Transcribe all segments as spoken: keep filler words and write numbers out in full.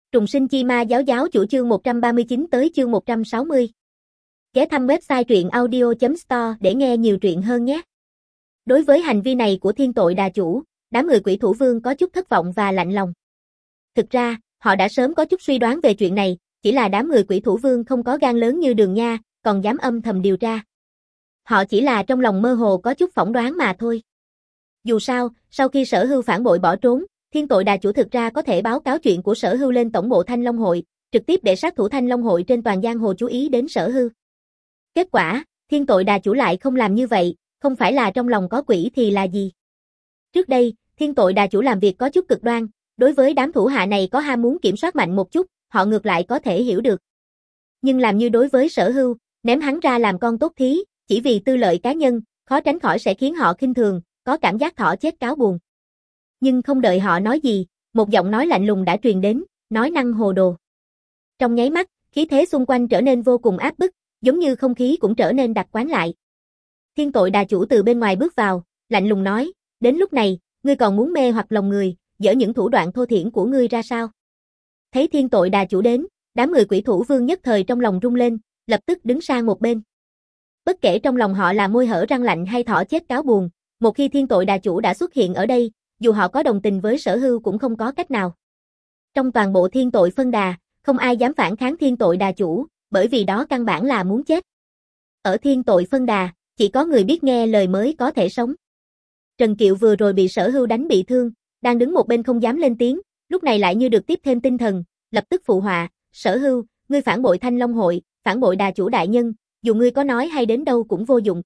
Trùng sinh chi ma giáo giáo chủ chương một trăm ba mươi chín tới chương một trăm sáu mươi. Ghé thăm website truyện audio chấm store để nghe nhiều truyện hơn nhé. Đối với hành vi này của thiên tội đà chủ, đám người Quỷ Thủ Vương có chút thất vọng và lạnh lòng. Thực ra, họ đã sớm có chút suy đoán về chuyện này, chỉ là đám người Quỷ Thủ Vương không có gan lớn như Đường Nha, còn dám âm thầm điều tra. Họ chỉ là trong lòng mơ hồ có chút phỏng đoán mà thôi. Dù sao, sau khi Sở Hưu phản bội bỏ trốn, thiên tội đà chủ thực ra có thể báo cáo chuyện của Sở Hưu lên tổng bộ Thanh Long Hội, trực tiếp để sát thủ Thanh Long Hội trên toàn giang hồ chú ý đến Sở Hưu. Kết quả, thiên tội đà chủ lại không làm như vậy, không phải là trong lòng có quỷ thì là gì? Trước đây, thiên tội đà chủ làm việc có chút cực đoan, đối với đám thủ hạ này có ham muốn kiểm soát mạnh một chút, họ ngược lại có thể hiểu được. Nhưng làm như đối với Sở Hưu, ném hắn ra làm con tốt thí, chỉ vì tư lợi cá nhân, khó tránh khỏi sẽ khiến họ khinh thường, có cảm giác thỏ chết cáo buồn. Nhưng không đợi họ nói gì, một giọng nói lạnh lùng đã truyền đến, nói năng hồ đồ. Trong nháy mắt, khí thế xung quanh trở nên vô cùng áp bức, giống như không khí cũng trở nên đặc quánh lại. Thiên tội đà chủ từ bên ngoài bước vào, lạnh lùng nói, đến lúc này, ngươi còn muốn mê hoặc lòng người, dở những thủ đoạn thô thiển của ngươi ra sao? Thấy thiên tội đà chủ đến, đám người Quỷ Thủ Vương nhất thời trong lòng rung lên, lập tức đứng sang một bên. Bất kể trong lòng họ là môi hở răng lạnh hay thỏ chết cáo buồn, một khi thiên tội đà chủ đã xuất hiện ở đây, dù họ có đồng tình với Sở Hưu cũng không có cách nào. Trong toàn bộ thiên tội phân đà, không ai dám phản kháng thiên tội đà chủ, bởi vì đó căn bản là muốn chết. Ở thiên tội phân đà, chỉ có người biết nghe lời mới có thể sống. Trần Kiệu vừa rồi bị Sở Hưu đánh bị thương, đang đứng một bên không dám lên tiếng, lúc này lại như được tiếp thêm tinh thần, lập tức phụ họa, Sở Hưu, ngươi phản bội Thanh Long Hội, phản bội đà chủ đại nhân, dù ngươi có nói hay đến đâu cũng vô dụng.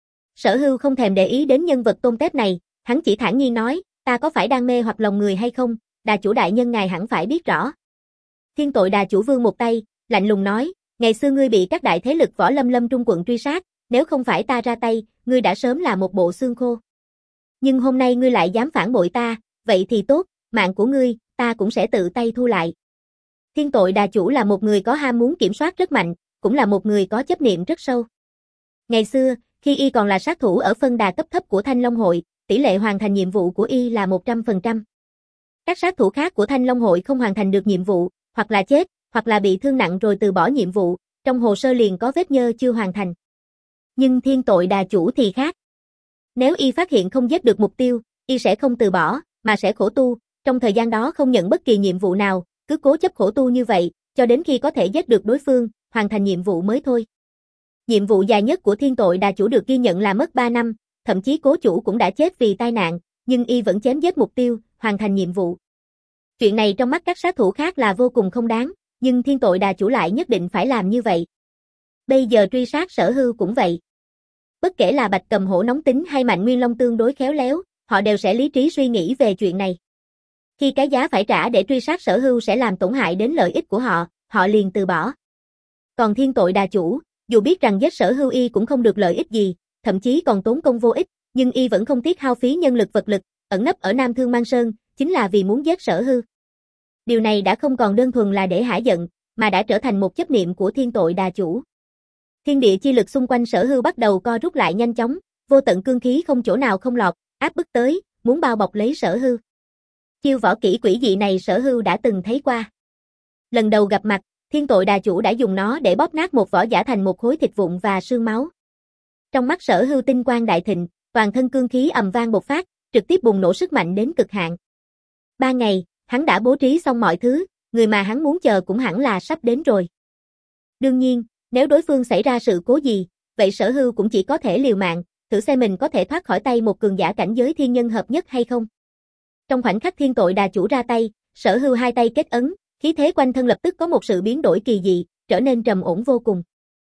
Sở Hưu không thèm để ý đến nhân vật tôn tép này, hắn chỉ thản nhiên nói, ta có phải đang mê hoặc lòng người hay không, đà chủ đại nhân ngài hẳn phải biết rõ. Thiên tội đà chủ vương một tay, lạnh lùng nói, ngày xưa ngươi bị các đại thế lực võ lâm lâm trung quận truy sát, nếu không phải ta ra tay, ngươi đã sớm là một bộ xương khô. Nhưng hôm nay ngươi lại dám phản bội ta, vậy thì tốt, mạng của ngươi, ta cũng sẽ tự tay thu lại. Thiên tội đà chủ là một người có ham muốn kiểm soát rất mạnh, cũng là một người có chấp niệm rất sâu. Ngày xưa, khi y còn là sát thủ ở phân đà cấp thấp của Thanh Long Hội, tỷ lệ hoàn thành nhiệm vụ của y là một trăm phần trăm. Các sát thủ khác của Thanh Long Hội không hoàn thành được nhiệm vụ, hoặc là chết, hoặc là bị thương nặng rồi từ bỏ nhiệm vụ, trong hồ sơ liền có vết nhơ chưa hoàn thành. Nhưng thiên tội đà chủ thì khác. Nếu y phát hiện không giết được mục tiêu, y sẽ không từ bỏ, mà sẽ khổ tu, trong thời gian đó không nhận bất kỳ nhiệm vụ nào, cứ cố chấp khổ tu như vậy, cho đến khi có thể giết được đối phương, hoàn thành nhiệm vụ mới thôi. Nhiệm vụ dài nhất của thiên tội đà chủ được ghi nhận là mất ba năm, thậm chí cố chủ cũng đã chết vì tai nạn, nhưng y vẫn chém giết mục tiêu, hoàn thành nhiệm vụ. Chuyện này trong mắt các sát thủ khác là vô cùng không đáng, nhưng thiên tội đà chủ lại nhất định phải làm như vậy. Bây giờ truy sát Sở Hưu cũng vậy. Bất kể là Bạch Cầm Hổ nóng tính hay Mạnh Nguyên Long tương đối khéo léo, họ đều sẽ lý trí suy nghĩ về chuyện này. Khi cái giá phải trả để truy sát Sở Hưu sẽ làm tổn hại đến lợi ích của họ, họ liền từ bỏ. Còn thiên tội đà chủ, dù biết rằng giết Sở Hưu y cũng không được lợi ích gì, thậm chí còn tốn công vô ích, nhưng y vẫn không tiếc hao phí nhân lực vật lực, ẩn nấp ở Nam Thương Mang Sơn, chính là vì muốn giết Sở Hưu. Điều này đã không còn đơn thuần là để hả giận, mà đã trở thành một chấp niệm của thiên tội đà chủ. Thiên địa chi lực xung quanh Sở Hưu bắt đầu co rút lại nhanh chóng, vô tận cương khí không chỗ nào không lọt, áp bức tới, muốn bao bọc lấy Sở Hưu. Chiêu võ kỹ quỷ dị này Sở Hưu đã từng thấy qua. Lần đầu gặp mặt, thiên tội đà chủ đã dùng nó để bóp nát một võ giả thành một khối thịt vụn và xương máu. Trong mắt Sở Hưu tinh quang đại thịnh, toàn thân cương khí ầm vang bộc phát, trực tiếp bùng nổ sức mạnh đến cực hạn. Ba ngày, hắn đã bố trí xong mọi thứ, người mà hắn muốn chờ cũng hẳn là sắp đến rồi. Đương nhiên, nếu đối phương xảy ra sự cố gì, vậy Sở Hưu cũng chỉ có thể liều mạng, thử xem mình có thể thoát khỏi tay một cường giả cảnh giới thiên nhân hợp nhất hay không. Trong khoảnh khắc thiên tội đà chủ ra tay, Sở Hưu hai tay kết ấn, khí thế quanh thân lập tức có một sự biến đổi kỳ dị, trở nên trầm ổn vô cùng.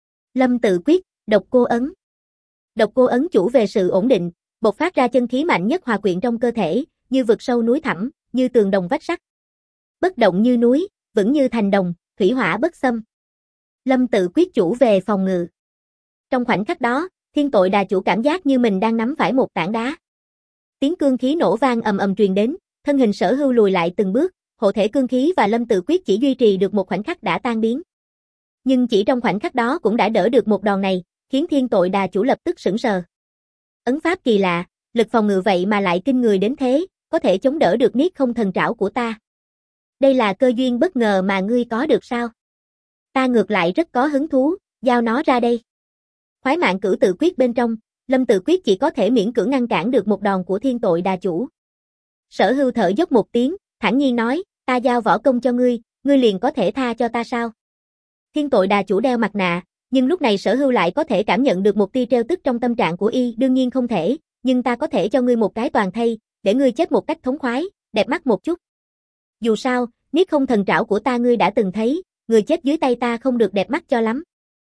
Lâm tự quyết, độc cô ấn. Độc cô ấn chủ về sự ổn định, bộc phát ra chân khí mạnh nhất hòa quyện trong cơ thể, như vực sâu núi thẳm, như tường đồng vách sắt. Bất động như núi, vững như thành đồng, thủy hỏa bất xâm. Lâm tự quyết chủ về phòng ngự. Trong khoảnh khắc đó, thiên tội đà chủ cảm giác như mình đang nắm phải một tảng đá. Tiếng cương khí nổ vang ầm ầm truyền đến, thân hình Sở Hưu lùi lại từng bước, hộ thể cương khí và lâm tự quyết chỉ duy trì được một khoảnh khắc đã tan biến. Nhưng chỉ trong khoảnh khắc đó cũng đã đỡ được một đòn này, khiến thiên tội đà chủ lập tức sững sờ. Ấn pháp kỳ lạ, lực phòng ngự vậy mà lại kinh người đến thế, có thể chống đỡ được niết không thần trảo của ta. Đây là cơ duyên bất ngờ mà ngươi có được sao? Ta ngược lại rất có hứng thú, giao nó ra đây. Khoái mạng cửu tự quyết bên trong, Lâm Tự Quyết chỉ có thể miễn cưỡng ngăn cản được một đòn của thiên tội đà chủ. Sở Hưu thở dốc một tiếng, thản nhiên nói, ta giao võ công cho ngươi, ngươi liền có thể tha cho ta sao? Thiên tội đà chủ đeo mặt nạ, nhưng lúc này Sở Hưu lại có thể cảm nhận được một tia trêu tức trong tâm trạng của y, đương nhiên không thể, nhưng ta có thể cho ngươi một cái toàn thây, để ngươi chết một cách thống khoái, đẹp mắt một chút. Dù sao, niết không thần trảo của ta ngươi đã từng thấy, người chết dưới tay ta không được đẹp mắt cho lắm.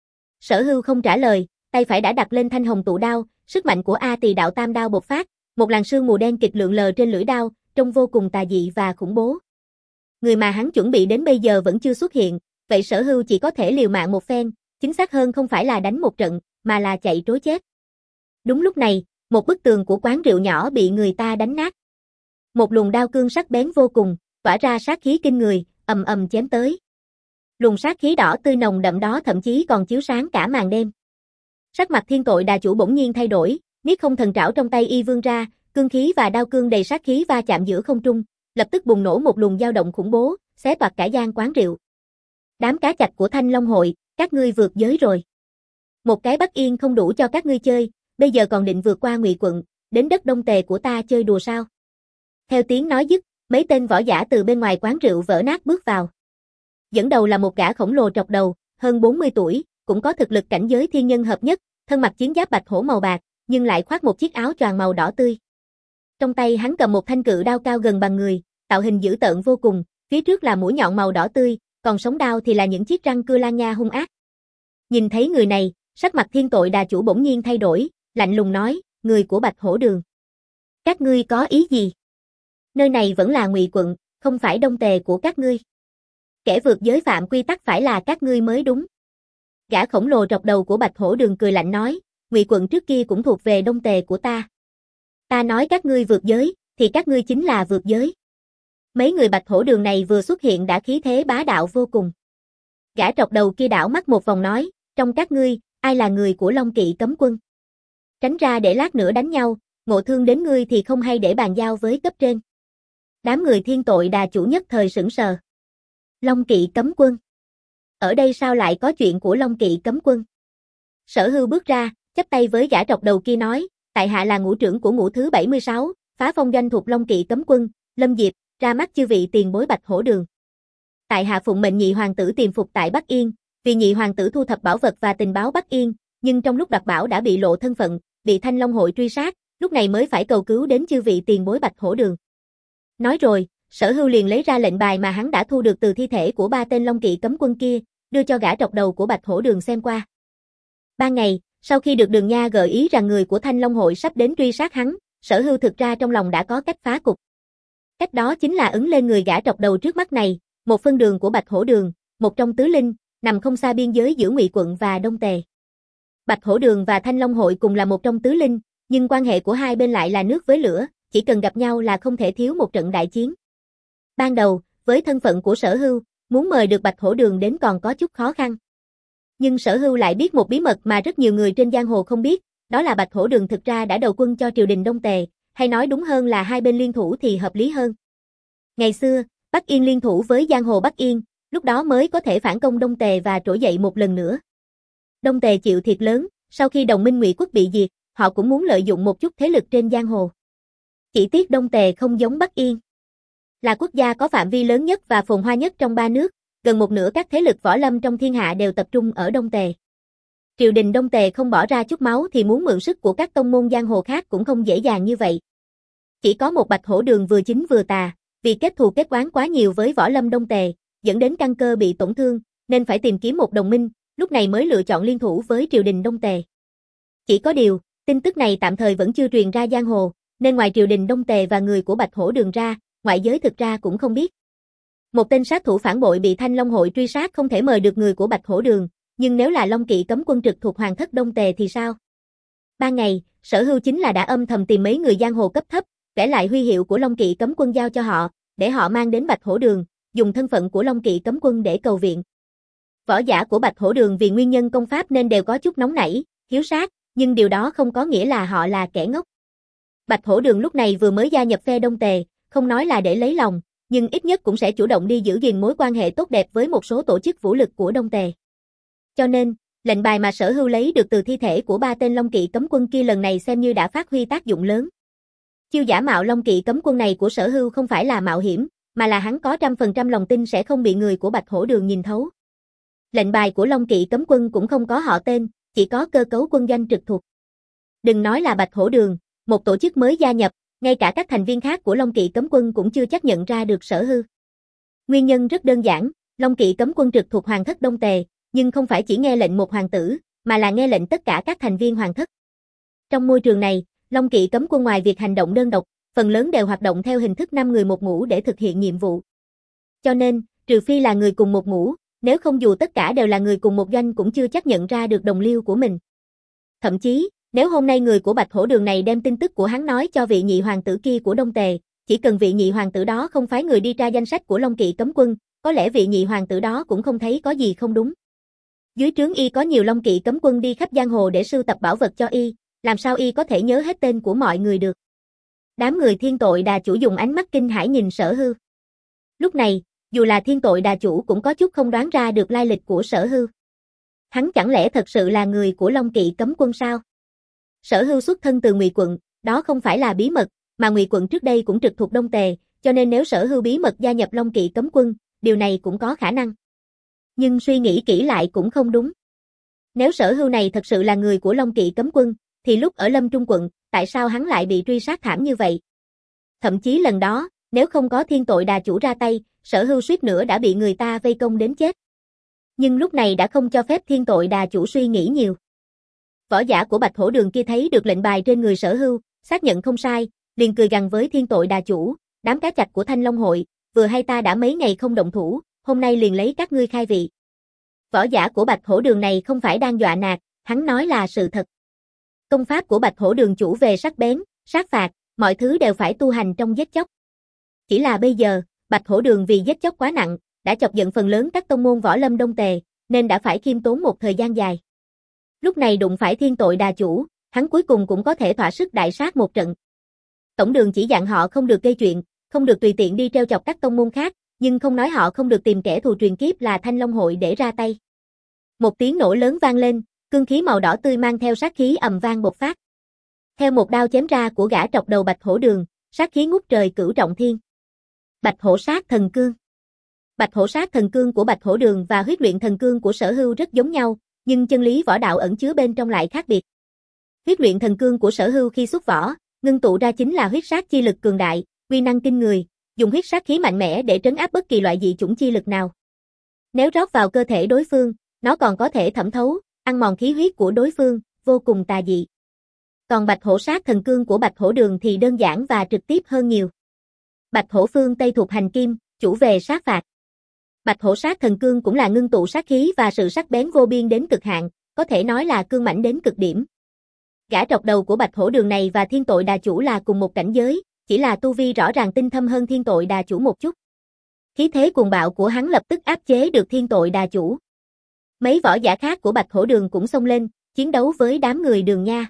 Sở Hưu không trả lời, tay phải đã đặt lên thanh hồng tụ đao, sức mạnh của A Tỳ đạo tam đao bộc phát, một làn sương mù đen kịt lượn lờ trên lưỡi đao, trông vô cùng tà dị và khủng bố. Người mà hắn chuẩn bị đến bây giờ vẫn chưa xuất hiện, vậy Sở Hưu chỉ có thể liều mạng một phen, chính xác hơn không phải là đánh một trận, mà là chạy trối chết. Đúng lúc này, một bức tường của quán rượu nhỏ bị người ta đánh nát. Một luồng đao cương sắc bén vô cùng, tỏa ra sát khí kinh người, ầm ầm chém tới. Luồng sát khí đỏ tươi nồng đậm đó thậm chí còn chiếu sáng cả màn đêm. Sắc mặt thiên tội đà chủ bỗng nhiên thay đổi, niết không thần trảo trong tay y vươn ra, cương khí và đao cương đầy sát khí va chạm giữa không trung, lập tức bùng nổ một luồng dao động khủng bố, xé toạc cả gian quán rượu. Đám cá chạch của Thanh Long hội, các ngươi vượt giới rồi. Một cái Bắc Yên không đủ cho các ngươi chơi, bây giờ còn định vượt qua Ngụy quận, đến đất Đông Tề của ta chơi đùa sao? Theo tiếng nói dứt, mấy tên võ giả từ bên ngoài quán rượu vỡ nát bước vào. Dẫn đầu là một gã khổng lồ trọc đầu, hơn bốn mươi tuổi, cũng có thực lực cảnh giới thiên nhân hợp nhất, thân mặc chiến giáp bạch hổ màu bạc, nhưng lại khoác một chiếc áo choàng màu đỏ tươi. Trong tay hắn cầm một thanh cự đao cao gần bằng người, tạo hình dữ tợn vô cùng, phía trước là mũi nhọn màu đỏ tươi, còn sống đao thì là những chiếc răng cưa lang nha hung ác. Nhìn thấy người này, sắc mặt thiên tội đà chủ bỗng nhiên thay đổi, lạnh lùng nói, người của Bạch Hổ Đường. Các ngươi có ý gì? Nơi này vẫn là Ngụy quận, không phải Đông Tề của các ngươi. Kẻ vượt giới phạm quy tắc phải là các ngươi mới đúng. Gã khổng lồ trọc đầu của Bạch Hổ Đường cười lạnh nói, Ngụy quận trước kia cũng thuộc về Đông Tề của ta. Ta nói các ngươi vượt giới, thì các ngươi chính là vượt giới. Mấy người Bạch Hổ Đường này vừa xuất hiện đã khí thế bá đạo vô cùng. Gã trọc đầu kia đảo mắt một vòng nói, trong các ngươi, ai là người của Long Kỵ cấm quân? Tránh ra để lát nữa đánh nhau, ngộ thương đến ngươi thì không hay để bàn giao với cấp trên. Đám người thiên tội đà chủ nhất thời sững sờ. Long Kỵ cấm quân. Ở đây sao lại có chuyện của Long Kỵ cấm quân? Sở Hưu bước ra, chắp tay với gã trọc đầu kia nói, tại hạ là ngũ trưởng của ngũ thứ bảy mươi sáu, phá phong doanh thuộc Long Kỵ cấm quân, Lâm Diệp, ra mắt chư vị tiền bối Bạch Hổ Đường. Tại hạ phụng mệnh nhị hoàng tử tiềm phục tại Bắc Yên, vì nhị hoàng tử thu thập bảo vật và tình báo Bắc Yên, nhưng trong lúc đoạt bảo đã bị lộ thân phận, bị Thanh Long hội truy sát, lúc này mới phải cầu cứu đến chư vị tiền bối Bạch Hổ Đường. Nói rồi, Sở Hưu liền lấy ra lệnh bài mà hắn đã thu được từ thi thể của ba tên Long Kỵ cấm quân kia, đưa cho gã trọc đầu của Bạch Hổ Đường xem qua. Ban ngày, sau khi được Đường Nha gợi ý rằng người của Thanh Long hội sắp đến truy sát hắn, Sở Hưu thực ra trong lòng đã có cách phá cục. Cách đó chính là ứng lên người gã trọc đầu trước mắt này, một phân đường của Bạch Hổ Đường, một trong tứ linh, nằm không xa biên giới giữa Ngụy quận và Đông Tề. Bạch Hổ Đường và Thanh Long hội cùng là một trong tứ linh, nhưng quan hệ của hai bên lại là nước với lửa, chỉ cần gặp nhau là không thể thiếu một trận đại chiến. Ban đầu, với thân phận của Sở Hưu, muốn mời được Bạch Hổ Đường đến còn có chút khó khăn. Nhưng Sở Hưu lại biết một bí mật mà rất nhiều người trên giang hồ không biết, đó là Bạch Hổ Đường thực ra đã đầu quân cho triều đình Đông Tề, hay nói đúng hơn là hai bên liên thủ thì hợp lý hơn. Ngày xưa, Bắc Yên liên thủ với giang hồ Bắc Yên, lúc đó mới có thể phản công Đông Tề và trỗi dậy một lần nữa. Đông Tề chịu thiệt lớn, sau khi đồng minh Ngụy quốc bị diệt, họ cũng muốn lợi dụng một chút thế lực trên giang hồ. Chỉ tiếc Đông Tề không giống Bắc Yên, là quốc gia có phạm vi lớn nhất và phồn hoa nhất trong ba nước, gần một nửa các thế lực võ lâm trong thiên hạ đều tập trung ở Đông Tề. Triều đình Đông Tề không bỏ ra chút máu thì muốn mượn sức của các tông môn giang hồ khác cũng không dễ dàng như vậy. Chỉ có một Bạch Hổ Đường vừa chính vừa tà, vì kết thù kết oán quá nhiều với võ lâm Đông Tề, dẫn đến căn cơ bị tổn thương, nên phải tìm kiếm một đồng minh, lúc này mới lựa chọn liên thủ với triều đình Đông Tề. Chỉ có điều, tin tức này tạm thời vẫn chưa truyền ra giang hồ, nên ngoài triều đình Đông Tề và người của Bạch Hổ Đường ra, ngoại giới thực ra cũng không biết. Một tên sát thủ phản bội bị Thanh Long hội truy sát không thể mời được người của Bạch Hổ Đường, nhưng nếu là Long Kỵ cấm quân trực thuộc Hoàng thất Đông Tề thì sao? Ban ngày, Sở Hưu chính là đã âm thầm tìm mấy người giang hồ cấp thấp, vẽ lại huy hiệu của Long Kỵ cấm quân giao cho họ, để họ mang đến Bạch Hổ Đường, dùng thân phận của Long Kỵ cấm quân để cầu viện. Võ giả của Bạch Hổ Đường vì nguyên nhân công pháp nên đều có chút nóng nảy, hiếu sát, nhưng điều đó không có nghĩa là họ là kẻ ngốc. Bạch Hổ Đường lúc này vừa mới gia nhập phe Đông Tề, không nói là để lấy lòng, nhưng ít nhất cũng sẽ chủ động đi giữ gìn mối quan hệ tốt đẹp với một số tổ chức vũ lực của Đông Tề. Cho nên, lệnh bài mà Sở Hưu lấy được từ thi thể của ba tên Long Kỵ cấm quân kia lần này xem như đã phát huy tác dụng lớn. Chiêu giả mạo Long Kỵ cấm quân này của Sở Hưu không phải là mạo hiểm, mà là hắn có trăm phần trăm lòng tin sẽ không bị người của Bạch Hổ Đường nhìn thấu. Lệnh bài của Long Kỵ cấm quân cũng không có họ tên, chỉ có cơ cấu quân doanh trực thuộc. Đừng nói là Bạch Hổ Đường, một tổ chức mới gia nhập, ngay cả các thành viên khác của Long Kỵ cấm quân cũng chưa chắc nhận ra được Sở Hưu. Nguyên nhân rất đơn giản, Long Kỵ cấm quân trực thuộc Hoàng thất Đông Tề, nhưng không phải chỉ nghe lệnh một hoàng tử, mà là nghe lệnh tất cả các thành viên hoàng thất. Trong môi trường này, Long Kỵ cấm quân ngoài việc hành động đơn độc, phần lớn đều hoạt động theo hình thức năm người một ngũ để thực hiện nhiệm vụ. Cho nên, trừ phi là người cùng một ngũ, nếu không dù tất cả đều là người cùng một doanh cũng chưa chắc nhận ra được đồng liêu của mình. Thậm chí, nếu hôm nay người của Bạch Hổ Đường này đem tin tức của hắn nói cho vị nhị hoàng tử kia của Đông Tề, chỉ cần vị nhị hoàng tử đó không phái người đi tra danh sách của Long Kỵ cấm quân, có lẽ vị nhị hoàng tử đó cũng không thấy có gì không đúng. Dưới trướng y có nhiều Long Kỵ cấm quân đi khắp giang hồ để sưu tập bảo vật cho y, làm sao y có thể nhớ hết tên của mọi người được. Đám người Thiên Tội Đà Chủ dùng ánh mắt kinh hãi nhìn Sở Hưu. Lúc này, dù là Thiên Tội Đà Chủ cũng có chút không đoán ra được lai lịch của Sở Hưu. Hắn chẳng lẽ thật sự là người của Long Kỵ cấm quân sao? Sở Hưu xuất thân từ Ngụy quận, đó không phải là bí mật, mà Ngụy quận trước đây cũng trực thuộc Đông Tề, cho nên nếu Sở Hưu bí mật gia nhập Long Kỵ cấm quân, điều này cũng có khả năng. Nhưng suy nghĩ kỹ lại cũng không đúng. Nếu Sở Hưu này thật sự là người của Long Kỵ cấm quân, thì lúc ở Lâm Trung quận, tại sao hắn lại bị truy sát thảm như vậy? Thậm chí lần đó, nếu không có Thiên Tội Đà Chủ ra tay, Sở Hưu suýt nữa đã bị người ta vây công đến chết. Nhưng lúc này đã không cho phép Thiên Tội Đà Chủ suy nghĩ nhiều. Võ giả của Bạch Hổ Đường kia thấy được lệnh bài trên người Sở Hưu, xác nhận không sai, liền cười gằn với Thiên Tội Đà Chủ, đám cá chạch của Thanh Long hội, vừa hay ta đã mấy ngày không động thủ, hôm nay liền lấy các ngươi khai vị. Võ giả của Bạch Hổ Đường này không phải đang dọa nạt, hắn nói là sự thật. Công pháp của Bạch Hổ Đường chủ về sắc bén, sát phạt, mọi thứ đều phải tu hành trong giết chóc. Chỉ là bây giờ, Bạch Hổ Đường vì giết chóc quá nặng, đã chọc giận phần lớn các tông môn võ lâm Đông Tề, nên đã phải khiêm tốn một thời gian dài. Lúc này đụng phải Thiên Tội Đà Chủ, hắn cuối cùng cũng có thể thỏa sức đại sát một trận. Tổng đường chỉ dặn họ không được gây chuyện, không được tùy tiện đi treo chọc các tông môn khác, nhưng không nói họ không được tìm kẻ thù truyền kiếp là Thanh Long hội để ra tay. Một tiếng nổ lớn vang lên, cương khí màu đỏ tươi mang theo sát khí ầm vang bộc phát. Theo một đao chém ra của gã trọc đầu Bạch Hổ Đường, sát khí ngút trời cửu trọng thiên. Bạch Hổ Sát Thần Cương. Bạch Hổ Sát Thần Cương của Bạch Hổ Đường và huyết luyện thần cương của Sở Hưu rất giống nhau, nhưng chân lý võ đạo ẩn chứa bên trong lại khác biệt. Huyết luyện thần cương của Sở Hưu khi xuất võ, ngưng tụ ra chính là huyết sát chi lực cường đại, uy năng kinh người, dùng huyết sát khí mạnh mẽ để trấn áp bất kỳ loại dị chủng chi lực nào. Nếu rót vào cơ thể đối phương, nó còn có thể thẩm thấu, ăn mòn khí huyết của đối phương, vô cùng tà dị. Còn Bạch Hổ Sát Thần Cương của Bạch Hổ Đường thì đơn giản và trực tiếp hơn nhiều. Bạch Hổ Phương Tây thuộc hành kim, chủ về sát phạt. Bạch Hổ Sát Thần Cương cũng là ngưng tụ sát khí và sự sắc bén vô biên đến cực hạn, có thể nói là cương mãnh đến cực điểm. Gã trọc đầu của Bạch Hổ Đường này và Thiên Tội Đà Chủ là cùng một cảnh giới, chỉ là tu vi rõ ràng tinh thâm hơn Thiên Tội Đà Chủ một chút. Khí thế cuồng bạo của hắn lập tức áp chế được Thiên Tội Đà Chủ. Mấy võ giả khác của Bạch Hổ Đường cũng xông lên, chiến đấu với đám người Đường Nha.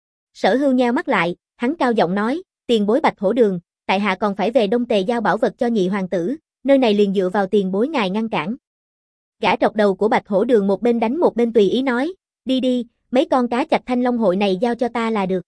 Sở Hưu nheo mắt lại, hắn cao giọng nói, tiền bối Bạch Hổ Đường, tại hạ còn phải về Đông Tề giao bảo vật cho nhị hoàng tử, nơi này liền dựa vào tiền bối ngài ngăn cản. Gã trọc đầu của Bạch Hổ Đường một bên đánh một bên tùy ý nói, đi đi, mấy con cá chạch Thanh Long hội này giao cho ta là được.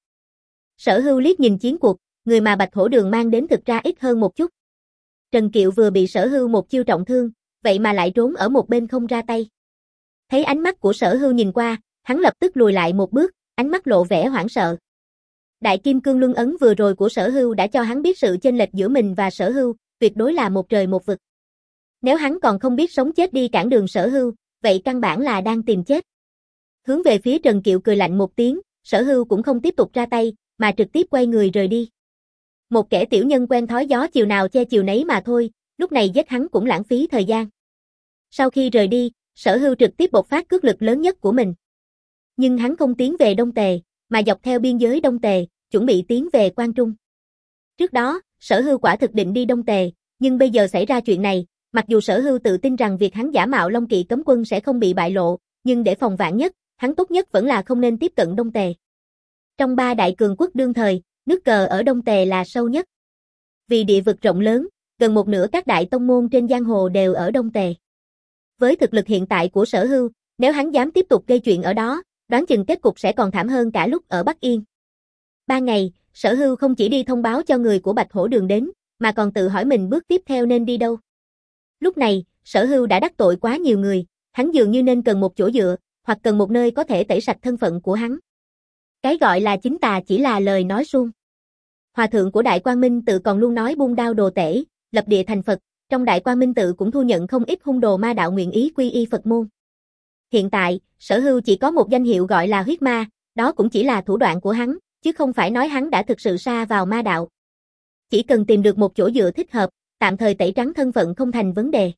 Sở Hưu liếc nhìn chiến cuộc, người mà Bạch Hổ Đường mang đến thực ra ít hơn một chút. Trần Kiệu vừa bị Sở Hưu một chiêu trọng thương, vậy mà lại trốn ở một bên không ra tay. Thấy ánh mắt của Sở Hưu nhìn qua, hắn lập tức lùi lại một bước, ánh mắt lộ vẻ hoảng sợ. Đại Kim Cương Luân ấn vừa rồi của Sở Hưu đã cho hắn biết sự chênh lệch giữa mình và Sở Hưu, tuyệt đối là một trời một vực. Nếu hắn còn không biết sống chết đi cản đường Sở Hưu, vậy căn bản là đang tìm chết. Hướng về phía Trần Kiệu cười lạnh một tiếng, Sở Hưu cũng không tiếp tục ra tay, mà trực tiếp quay người rời đi. Một kẻ tiểu nhân quen thói gió chiều nào che chiều nấy mà thôi, lúc này giết hắn cũng lãng phí thời gian. Sau khi rời đi, Sở Hưu trực tiếp bộc phát cước lực lớn nhất của mình. Nhưng hắn không tiến về Đông Tề, mà dọc theo biên giới Đông Tề, chuẩn bị tiến về Quan Trung. Trước đó, Sở Hưu quả thực định đi Đông Tề, nhưng bây giờ xảy ra chuyện này, mặc dù Sở Hưu tự tin rằng việc hắn giả mạo Long Kỵ cấm quân sẽ không bị bại lộ, nhưng để phòng vạn nhất, hắn tốt nhất vẫn là không nên tiếp cận Đông Tề. Trong ba đại cường quốc đương thời, nước cờ ở Đông Tề là sâu nhất. Vì địa vực rộng lớn, gần một nửa các đại tông môn trên giang hồ đều ở Đông Tề. Với thực lực hiện tại của Sở Hưu, nếu hắn dám tiếp tục gây chuyện ở đó, đoán chừng kết cục sẽ còn thảm hơn cả lúc ở Bắc Yên. Ba ngày, Sở Hưu không chỉ đi thông báo cho người của Bạch Hổ Đường đến, mà còn tự hỏi mình bước tiếp theo nên đi đâu. Lúc này, Sở Hưu đã đắc tội quá nhiều người, hắn dường như nên cần một chỗ dựa, hoặc cần một nơi có thể tẩy sạch thân phận của hắn. Cái gọi là chính tà chỉ là lời nói suông. Hòa thượng của Đại Quang Minh Tự còn luôn nói buông đao đồ tể, lập địa thành Phật, trong Đại Quang Minh Tự cũng thu nhận không ít hung đồ ma đạo nguyện ý quy y Phật môn. Hiện tại, Sở Hưu chỉ có một danh hiệu gọi là huyết ma, đó cũng chỉ là thủ đoạn của hắn, chứ không phải nói hắn đã thực sự sa vào ma đạo. Chỉ cần tìm được một chỗ dựa thích hợp, tạm thời tẩy trắng thân phận không thành vấn đề.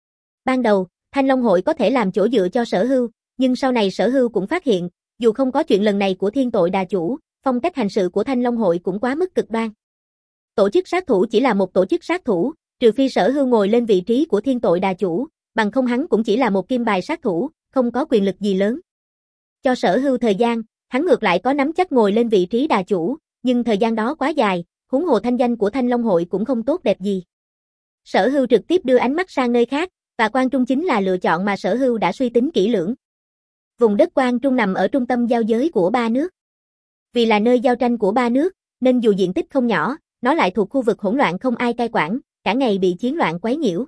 Ban đầu, Thanh Long Hội có thể làm chỗ dựa cho Sở Hưu, nhưng sau này Sở Hưu cũng phát hiện, dù không có chuyện lần này của Thiên Tội Đà Chủ, phong cách hành sự của Thanh Long Hội cũng quá mức cực đoan. Tổ chức sát thủ chỉ là một tổ chức sát thủ, trừ phi Sở Hưu ngồi lên vị trí của Thiên Tội Đà Chủ, bằng không hắn cũng chỉ là một kim bài sát thủ, không có quyền lực gì lớn. Cho Sở Hưu thời gian, hắn ngược lại có nắm chắc ngồi lên vị trí đà chủ, nhưng thời gian đó quá dài, huống hồ thanh danh của Thanh Long Hội cũng không tốt đẹp gì. Sở Hưu trực tiếp đưa ánh mắt sang nơi khác, và Quan Trung chính là lựa chọn mà Sở Hưu đã suy tính kỹ lưỡng. Vùng đất Quan Trung nằm ở trung tâm giao giới của ba nước. Vì là nơi giao tranh của ba nước, nên dù diện tích không nhỏ, nó lại thuộc khu vực hỗn loạn không ai cai quản, cả ngày bị chiến loạn quấy nhiễu.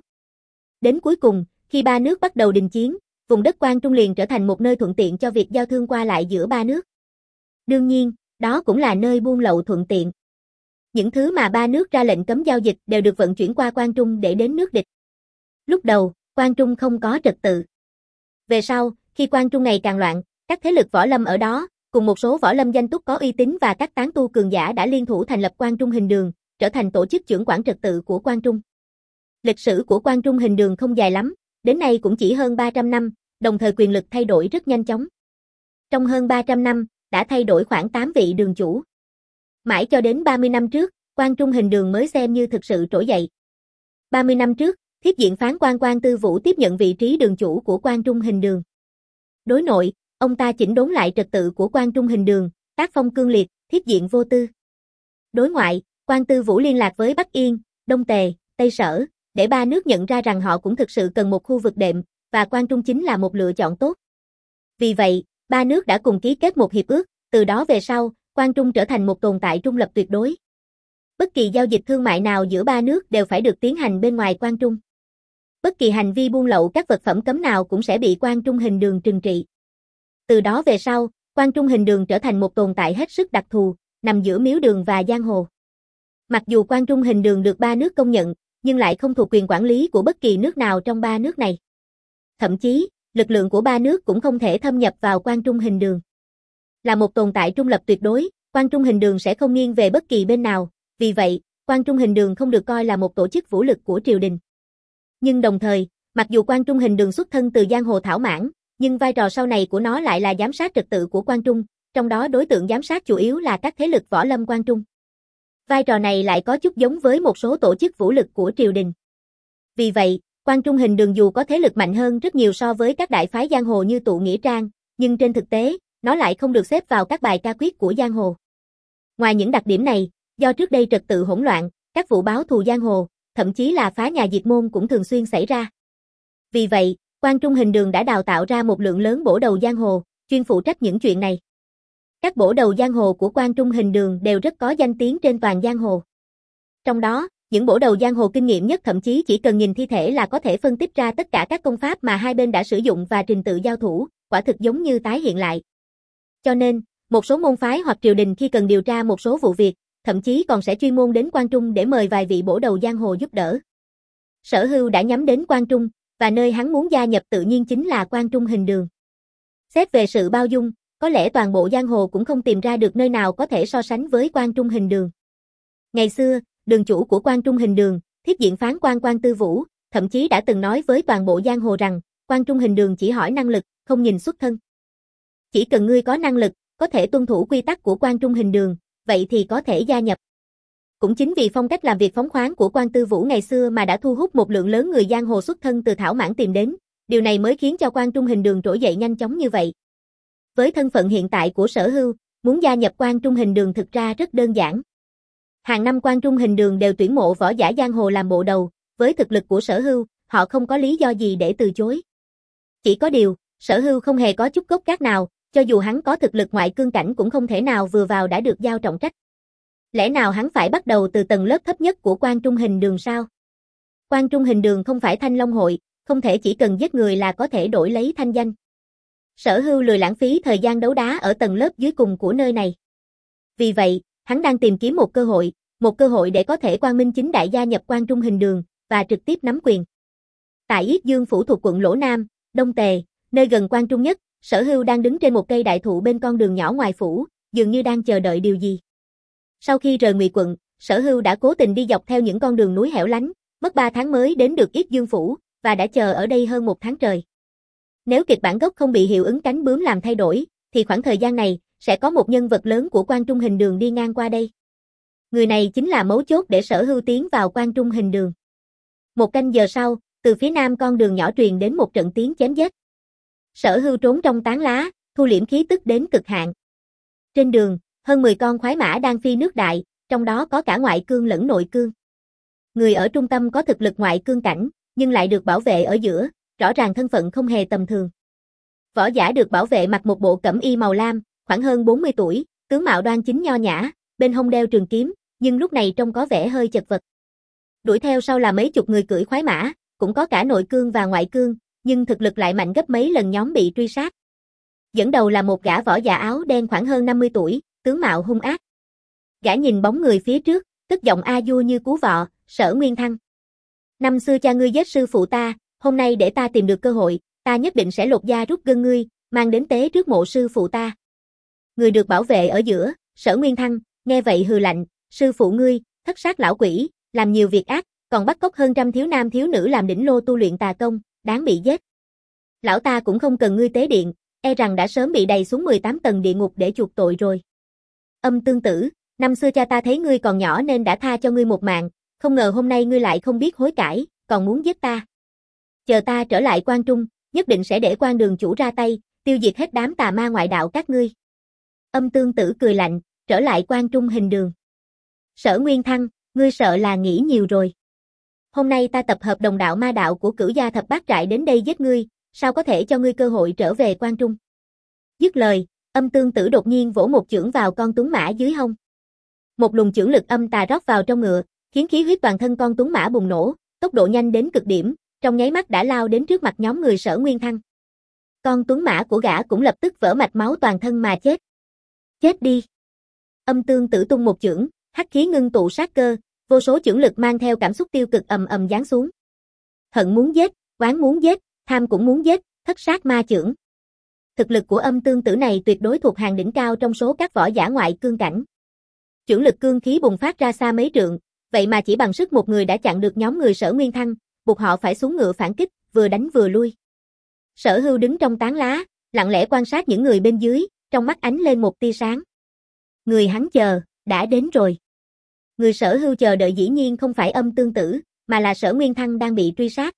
Đến cuối cùng, khi ba nước bắt đầu đình chiến, vùng đất Quan Trung liền trở thành một nơi thuận tiện cho việc giao thương qua lại giữa ba nước. Đương nhiên, đó cũng là nơi buôn lậu thuận tiện. Những thứ mà ba nước ra lệnh cấm giao dịch đều được vận chuyển qua Quan Trung để đến nước địch. Lúc đầu, Quan Trung không có trật tự. Về sau, khi Quan Trung ngày càng loạn, các thế lực võ lâm ở đó, cùng một số võ lâm danh túc có uy tín và các tán tu cường giả đã liên thủ thành lập Quan Trung Hình Đường, trở thành tổ chức chưởng quản trật tự của Quan Trung. Lịch sử của Quan Trung Hình Đường không dài lắm, đến nay cũng chỉ hơn ba trăm năm, đồng thời quyền lực thay đổi rất nhanh chóng. Trong hơn ba trăm năm, đã thay đổi khoảng tám vị đường chủ. Mãi cho đến ba mươi năm trước, Quan Trung Hình Đường mới xem như thực sự trỗi dậy. ba mươi năm trước, Thiếp diện phán quan Quan Tư Vũ tiếp nhận vị trí đường chủ của Quan Trung Hình Đường. Đối nội, ông ta chỉnh đốn lại trật tự của Quan Trung Hình Đường, tác phong cương liệt, Thiếp diện vô tư. Đối ngoại, Quan Tư Vũ liên lạc với Bắc Yên, Đông Tề, Tây Sở, để ba nước nhận ra rằng họ cũng thực sự cần một khu vực đệm, và Quan Trung chính là một lựa chọn tốt. Vì vậy, ba nước đã cùng ký kết một hiệp ước, từ đó về sau, Quan Trung trở thành một tồn tại trung lập tuyệt đối. Bất kỳ giao dịch thương mại nào giữa ba nước đều phải được tiến hành bên ngoài Quan Trung. Bất kỳ hành vi buôn lậu các vật phẩm cấm nào cũng sẽ bị Quan Trung Hình Đường trừng trị. Từ đó về sau, Quan Trung Hình Đường trở thành một tồn tại hết sức đặc thù, nằm giữa miếu đường và giang hồ. Mặc dù Quan Trung Hình Đường được ba nước công nhận, nhưng lại không thuộc quyền quản lý của bất kỳ nước nào trong ba nước này. Thậm chí, lực lượng của ba nước cũng không thể thâm nhập vào Quan Trung Hình Đường. Là một tồn tại trung lập tuyệt đối, Quan Trung Hình Đường sẽ không nghiêng về bất kỳ bên nào, vì vậy, Quan Trung Hình Đường không được coi là một tổ chức vũ lực của triều đình. Nhưng đồng thời, mặc dù Quan Trung Hình Đường xuất thân từ giang hồ thảo mãn, nhưng vai trò sau này của nó lại là giám sát trật tự của Quan Trung, trong đó đối tượng giám sát chủ yếu là các thế lực võ lâm Quan Trung. Vai trò này lại có chút giống với một số tổ chức vũ lực của triều đình. Vì vậy, Quan Trung Hình Đường dù có thế lực mạnh hơn rất nhiều so với các đại phái giang hồ như Tụ Nghĩa Trang, nhưng trên thực tế, nó lại không được xếp vào các bài ca quyết của giang hồ. Ngoài những đặc điểm này, do trước đây trật tự hỗn loạn, các vụ báo thù giang hồ, thậm chí là phá nhà diệt môn cũng thường xuyên xảy ra. Vì vậy, Quan Trung Hình Đường đã đào tạo ra một lượng lớn bổ đầu giang hồ, chuyên phụ trách những chuyện này. Các bổ đầu giang hồ của Quan Trung Hình Đường đều rất có danh tiếng trên toàn giang hồ. Trong đó, những bổ đầu giang hồ kinh nghiệm nhất thậm chí chỉ cần nhìn thi thể là có thể phân tích ra tất cả các công pháp mà hai bên đã sử dụng và trình tự giao thủ, quả thực giống như tái hiện lại. Cho nên, một số môn phái hoặc triều đình khi cần điều tra một số vụ việc, thậm chí còn sẽ chuyên môn đến Quan Trung để mời vài vị bổ đầu giang hồ giúp đỡ. Sở Hưu đã nhắm đến Quan Trung, và nơi hắn muốn gia nhập tự nhiên chính là Quan Trung Hình Đường. Xét về sự bao dung, có lẽ toàn bộ giang hồ cũng không tìm ra được nơi nào có thể so sánh với Quan Trung Hình Đường. Ngày xưa, đường chủ của Quan Trung Hình Đường, Thiết diện phán quan Quan Tư Vũ, thậm chí đã từng nói với toàn bộ giang hồ rằng, Quan Trung Hình Đường chỉ hỏi năng lực, không nhìn xuất thân. Chỉ cần ngươi có năng lực, có thể tuân thủ quy tắc của Quan Trung Hình Đường, vậy thì có thể gia nhập. Cũng chính vì phong cách làm việc phóng khoáng của Quan Tư Vũ ngày xưa mà đã thu hút một lượng lớn người giang hồ xuất thân từ thảo mãn tìm đến, điều này mới khiến cho Quan Trung Hình Đường trỗi dậy nhanh chóng như vậy. Với thân phận hiện tại của Sở Hưu, muốn gia nhập Quan Trung Hình Đường thực ra rất đơn giản. Hàng năm Quan Trung Hình Đường đều tuyển mộ võ giả giang hồ làm bộ đầu, với thực lực của Sở Hưu, họ không có lý do gì để từ chối. Chỉ có điều, Sở Hưu không hề có chút gốc gác nào, cho dù hắn có thực lực ngoại cương cảnh cũng không thể nào vừa vào đã được giao trọng trách. Lẽ nào hắn phải bắt đầu từ tầng lớp thấp nhất của Quan Trung Hình Đường sao? Quan Trung Hình Đường không phải Thanh Long Hội, không thể chỉ cần giết người là có thể đổi lấy thanh danh. Sở Hưu lười lãng phí thời gian đấu đá ở tầng lớp dưới cùng của nơi này. Vì vậy, hắn đang tìm kiếm một cơ hội, một cơ hội để có thể quang minh chính đại gia nhập Quan Trung Hình Đường, và trực tiếp nắm quyền. Tại Yết Dương Phủ thuộc quận Lỗ Nam, Đông Tề, nơi gần Quan Trung nhất, Sở Hưu đang đứng trên một cây đại thụ bên con đường nhỏ ngoài phủ, dường như đang chờ đợi điều gì. Sau khi rời Ngụy quận, Sở Hưu đã cố tình đi dọc theo những con đường núi hẻo lánh, mất ba tháng mới đến được Yết Dương Phủ, và đã chờ ở đây hơn một tháng trời. Nếu kịch bản gốc không bị hiệu ứng cánh bướm làm thay đổi, thì khoảng thời gian này, sẽ có một nhân vật lớn của Quan Trung Hình Đường đi ngang qua đây. Người này chính là mấu chốt để Sở Hưu tiến vào Quan Trung Hình Đường. Một canh giờ sau, từ phía nam con đường nhỏ truyền đến một trận tiếng chém giết. Sở Hưu trốn trong tán lá, thu liễm khí tức đến cực hạn. Trên đường, hơn mười con khoái mã đang phi nước đại, trong đó có cả ngoại cương lẫn nội cương. Người ở trung tâm có thực lực ngoại cương cảnh, nhưng lại được bảo vệ ở giữa, rõ ràng thân phận không hề tầm thường. Võ giả được bảo vệ mặc một bộ cẩm y màu lam, khoảng hơn bốn mươi tuổi, tướng mạo đoan chính nho nhã, bên hông đeo trường kiếm, nhưng lúc này trông có vẻ hơi chật vật. Đuổi theo sau là mấy chục người cưỡi khoái mã, cũng có cả nội cương và ngoại cương, nhưng thực lực lại mạnh gấp mấy lần nhóm bị truy sát. Dẫn đầu là một gã võ giả áo đen khoảng hơn năm mươi tuổi, tướng mạo hung ác. Gã nhìn bóng người phía trước, tức giọng a vua như cú vọ, Sở Nguyên Thăng. Năm xưa cha ngươi giết sư phụ ta, hôm nay để ta tìm được cơ hội, ta nhất định sẽ lột da rút gân ngươi, mang đến tế trước mộ sư phụ ta. Người được bảo vệ ở giữa, Sở Nguyên Thăng, nghe vậy hừ lạnh, sư phụ ngươi, thất sát lão quỷ, làm nhiều việc ác, còn bắt cóc hơn trăm thiếu nam thiếu nữ làm đỉnh lô tu luyện tà công, đáng bị giết. Lão ta cũng không cần ngươi tế điện, e rằng đã sớm bị đày xuống mười tám tầng địa ngục để chuộc tội rồi. Âm Tương Tử, năm xưa cha ta thấy ngươi còn nhỏ nên đã tha cho ngươi một mạng, không ngờ hôm nay ngươi lại không biết hối cải, còn muốn giết ta. Chờ ta trở lại Quan Trung, nhất định sẽ để Quan Đường chủ ra tay, tiêu diệt hết đám tà ma ngoại đạo các ngươi. Âm Tương Tử cười lạnh, trở lại Quan Trung Hình Đường. Sở Nguyên Thăng, ngươi sợ là nghĩ nhiều rồi. Hôm nay ta tập hợp đồng đạo ma đạo của Cửu gia thập bát trại đến đây giết ngươi, sao có thể cho ngươi cơ hội trở về Quan Trung. Dứt lời, Âm Tương Tử đột nhiên vỗ một chưởng vào con tuấn mã dưới hông. Một luồng chưởng lực âm tà rót vào trong ngựa, khiến khí huyết toàn thân con tuấn mã bùng nổ, tốc độ nhanh đến cực điểm, trong nháy mắt đã lao đến trước mặt nhóm người Sở Nguyên Thăng. Con tuấn mã của gã cũng lập tức vỡ mạch máu toàn thân mà chết. Chết đi. Âm Tương Tử tung một chưởng, hắc khí ngưng tụ sát cơ, vô số chưởng lực mang theo cảm xúc tiêu cực ầm ầm giáng xuống. Hận muốn giết, oán muốn giết, tham cũng muốn giết, thất sát ma chưởng. Thực lực của Âm Tương Tử này tuyệt đối thuộc hàng đỉnh cao trong số các võ giả ngoại cương cảnh. Chưởng lực cương khí bùng phát ra xa mấy trượng, vậy mà chỉ bằng sức một người đã chặn được nhóm người Sở Nguyên Thăng, buộc họ phải xuống ngựa phản kích, vừa đánh vừa lui. Sở Hưu đứng trong tán lá, lặng lẽ quan sát những người bên dưới, trong mắt ánh lên một tia sáng. Người hắn chờ, đã đến rồi. Người Sở Hưu chờ đợi dĩ nhiên không phải Âm Tương Tử, mà là Sở Nguyên Thăng đang bị truy sát.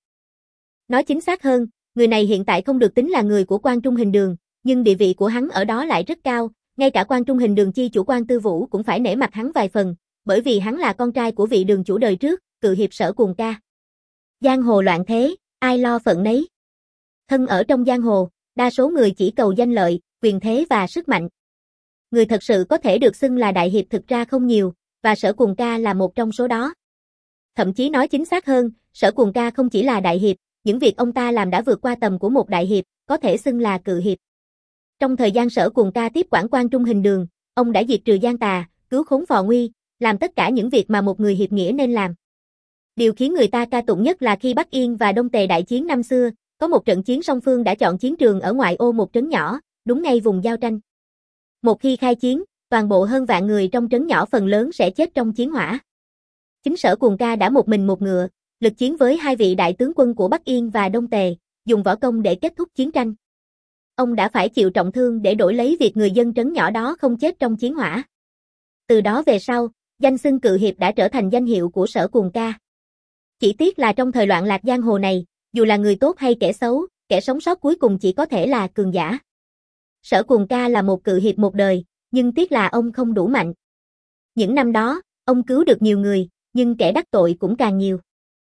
Nói chính xác hơn, người này hiện tại không được tính là người của Quan Trung Hình Đường, nhưng địa vị của hắn ở đó lại rất cao, ngay cả Quan Trung Hình Đường chi chủ Quan Tư Vũ cũng phải nể mặt hắn vài phần, bởi vì hắn là con trai của vị đường chủ đời trước, cự hiệp Sở Cuồng Ca. Giang hồ loạn thế, ai lo phận nấy. Thân ở trong giang hồ, đa số người chỉ cầu danh lợi, quyền thế và sức mạnh. Người thật sự có thể được xưng là đại hiệp thực ra không nhiều, và Sở Cuồng Ca là một trong số đó. Thậm chí nói chính xác hơn, Sở Cuồng Ca không chỉ là đại hiệp, những việc ông ta làm đã vượt qua tầm của một đại hiệp, có thể xưng là cự hiệp. Trong thời gian Sở Cuồng Ca tiếp quản Quan Trung Hình Đường, ông đã diệt trừ gian tà, cứu khốn phò nguy, làm tất cả những việc mà một người hiệp nghĩa nên làm. Điều khiến người ta ca tụng nhất là khi Bắc Yên và Đông Tề đại chiến năm xưa, có một trận chiến song phương đã chọn chiến trường ở ngoại ô một trấn nhỏ, đúng ngay vùng giao tranh. Một khi khai chiến, toàn bộ hơn vạn người trong trấn nhỏ phần lớn sẽ chết trong chiến hỏa. Chính Sở Cuồng Ca đã một mình một ngựa, lực chiến với hai vị đại tướng quân của Bắc Yên và Đông Tề, dùng võ công để kết thúc chiến tranh. Ông đã phải chịu trọng thương để đổi lấy việc người dân trấn nhỏ đó không chết trong chiến hỏa. Từ đó về sau, danh xưng cự hiệp đã trở thành danh hiệu của Sở Cuồng Ca. Chỉ tiếc là trong thời loạn lạc giang hồ này, dù là người tốt hay kẻ xấu, kẻ sống sót cuối cùng chỉ có thể là cường giả. Sở Cuồng Ca là một cự hiệp một đời, nhưng tiếc là ông không đủ mạnh. Những năm đó, ông cứu được nhiều người, nhưng kẻ đắc tội cũng càng nhiều.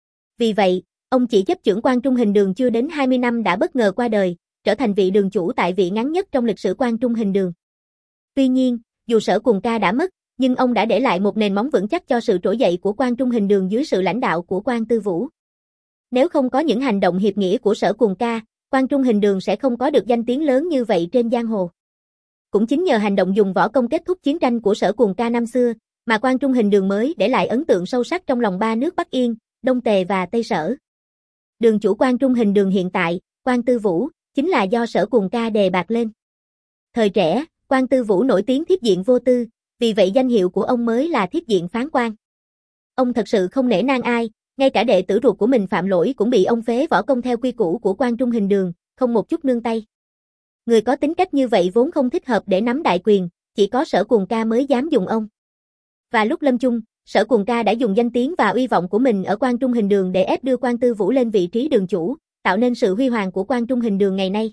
Vì vậy, ông chỉ chấp chưởng Quan Trung Hình Đường chưa đến hai mươi năm đã bất ngờ qua đời, trở thành vị đường chủ tại vị ngắn nhất trong lịch sử Quan Trung Hình Đường. Tuy nhiên, dù Sở Cuồng Ca đã mất, nhưng ông đã để lại một nền móng vững chắc cho sự trỗi dậy của Quan Trung Hình Đường dưới sự lãnh đạo của Quan Tư Vũ. Nếu không có những hành động hiệp nghĩa của Sở Cuồng Ca, Quan Trung Hình Đường sẽ không có được danh tiếng lớn như vậy trên giang hồ. Cũng chính nhờ hành động dùng võ công kết thúc chiến tranh của Sở Cuồng Ca năm xưa, mà Quan Trung Hình Đường mới để lại ấn tượng sâu sắc trong lòng ba nước Bắc Yên, Đông Tề và Tây Sở. Đường chủ Quan Trung Hình Đường hiện tại, Quan Tư Vũ, chính là do Sở Cuồng Ca đề bạt lên. Thời trẻ, Quan Tư Vũ nổi tiếng thiếp diện vô tư, vì vậy danh hiệu của ông mới là thiếp diện phán quan. Ông thật sự không nể nang ai, ngay cả đệ tử ruột của mình phạm lỗi cũng bị ông phế võ công theo quy củ của Quan Trung Hình Đường, không một chút nương tay. Người có tính cách như vậy vốn không thích hợp để nắm đại quyền, chỉ có Sở Cuồng Ca mới dám dùng ông. Và lúc lâm chung, Sở Cuồng Ca đã dùng danh tiếng và uy vọng của mình ở Quan Trung Hình Đường để ép đưa Quan Tư Vũ lên vị trí đường chủ, tạo nên sự huy hoàng của Quan Trung Hình Đường ngày nay.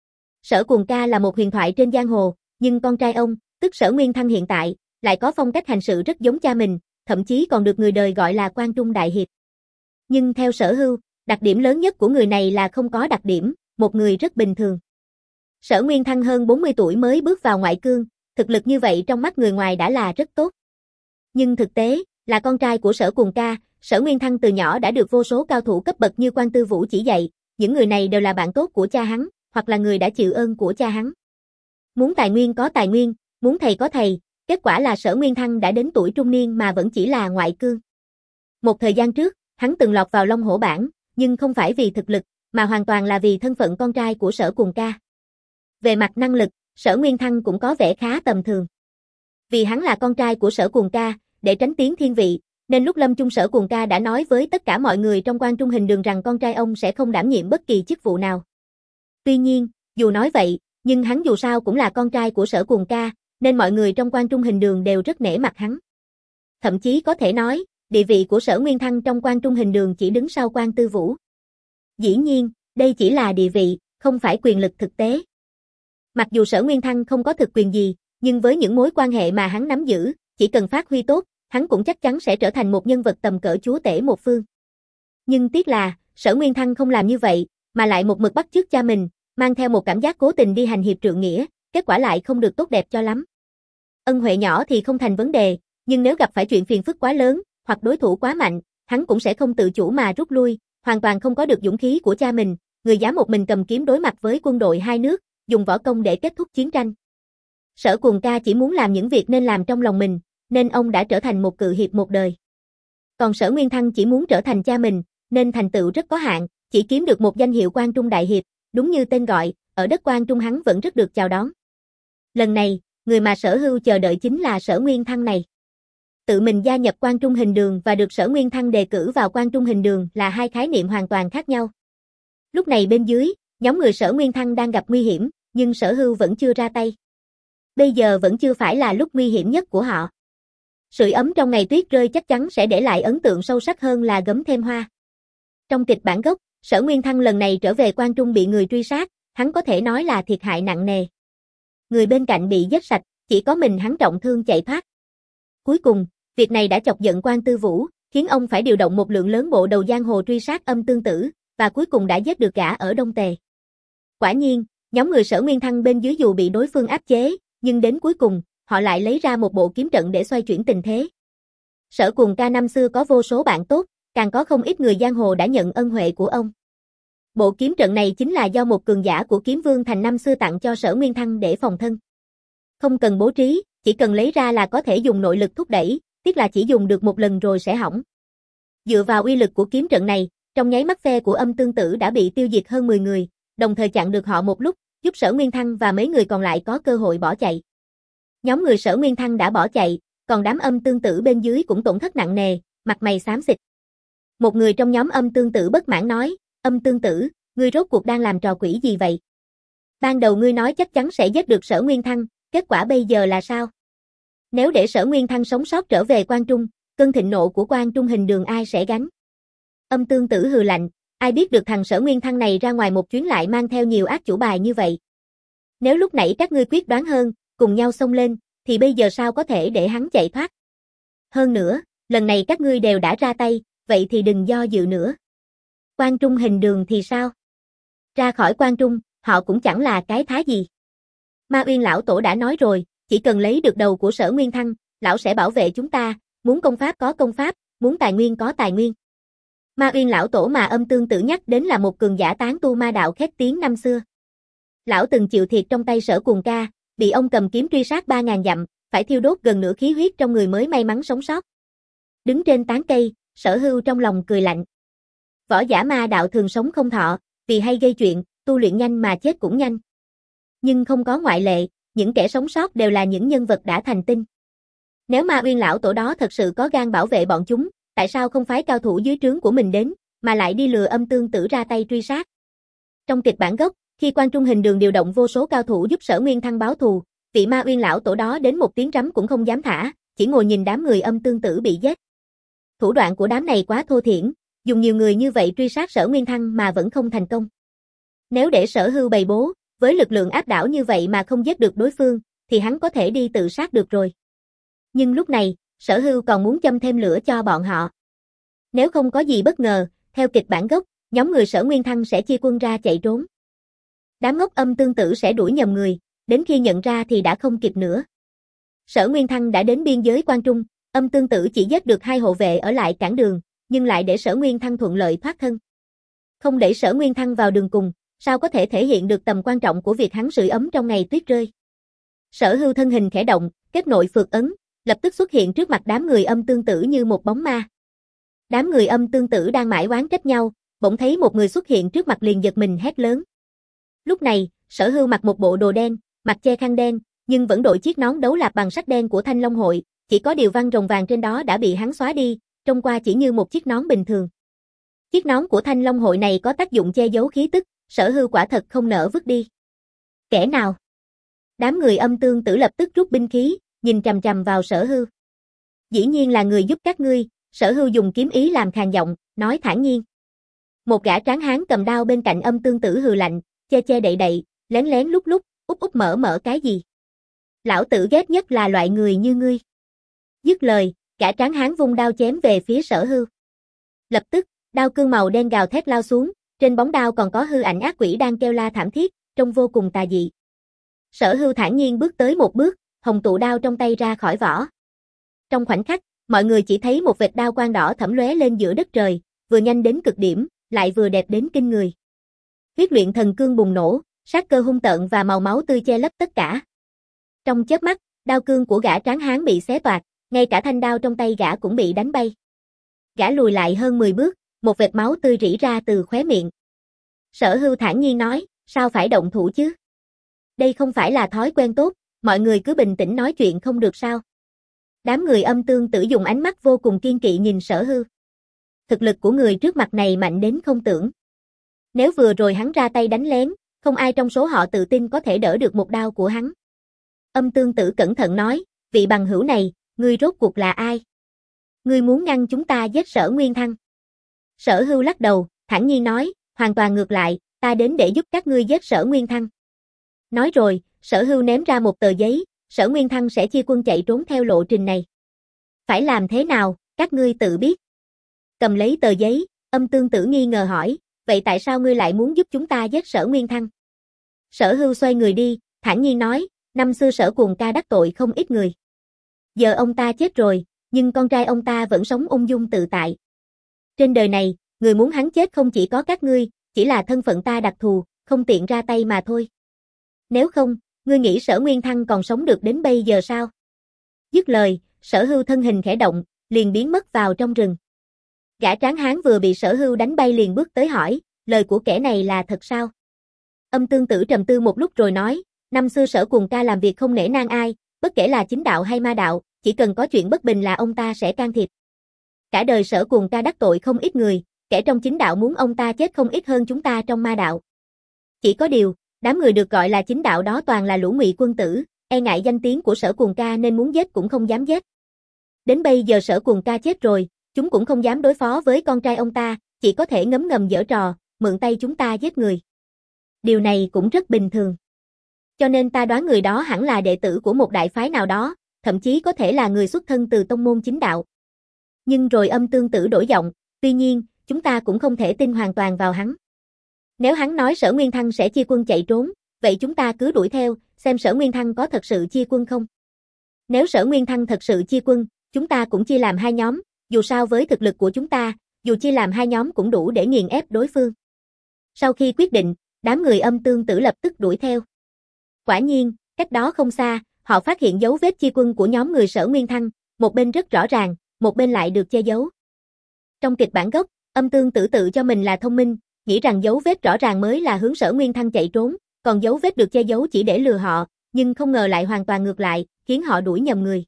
Sở Cuồng Ca là một huyền thoại trên giang hồ, nhưng con trai ông, tức Sở Nguyên Thăng hiện tại, lại có phong cách hành sự rất giống cha mình, thậm chí còn được người đời gọi là Quan Trung Đại Hiệp. Nhưng theo Sở Hưu, đặc điểm lớn nhất của người này là không có đặc điểm, một người rất bình thường. Sở Nguyên Thăng hơn bốn mươi tuổi mới bước vào ngoại cương, thực lực như vậy trong mắt người ngoài đã là rất tốt. Nhưng thực tế, là con trai của Sở Cuồng Ca, Sở Nguyên Thăng từ nhỏ đã được vô số cao thủ cấp bậc như Quan Tư Vũ chỉ dạy, những người này đều là bạn tốt của cha hắn, hoặc là người đã chịu ơn của cha hắn. Muốn tài nguyên có tài nguyên, muốn thầy có thầy, kết quả là Sở Nguyên Thăng đã đến tuổi trung niên mà vẫn chỉ là ngoại cương. Một thời gian trước, hắn từng lọt vào Long Hổ bảng, nhưng không phải vì thực lực, mà hoàn toàn là vì thân phận con trai của Sở Cuồng Ca. Về mặt năng lực, Sở Nguyên Thăng cũng có vẻ khá tầm thường. Vì hắn là con trai của Sở Cuồng Ca, để tránh tiếng thiên vị, nên lúc lâm chung Sở Cuồng Ca đã nói với tất cả mọi người trong Quan Trung Hình Đường rằng con trai ông sẽ không đảm nhiệm bất kỳ chức vụ nào. Tuy nhiên, dù nói vậy, nhưng hắn dù sao cũng là con trai của Sở Cuồng Ca, nên mọi người trong Quan Trung Hình Đường đều rất nể mặt hắn. Thậm chí có thể nói, địa vị của Sở Nguyên Thăng trong Quan Trung Hình Đường chỉ đứng sau Quan Tư Vũ. Dĩ nhiên, đây chỉ là địa vị, không phải quyền lực thực tế. Mặc dù Sở Nguyên Thăng không có thực quyền gì, nhưng với những mối quan hệ mà hắn nắm giữ, chỉ cần phát huy tốt, hắn cũng chắc chắn sẽ trở thành một nhân vật tầm cỡ chúa tể một phương. Nhưng tiếc là, Sở Nguyên Thăng không làm như vậy, mà lại một mực bắt chước cha mình, mang theo một cảm giác cố tình đi hành hiệp trượng nghĩa, kết quả lại không được tốt đẹp cho lắm. Ân huệ nhỏ thì không thành vấn đề, nhưng nếu gặp phải chuyện phiền phức quá lớn, hoặc đối thủ quá mạnh, hắn cũng sẽ không tự chủ mà rút lui, hoàn toàn không có được dũng khí của cha mình, người dám một mình cầm kiếm đối mặt với quân đội hai nước, dùng võ công để kết thúc chiến tranh. Sở Cuồng Ca chỉ muốn làm những việc nên làm trong lòng mình, nên ông đã trở thành một cự hiệp một đời. Còn Sở Nguyên Thăng chỉ muốn trở thành cha mình, nên thành tựu rất có hạn, chỉ kiếm được một danh hiệu Quan Trung Đại Hiệp, đúng như tên gọi, ở đất Quan Trung hắn vẫn rất được chào đón. Lần này, người mà Sở Hưu chờ đợi chính là Sở Nguyên Thăng này. Tự mình gia nhập Quan Trung Hình Đường và được Sở Nguyên Thăng đề cử vào Quan Trung Hình Đường là hai khái niệm hoàn toàn khác nhau. Lúc này bên dưới, nhóm người Sở Nguyên Thăng đang gặp nguy hiểm, nhưng Sở Hưu vẫn chưa ra tay. Bây giờ vẫn chưa phải là lúc nguy hiểm nhất của họ. Sưởi ấm trong ngày tuyết rơi chắc chắn sẽ để lại ấn tượng sâu sắc hơn là gấm thêm hoa. Trong kịch bản gốc, Sở Nguyên Thăng lần này trở về Quan Trung bị người truy sát, hắn có thể nói là thiệt hại nặng nề. Người bên cạnh bị giết sạch, chỉ có mình hắn trọng thương chạy thoát. Cuối cùng, việc này đã chọc giận Quan Tư Vũ, khiến ông phải điều động một lượng lớn bộ đầu giang hồ truy sát Âm Tương Tử, và cuối cùng đã giết được gã ở Đông Tề. Quả nhiên, nhóm người Sở Nguyên Thăng bên dưới dù bị đối phương áp chế, nhưng đến cuối cùng, họ lại lấy ra một bộ kiếm trận để xoay chuyển tình thế. Sở Cuồng Ca năm xưa có vô số bạn tốt, càng có không ít người giang hồ đã nhận ân huệ của ông. Bộ kiếm trận này chính là do một cường giả của Kiếm Vương Thành năm xưa tặng cho Sở Nguyên Thăng để phòng thân. Không cần bố trí, chỉ cần lấy ra là có thể dùng nội lực thúc đẩy, tiếc là chỉ dùng được một lần rồi sẽ hỏng. Dựa vào uy lực của kiếm trận này, trong nháy mắt phe của Âm Tương Tử đã bị tiêu diệt hơn mười người, đồng thời chặn được họ một lúc, giúp Sở Nguyên Thăng và mấy người còn lại có cơ hội bỏ chạy. Nhóm người Sở Nguyên Thăng đã bỏ chạy, còn đám Âm Tương Tử bên dưới cũng tổn thất nặng nề, mặt mày xám xịt. Một người trong nhóm Âm Tương Tử bất mãn nói, Âm Tương Tử, ngươi rốt cuộc đang làm trò quỷ gì vậy? Ban đầu ngươi nói chắc chắn sẽ giết được Sở Nguyên Thăng, kết quả bây giờ là sao? Nếu để Sở Nguyên Thăng sống sót trở về Quan Trung, cơn thịnh nộ của Quan Trung Hình Đường ai sẽ gánh? Âm Tương Tử hừ lạnh, ai biết được thằng Sở Nguyên Thăng này ra ngoài một chuyến lại mang theo nhiều ác chủ bài như vậy. Nếu lúc nãy các ngươi quyết đoán hơn, cùng nhau xông lên, thì bây giờ sao có thể để hắn chạy thoát? Hơn nữa, lần này các ngươi đều đã ra tay, vậy thì đừng do dự nữa. Quan Trung hình đường thì sao? Ra khỏi Quan Trung, họ cũng chẳng là cái thá gì. Ma Uyên lão tổ đã nói rồi, chỉ cần lấy được đầu của Sở Nguyên Thăng, lão sẽ bảo vệ chúng ta, muốn công pháp có công pháp, muốn tài nguyên có tài nguyên. Ma Uyên lão tổ mà Âm Tương Tử nhắc đến là một cường giả tán tu ma đạo khét tiếng năm xưa. Lão từng chịu thiệt trong tay Sở Cuồng Ca, bị ông cầm kiếm truy sát ba ngàn dặm, phải thiêu đốt gần nửa khí huyết trong người mới may mắn sống sót. Đứng trên tán cây, Sở Hưu trong lòng cười lạnh. Võ giả ma đạo thường sống không thọ, vì hay gây chuyện, tu luyện nhanh mà chết cũng nhanh. Nhưng không có ngoại lệ, những kẻ sống sót đều là những nhân vật đã thành tinh. Nếu Ma Uyên lão tổ đó thật sự có gan bảo vệ bọn chúng, tại sao không phái cao thủ dưới trướng của mình đến, mà lại đi lừa Âm Tương Tử ra tay truy sát? Trong kịch bản gốc, khi Quan Trung hình đường điều động vô số cao thủ giúp Sở Nguyên Thăng báo thù, vị Ma Uyên lão tổ đó đến một tiếng rắm cũng không dám thả, chỉ ngồi nhìn đám người Âm Tương Tử bị giết. Thủ đoạn của đám này quá thô thiển, dùng nhiều người như vậy truy sát Sở Nguyên Thăng mà vẫn không thành công. Nếu để Sở Hưu bày bố, với lực lượng áp đảo như vậy mà không giết được đối phương, thì hắn có thể đi tự sát được rồi. Nhưng lúc này, Sở Hưu còn muốn châm thêm lửa cho bọn họ. Nếu không có gì bất ngờ, theo kịch bản gốc, nhóm người Sở Nguyên Thăng sẽ chia quân ra chạy trốn. Đám ngốc Âm Tương Tử sẽ đuổi nhầm người, đến khi nhận ra thì đã không kịp nữa. Sở Nguyên Thăng đã đến biên giới Quan Trung, Âm Tương Tử chỉ giết được hai hộ vệ ở lại cản đường, nhưng lại để Sở Nguyên Thăng thuận lợi thoát thân. Không để Sở Nguyên Thăng vào đường cùng, sao có thể thể hiện được tầm quan trọng của việc hắn sưởi ấm trong ngày tuyết rơi. Sở Hưu thân hình khẽ động, kết nội phược ấn, lập tức xuất hiện trước mặt đám người Âm Tương Tử như một bóng ma. Đám người Âm Tương Tử đang mãi oán trách nhau, bỗng thấy một người xuất hiện trước mặt liền giật mình hét lớn. Lúc này, Sở Hưu mặc một bộ đồ đen, mặt che khăn đen, nhưng vẫn đội chiếc nón đấu lạp bằng sắt đen của Thanh Long hội, chỉ có điều văn rồng vàng trên đó đã bị hắn xóa đi, trông qua chỉ như một chiếc nón bình thường. Chiếc nón của Thanh Long hội này có tác dụng che giấu khí tức, Sở Hưu quả thật không nỡ vứt đi. Kẻ nào? Đám người Âm Tương Tử lập tức rút binh khí, nhìn chằm chằm vào Sở Hưu. Dĩ nhiên là người giúp các ngươi, Sở Hưu dùng kiếm ý làm khàn giọng, nói thản nhiên. Một gã tráng hán cầm đao bên cạnh Âm Tương Tử hừ lạnh, che che đậy đậy, lén lén lúc lúc, úp úp mở mở cái gì? Lão tử ghét nhất là loại người như ngươi. Dứt lời, gã tráng hán vung đao chém về phía Sở Hưu. Lập tức, đao cương màu đen gào thét lao xuống, trên bóng đao còn có hư ảnh ác quỷ đang kêu la thảm thiết, trông vô cùng tà dị. Sở Hưu thản nhiên bước tới một bước, hồng tụ đao trong tay ra khỏi vỏ. Trong khoảnh khắc, mọi người chỉ thấy một vệt đao quang đỏ thẫm lóe lên giữa đất trời, vừa nhanh đến cực điểm, lại vừa đẹp đến kinh người. Huyết luyện thần cương bùng nổ, sát cơ hung tợn và màu máu tươi che lấp tất cả. Trong chớp mắt, đao cương của gã tráng hán bị xé toạc, ngay cả thanh đao trong tay gã cũng bị đánh bay. Gã lùi lại hơn mười bước, một vệt máu tươi rỉ ra từ khóe miệng. Sở Hưu thản nhiên nói, sao phải động thủ chứ? Đây không phải là thói quen tốt, mọi người cứ bình tĩnh nói chuyện không được sao? Đám người Âm Tương Tử dùng ánh mắt vô cùng kiên kỵ nhìn Sở Hưu. Thực lực của người trước mặt này mạnh đến không tưởng. Nếu vừa rồi hắn ra tay đánh lén, không ai trong số họ tự tin có thể đỡ được một đao của hắn. Âm Tương Tử cẩn thận nói, vị bằng hữu này, ngươi rốt cuộc là ai? Ngươi muốn ngăn chúng ta giết Sở Nguyên Thăng? Sở Hưu lắc đầu, thản nhiên nói, hoàn toàn ngược lại, ta đến để giúp các ngươi giết Sở Nguyên Thăng. Nói rồi, Sở Hưu ném ra một tờ giấy, Sở Nguyên Thăng sẽ chia quân chạy trốn theo lộ trình này. Phải làm thế nào, các ngươi tự biết. Cầm lấy tờ giấy, Âm Tương Tử nghi ngờ hỏi, vậy tại sao ngươi lại muốn giúp chúng ta giết Sở Nguyên Thăng? Sở Hưu xoay người đi, thản nhiên nói, năm xưa Sở Cuồng Ca đắc tội không ít người. Giờ ông ta chết rồi, nhưng con trai ông ta vẫn sống ung dung tự tại. Trên đời này, người muốn hắn chết không chỉ có các ngươi, chỉ là thân phận ta đặc thù, không tiện ra tay mà thôi. Nếu không, ngươi nghĩ Sở Nguyên Thăng còn sống được đến bây giờ sao? Dứt lời, Sở Hưu thân hình khẽ động, liền biến mất vào trong rừng. Gã tráng hán vừa bị Sở Hưu đánh bay liền bước tới hỏi, lời của kẻ này là thật sao? Âm Tương Tử trầm tư một lúc rồi nói, năm xưa Sở Cuồng Ca làm việc không nể nang ai, bất kể là chính đạo hay ma đạo, chỉ cần có chuyện bất bình là ông ta sẽ can thiệp. Cả đời Sở Cuồng Ca đắc tội không ít người, kẻ trong chính đạo muốn ông ta chết không ít hơn chúng ta trong ma đạo. Chỉ có điều, đám người được gọi là chính đạo đó toàn là lũ ngụy quân tử, e ngại danh tiếng của Sở Cuồng Ca nên muốn giết cũng không dám giết. Đến bây giờ Sở Cuồng Ca chết rồi, chúng cũng không dám đối phó với con trai ông ta, chỉ có thể ngấm ngầm giở trò, mượn tay chúng ta giết người. Điều này cũng rất bình thường. Cho nên ta đoán người đó hẳn là đệ tử của một đại phái nào đó, thậm chí có thể là người xuất thân từ tông môn chính đạo. Nhưng rồi Âm Tương Tử đổi giọng, tuy nhiên, chúng ta cũng không thể tin hoàn toàn vào hắn. Nếu hắn nói Sở Nguyên Thăng sẽ chia quân chạy trốn, vậy chúng ta cứ đuổi theo, xem Sở Nguyên Thăng có thật sự chia quân không. Nếu Sở Nguyên Thăng thật sự chia quân, chúng ta cũng chia làm hai nhóm, dù sao với thực lực của chúng ta, dù chia làm hai nhóm cũng đủ để nghiền ép đối phương. Sau khi quyết định, đám người Âm Tương Tử lập tức đuổi theo. Quả nhiên, cách đó không xa, họ phát hiện dấu vết chia quân của nhóm người Sở Nguyên Thăng, một bên rất rõ ràng, một bên lại được che giấu. Trong kịch bản gốc, Âm Tương Tử tự cho mình là thông minh, nghĩ rằng dấu vết rõ ràng mới là hướng Sở Nguyên Thăng chạy trốn, còn dấu vết được che giấu chỉ để lừa họ, nhưng không ngờ lại hoàn toàn ngược lại, khiến họ đuổi nhầm người.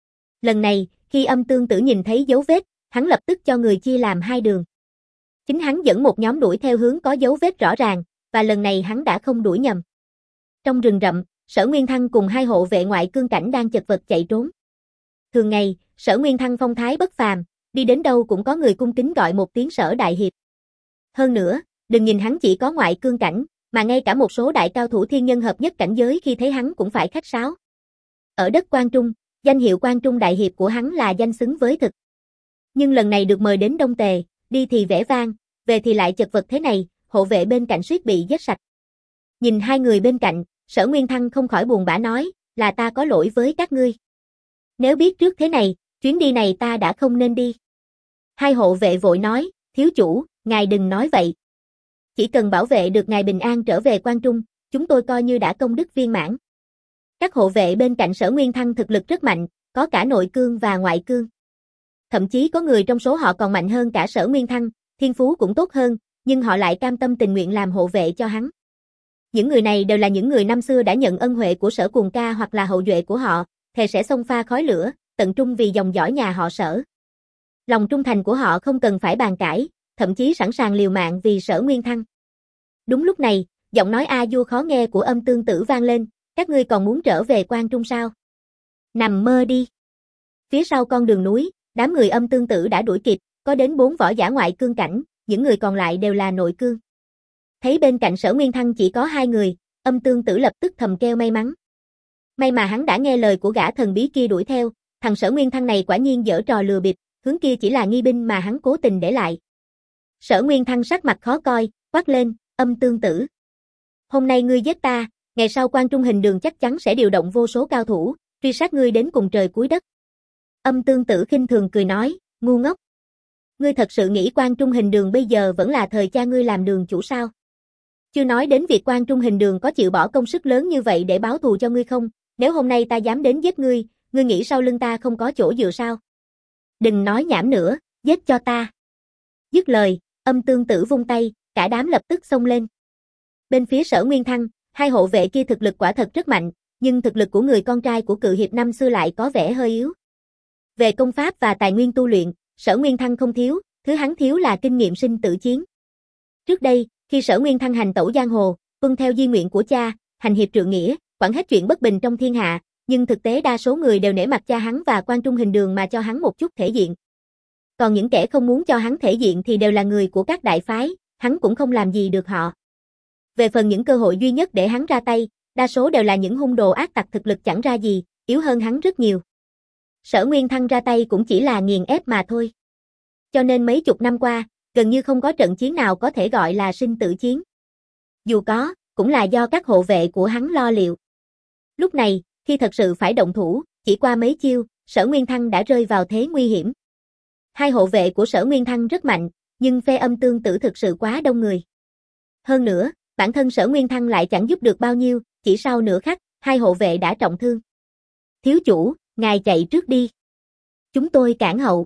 Lần này, khi Âm Tương Tử nhìn thấy dấu vết, hắn lập tức cho người chia làm hai đường. Chính hắn dẫn một nhóm đuổi theo hướng có dấu vết rõ ràng, và lần này hắn đã không đuổi nhầm. Trong rừng rậm, Sở Nguyên Thăng cùng hai hộ vệ ngoại cương cảnh đang chật vật chạy trốn. Thường ngày, Sở Nguyên Thăng phong thái bất phàm, đi đến đâu cũng có người cung kính gọi một tiếng Sở đại hiệp. Hơn nữa, đừng nhìn hắn chỉ có ngoại cương cảnh, mà ngay cả một số đại cao thủ thiên nhân hợp nhất cảnh giới khi thấy hắn cũng phải khách sáo. Ở đất Quan Trung, danh hiệu Quan Trung đại hiệp của hắn là danh xứng với thực. Nhưng lần này được mời đến Đông Tề, đi thì vẻ vang, về thì lại chật vật thế này, hộ vệ bên cạnh suýt bị giết sạch. Nhìn hai người bên cạnh, Sở Nguyên Thăng không khỏi buồn bã nói, là ta có lỗi với các ngươi. Nếu biết trước thế này, chuyến đi này ta đã không nên đi. Hai hộ vệ vội nói, thiếu chủ, ngài đừng nói vậy. Chỉ cần bảo vệ được ngài bình an trở về Quan Trung, chúng tôi coi như đã công đức viên mãn. Các hộ vệ bên cạnh Sở Nguyên Thăng thực lực rất mạnh, có cả nội cương và ngoại cương. Thậm chí có người trong số họ còn mạnh hơn cả Sở Nguyên Thăng, thiên phú cũng tốt hơn, nhưng họ lại cam tâm tình nguyện làm hộ vệ cho hắn. Những người này đều là những người năm xưa đã nhận ân huệ của Sở Cuồng Ca hoặc là hậu duệ của họ, thề sẽ xông pha khói lửa, tận trung vì dòng dõi nhà họ Sở. Lòng trung thành của họ không cần phải bàn cãi, thậm chí sẵn sàng liều mạng vì Sở Nguyên Thăng. Đúng lúc này, giọng nói a du khó nghe của Âm Tương Tử vang lên, các ngươi còn muốn trở về Quan Trung sao? Nằm mơ đi. Phía sau con đường núi, đám người Âm Tương Tử đã đuổi kịp, có đến bốn võ giả ngoại cương cảnh, những người còn lại đều là nội cương. Thấy bên cạnh Sở Nguyên Thăng chỉ có hai người, Âm Tương Tử lập tức thầm kêu may mắn. May mà hắn đã nghe lời của gã thần bí kia đuổi theo, thằng Sở Nguyên Thăng này quả nhiên giở trò lừa bịp, hướng kia chỉ là nghi binh mà hắn cố tình để lại. Sở Nguyên Thăng sắc mặt khó coi, quát lên, Âm Tương Tử. Hôm nay ngươi giết ta, ngày sau Quan Trung Hình Đường chắc chắn sẽ điều động vô số cao thủ, truy sát ngươi đến cùng trời cuối đất. Âm Tương Tử khinh thường cười nói, ngu ngốc. Ngươi thật sự nghĩ Quan Trung Hình Đường bây giờ vẫn là thời cha ngươi làm đường chủ sao? Chưa nói đến việc Quan Trung Hình Đường có chịu bỏ công sức lớn như vậy để báo thù cho ngươi không, nếu hôm nay ta dám đến giết ngươi, ngươi nghĩ sau lưng ta không có chỗ dựa sao? Đừng nói nhảm nữa, giết cho ta. Dứt lời, Âm Tương Tử vung tay, cả đám lập tức xông lên. Bên phía Sở Nguyên Thăng, hai hộ vệ kia thực lực quả thật rất mạnh, nhưng thực lực của người con trai của cự hiệp năm xưa lại có vẻ hơi yếu. Về công pháp và tài nguyên tu luyện, Sở Nguyên Thăng không thiếu, thứ hắn thiếu là kinh nghiệm sinh tử chiến. Trước đây, khi Sở Nguyên Thăng hành tẩu giang hồ, tuân theo di nguyện của cha, hành hiệp trượng nghĩa, quản hết chuyện bất bình trong thiên hạ, nhưng thực tế đa số người đều nể mặt cha hắn và Quan Trung Hình Đường mà cho hắn một chút thể diện. Còn những kẻ không muốn cho hắn thể diện thì đều là người của các đại phái, hắn cũng không làm gì được họ. Về phần những cơ hội duy nhất để hắn ra tay, đa số đều là những hung đồ ác tặc thực lực chẳng ra gì, yếu hơn hắn rất nhiều. Sở Nguyên Thăng ra tay cũng chỉ là nghiền ép mà thôi. Cho nên mấy chục năm qua, gần như không có trận chiến nào có thể gọi là sinh tử chiến. Dù có, cũng là do các hộ vệ của hắn lo liệu. Lúc này, khi thật sự phải động thủ, chỉ qua mấy chiêu, Sở Nguyên Thăng đã rơi vào thế nguy hiểm. Hai hộ vệ của Sở Nguyên Thăng rất mạnh, nhưng phe Âm Tương Tử thực sự quá đông người. Hơn nữa, bản thân Sở Nguyên Thăng lại chẳng giúp được bao nhiêu, chỉ sau nửa khắc, hai hộ vệ đã trọng thương. Thiếu chủ, ngài chạy trước đi. Chúng tôi cản hậu.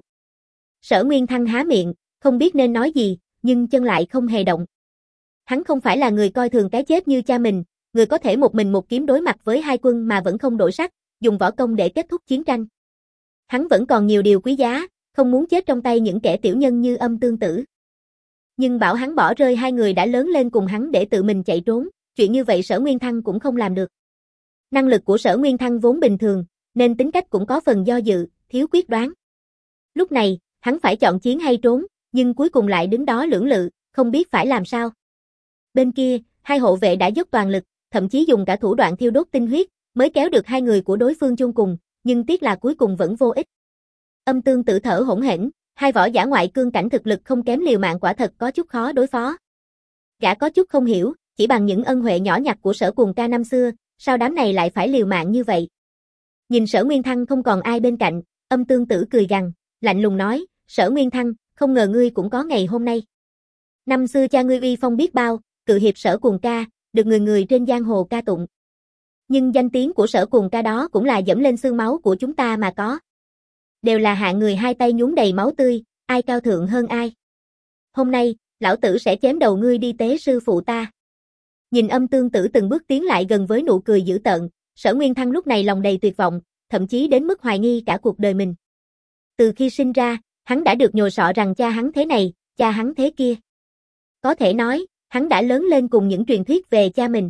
Sở Nguyên Thăng há miệng, không biết nên nói gì, nhưng chân lại không hề động. Hắn không phải là người coi thường cái chết như cha mình, người có thể một mình một kiếm đối mặt với hai quân mà vẫn không đổi sắc, dùng võ công để kết thúc chiến tranh. Hắn vẫn còn nhiều điều quý giá, không muốn chết trong tay những kẻ tiểu nhân như Âm Tương Tử. Nhưng bảo hắn bỏ rơi hai người đã lớn lên cùng hắn để tự mình chạy trốn, chuyện như vậy Sở Nguyên Thăng cũng không làm được. Năng lực của Sở Nguyên Thăng vốn bình thường, nên tính cách cũng có phần do dự, thiếu quyết đoán. Lúc này, hắn phải chọn chiến hay trốn, nhưng cuối cùng lại đứng đó lưỡng lự, không biết phải làm sao. Bên kia, hai hộ vệ đã dốc toàn lực, thậm chí dùng cả thủ đoạn thiêu đốt tinh huyết, mới kéo được hai người của đối phương chôn cùng, nhưng tiếc là cuối cùng vẫn vô ích. Âm Tương Tử thở hổn hển, hai võ giả ngoại cương cảnh thực lực không kém liều mạng quả thật có chút khó đối phó. Gã có chút không hiểu, chỉ bằng những ân huệ nhỏ nhặt của Sở Cuồng Ca năm xưa, sao đám này lại phải liều mạng như vậy? Nhìn Sở Nguyên Thăng không còn ai bên cạnh, Âm Tương Tử cười gằn, lạnh lùng nói, Sở Nguyên Thăng, không ngờ ngươi cũng có ngày hôm nay. Năm xưa cha ngươi uy phong biết bao, cự hiệp Sở Cuồng Ca, được người người trên giang hồ ca tụng. Nhưng danh tiếng của Sở Cuồng Ca đó cũng là dẫm lên xương máu của chúng ta mà có. Đều là hạng người hai tay nhuốm đầy máu tươi, ai cao thượng hơn ai. Hôm nay, lão tử sẽ chém đầu ngươi đi tế sư phụ ta. Nhìn Âm Tương Tử từng bước tiến lại gần với nụ cười dữ tợn, Sở Nguyên Thăng lúc này lòng đầy tuyệt vọng, thậm chí đến mức hoài nghi cả cuộc đời mình. Từ khi sinh ra, hắn đã được nhồi sọ rằng cha hắn thế này, cha hắn thế kia. Có thể nói, hắn đã lớn lên cùng những truyền thuyết về cha mình.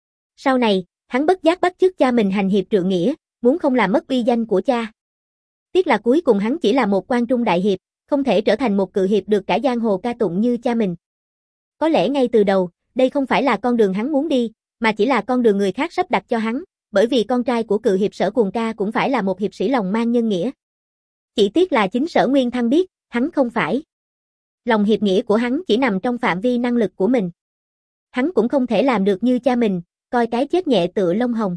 Sau này, hắn bất giác bắt chước cha mình hành hiệp trượng nghĩa, muốn không làm mất uy danh của cha. Tiếc là cuối cùng hắn chỉ là một quan trung đại hiệp, không thể trở thành một cự hiệp được cả giang hồ ca tụng như cha mình. Có lẽ ngay từ đầu, đây không phải là con đường hắn muốn đi, mà chỉ là con đường người khác sắp đặt cho hắn, bởi vì con trai của cự hiệp Sở Cuồng Ca cũng phải là một hiệp sĩ lòng mang nhân nghĩa. Chỉ tiếc là chính Sở Nguyên Thăng biết, hắn không phải. Lòng hiệp nghĩa của hắn chỉ nằm trong phạm vi năng lực của mình. Hắn cũng không thể làm được như cha mình, coi cái chết nhẹ tựa lông hồng.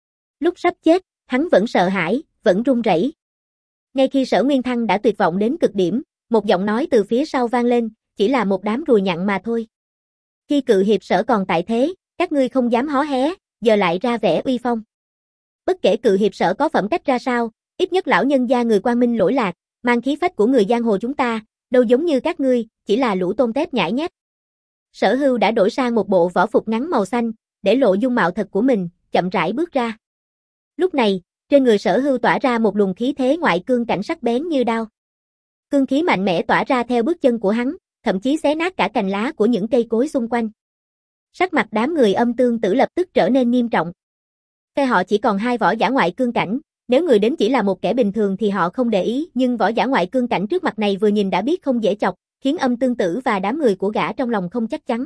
Lúc sắp chết, hắn vẫn sợ hãi, vẫn run rẩy. Ngay khi Sở Nguyên Thăng đã tuyệt vọng đến cực điểm, một giọng nói từ phía sau vang lên, chỉ là một đám ruồi nhặn mà thôi. Khi cự hiệp Sở còn tại thế, các ngươi không dám hó hé, giờ lại ra vẻ uy phong. Bất kể cự hiệp Sở có phẩm cách ra sao, ít nhất lão nhân gia người quang minh lỗi lạc, mang khí phách của người giang hồ chúng ta, đâu giống như các ngươi, chỉ là lũ tôm tép nhãi nhép. Sở Hưu đã đổi sang một bộ võ phục ngắn màu xanh, để lộ dung mạo thật của mình, chậm rãi bước ra. Lúc này, trên người Sở Hưu tỏa ra một luồng khí thế ngoại cương cảnh sắc bén như đao. Cương khí mạnh mẽ tỏa ra theo bước chân của hắn, thậm chí xé nát cả cành lá của những cây cối xung quanh. Sắc mặt đám người Âm Tương Tử lập tức trở nên nghiêm trọng. Phe họ chỉ còn hai võ giả ngoại cương cảnh, nếu người đến chỉ là một kẻ bình thường thì họ không để ý, nhưng võ giả ngoại cương cảnh trước mặt này vừa nhìn đã biết không dễ chọc, khiến Âm Tương Tử và đám người của gã trong lòng không chắc chắn.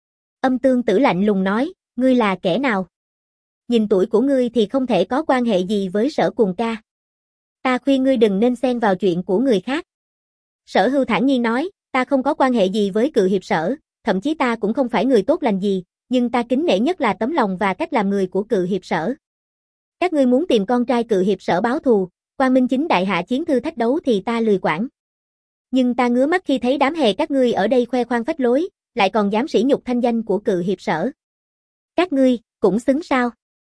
Âm Tương Tử lạnh lùng nói, ngươi là kẻ nào? Nhìn tuổi của ngươi thì không thể có quan hệ gì với Sở Cuồng Ca. Ta khuyên ngươi đừng nên xen vào chuyện của người khác. Sở Hưu thản nhiên nói, ta không có quan hệ gì với cự hiệp Sở, thậm chí ta cũng không phải người tốt lành gì, nhưng ta kính nể nhất là tấm lòng và cách làm người của cự hiệp Sở. Các ngươi muốn tìm con trai cự hiệp Sở báo thù, Quang Minh Chính đại hạ chiến thư thách đấu thì ta lười quản. Nhưng ta ngứa mắt khi thấy đám hề các ngươi ở đây khoe khoang phách lối, lại còn dám sỉ nhục thanh danh của cự hiệp Sở. Các ngươi, cũng xứng sao?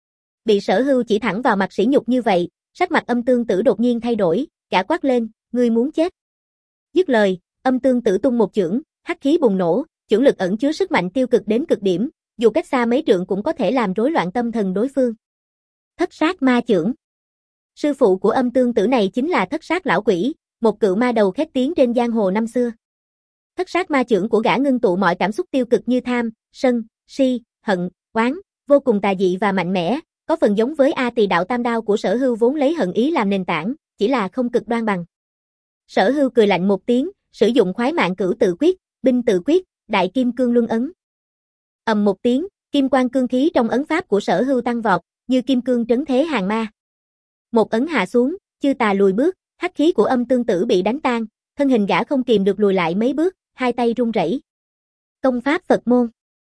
Bị Sở Hưu chỉ thẳng vào mặt sỉ nhục như vậy, sắc mặt Âm Tương Tử đột nhiên thay đổi, gã quát lên, ngươi muốn chết. Dứt lời, Âm Tương Tử tung một chưởng, hắc khí bùng nổ, chưởng lực ẩn chứa sức mạnh tiêu cực đến cực điểm, dù cách xa mấy trượng cũng có thể làm rối loạn tâm thần đối phương. Thất sát ma chưởng. Sư phụ của Âm Tương Tử này chính là Thất sát lão quỷ, một cự ma đầu khét tiếng trên giang hồ năm xưa. Thất sát ma chưởng của gã ngưng tụ mọi cảm xúc tiêu cực như tham, sân, si, hận, oán, vô cùng tà dị và mạnh mẽ, có phần giống với A Tỳ đạo tam đao của Sở Hưu vốn lấy hận ý làm nền tảng, chỉ là không cực đoan bằng. Sở Hưu cười lạnh một tiếng, sử dụng khoái mạng cửu tự quyết, binh tự quyết, đại kim cương luân ấn. Ầm một tiếng, kim quang cương khí trong ấn pháp của Sở Hưu tăng vọt, như kim cương trấn thế hàng ma. Một ấn hạ xuống, chư tà lùi bước, hắc khí của Âm Tương Tử bị đánh tan, thân hình gã không kìm được lùi lại mấy bước, hai tay run rẩy. Công pháp Phật môn.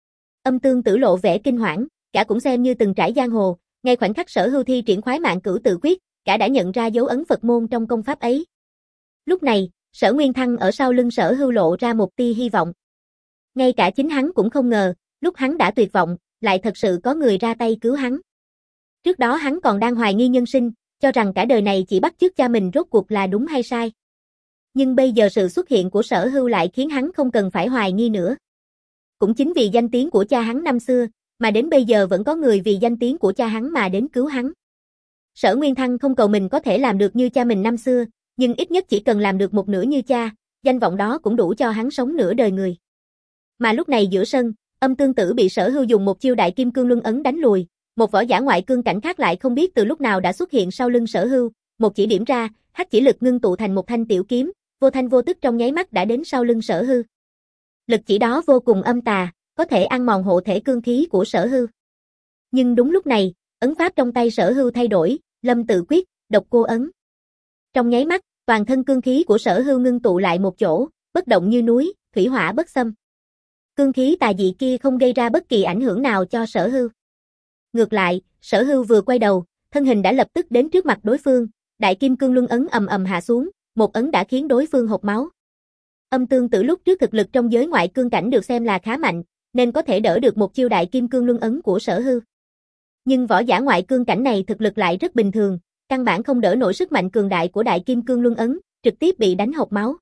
Âm Tương Tử lộ vẻ kinh hoảng, gã cũng xem như từng trải giang hồ, ngay khoảnh khắc Sở Hưu thi triển khoái mạng cửu tự quyết, gã đã nhận ra dấu ấn Phật môn trong công pháp ấy. Lúc này, Sở Nguyên Thăng ở sau lưng Sở Hưu lộ ra một tia hy vọng. Ngay cả chính hắn cũng không ngờ, lúc hắn đã tuyệt vọng, lại thật sự có người ra tay cứu hắn. Trước đó hắn còn đang hoài nghi nhân sinh, cho rằng cả đời này chỉ bắt chước cha mình rốt cuộc là đúng hay sai. Nhưng bây giờ sự xuất hiện của Sở Hưu lại khiến hắn không cần phải hoài nghi nữa. Cũng chính vì danh tiếng của cha hắn năm xưa, mà đến bây giờ vẫn có người vì danh tiếng của cha hắn mà đến cứu hắn. Sở Nguyên Thăng không cầu mình có thể làm được như cha mình năm xưa, nhưng ít nhất chỉ cần làm được một nửa như cha, danh vọng đó cũng đủ cho hắn sống nửa đời người. Mà lúc này giữa sân, Âm Tương Tử bị Sở Hưu dùng một chiêu đại kim cương luân ấn đánh lùi, một võ giả ngoại cương cảnh khác lại không biết từ lúc nào đã xuất hiện sau lưng Sở Hưu, một chỉ điểm ra, hắc chỉ lực ngưng tụ thành một thanh tiểu kiếm, vô thanh vô tức trong nháy mắt đã đến sau lưng Sở Hưu. Lực chỉ đó vô cùng âm tà, có thể ăn mòn hộ thể cương khí của Sở Hưu. Nhưng đúng lúc này, ấn pháp trong tay Sở Hưu thay đổi, Lâm Tự Quyết, độc cô ấn. Trong nháy mắt, toàn thân cương khí của Sở Hưu ngưng tụ lại một chỗ, bất động như núi, thủy hỏa bất xâm. Cương khí tà dị kia không gây ra bất kỳ ảnh hưởng nào cho Sở Hưu. Ngược lại, Sở Hưu vừa quay đầu, thân hình đã lập tức đến trước mặt đối phương, Đại Kim Cương Luân ấn ầm ầm hạ xuống, một ấn đã khiến đối phương hộc máu. Âm Tương Tử lúc trước thực lực trong giới ngoại cương cảnh được xem là khá mạnh, nên có thể đỡ được một chiêu Đại Kim Cương Luân ấn của Sở Hưu. Nhưng võ giả ngoại cương cảnh này thực lực lại rất bình thường, căn bản không đỡ nổi sức mạnh cường đại của Đại Kim Cương Luân ấn, trực tiếp bị đánh hộc máu.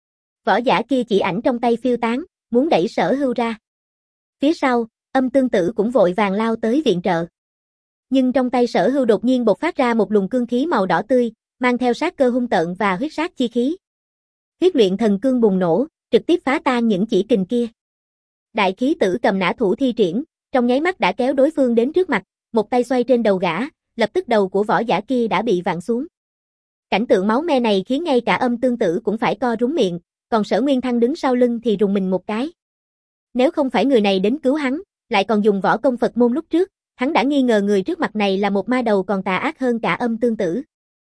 Võ giả kia chỉ ảnh trong tay phiêu tán, muốn đẩy Sở Hưu ra. Phía sau, Âm Tương Tử cũng vội vàng lao tới viện trợ. Nhưng trong tay Sở Hưu đột nhiên bộc phát ra một luồng cương khí màu đỏ tươi, mang theo sát cơ hung tợn và huyết sát chi khí. Huyết luyện thần cương bùng nổ, trực tiếp phá tan những chỉ kình kia. Đại khí tử cầm nã thủ thi triển, trong nháy mắt đã kéo đối phương đến trước mặt, một tay xoay trên đầu gã, lập tức đầu của võ giả kia đã bị vặn xuống. Cảnh tượng máu me này khiến ngay cả Âm Tương Tử cũng phải co rúm miệng, còn Sở Nguyên Thăng đứng sau lưng thì rùng mình một cái. Nếu không phải người này đến cứu hắn, lại còn dùng võ công Phật môn lúc trước, hắn đã nghi ngờ người trước mặt này là một ma đầu còn tà ác hơn cả Âm Tương Tử.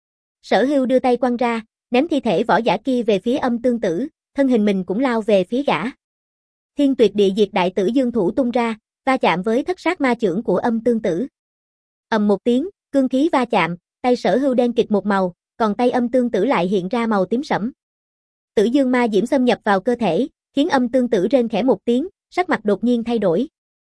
Sở Hưu đưa tay quăng ra, ném thi thể võ giả kia về phía Âm Tương Tử, thân hình mình cũng lao về phía gã. Thiên Tuyệt Địa Diệt Đại Tử Dương thủ tung ra, va chạm với thất sát ma chưởng của Âm Tương Tử. Ầm một tiếng, cương khí va chạm, tay Sở Hưu đen kịt một màu, còn tay Âm Tương Tử lại hiện ra màu tím sẫm. Tử Dương ma diễm xâm nhập vào cơ thể, khiến Âm Tương Tử rên khẽ một tiếng, sắc mặt đột nhiên thay đổi.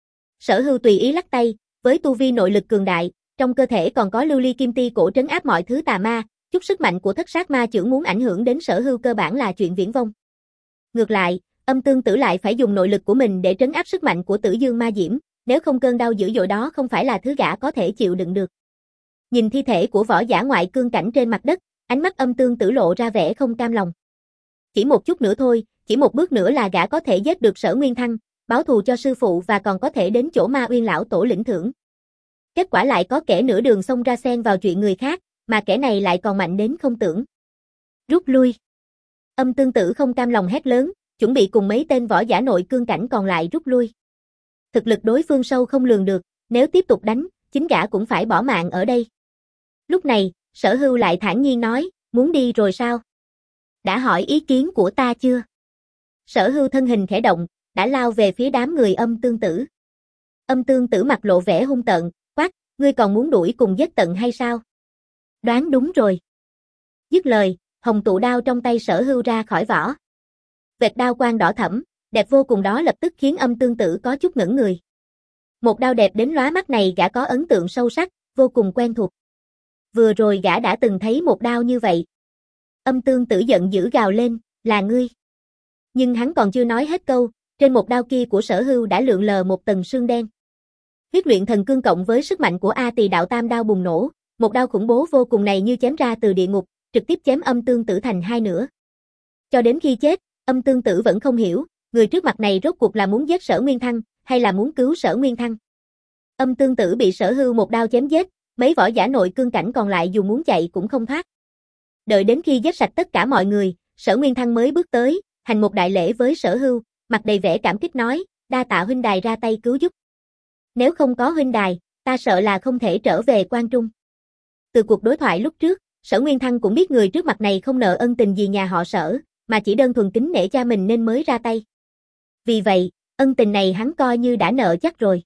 Sở Hưu tùy ý lắc tay, với tu vi nội lực cường đại, trong cơ thể còn có lưu ly kim ti cổ trấn áp mọi thứ tà ma, chút sức mạnh của thất sát ma chưởng muốn ảnh hưởng đến Sở Hưu cơ bản là chuyện viển vông. Ngược lại, Âm Tương Tử lại phải dùng nội lực của mình để trấn áp sức mạnh của Tử Dương ma diễm, nếu không cơn đau dữ dội đó không phải là thứ gã có thể chịu đựng được. Nhìn thi thể của võ giả ngoại cương cảnh trên mặt đất, ánh mắt Âm Tương Tử lộ ra vẻ không cam lòng. Chỉ một chút nữa thôi, chỉ một bước nữa là gã có thể giết được Sở Nguyên Thăng, báo thù cho sư phụ và còn có thể đến chỗ Ma Uyên lão tổ lĩnh thưởng. Kết quả lại có kẻ nửa đường xông ra xen vào chuyện người khác, mà kẻ này lại còn mạnh đến không tưởng. Rút lui. Âm Tương Tử không cam lòng hét lớn, chuẩn bị cùng mấy tên võ giả nội cương cảnh còn lại rút lui. Thực lực đối phương sâu không lường được, nếu tiếp tục đánh, chính gã cũng phải bỏ mạng ở đây. Lúc này, Sở Hưu lại thản nhiên nói, muốn đi rồi sao? Đã hỏi ý kiến của ta chưa? Sở Hưu thân hình khẽ động, đã lao về phía đám người Âm Tương Tử. Âm Tương Tử mặt lộ vẻ hung tợn, quát, ngươi còn muốn đuổi cùng giết tận hay sao? Đoán đúng rồi. Dứt lời, hồng tụ đao trong tay Sở Hưu ra khỏi vỏ. Vệt đao quang đỏ thẫm, đẹp vô cùng đó lập tức khiến Âm Tương Tử có chút ngẩn người. Một đao đẹp đến lóa mắt này gã có ấn tượng sâu sắc, vô cùng quen thuộc. Vừa rồi gã đã từng thấy một đao như vậy. Âm Tương Tử giận dữ gào lên, là ngươi. Nhưng hắn còn chưa nói hết câu, trên một đao kia của Sở Hưu đã lượn lờ một tầng sương đen. Huyết luyện thần cương cộng với sức mạnh của A Tỳ đạo tam đao bùng nổ, một đao khủng bố vô cùng này như chém ra từ địa ngục, trực tiếp chém Âm Tương Tử thành hai nửa. Cho đến khi chết, Âm Tương Tử vẫn không hiểu, người trước mặt này rốt cuộc là muốn giết Sở Nguyên Thăng, hay là muốn cứu Sở Nguyên Thăng. Âm Tương Tử bị Sở Hưu một đao chém giết, mấy võ giả nội cương cảnh còn lại dù muốn chạy cũng không thoát. Đợi đến khi giết sạch tất cả mọi người, Sở Nguyên Thăng mới bước tới, hành một đại lễ với Sở Hưu, mặt đầy vẻ cảm kích nói, đa tạ huynh đài ra tay cứu giúp. Nếu không có huynh đài, ta sợ là không thể trở về Quan Trung. Từ cuộc đối thoại lúc trước, Sở Nguyên Thăng cũng biết người trước mặt này không nợ ân tình gì nhà họ Sở, mà chỉ đơn thuần kính nể cha mình nên mới ra tay. Vì vậy, ân tình này hắn coi như đã nợ chắc rồi.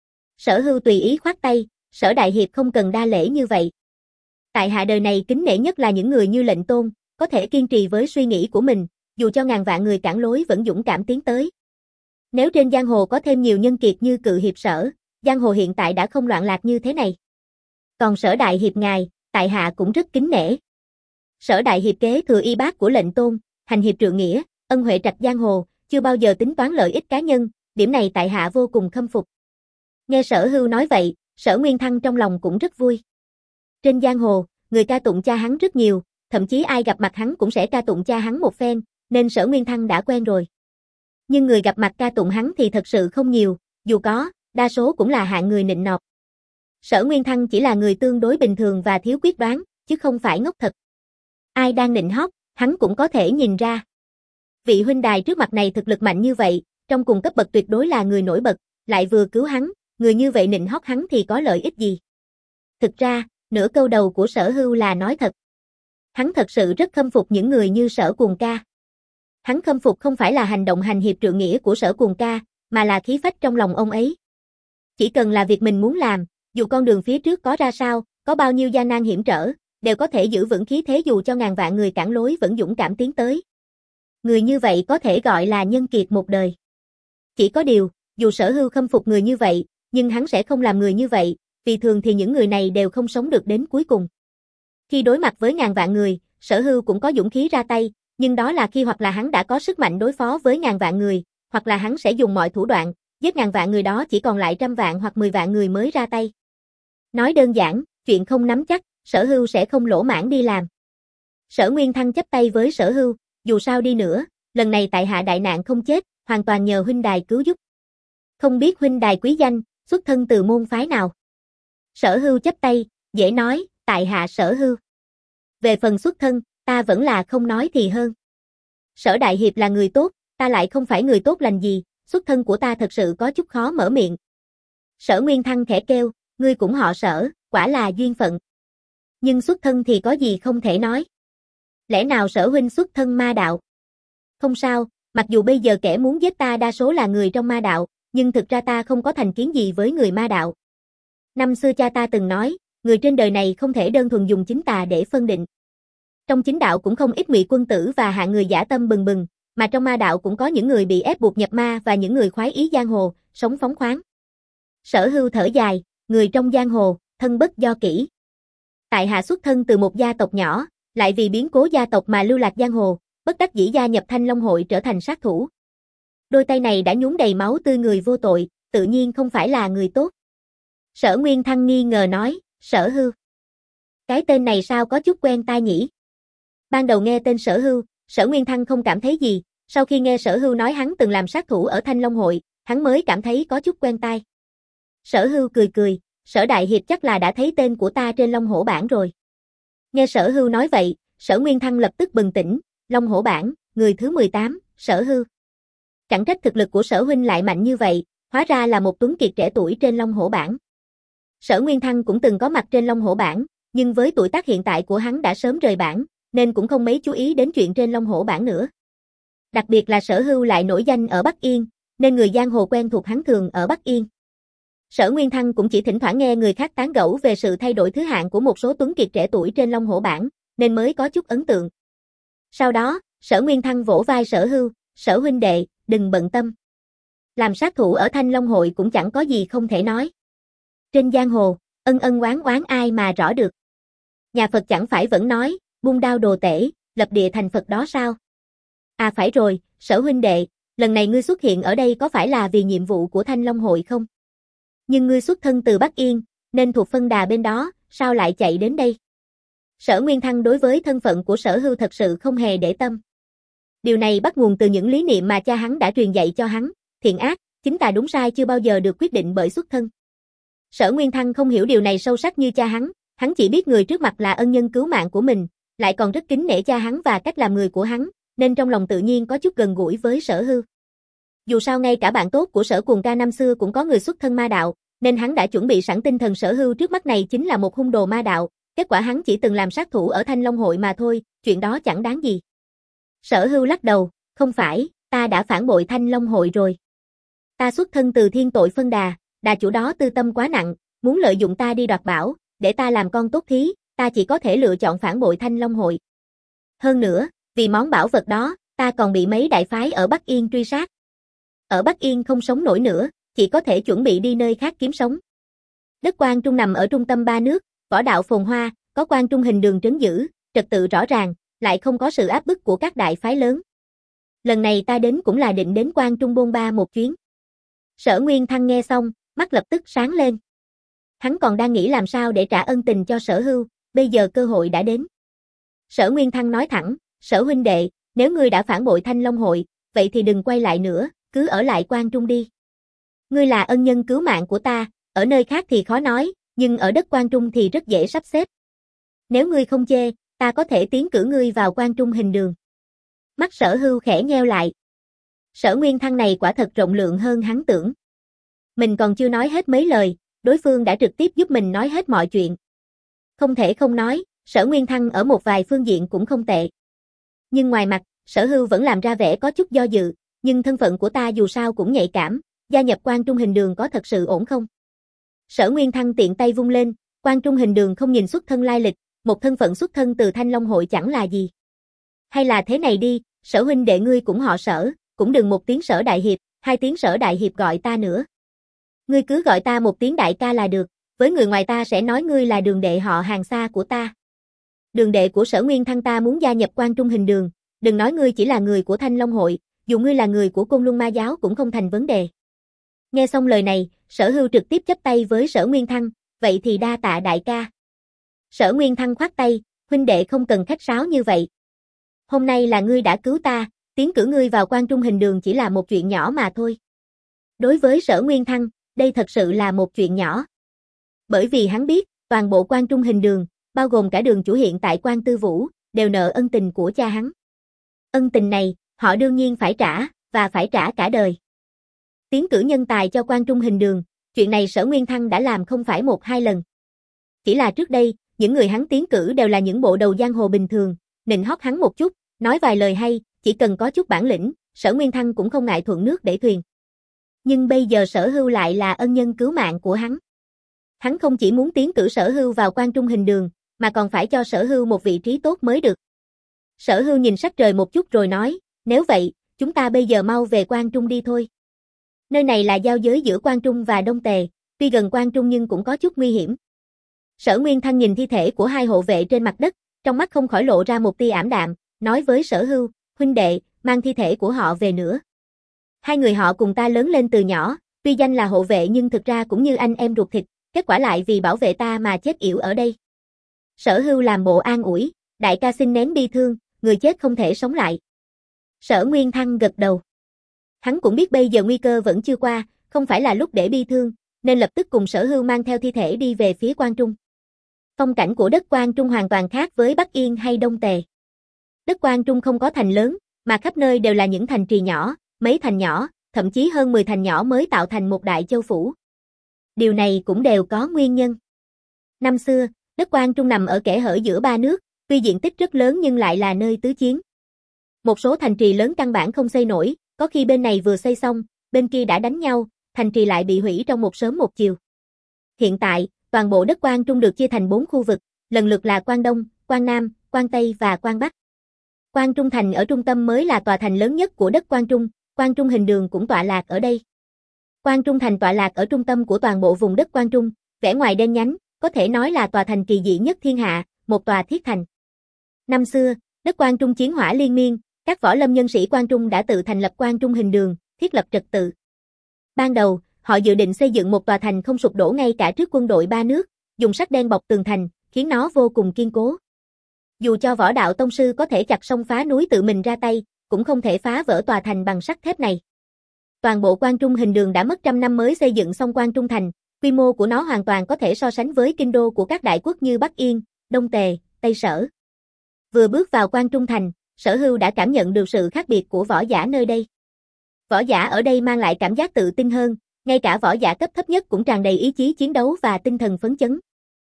Sở Hưu tùy ý khoát tay, Sở đại hiệp không cần đa lễ như vậy. Tại hạ đời này kính nể nhất là những người như Lệnh Tôn, có thể kiên trì với suy nghĩ của mình, dù cho ngàn vạn người cản lối vẫn dũng cảm tiến tới. Nếu trên giang hồ có thêm nhiều nhân kiệt như Cự hiệp Sở, giang hồ hiện tại đã không loạn lạc như thế này. Còn Sở đại hiệp ngài, tại hạ cũng rất kính nể. Sở đại hiệp kế thừa y bát của Lệnh Tôn, hành hiệp trượng nghĩa, ân huệ trạch giang hồ, chưa bao giờ tính toán lợi ích cá nhân, điểm này tại hạ vô cùng khâm phục. Nghe Sở Hưu nói vậy, Sở Nguyên Thăng trong lòng cũng rất vui. Trên giang hồ, người ca tụng cha hắn rất nhiều, thậm chí ai gặp mặt hắn cũng sẽ ca tụng cha hắn một phen, nên Sở Nguyên Thăng đã quen rồi. Nhưng người gặp mặt ca tụng hắn thì thật sự không nhiều, dù có, đa số cũng là hạng người nịnh nọt. Sở Nguyên Thăng chỉ là người tương đối bình thường và thiếu quyết đoán, chứ không phải ngốc thật. Ai đang nịnh hót, hắn cũng có thể nhìn ra. Vị huynh đài trước mặt này thực lực mạnh như vậy, trong cùng cấp bậc tuyệt đối là người nổi bật, lại vừa cứu hắn, người như vậy nịnh hót hắn thì có lợi ích gì? Thực ra, Nửa câu đầu của Sở Hưu là nói thật. Hắn thật sự rất khâm phục những người như Sở Cuồng Ca. Hắn khâm phục không phải là hành động hành hiệp trượng nghĩa của Sở Cuồng Ca, mà là khí phách trong lòng ông ấy. Chỉ cần là việc mình muốn làm, dù con đường phía trước có ra sao, có bao nhiêu gian nan hiểm trở, đều có thể giữ vững khí thế dù cho ngàn vạn người cản lối vẫn dũng cảm tiến tới. Người như vậy có thể gọi là nhân kiệt một đời. Chỉ có điều, dù Sở Hưu khâm phục người như vậy, nhưng hắn sẽ không làm người như vậy, vì thường thì những người này đều không sống được đến cuối cùng. Khi đối mặt với ngàn vạn người, Sở Hưu cũng có dũng khí ra tay, nhưng đó là khi hoặc là hắn đã có sức mạnh đối phó với ngàn vạn người, hoặc là hắn sẽ dùng mọi thủ đoạn, giết ngàn vạn người đó chỉ còn lại trăm vạn hoặc mười vạn người mới ra tay. Nói đơn giản, chuyện không nắm chắc, Sở Hưu sẽ không lỗ mãng đi làm. Sở Nguyên Thăng chắp tay với Sở Hưu, dù sao đi nữa, lần này tại hạ đại nạn không chết, hoàn toàn nhờ huynh đài cứu giúp. Không biết huynh đài quý danh, xuất thân từ môn phái nào? Sở Hưu chắp tay, dễ nói, tại hạ Sở Hưu. Về phần xuất thân, ta vẫn là không nói thì hơn. Sở Đại Hiệp là người tốt, ta lại không phải người tốt lành gì, xuất thân của ta thật sự có chút khó mở miệng. Sở Nguyên Thăng khẽ kêu, ngươi cũng họ Sở, quả là duyên phận. Nhưng xuất thân thì có gì không thể nói. Lẽ nào Sở huynh xuất thân ma đạo? Không sao, mặc dù bây giờ kẻ muốn giết ta đa số là người trong ma đạo, nhưng thực ra ta không có thành kiến gì với người ma đạo. Năm xưa cha ta từng nói, người trên đời này không thể đơn thuần dùng chính tà để phân định. Trong chính đạo cũng không ít ngụy quân tử và hạng người dã tâm bừng bừng, mà trong ma đạo cũng có những người bị ép buộc nhập ma và những người khoái ý giang hồ, sống phóng khoáng. Sở Hưu thở dài, người trong giang hồ, thân bất do kỷ. Tại hạ xuất thân từ một gia tộc nhỏ, lại vì biến cố gia tộc mà lưu lạc giang hồ, bất đắc dĩ gia nhập Thanh Long hội trở thành sát thủ. Đôi tay này đã nhuốm đầy máu tươi người vô tội, tự nhiên không phải là người tốt. Sở Nguyên Thăng nghi ngờ nói, Sở Hưu. Cái tên này sao có chút quen tai nhỉ? Ban đầu nghe tên Sở Hưu, Sở Nguyên Thăng không cảm thấy gì, sau khi nghe Sở Hưu nói hắn từng làm sát thủ ở Thanh Long hội, hắn mới cảm thấy có chút quen tai. Sở Hưu cười cười, Sở Đại Hiệp chắc là đã thấy tên của ta trên Long Hổ bảng rồi. Nghe Sở Hưu nói vậy, Sở Nguyên Thăng lập tức bừng tỉnh, Long Hổ bảng, người thứ mười tám, Sở Hưu. Chẳng trách thực lực của Sở huynh lại mạnh như vậy, hóa ra là một tuấn kiệt trẻ tuổi trên Long Hổ bảng. Sở Nguyên Thăng cũng từng có mặt trên Long Hổ bảng, nhưng với tuổi tác hiện tại của hắn đã sớm rời bảng, nên cũng không mấy chú ý đến chuyện trên Long Hổ bảng nữa. Đặc biệt là Sở Hưu lại nổi danh ở Bắc Yên, nên người giang hồ quen thuộc hắn thường ở Bắc Yên. Sở Nguyên Thăng cũng chỉ thỉnh thoảng nghe người khác tán gẫu về sự thay đổi thứ hạng của một số tuấn kiệt trẻ tuổi trên Long Hổ bảng, nên mới có chút ấn tượng. Sau đó, Sở Nguyên Thăng vỗ vai Sở Hưu, Sở huynh đệ, đừng bận tâm. Làm sát thủ ở Thanh Long hội cũng chẳng có gì không thể nói. Trên giang hồ, ân ân oán oán ai mà rõ được. Nhà Phật chẳng phải vẫn nói, buông đao đồ tể, lập địa thành Phật đó sao? À phải rồi, Sở huynh đệ, lần này ngươi xuất hiện ở đây có phải là vì nhiệm vụ của Thanh Long hội không? Nhưng ngươi xuất thân từ Bắc Yên, nên thuộc phân đà bên đó, sao lại chạy đến đây? Sở Nguyên Thăng đối với thân phận của Sở Hưu thật sự không hề để tâm. Điều này bắt nguồn từ những lý niệm mà cha hắn đã truyền dạy cho hắn, thiện ác, chính tà đúng sai chưa bao giờ được quyết định bởi xuất thân. Sở Nguyên Thăng không hiểu điều này sâu sắc như cha hắn, hắn chỉ biết người trước mặt là ân nhân cứu mạng của mình, lại còn rất kính nể cha hắn và cách làm người của hắn, nên trong lòng tự nhiên có chút gần gũi với Sở Hưu. Dù sao ngay cả bạn tốt của Sở Cuồng Ca năm xưa cũng có người xuất thân ma đạo, nên hắn đã chuẩn bị sẵn tinh thần Sở Hưu trước mắt này chính là một hung đồ ma đạo, kết quả hắn chỉ từng làm sát thủ ở Thanh Long hội mà thôi, chuyện đó chẳng đáng gì. Sở Hưu lắc đầu, không phải, ta đã phản bội Thanh Long hội rồi. Ta xuất thân từ thiên tội phân đà, đà chủ đó tư tâm quá nặng, muốn lợi dụng ta đi đoạt bảo, để ta làm con tốt thí, ta chỉ có thể lựa chọn phản bội Thanh Long hội. Hơn nữa, vì món bảo vật đó, ta còn bị mấy đại phái ở Bắc Yên truy sát. Ở Bắc Yên không sống nổi nữa, chỉ có thể chuẩn bị đi nơi khác kiếm sống. Đất Quan Trung nằm ở trung tâm ba nước, võ đạo phồn hoa, có Quan Trung hình đường trấn giữ, trật tự rõ ràng, lại không có sự áp bức của các đại phái lớn. Lần này ta đến cũng là định đến Quan Trung bôn ba một chuyến. Sở Nguyên Thăng nghe xong, mắt lập tức sáng lên. Hắn còn đang nghĩ làm sao để trả ân tình cho Sở Hưu, bây giờ cơ hội đã đến. Sở Nguyên Thăng nói thẳng, Sở huynh đệ, nếu ngươi đã phản bội Thanh Long hội, vậy thì đừng quay lại nữa, cứ ở lại Quan Trung đi. Ngươi là ân nhân cứu mạng của ta, ở nơi khác thì khó nói, nhưng ở đất Quan Trung thì rất dễ sắp xếp. Nếu ngươi không chê, ta có thể tiến cử ngươi vào Quan Trung hình đường. Mắt Sở Hưu khẽ nheo lại. Sở Nguyên Thăng này quả thật rộng lượng hơn hắn tưởng. Mình còn chưa nói hết mấy lời, đối phương đã trực tiếp giúp mình nói hết mọi chuyện. Không thể không nói, Sở Nguyên Thăng ở một vài phương diện cũng không tệ. Nhưng ngoài mặt, Sở Hưu vẫn làm ra vẻ có chút do dự, nhưng thân phận của ta dù sao cũng nhạy cảm, gia nhập Quan Trung Hình Đường có thật sự ổn không? Sở Nguyên Thăng tiện tay vung lên, Quan Trung Hình Đường không nhìn xuất thân lai lịch, một thân phận xuất thân từ Thanh Long Hội chẳng là gì. Hay là thế này đi, Sở huynh đệ ngươi cũng họ Sở, cũng đừng một tiếng Sở đại hiệp, hai tiếng Sở đại hiệp gọi ta nữa. Ngươi cứ gọi ta một tiếng đại ca là được, với người ngoài ta sẽ nói ngươi là đường đệ họ hàng xa của ta. Đường đệ của Sở Nguyên Thăng ta muốn gia nhập Quan Trung Hình Đường, đừng nói ngươi chỉ là người của Thanh Long Hội, dù ngươi là người của Côn Luân Ma Giáo cũng không thành vấn đề. Nghe xong lời này, Sở Hưu trực tiếp chắp tay với Sở Nguyên Thăng, vậy thì đa tạ đại ca. Sở Nguyên Thăng khoát tay, huynh đệ không cần khách sáo như vậy. Hôm nay là ngươi đã cứu ta, tiến cử ngươi vào Quan Trung Hình Đường chỉ là một chuyện nhỏ mà thôi. Đối với Sở Nguyên Thăng, đây thật sự là một chuyện nhỏ. Bởi vì hắn biết, toàn bộ Quan Trung Hình Đường, bao gồm cả đường chủ hiện tại Quan Tư Vũ, đều nợ ân tình của cha hắn. Ân tình này, họ đương nhiên phải trả, và phải trả cả đời. Tiến cử nhân tài cho Quan Trung Hình Đường, chuyện này Sở Nguyên Thăng đã làm không phải một hai lần. Chỉ là trước đây, những người hắn tiến cử đều là những bộ đầu giang hồ bình thường, nịnh hót hắn một chút, nói vài lời hay, chỉ cần có chút bản lĩnh, Sở Nguyên Thăng cũng không ngại thuận nước đẩy thuyền. Nhưng bây giờ Sở Hưu lại là ân nhân cứu mạng của hắn. Hắn không chỉ muốn tiến cử Sở Hưu vào Quan Trung Hình Đường, mà còn phải cho Sở Hưu một vị trí tốt mới được. Sở Hưu nhìn sắc trời một chút rồi nói, nếu vậy, chúng ta bây giờ mau về Quan Trung đi thôi. Nơi này là giao giới giữa Quan Trung và Đông Tề, tuy gần Quan Trung nhưng cũng có chút nguy hiểm. Sở Nguyên Thăng nhìn thi thể của hai hộ vệ trên mặt đất, trong mắt không khỏi lộ ra một tia ảm đạm, nói với Sở Hưu, huynh đệ, mang thi thể của họ về nữa. Hai người họ cùng ta lớn lên từ nhỏ, tuy danh là hộ vệ nhưng thực ra cũng như anh em ruột thịt, kết quả lại vì bảo vệ ta mà chết yểu ở đây. Sở Hưu làm bộ an ủi, đại ca xin nén bi thương, người chết không thể sống lại. Sở Nguyên Thăng gật đầu. Hắn cũng biết bây giờ nguy cơ vẫn chưa qua, không phải là lúc để bi thương, nên lập tức cùng Sở Hưu mang theo thi thể đi về phía Quan Trung. Phong cảnh của đất Quan Trung hoàn toàn khác với Bắc Yên hay Đông Tề. Đất Quan Trung không có thành lớn, mà khắp nơi đều là những thành trì nhỏ, mấy thành nhỏ, thậm chí hơn mười thành nhỏ mới tạo thành một đại châu phủ. Điều này cũng đều có nguyên nhân. Năm xưa, đất Quan Trung nằm ở kẽ hở giữa ba nước, tuy diện tích rất lớn nhưng lại là nơi tứ chiến. Một số thành trì lớn căn bản không xây nổi, có khi bên này vừa xây xong, bên kia đã đánh nhau, thành trì lại bị hủy trong một sớm một chiều. Hiện tại, toàn bộ đất Quan Trung được chia thành bốn khu vực, lần lượt là Quan Đông, Quan Nam, Quan Tây và Quan Bắc. Quan Trung Thành ở trung tâm mới là tòa thành lớn nhất của đất Quan Trung, Quan Trung Hình Đường cũng tọa lạc ở đây. Quan Trung Thành tọa lạc ở trung tâm của toàn bộ vùng đất Quan Trung, vẻ ngoài đen nhánh, có thể nói là tòa thành kỳ dị nhất thiên hạ, một tòa thiết thành. Năm xưa, đất Quan Trung chiến hỏa liên miên, các võ lâm nhân sĩ Quan Trung đã tự thành lập Quan Trung Hình Đường, thiết lập trật tự. Ban đầu, họ dự định xây dựng một tòa thành không sụp đổ ngay cả trước quân đội ba nước, dùng sắt đen bọc tường thành, khiến nó vô cùng kiên cố. Dù cho võ đạo tông sư có thể chặt sông phá núi tự mình ra tay, cũng không thể phá vỡ tòa thành bằng sắt thép này. Toàn bộ Quan Trung Hình Đường đã mất trăm năm mới xây dựng xong Quan Trung Thành, quy mô của nó hoàn toàn có thể so sánh với kinh đô của các đại quốc như Bắc Yên, Đông Tề, Tây Sở. Vừa bước vào Quan Trung Thành, Sở Hưu đã cảm nhận được sự khác biệt của võ giả nơi đây. Võ giả ở đây mang lại cảm giác tự tin hơn, ngay cả võ giả cấp thấp nhất cũng tràn đầy ý chí chiến đấu và tinh thần phấn chấn.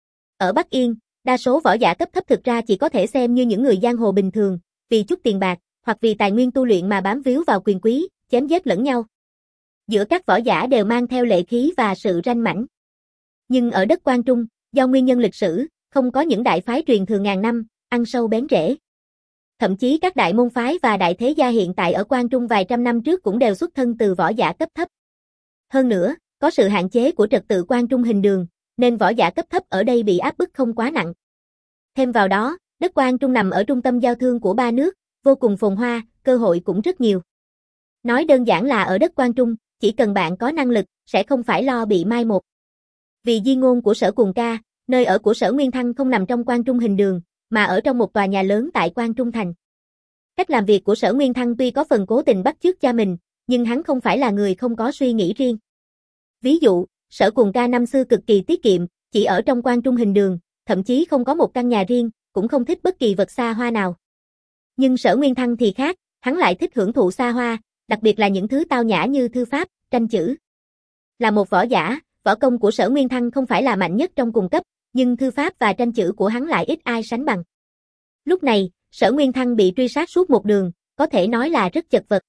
Ở Bắc Yên, đa số võ giả cấp thấp thực ra chỉ có thể xem như những người giang hồ bình thường, vì chút tiền bạc, hoặc vì tài nguyên tu luyện mà bám víu vào quyền quý, chém giết lẫn nhau. Giữa các võ giả đều mang theo lệ khí và sự ranh mãnh. Nhưng ở đất Quan Trung, do nguyên nhân lịch sử, không có những đại phái truyền thừa ngàn năm, ăn sâu bén rễ. Thậm chí các đại môn phái và đại thế gia hiện tại ở Quan Trung vài trăm năm trước cũng đều xuất thân từ võ giả cấp thấp. Hơn nữa, có sự hạn chế của trật tự Quan Trung Hình Đường, nên võ giả cấp thấp ở đây bị áp bức không quá nặng. Thêm vào đó, đất Quan Trung nằm ở trung tâm giao thương của ba nước, vô cùng phồn hoa, cơ hội cũng rất nhiều. Nói đơn giản là ở đất Quan Trung, chỉ cần bạn có năng lực, sẽ không phải lo bị mai một. Vì di ngôn của Sở Cuồng Ca, nơi ở của Sở Nguyên Thăng không nằm trong Quan Trung Hình Đường, mà ở trong một tòa nhà lớn tại Quan Trung Thành. Cách làm việc của Sở Nguyên Thăng tuy có phần cố tình bắt chước cha mình, nhưng hắn không phải là người không có suy nghĩ riêng. Ví dụ, Sở Cuồng Ca năm xưa cực kỳ tiết kiệm, chỉ ở trong Quan Trung Hình Đường, thậm chí không có một căn nhà riêng, cũng không thích bất kỳ vật xa hoa nào. Nhưng Sở Nguyên Thăng thì khác, hắn lại thích hưởng thụ xa hoa, đặc biệt là những thứ tao nhã như thư pháp, tranh chữ. Là một võ giả, võ công của Sở Nguyên Thăng không phải là mạnh nhất trong cùng cấp, nhưng thư pháp và tranh chữ của hắn lại ít ai sánh bằng. Lúc này, Sở Nguyên Thăng bị truy sát suốt một đường, có thể nói là rất chật vật.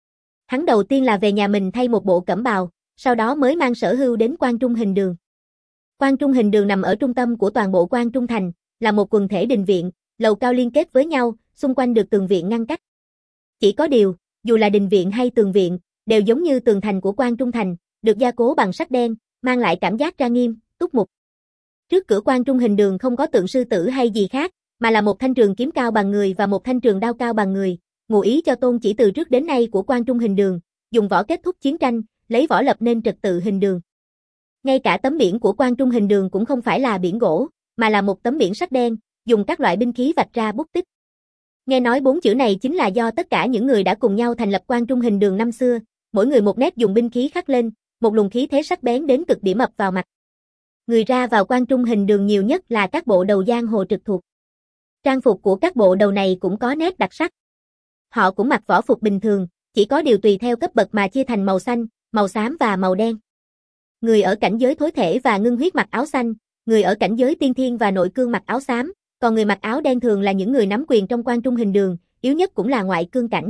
Hắn đầu tiên là về nhà mình thay một bộ cẩm bào, sau đó mới mang Sở Hưu đến Quan Trung Hình Đường. Quan Trung Hình Đường nằm ở trung tâm của toàn bộ Quan Trung Thành, là một quần thể đình viện, lầu cao liên kết với nhau, xung quanh được tường viện ngăn cách. Chỉ có điều, dù là đình viện hay tường viện, đều giống như tường thành của Quan Trung Thành, được gia cố bằng sắt đen, mang lại cảm giác trang nghiêm, túc mục. Trước cửa Quan Trung Hình Đường không có tượng sư tử hay gì khác, mà là một thanh trường kiếm cao bằng người và một thanh trường đao cao bằng người, ngụ ý cho tôn chỉ từ trước đến nay của Quan Trung Hình Đường, dùng võ kết thúc chiến tranh, lấy võ lập nên trật tự hình đường. Ngay cả tấm biển của Quan Trung Hình Đường cũng không phải là biển gỗ, mà là một tấm biển sắt đen, dùng các loại binh khí vạch ra bút tích. Nghe nói bốn chữ này chính là do tất cả những người đã cùng nhau thành lập Quan Trung Hình Đường năm xưa, mỗi người một nét dùng binh khí khắc lên, một luồng khí thế sắc bén đến cực điểm ập vào mặt. Người ra vào Quan Trung Hình Đường nhiều nhất là các bộ đầu giang hồ trực thuộc. Trang phục của các bộ đầu này cũng có nét đặc sắc. Họ cũng mặc võ phục bình thường, chỉ có điều tùy theo cấp bậc mà chia thành màu xanh, màu xám và màu đen. Người ở cảnh giới thối thể và ngưng huyết mặc áo xanh, người ở cảnh giới tiên thiên và nội cương mặc áo xám, còn người mặc áo đen thường là những người nắm quyền trong Quan Trung Hình Đường, yếu nhất cũng là ngoại cương cảnh.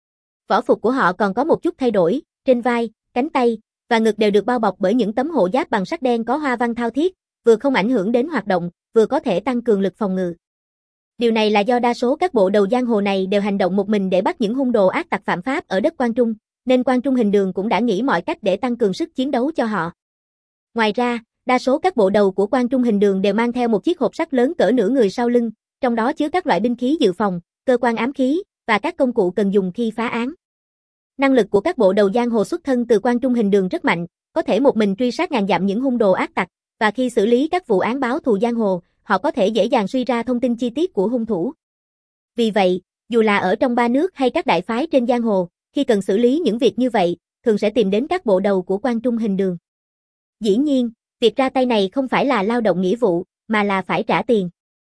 Võ phục của họ còn có một chút thay đổi, trên vai, cánh tay và ngực đều được bao bọc bởi những tấm hộ giáp bằng sắt đen có hoa văn thao thiết, vừa không ảnh hưởng đến hoạt động, vừa có thể tăng cường lực phòng ngự. Điều này là do đa số các bộ đầu giang hồ này đều hành động một mình để bắt những hung đồ ác tặc phạm pháp ở đất Quan Trung, nên Quan Trung Hình Đường cũng đã nghĩ mọi cách để tăng cường sức chiến đấu cho họ. Ngoài ra, đa số các bộ đầu của Quan Trung Hình Đường đều mang theo một chiếc hộp sắt lớn cỡ nửa người sau lưng, trong đó chứa các loại binh khí dự phòng, cơ quan ám khí và các công cụ cần dùng khi phá án. Năng lực của các bộ đầu giang hồ xuất thân từ Quan Trung Hình Đường rất mạnh, có thể một mình truy sát ngàn dặm những hung đồ ác tặc, và khi xử lý các vụ án báo thù giang hồ, họ có thể dễ dàng suy ra thông tin chi tiết của hung thủ. Vì vậy, dù là ở trong ba nước hay các đại phái trên giang hồ, khi cần xử lý những việc như vậy, thường sẽ tìm đến các bộ đầu của Quan Trung Hình Đường. Dĩ nhiên, việc ra tay này không phải là lao động nghĩa vụ, mà là phải trả tiền.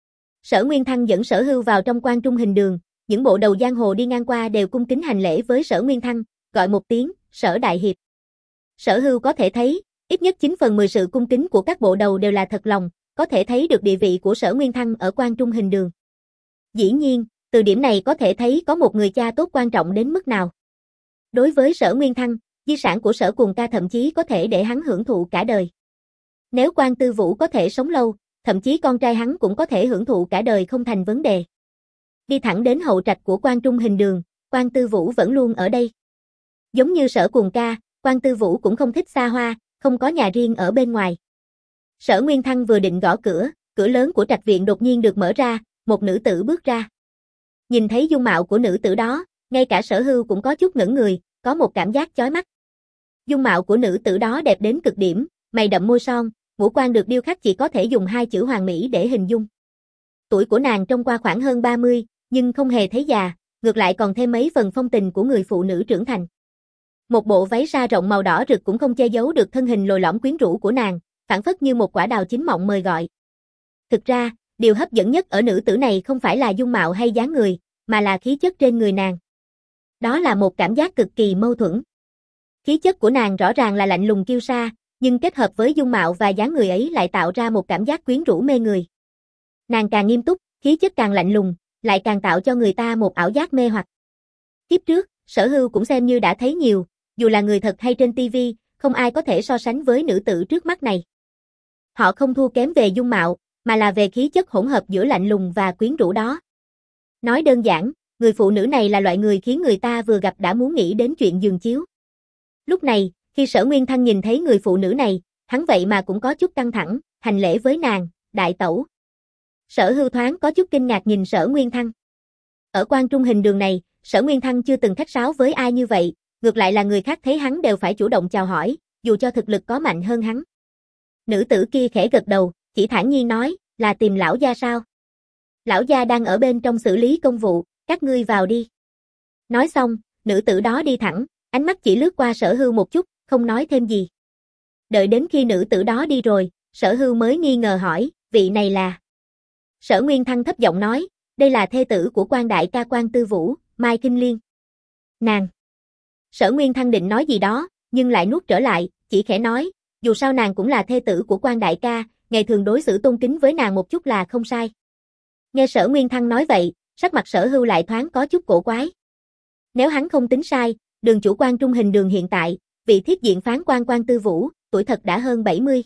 Sở Nguyên Thăng dẫn Sở Hưu vào trong Quan Trung Hình Đường, những bộ đầu giang hồ đi ngang qua đều cung kính hành lễ với Sở Nguyên Thăng, gọi một tiếng, Sở Đại Hiệp. Sở Hưu có thể thấy, ít nhất chín phần mười sự cung kính của các bộ đầu đều là thật lòng, có thể thấy được địa vị của Sở Nguyên Thăng ở Quan Trung Hình Đường. Dĩ nhiên, từ điểm này có thể thấy có một người cha tốt quan trọng đến mức nào. Đối với Sở Nguyên Thăng, di sản của Sở Cuồng Ca thậm chí có thể để hắn hưởng thụ cả đời. Nếu Quan Tư Vũ có thể sống lâu, thậm chí con trai hắn cũng có thể hưởng thụ cả đời không thành vấn đề. Đi thẳng đến hậu trạch của Quan Trung Hình Đường, Quan Tư Vũ vẫn luôn ở đây. Giống như Sở Cuồng Ca, Quan Tư Vũ cũng không thích xa hoa, không có nhà riêng ở bên ngoài. Sở Nguyên Thăng vừa định gõ cửa, cửa lớn của trạch viện đột nhiên được mở ra, một nữ tử bước ra. Nhìn thấy dung mạo của nữ tử đó, ngay cả Sở Hưu cũng có chút ngẩn người, có một cảm giác chói mắt. Dung mạo của nữ tử đó đẹp đến cực điểm, mày đậm môi son, ngũ quan được điêu khắc chỉ có thể dùng hai chữ hoàn mỹ để hình dung. Tuổi của nàng trông qua khoảng hơn ba mươi, nhưng không hề thấy già, ngược lại còn thêm mấy phần phong tình của người phụ nữ trưởng thành. Một bộ váy sa rộng màu đỏ rực cũng không che giấu được thân hình lồi lõm quyến rũ của nàng, phảng phất như một quả đào chín mọng mời gọi. Thực ra, điều hấp dẫn nhất ở nữ tử này không phải là dung mạo hay dáng người, mà là khí chất trên người nàng. Đó là một cảm giác cực kỳ mâu thuẫn. Khí chất của nàng rõ ràng là lạnh lùng kiêu sa, nhưng kết hợp với dung mạo và dáng người ấy lại tạo ra một cảm giác quyến rũ mê người. Nàng càng nghiêm túc, khí chất càng lạnh lùng, lại càng tạo cho người ta một ảo giác mê hoặc. Kiếp trước, Sở Hưu cũng xem như đã thấy nhiều, dù là người thật hay trên ti vi, không ai có thể so sánh với nữ tử trước mắt này. Họ không thua kém về dung mạo, mà là về khí chất hỗn hợp giữa lạnh lùng và quyến rũ đó. Nói đơn giản, người phụ nữ này là loại người khiến người ta vừa gặp đã muốn nghĩ đến chuyện giường chiếu. Lúc này, khi Sở Nguyên Thăng nhìn thấy người phụ nữ này, hắn vậy mà cũng có chút căng thẳng, hành lễ với nàng, đại tẩu. Sở Hưu thoáng có chút kinh ngạc nhìn Sở Nguyên Thăng. Ở Quan Trung Hình Đường này, Sở Nguyên Thăng chưa từng khách sáo với ai như vậy, ngược lại là người khác thấy hắn đều phải chủ động chào hỏi, dù cho thực lực có mạnh hơn hắn. Nữ tử kia khẽ gật đầu, chỉ thản nhiên nói, là tìm lão gia sao? Lão gia đang ở bên trong xử lý công vụ, các ngươi vào đi. Nói xong, nữ tử đó đi thẳng, ánh mắt chỉ lướt qua Sở Hưu một chút, không nói thêm gì. Đợi đến khi nữ tử đó đi rồi, Sở Hưu mới nghi ngờ hỏi, vị này là... Sở Nguyên Thăng thấp giọng nói, đây là thê tử của Quan đại ca Quan Tư Vũ, Mai Kinh Liên. Nàng. Sở Nguyên Thăng định nói gì đó, nhưng lại nuốt trở lại, chỉ khẽ nói, dù sao nàng cũng là thê tử của Quan đại ca, ngày thường đối xử tôn kính với nàng một chút là không sai. Nghe Sở Nguyên Thăng nói vậy, sắc mặt Sở Hưu lại thoáng có chút cổ quái. Nếu hắn không tính sai, đường chủ Quan Trung Hình Đường hiện tại, vị thiết diện phán quan Quan Tư Vũ, tuổi thật đã hơn bảy mươi.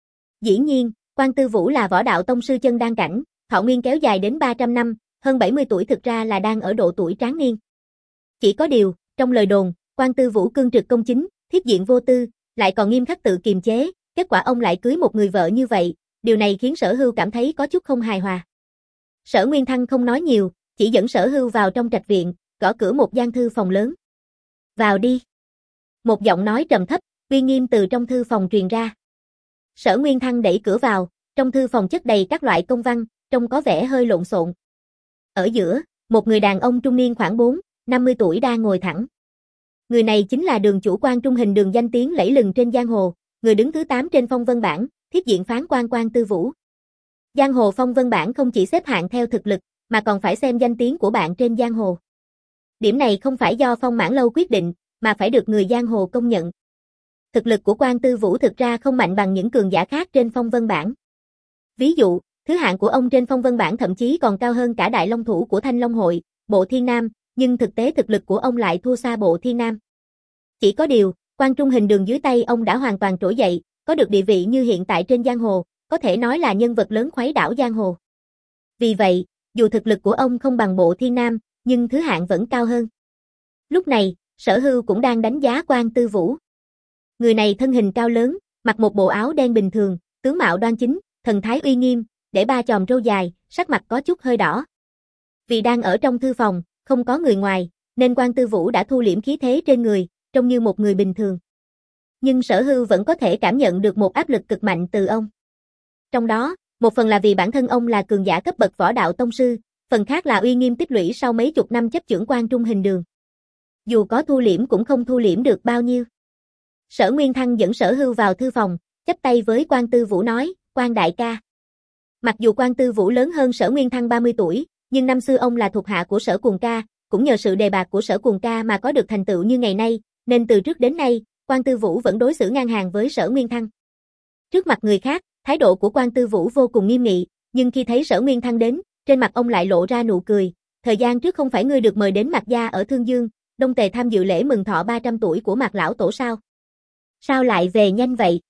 Dĩ nhiên, Quan Tư Vũ là võ đạo tông sư chân đan cảnh, thọ nguyên kéo dài đến ba trăm năm, hơn bảy mươi tuổi thực ra là đang ở độ tuổi tráng niên. Chỉ có điều, trong lời đồn, Quan Tư Vũ cương trực công chính, thiết diện vô tư, lại còn nghiêm khắc tự kiềm chế, kết quả ông lại cưới một người vợ như vậy, điều này khiến Sở Hưu cảm thấy có chút không hài hòa. Sở Nguyên Thăng không nói nhiều, chỉ dẫn Sở Hưu vào trong trạch viện, gõ cửa một gian thư phòng lớn. "Vào đi." Một giọng nói trầm thấp, uy nghiêm từ trong thư phòng truyền ra. Sở Nguyên Thăng đẩy cửa vào, trong thư phòng chất đầy các loại công văn, trông có vẻ hơi lộn xộn. Ở giữa, một người đàn ông trung niên khoảng bốn, năm mươi tuổi đang ngồi thẳng. Người này chính là đường chủ Quan Trung Hình Đường danh tiếng lẫy lừng trên giang hồ, người đứng thứ tám trên phong vân bảng, thiết diện phán quan Quan Tư Vũ. Giang hồ phong vân bảng không chỉ xếp hạng theo thực lực, mà còn phải xem danh tiếng của bạn trên giang hồ. Điểm này không phải do Phong Mãn Lâu quyết định, mà phải được người giang hồ công nhận. Thực lực của Quan Tư Vũ thực ra không mạnh bằng những cường giả khác trên phong vân bảng. Ví dụ, thứ hạng của ông trên phong vân bảng thậm chí còn cao hơn cả đại long thủ của Thanh Long Hội, Bộ Thiên Nam, nhưng thực tế thực lực của ông lại thua xa Bộ Thiên Nam. Chỉ có điều, Quan Trung Hình Đường dưới tay ông đã hoàn toàn trỗi dậy, có được địa vị như hiện tại trên giang hồ, có thể nói là nhân vật lớn khuấy đảo giang hồ. Vì vậy, dù thực lực của ông không bằng Bộ Thiên Nam, nhưng thứ hạng vẫn cao hơn. Lúc này, Sở Hưu cũng đang đánh giá Quan Tư Vũ. Người này thân hình cao lớn, mặc một bộ áo đen bình thường, tướng mạo đoan chính, thần thái uy nghiêm, để ba chòm râu dài, sắc mặt có chút hơi đỏ. Vì đang ở trong thư phòng, không có người ngoài, nên Quan Tư Vũ đã thu liễm khí thế trên người, trông như một người bình thường. Nhưng Sở Hưu vẫn có thể cảm nhận được một áp lực cực mạnh từ ông. Trong đó, một phần là vì bản thân ông là cường giả cấp bậc võ đạo tông sư, phần khác là uy nghiêm tích lũy sau mấy chục năm chấp chưởng Quan Trung Hình Đường. Dù có thu liễm cũng không thu liễm được bao nhiêu. Sở Nguyên Thăng dẫn Sở Hưu vào thư phòng, chắp tay với Quan Tư Vũ nói, Quan đại ca. Mặc dù Quan Tư Vũ lớn hơn Sở Nguyên Thăng ba mươi tuổi, nhưng năm xưa ông là thuộc hạ của Sở Cuồng Ca, cũng nhờ sự đề bạt của Sở Cuồng Ca mà có được thành tựu như ngày nay, nên từ trước đến nay, Quan Tư Vũ vẫn đối xử ngang hàng với Sở Nguyên Thăng. Trước mặt người khác, thái độ của Quan Tư Vũ vô cùng nghiêm nghị, nhưng khi thấy Sở Nguyên Thăng đến, trên mặt ông lại lộ ra nụ cười. Thời gian trước không phải ngươi được mời đến Mạc gia ở Thương Dương, Đông Tề tham dự lễ mừng thọ ba trăm tuổi của Mạc lão tổ sao? Sao lại về nhanh vậy?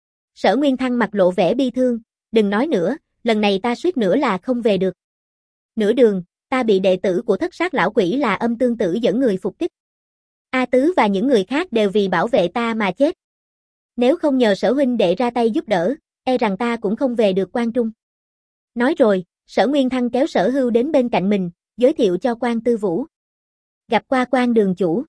Sở Nguyên Thăng mặt lộ vẻ bi thương, đừng nói nữa, lần này ta suýt nữa là không về được. Nửa đường, ta bị đệ tử của Thất Sát lão quỷ là Âm Tương Tử dẫn người phục kích. A Tứ và những người khác đều vì bảo vệ ta mà chết. Nếu không nhờ Sở huynh đệ ra tay giúp đỡ, e rằng ta cũng không về được Quan Trung. Nói rồi, Sở Nguyên Thăng kéo Sở Hưu đến bên cạnh mình, giới thiệu cho Quan Tư Vũ. Gặp qua Quan đường chủ.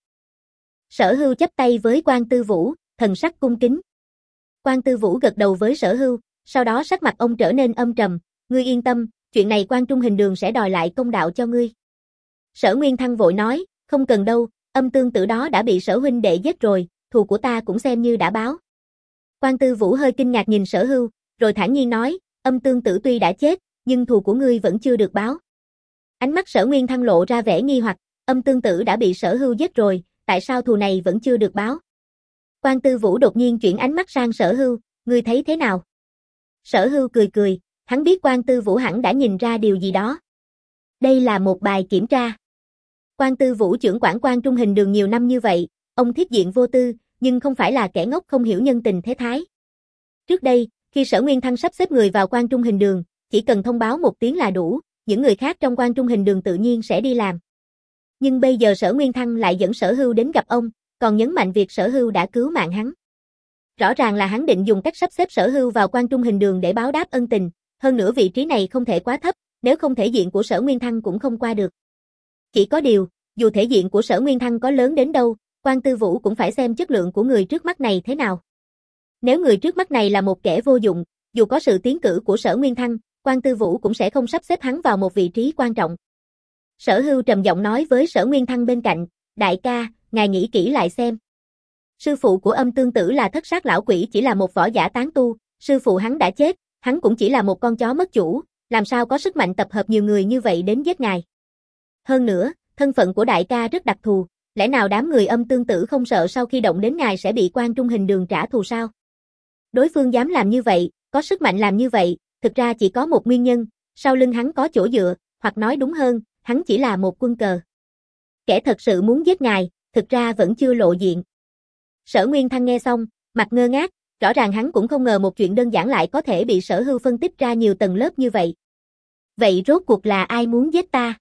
Sở Hưu chắp tay với Quan Tư Vũ, thần sắc cung kính. Quan Tư Vũ gật đầu với Sở Hưu, sau đó sắc mặt ông trở nên âm trầm, ngươi yên tâm, chuyện này Quan Trung Hình Đường sẽ đòi lại công đạo cho ngươi. Sở Nguyên Thăng vội nói, không cần đâu, Âm Tương Tử đó đã bị Sở huynh đệ giết rồi, thù của ta cũng xem như đã báo. Quan Tư Vũ hơi kinh ngạc nhìn Sở Hưu, rồi thản nhiên nói, Âm Tương Tử tuy đã chết, nhưng thù của ngươi vẫn chưa được báo. Ánh mắt Sở Nguyên Thăng lộ ra vẻ nghi hoặc, Âm Tương Tử đã bị Sở Hưu giết rồi, tại sao thù này vẫn chưa được báo? Quan Tư Vũ đột nhiên chuyển ánh mắt sang Sở Hưu, ngươi thấy thế nào? Sở Hưu cười cười, hắn biết Quan Tư Vũ hẳn đã nhìn ra điều gì đó. Đây là một bài kiểm tra. Quan Tư Vũ trưởng quản Quan Trung Hình Đường nhiều năm như vậy, ông thiết diện vô tư, nhưng không phải là kẻ ngốc không hiểu nhân tình thế thái. Trước đây, khi Sở Nguyên Thăng sắp xếp người vào Quan Trung Hình Đường, chỉ cần thông báo một tiếng là đủ, những người khác trong Quan Trung Hình Đường tự nhiên sẽ đi làm. Nhưng bây giờ Sở Nguyên Thăng lại dẫn Sở Hưu đến gặp ông, còn nhấn mạnh việc Sở Hưu đã cứu mạng hắn. Rõ ràng là hắn định dùng cách sắp xếp Sở Hưu vào Quan Trung Hình Đường để báo đáp ân tình, hơn nữa vị trí này không thể quá thấp, nếu không thể diện của Sở Nguyên Thăng cũng không qua được. Chỉ có điều, dù thể diện của Sở Nguyên Thăng có lớn đến đâu, Quan Tư Vũ cũng phải xem chất lượng của người trước mắt này thế nào. Nếu người trước mắt này là một kẻ vô dụng, dù có sự tiến cử của Sở Nguyên Thăng, Quan Tư Vũ cũng sẽ không sắp xếp hắn vào một vị trí quan trọng. Sở Hưu trầm giọng nói với Sở Nguyên Thăng bên cạnh, đại ca, ngài nghĩ kỹ lại xem. Sư phụ của Âm Tương Tử là Thất Sát lão quỷ chỉ là một võ giả tán tu, sư phụ hắn đã chết, hắn cũng chỉ là một con chó mất chủ, làm sao có sức mạnh tập hợp nhiều người như vậy đến giết ngài. Hơn nữa, thân phận của đại ca rất đặc thù, lẽ nào đám người Âm Tương Tử không sợ sau khi động đến ngài sẽ bị Quan Trung Hình Đường trả thù sao? Đối phương dám làm như vậy, có sức mạnh làm như vậy, thực ra chỉ có một nguyên nhân, sau lưng hắn có chỗ dựa, hoặc nói đúng hơn, hắn chỉ là một quân cờ. Kẻ thật sự muốn giết ngài, thực ra vẫn chưa lộ diện. Sở Nguyên Thăng nghe xong, mặt ngơ ngác, rõ ràng hắn cũng không ngờ một chuyện đơn giản lại có thể bị Sở Hưu phân tích ra nhiều tầng lớp như vậy. Vậy rốt cuộc là ai muốn giết ta?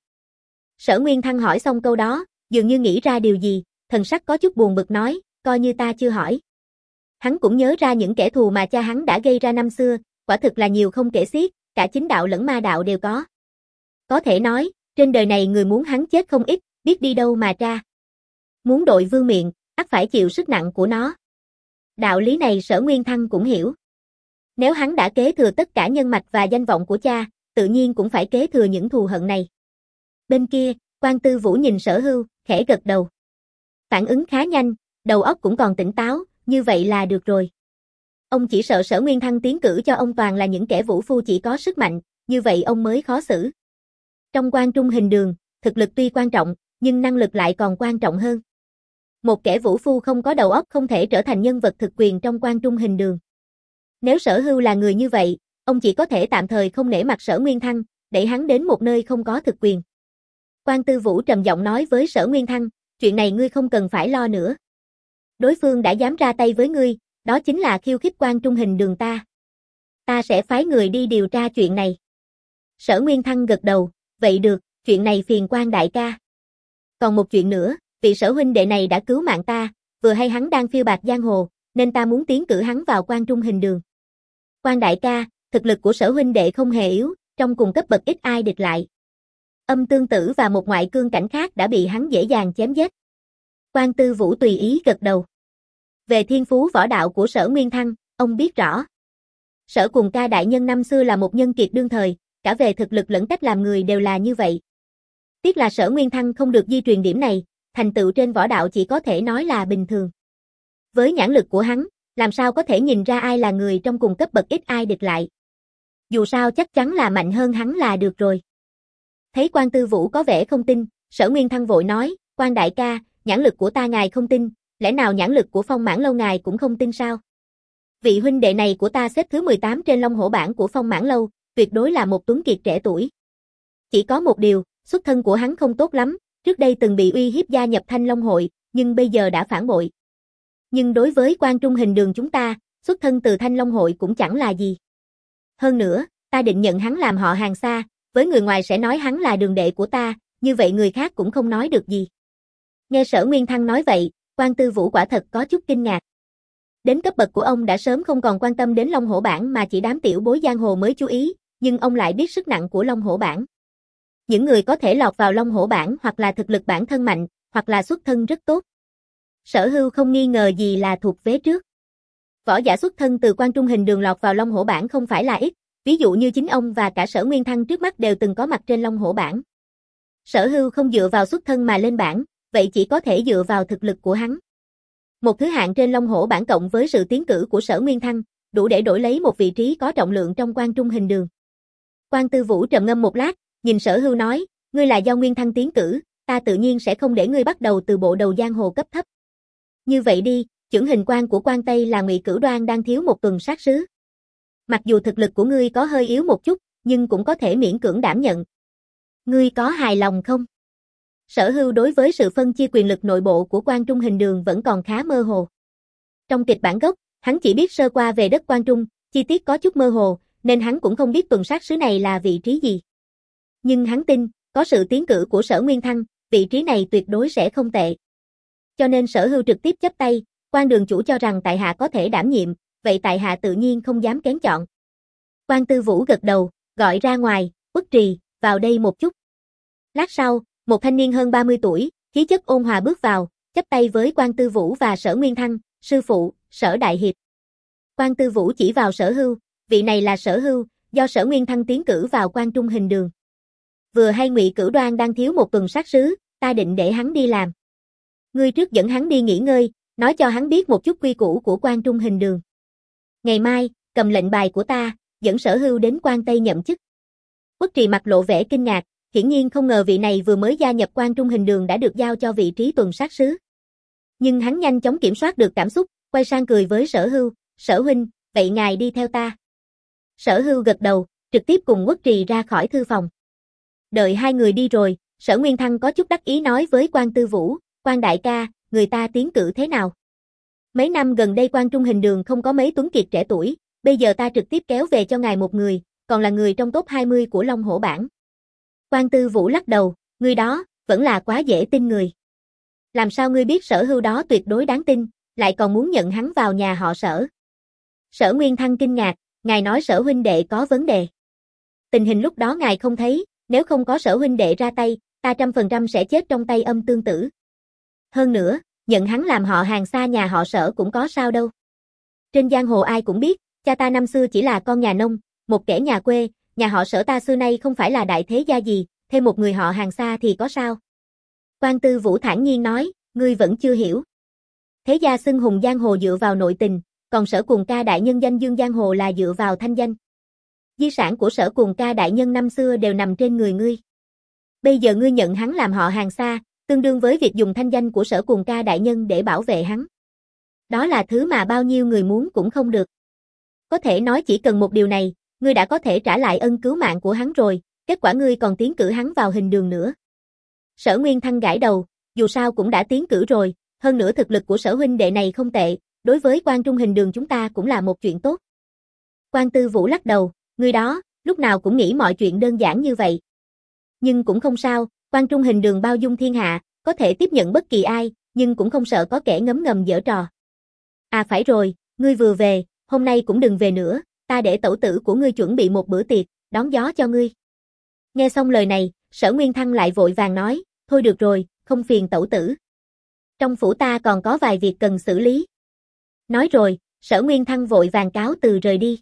Sở Nguyên Thăng hỏi xong câu đó, dường như nghĩ ra điều gì, thần sắc có chút buồn bực nói, coi như ta chưa hỏi. Hắn cũng nhớ ra những kẻ thù mà cha hắn đã gây ra năm xưa, quả thực là nhiều không kể xiết, cả chính đạo lẫn ma đạo đều có. Có thể nói, trên đời này người muốn hắn chết không ít, biết đi đâu mà tra. Muốn đội vương miện, ắt phải chịu sức nặng của nó. Đạo lý này Sở Nguyên Thăng cũng hiểu. Nếu hắn đã kế thừa tất cả nhân mạch và danh vọng của cha, tự nhiên cũng phải kế thừa những thù hận này. Bên kia, Quan Tư Vũ nhìn Sở Hưu, khẽ gật đầu. Phản ứng khá nhanh, đầu óc cũng còn tỉnh táo, như vậy là được rồi. Ông chỉ sợ Sở Nguyên Thăng tiến cử cho ông toàn là những kẻ vũ phu chỉ có sức mạnh, như vậy ông mới khó xử. Trong quan trung hình đường, thực lực tuy quan trọng, nhưng năng lực lại còn quan trọng hơn. Một kẻ vũ phu không có đầu óc không thể trở thành nhân vật thực quyền trong quan trung hình đường. Nếu Sở Hưu là người như vậy, ông chỉ có thể tạm thời không nể mặt Sở Nguyên Thăng, đẩy hắn đến một nơi không có thực quyền. Quan Tư Vũ trầm giọng nói với Sở Nguyên Thăng, chuyện này ngươi không cần phải lo nữa. Đối phương đã dám ra tay với ngươi, đó chính là khiêu khích quan trung hình đường ta. Ta sẽ phái người đi điều tra chuyện này. Sở Nguyên Thăng gật đầu, vậy được, chuyện này phiền Quan đại ca. Còn một chuyện nữa, vị Sở huynh đệ này đã cứu mạng ta, vừa hay hắn đang phiêu bạt giang hồ, nên ta muốn tiến cử hắn vào quan trung hình đường. Quan đại ca, thực lực của Sở huynh đệ không hề yếu, trong cùng cấp bậc ít ai địch lại. Âm Tương Tử và một ngoại cương cảnh khác đã bị hắn dễ dàng chém giết. Quan Tư Vũ tùy ý gật đầu. Về thiên phú võ đạo của Sở Nguyên Thăng, ông biết rõ. Sở Cùng Ca đại nhân năm xưa là một nhân kiệt đương thời, cả về thực lực lẫn cách làm người đều là như vậy. Tiếc là Sở Nguyên Thăng không được di truyền điểm này, thành tựu trên võ đạo chỉ có thể nói là bình thường. Với nhãn lực của hắn, làm sao có thể nhìn ra ai là người trong cùng cấp bậc ít ai địch lại. Dù sao chắc chắn là mạnh hơn hắn là được rồi. Thấy Quan Tư Vũ có vẻ không tin, Sở Nguyên Thăng vội nói, Quan đại ca, nhãn lực của ta ngài không tin, lẽ nào nhãn lực của Phong Mãn Lâu ngài cũng không tin sao? Vị huynh đệ này của ta xếp thứ mười tám trên Long Hổ bảng của Phong Mãn Lâu, tuyệt đối là một tuấn kiệt trẻ tuổi. Chỉ có một điều, xuất thân của hắn không tốt lắm, trước đây từng bị uy hiếp gia nhập Thanh Long hội, nhưng bây giờ đã phản bội. Nhưng đối với quan trung hình đường chúng ta, xuất thân từ Thanh Long hội cũng chẳng là gì. Hơn nữa, ta định nhận hắn làm họ hàng xa, với người ngoài sẽ nói hắn là đường đệ của ta, như vậy người khác cũng không nói được gì. Nghe Sở Nguyên Thăng nói vậy, Quan Tư Vũ quả thật có chút kinh ngạc. Đến cấp bậc của ông đã sớm không còn quan tâm đến Long Hổ bảng mà chỉ đám tiểu bối giang hồ mới chú ý, nhưng ông lại biết sức nặng của Long Hổ bảng. Những người có thể lọt vào Long Hổ bảng hoặc là thực lực bản thân mạnh, hoặc là xuất thân rất tốt. Sở Hưu không nghi ngờ gì là thuộc vế trước. Võ giả xuất thân từ quan trung hình đường lọt vào Long Hổ bảng không phải là ít, ví dụ như chính ông và cả Sở Nguyên Thăng trước mắt đều từng có mặt trên Long Hổ bảng. Sở Hưu không dựa vào xuất thân mà lên bảng, vậy chỉ có thể dựa vào thực lực của hắn. Một thứ hạng trên Long Hổ bảng cộng với sự tiến cử của Sở Nguyên Thăng, đủ để đổi lấy một vị trí có trọng lượng trong quan trung hình đường. Quan Tư Vũ trầm ngâm một lát, nhìn Sở Hưu nói, ngươi là do Nguyên Thăng tiến cử, ta tự nhiên sẽ không để ngươi bắt đầu từ bộ đầu giang hồ cấp thấp. Như vậy đi, chưởng hình quan của Quan Tây là Ngụy Cửu Đoan đang thiếu một tuần sát sứ. Mặc dù thực lực của ngươi có hơi yếu một chút, nhưng cũng có thể miễn cưỡng đảm nhận. Ngươi có hài lòng không? Sở Hưu đối với sự phân chia quyền lực nội bộ của quan trung hình đường vẫn còn khá mơ hồ. Trong kịch bản gốc, hắn chỉ biết sơ qua về đất quan trung, chi tiết có chút mơ hồ, nên hắn cũng không biết tuần sát sứ này là vị trí gì. Nhưng hắn tin, có sự tiến cử của Sở Nguyên Thăng, vị trí này tuyệt đối sẽ không tệ. Cho nên Sở Hưu trực tiếp chấp tay, Quan đường chủ cho rằng tại hạ có thể đảm nhiệm, vậy tại hạ tự nhiên không dám kén chọn. Quan Tư Vũ gật đầu, gọi ra ngoài, Uất Trì, vào đây một chút. Lát sau, một thanh niên hơn ba mươi tuổi, khí chất ôn hòa bước vào, chắp tay với Quan Tư Vũ và Sở Nguyên Thăng, sư phụ, Sở Đại Hiệp. Quan Tư Vũ chỉ vào Sở Hưu, vị này là Sở Hưu, do Sở Nguyên Thăng tiến cử vào quan trung hình đường. Vừa hay Ngụy Cửu Đoan đang thiếu một tuần sát sứ, ta định để hắn đi làm. Ngươi trước dẫn hắn đi nghỉ ngơi, nói cho hắn biết một chút quy củ của quan trung hình đường. Ngày mai, cầm lệnh bài của ta, dẫn Sở Hưu đến Quan Tây nhậm chức. Uất Trì mặt lộ vẻ kinh ngạc, hiển nhiên không ngờ vị này vừa mới gia nhập quan trung hình đường đã được giao cho vị trí tuần sát sứ. Nhưng hắn nhanh chóng kiểm soát được cảm xúc, quay sang cười với Sở Hưu, Sở huynh, vậy ngài đi theo ta. Sở Hưu gật đầu, trực tiếp cùng Quốc Trì ra khỏi thư phòng. Đợi hai người đi rồi, Sở Nguyên Thăng có chút đắc ý nói với Quan Tư Vũ, Quan đại ca, người ta tiến cử thế nào? Mấy năm gần đây Quan Trung Hình Đường không có mấy tuấn kiệt trẻ tuổi, bây giờ ta trực tiếp kéo về cho ngài một người, còn là người trong top hai mươi của Long Hổ bảng. Quan Tư Vũ lắc đầu, người đó, vẫn là quá dễ tin người. Làm sao ngươi biết Sở Hưu đó tuyệt đối đáng tin, lại còn muốn nhận hắn vào nhà họ Sở? Sở Nguyên Thăng kinh ngạc, ngài nói Sở huynh đệ có vấn đề. Tình hình lúc đó ngài không thấy, nếu không có Sở huynh đệ ra tay, ta trăm phần trăm sẽ chết trong tay Âm Tương Tử. Hơn nữa, nhận hắn làm họ hàng xa nhà họ Sở cũng có sao đâu. Trên giang hồ ai cũng biết, cha ta năm xưa chỉ là con nhà nông, một kẻ nhà quê, nhà họ Sở ta xưa nay không phải là đại thế gia gì, thêm một người họ hàng xa thì có sao? Quan Tư Vũ thản nhiên nói, ngươi vẫn chưa hiểu. Thế gia xưng hùng giang hồ dựa vào nội tình, còn Sở Cuồng Ca đại nhân danh dương giang hồ là dựa vào thanh danh. Di sản của Sở Cuồng Ca đại nhân năm xưa đều nằm trên người ngươi. Bây giờ ngươi nhận hắn làm họ hàng xa, tương đương với việc dùng thanh danh của Sở Cuồng Ca đại nhân để bảo vệ hắn. Đó là thứ mà bao nhiêu người muốn cũng không được. Có thể nói chỉ cần một điều này, ngươi đã có thể trả lại ân cứu mạng của hắn rồi, kết quả ngươi còn tiến cử hắn vào Hình Đường nữa. Sở Nguyên Thăng gãi đầu, dù sao cũng đã tiến cử rồi, hơn nữa thực lực của Sở huynh đệ này không tệ, đối với Quan Trung Hình Đường chúng ta cũng là một chuyện tốt. Quan Tư Vũ lắc đầu, ngươi đó, lúc nào cũng nghĩ mọi chuyện đơn giản như vậy. Nhưng cũng không sao, Quan Trung Hình Đường bao dung thiên hạ, có thể tiếp nhận bất kỳ ai, nhưng cũng không sợ có kẻ ngấm ngầm giở trò. À phải rồi, ngươi vừa về, hôm nay cũng đừng về nữa, ta để tẩu tử của ngươi chuẩn bị một bữa tiệc, đón gió cho ngươi. Nghe xong lời này, Sở Nguyên Thăng lại vội vàng nói, thôi được rồi, không phiền tẩu tử. Trong phủ ta còn có vài việc cần xử lý. Nói rồi, Sở Nguyên Thăng vội vàng cáo từ rời đi.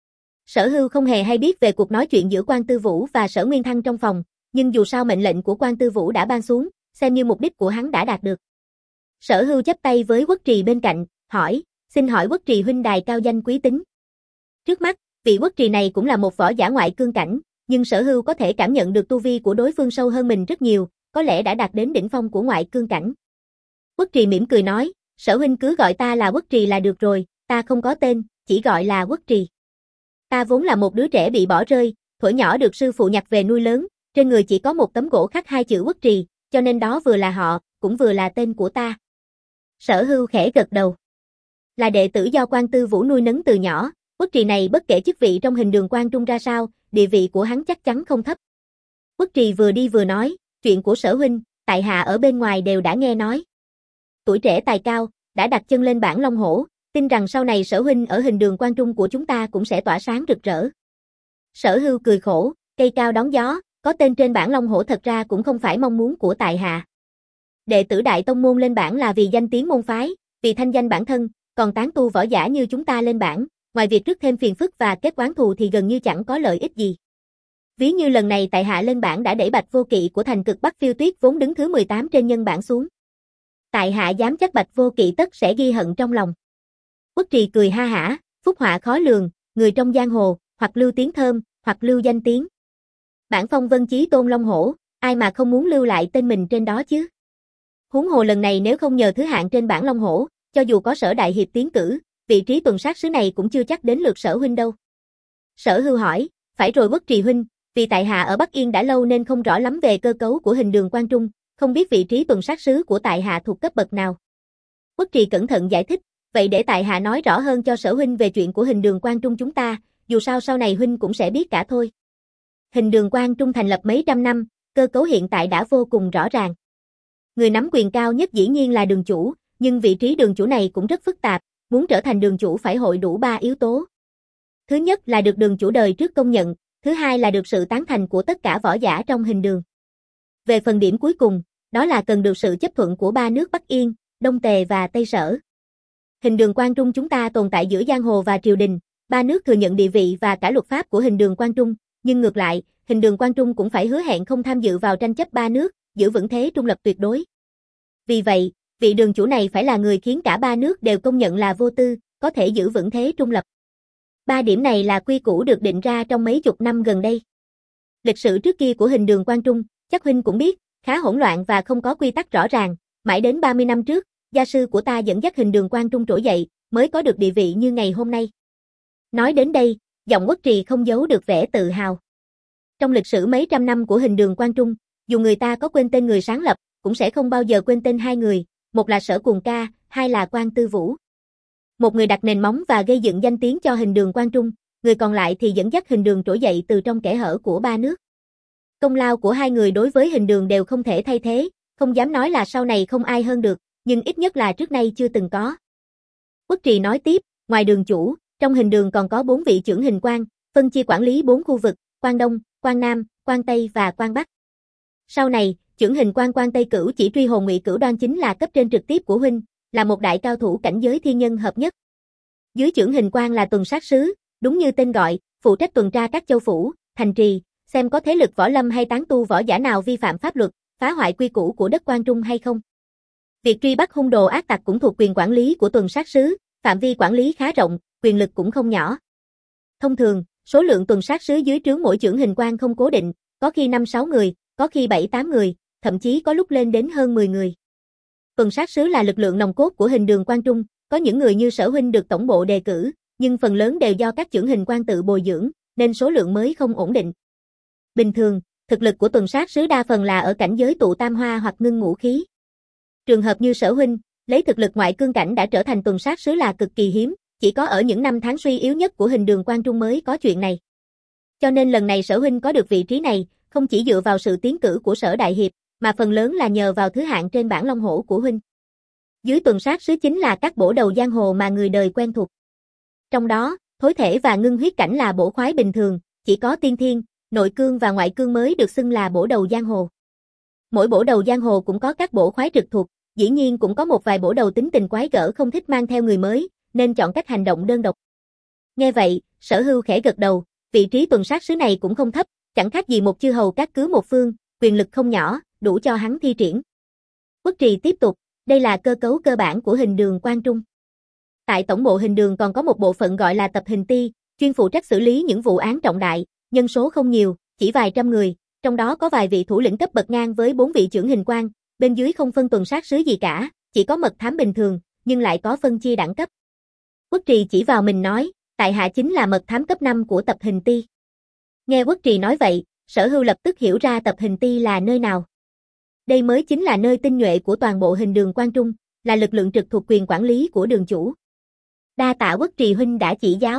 Sở Hưu không hề hay biết về cuộc nói chuyện giữa Quan Tư Vũ và Sở Nguyên Thăng trong phòng, nhưng dù sao mệnh lệnh của Quan Tư Vũ đã ban xuống, xem như mục đích của hắn đã đạt được. Sở Hưu chắp tay với Quốc Trì bên cạnh, hỏi, xin hỏi Quốc Trì huynh đài cao danh quý tính. Trước mắt, vị Quốc Trì này cũng là một võ giả ngoại cương cảnh, nhưng Sở Hưu có thể cảm nhận được tu vi của đối phương sâu hơn mình rất nhiều, có lẽ đã đạt đến đỉnh phong của ngoại cương cảnh. Quốc Trì mỉm cười nói, Sở huynh cứ gọi ta là Quốc Trì là được rồi, ta không có tên, chỉ gọi là Quốc Trì. Ta vốn là một đứa trẻ bị bỏ rơi, thuở nhỏ được sư phụ nhặt về nuôi lớn, trên người chỉ có một tấm gỗ khắc hai chữ Quốc Trì, cho nên đó vừa là họ, cũng vừa là tên của ta. Sở Hưu khẽ gật đầu. Là đệ tử do Quan Tư Vũ nuôi nấng từ nhỏ, Quốc Trì này bất kể chức vị trong Hình Đường Quan Trung ra sao, địa vị của hắn chắc chắn không thấp. Quốc Trì vừa đi vừa nói, chuyện của Sở huynh, tại hạ ở bên ngoài đều đã nghe nói. Tuổi trẻ tài cao, đã đặt chân lên bảng Long Hổ, tin rằng sau này Sở huynh ở Hình Đường Quan Trung của chúng ta cũng sẽ tỏa sáng rực rỡ. Sở Hưu cười khổ, cây cao đón gió, có tên trên bảng Long Hổ thật ra cũng không phải mong muốn của tại hạ. Đệ tử đại tông môn lên bảng là vì danh tiếng môn phái, vì thanh danh bản thân, còn tán tu võ giả như chúng ta lên bảng, ngoài việc rước thêm phiền phức và kết oán thù thì gần như chẳng có lợi ích gì. Ví như lần này tại hạ lên bảng đã đẩy Bạch Vô Kỵ của thành Cực Bắc Phiêu Tuyết vốn đứng thứ mười tám trên nhân bảng xuống. Tại hạ dám chắc Bạch Vô Kỵ tất sẽ ghi hận trong lòng. Quốc Trì cười ha hả, phúc họa khó lường, người trong giang hồ, hoặc lưu tiếng thơm, hoặc lưu danh tiếng. Bản phong vân chí tôn Long Hổ, ai mà không muốn lưu lại tên mình trên đó chứ? Huống hồ lần này nếu không nhờ thứ hạng trên bảng Long Hổ, cho dù có Sở đại hiệp tiến cử, vị trí tuần sát sứ này cũng chưa chắc đến lượt Sở huynh đâu. Sở Hưu hỏi, phải rồi Quốc Trì huynh, vì tại hạ ở Bắc Yên đã lâu nên không rõ lắm về cơ cấu của Hình Đường Quan Trung, không biết vị trí tuần sát sứ của tại hạ thuộc cấp bậc nào. Quốc Trì cẩn thận giải thích, vậy để tại hạ nói rõ hơn cho Sở huynh về chuyện của Hình Đường Quan Trung chúng ta, dù sao sau này huynh cũng sẽ biết cả thôi. Hình Đường Quan Trung thành lập mấy trăm năm, cơ cấu hiện tại đã vô cùng rõ ràng. Người nắm quyền cao nhất dĩ nhiên là đường chủ, nhưng vị trí đường chủ này cũng rất phức tạp, muốn trở thành đường chủ phải hội đủ ba yếu tố. Thứ nhất là được đường chủ đời trước công nhận, thứ hai là được sự tán thành của tất cả võ giả trong Hình Đường. Về phần điểm cuối cùng, đó là cần được sự chấp thuận của ba nước Bắc Yên, Đông Tề và Tây Sở. Hình Đường Quan Trung chúng ta tồn tại giữa giang hồ và triều đình, ba nước thừa nhận địa vị và cả luật pháp của Hình Đường Quan Trung, nhưng ngược lại, Hình Đường Quan Trung cũng phải hứa hẹn không tham dự vào tranh chấp ba nước, giữ vững thế trung lập tuyệt đối. Vì vậy, vị đường chủ này phải là người khiến cả ba nước đều công nhận là vô tư, có thể giữ vững thế trung lập. Ba điểm này là quy củ được định ra trong mấy chục năm gần đây. Lịch sử trước kia của Hình Đường Quan Trung, chắc huynh cũng biết, khá hỗn loạn và không có quy tắc rõ ràng, mãi đến ba mươi năm trước, gia sư của ta dẫn dắt Hình Đường Quan Trung trỗi dậy, mới có được địa vị như ngày hôm nay. Nói đến đây, Giọng Quốc Trì không giấu được vẻ tự hào. Trong lịch sử mấy trăm năm của hình đường Quang Trung, dù người ta có quên tên người sáng lập, cũng sẽ không bao giờ quên tên hai người, một là Sở Cuồng Ca, hai là Quang Tư Vũ. Một người đặt nền móng và gây dựng danh tiếng cho hình đường Quang Trung, người còn lại thì dẫn dắt hình đường trỗi dậy từ trong kẽ hở của ba nước. Công lao của hai người đối với hình đường đều không thể thay thế, không dám nói là sau này không ai hơn được, nhưng ít nhất là trước nay chưa từng có. Quốc Trì nói tiếp, ngoài đường chủ, trong hình đường còn có bốn vị trưởng hình quan, phân chia quản lý bốn khu vực, Quan Đông, Quan Nam, Quan Tây và Quan Bắc. Sau này, trưởng hình quan Quan Tây Cửu chỉ truy hồn Ngụy Cửu Đoan chính là cấp trên trực tiếp của huynh, là một đại cao thủ cảnh giới thiên nhân hợp nhất. Dưới trưởng hình quan là tuần sát sứ, đúng như tên gọi, phụ trách tuần tra các châu phủ, thành trì, xem có thế lực võ lâm hay tán tu võ giả nào vi phạm pháp luật, phá hoại quy củ của đất Quang Trung hay không. Việc truy bắt hung đồ ác tặc cũng thuộc quyền quản lý của tuần sát sứ, phạm vi quản lý khá rộng, quyền lực cũng không nhỏ. Thông thường, số lượng tuần sát sứ dưới trướng mỗi trưởng hình quan không cố định, có khi năm sáu người, có khi bảy tám người, thậm chí có lúc lên đến hơn mười người. Tuần sát sứ là lực lượng nòng cốt của hình đường Quang Trung, có những người như Sở huynh được tổng bộ đề cử, nhưng phần lớn đều do các trưởng hình quan tự bồi dưỡng, nên số lượng mới không ổn định. Bình thường, thực lực của tuần sát sứ đa phần là ở cảnh giới tụ tam hoa hoặc ngưng ngũ khí. Trường hợp như Sở huynh, lấy thực lực ngoại cương cảnh đã trở thành tuần sát sứ là cực kỳ hiếm, chỉ có ở những năm tháng suy yếu nhất của hình đường Quang Trung mới có chuyện này. Cho nên lần này Sở huynh có được vị trí này, không chỉ dựa vào sự tiến cử của Sở đại hiệp, mà phần lớn là nhờ vào thứ hạng trên bảng long hổ của huynh. Dưới tuần sát sứ chính là các bổ đầu giang hồ mà người đời quen thuộc. Trong đó, thối thể và ngưng huyết cảnh là bổ khoái bình thường, chỉ có tiên thiên, nội cương và ngoại cương mới được xưng là bổ đầu giang hồ. Mỗi bổ đầu giang hồ cũng có các bổ khoái trực thuộc, dĩ nhiên cũng có một vài bổ đầu tính tình quái gở không thích mang theo người mới, nên chọn cách hành động đơn độc. Nghe vậy, Sở Hưu khẽ gật đầu, vị trí tuần sát sứ này cũng không thấp, chẳng khác gì một chư hầu các cứ một phương, quyền lực không nhỏ, đủ cho hắn thi triển. Quốc Trì tiếp tục, đây là cơ cấu cơ bản của hình đường Quang Trung. Tại tổng bộ hình đường còn có một bộ phận gọi là tập hình ty, chuyên phụ trách xử lý những vụ án trọng đại, nhân số không nhiều, chỉ vài trăm người, trong đó có vài vị thủ lĩnh cấp bậc ngang với bốn vị trưởng hình quan, bên dưới không phân tuần sát sứ gì cả, chỉ có mật thám bình thường, nhưng lại có phân chia đẳng cấp. Quốc Trì chỉ vào mình nói, tại hạ chính là mật thám cấp năm của tập hình ty. Nghe Quốc Trì nói vậy, Sở Hưu lập tức hiểu ra tập hình ty là nơi nào. Đây mới chính là nơi tinh nhuệ của toàn bộ hình đường Quang Trung, là lực lượng trực thuộc quyền quản lý của đường chủ. Đa tạ Quốc Trì huynh đã chỉ giáo.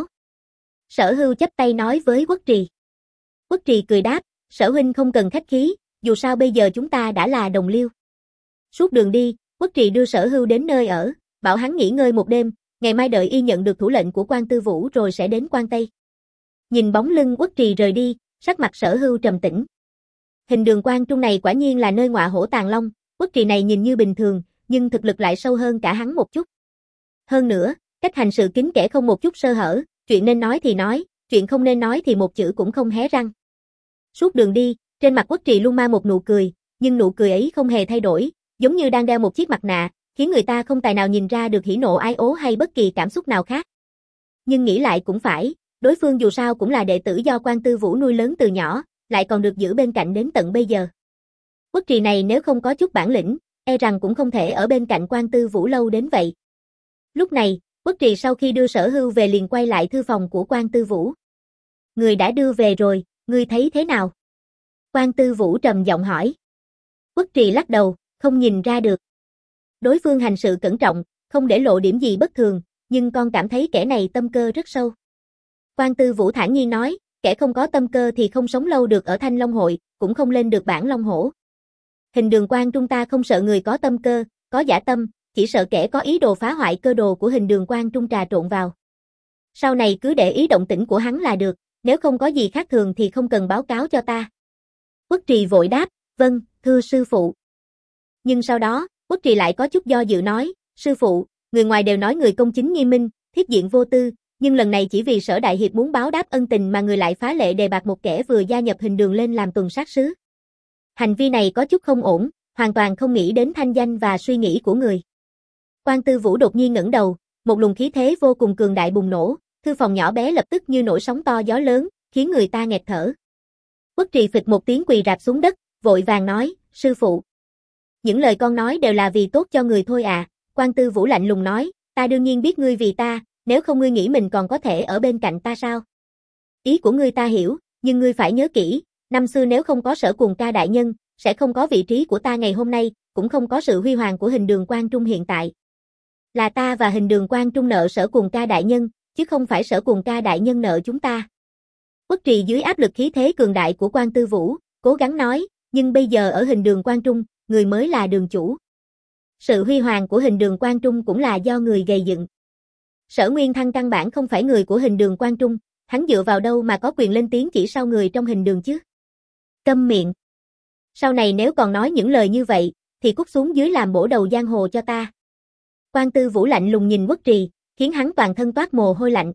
Sở Hưu chắp tay nói với Quốc Trì. Quốc Trì cười đáp, Sở huynh không cần khách khí, dù sao bây giờ chúng ta đã là đồng liêu. Suốt đường đi, Quốc Trì đưa Sở Hưu đến nơi ở, bảo hắn nghỉ ngơi một đêm, ngày mai đợi y nhận được thủ lệnh của Quan Tư Vũ rồi sẽ đến Quan Tây. Nhìn bóng lưng Quốc Trì rời đi, sắc mặt Sở Hưu trầm tĩnh. Hình đường Quang Trung này quả nhiên là nơi ngọa hổ tàng long, Quốc Trì này nhìn như bình thường, nhưng thực lực lại sâu hơn cả hắn một chút. Hơn nữa, cách hành sự kín kẽ không một chút sơ hở, chuyện nên nói thì nói, chuyện không nên nói thì một chữ cũng không hé răng. Suốt đường đi, trên mặt Quốc Trì luôn mang một nụ cười, nhưng nụ cười ấy không hề thay đổi, giống như đang đeo một chiếc mặt nạ, khiến người ta không tài nào nhìn ra được hỉ nộ ái ố hay bất kỳ cảm xúc nào khác. Nhưng nghĩ lại cũng phải, đối phương dù sao cũng là đệ tử do Quan Tư Vũ nuôi lớn từ nhỏ, lại còn được giữ bên cạnh đến tận bây giờ. Quốc Trì này nếu không có chút bản lĩnh, e rằng cũng không thể ở bên cạnh Quan Tư Vũ lâu đến vậy. Lúc này, Quốc Trì sau khi đưa Sở Hưu về liền quay lại thư phòng của Quan Tư Vũ. Người đã đưa về rồi, ngươi thấy thế nào? Quan Tư Vũ trầm giọng hỏi. Quốc Trì lắc đầu, không nhìn ra được. Đối phương hành sự cẩn trọng, không để lộ điểm gì bất thường, nhưng con cảm thấy kẻ này tâm cơ rất sâu. Quan Tư Vũ thản nhiên nói, kẻ không có tâm cơ thì không sống lâu được ở Thanh Long Hội, cũng không lên được bảng Long Hổ. Hình đường Quang Trung ta không sợ người có tâm cơ, có dã tâm, chỉ sợ kẻ có ý đồ phá hoại cơ đồ của hình đường Quang Trung trà trộn vào. Sau này cứ để ý động tĩnh của hắn là được, nếu không có gì khác thường thì không cần báo cáo cho ta. Quốc Trì vội đáp, vâng, thưa sư phụ. Nhưng sau đó, Quốc Trì lại có chút do dự nói, sư phụ, người ngoài đều nói người công chính nghiêm minh, thiết diện vô tư, nhưng lần này chỉ vì Sở đại hiệp muốn báo đáp ân tình mà người lại phá lệ đề bạt một kẻ vừa gia nhập hình đường lên làm tuần sát sứ. Hành vi này có chút không ổn, hoàn toàn không nghĩ đến thanh danh và suy nghĩ của người. Quan Tư Vũ đột nhiên ngẩng đầu, một luồng khí thế vô cùng cường đại bùng nổ, thư phòng nhỏ bé lập tức như nổi sóng to gió lớn, khiến người ta nghẹt thở. Quốc Trì phịch một tiếng quỳ rạp xuống đất, vội vàng nói, sư phụ. Những lời con nói đều là vì tốt cho người thôi à, Quan Tư Vũ lạnh lùng nói, ta đương nhiên biết ngươi vì ta, nếu không ngươi nghĩ mình còn có thể ở bên cạnh ta sao? Ý của ngươi ta hiểu, nhưng ngươi phải nhớ kỹ, năm xưa nếu không có Sở Cuồng Ca đại nhân, sẽ không có vị trí của ta ngày hôm nay, cũng không có sự huy hoàng của Hình Đường Quang Trung hiện tại. Là ta và Hình Đường Quang Trung nợ Sở Cuồng Ca đại nhân, chứ không phải Sở Cuồng Ca đại nhân nợ chúng ta. Uất Trì dưới áp lực khí thế cường đại của Quan Tư Vũ, cố gắng nói, nhưng bây giờ ở Hình Đường Quang Trung, người mới là đường chủ. Sự huy hoàng của Hình Đường Quang Trung cũng là do người gây dựng. Sở Nguyên Thăng căn bản không phải người của Hình Đường Quang Trung, hắn dựa vào đâu mà có quyền lên tiếng chỉ sau người trong Hình Đường chứ? Câm miệng. Sau này nếu còn nói những lời như vậy, thì cút xuống dưới làm bổ đầu giang hồ cho ta. Quan Tư Vũ lạnh lùng nhìn Uất Trì, khiến hắn toàn thân toát mồ hôi lạnh.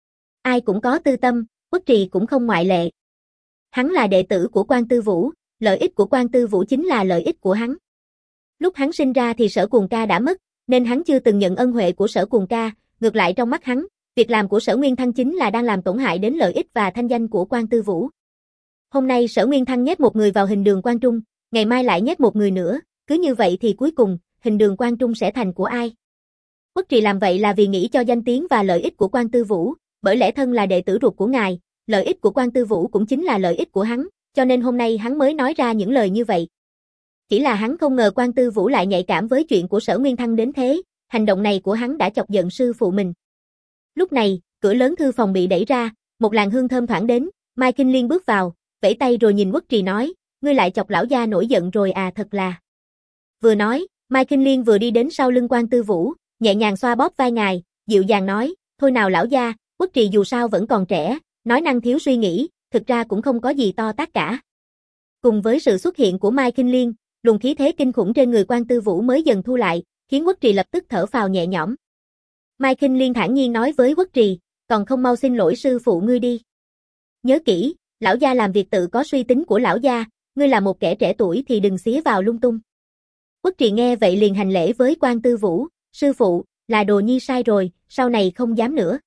Ai cũng có tư tâm, Uất Trì cũng không ngoại lệ. Hắn là đệ tử của Quan Tư Vũ, lợi ích của Quan Tư Vũ chính là lợi ích của hắn. Lúc hắn sinh ra thì Sở Cuồng Ca đã mất, nên hắn chưa từng nhận ân huệ của Sở Cuồng Ca, ngược lại trong mắt hắn, việc làm của Sở Nguyên Thăng chính là đang làm tổn hại đến lợi ích và thanh danh của Quan Tư Vũ. Hôm nay Sở Nguyên Thăng nhét một người vào Hình Đường Quang Trung, ngày mai lại nhét một người nữa, cứ như vậy thì cuối cùng, Hình Đường Quang Trung sẽ thành của ai? Uất Trì làm vậy là vì nghĩ cho danh tiếng và lợi ích của Quan Tư Vũ, bởi lẽ thân là đệ tử ruột của ngài, lợi ích của Quan Tư Vũ cũng chính là lợi ích của hắn, cho nên hôm nay hắn mới nói ra những lời như vậy. Chỉ là hắn không ngờ Quan Tư Vũ lại nhạy cảm với chuyện của Sở Nguyên Thăng đến thế, hành động này của hắn đã chọc giận sư phụ mình. Lúc này, cửa lớn thư phòng bị đẩy ra, một làn hương thơm thoảng đến, Mai Kinh Liên bước vào, vẫy tay rồi nhìn Uất Trì nói, ngươi lại chọc lão gia nổi giận rồi à, thật là. Vừa nói, Mai Kinh Liên vừa đi đến sau lưng Quan Tư Vũ, nhẹ nhàng xoa bóp vai ngài, dịu dàng nói, thôi nào lão gia, Uất Trì dù sao vẫn còn trẻ, nói năng thiếu suy nghĩ, thực ra cũng không có gì to tát cả. Cùng với sự xuất hiện của Mai Kinh Liên, luồng khí thế kinh khủng trên người Quan Tư Vũ mới dần thu lại, khiến Uất Trì lập tức thở phào nhẹ nhõm. Mai Kinh Liên thản nhiên nói với Uất Trì, còn không mau xin lỗi sư phụ ngươi đi. Nhớ kỹ, lão gia làm việc tự có suy tính của lão gia, ngươi là một kẻ trẻ tuổi thì đừng xía vào lung tung. Uất Trì nghe vậy liền hành lễ với Quan Tư Vũ, sư phụ, là đồ nhi sai rồi, sau này không dám nữa.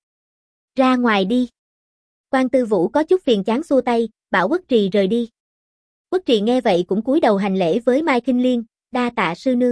Ra ngoài đi. Quan Tư Vũ có chút phiền chán xua tay, bảo Uất Trì rời đi. Uất Trì nghe vậy cũng cúi đầu hành lễ với Mai Kinh Liên, đa tạ sư nương.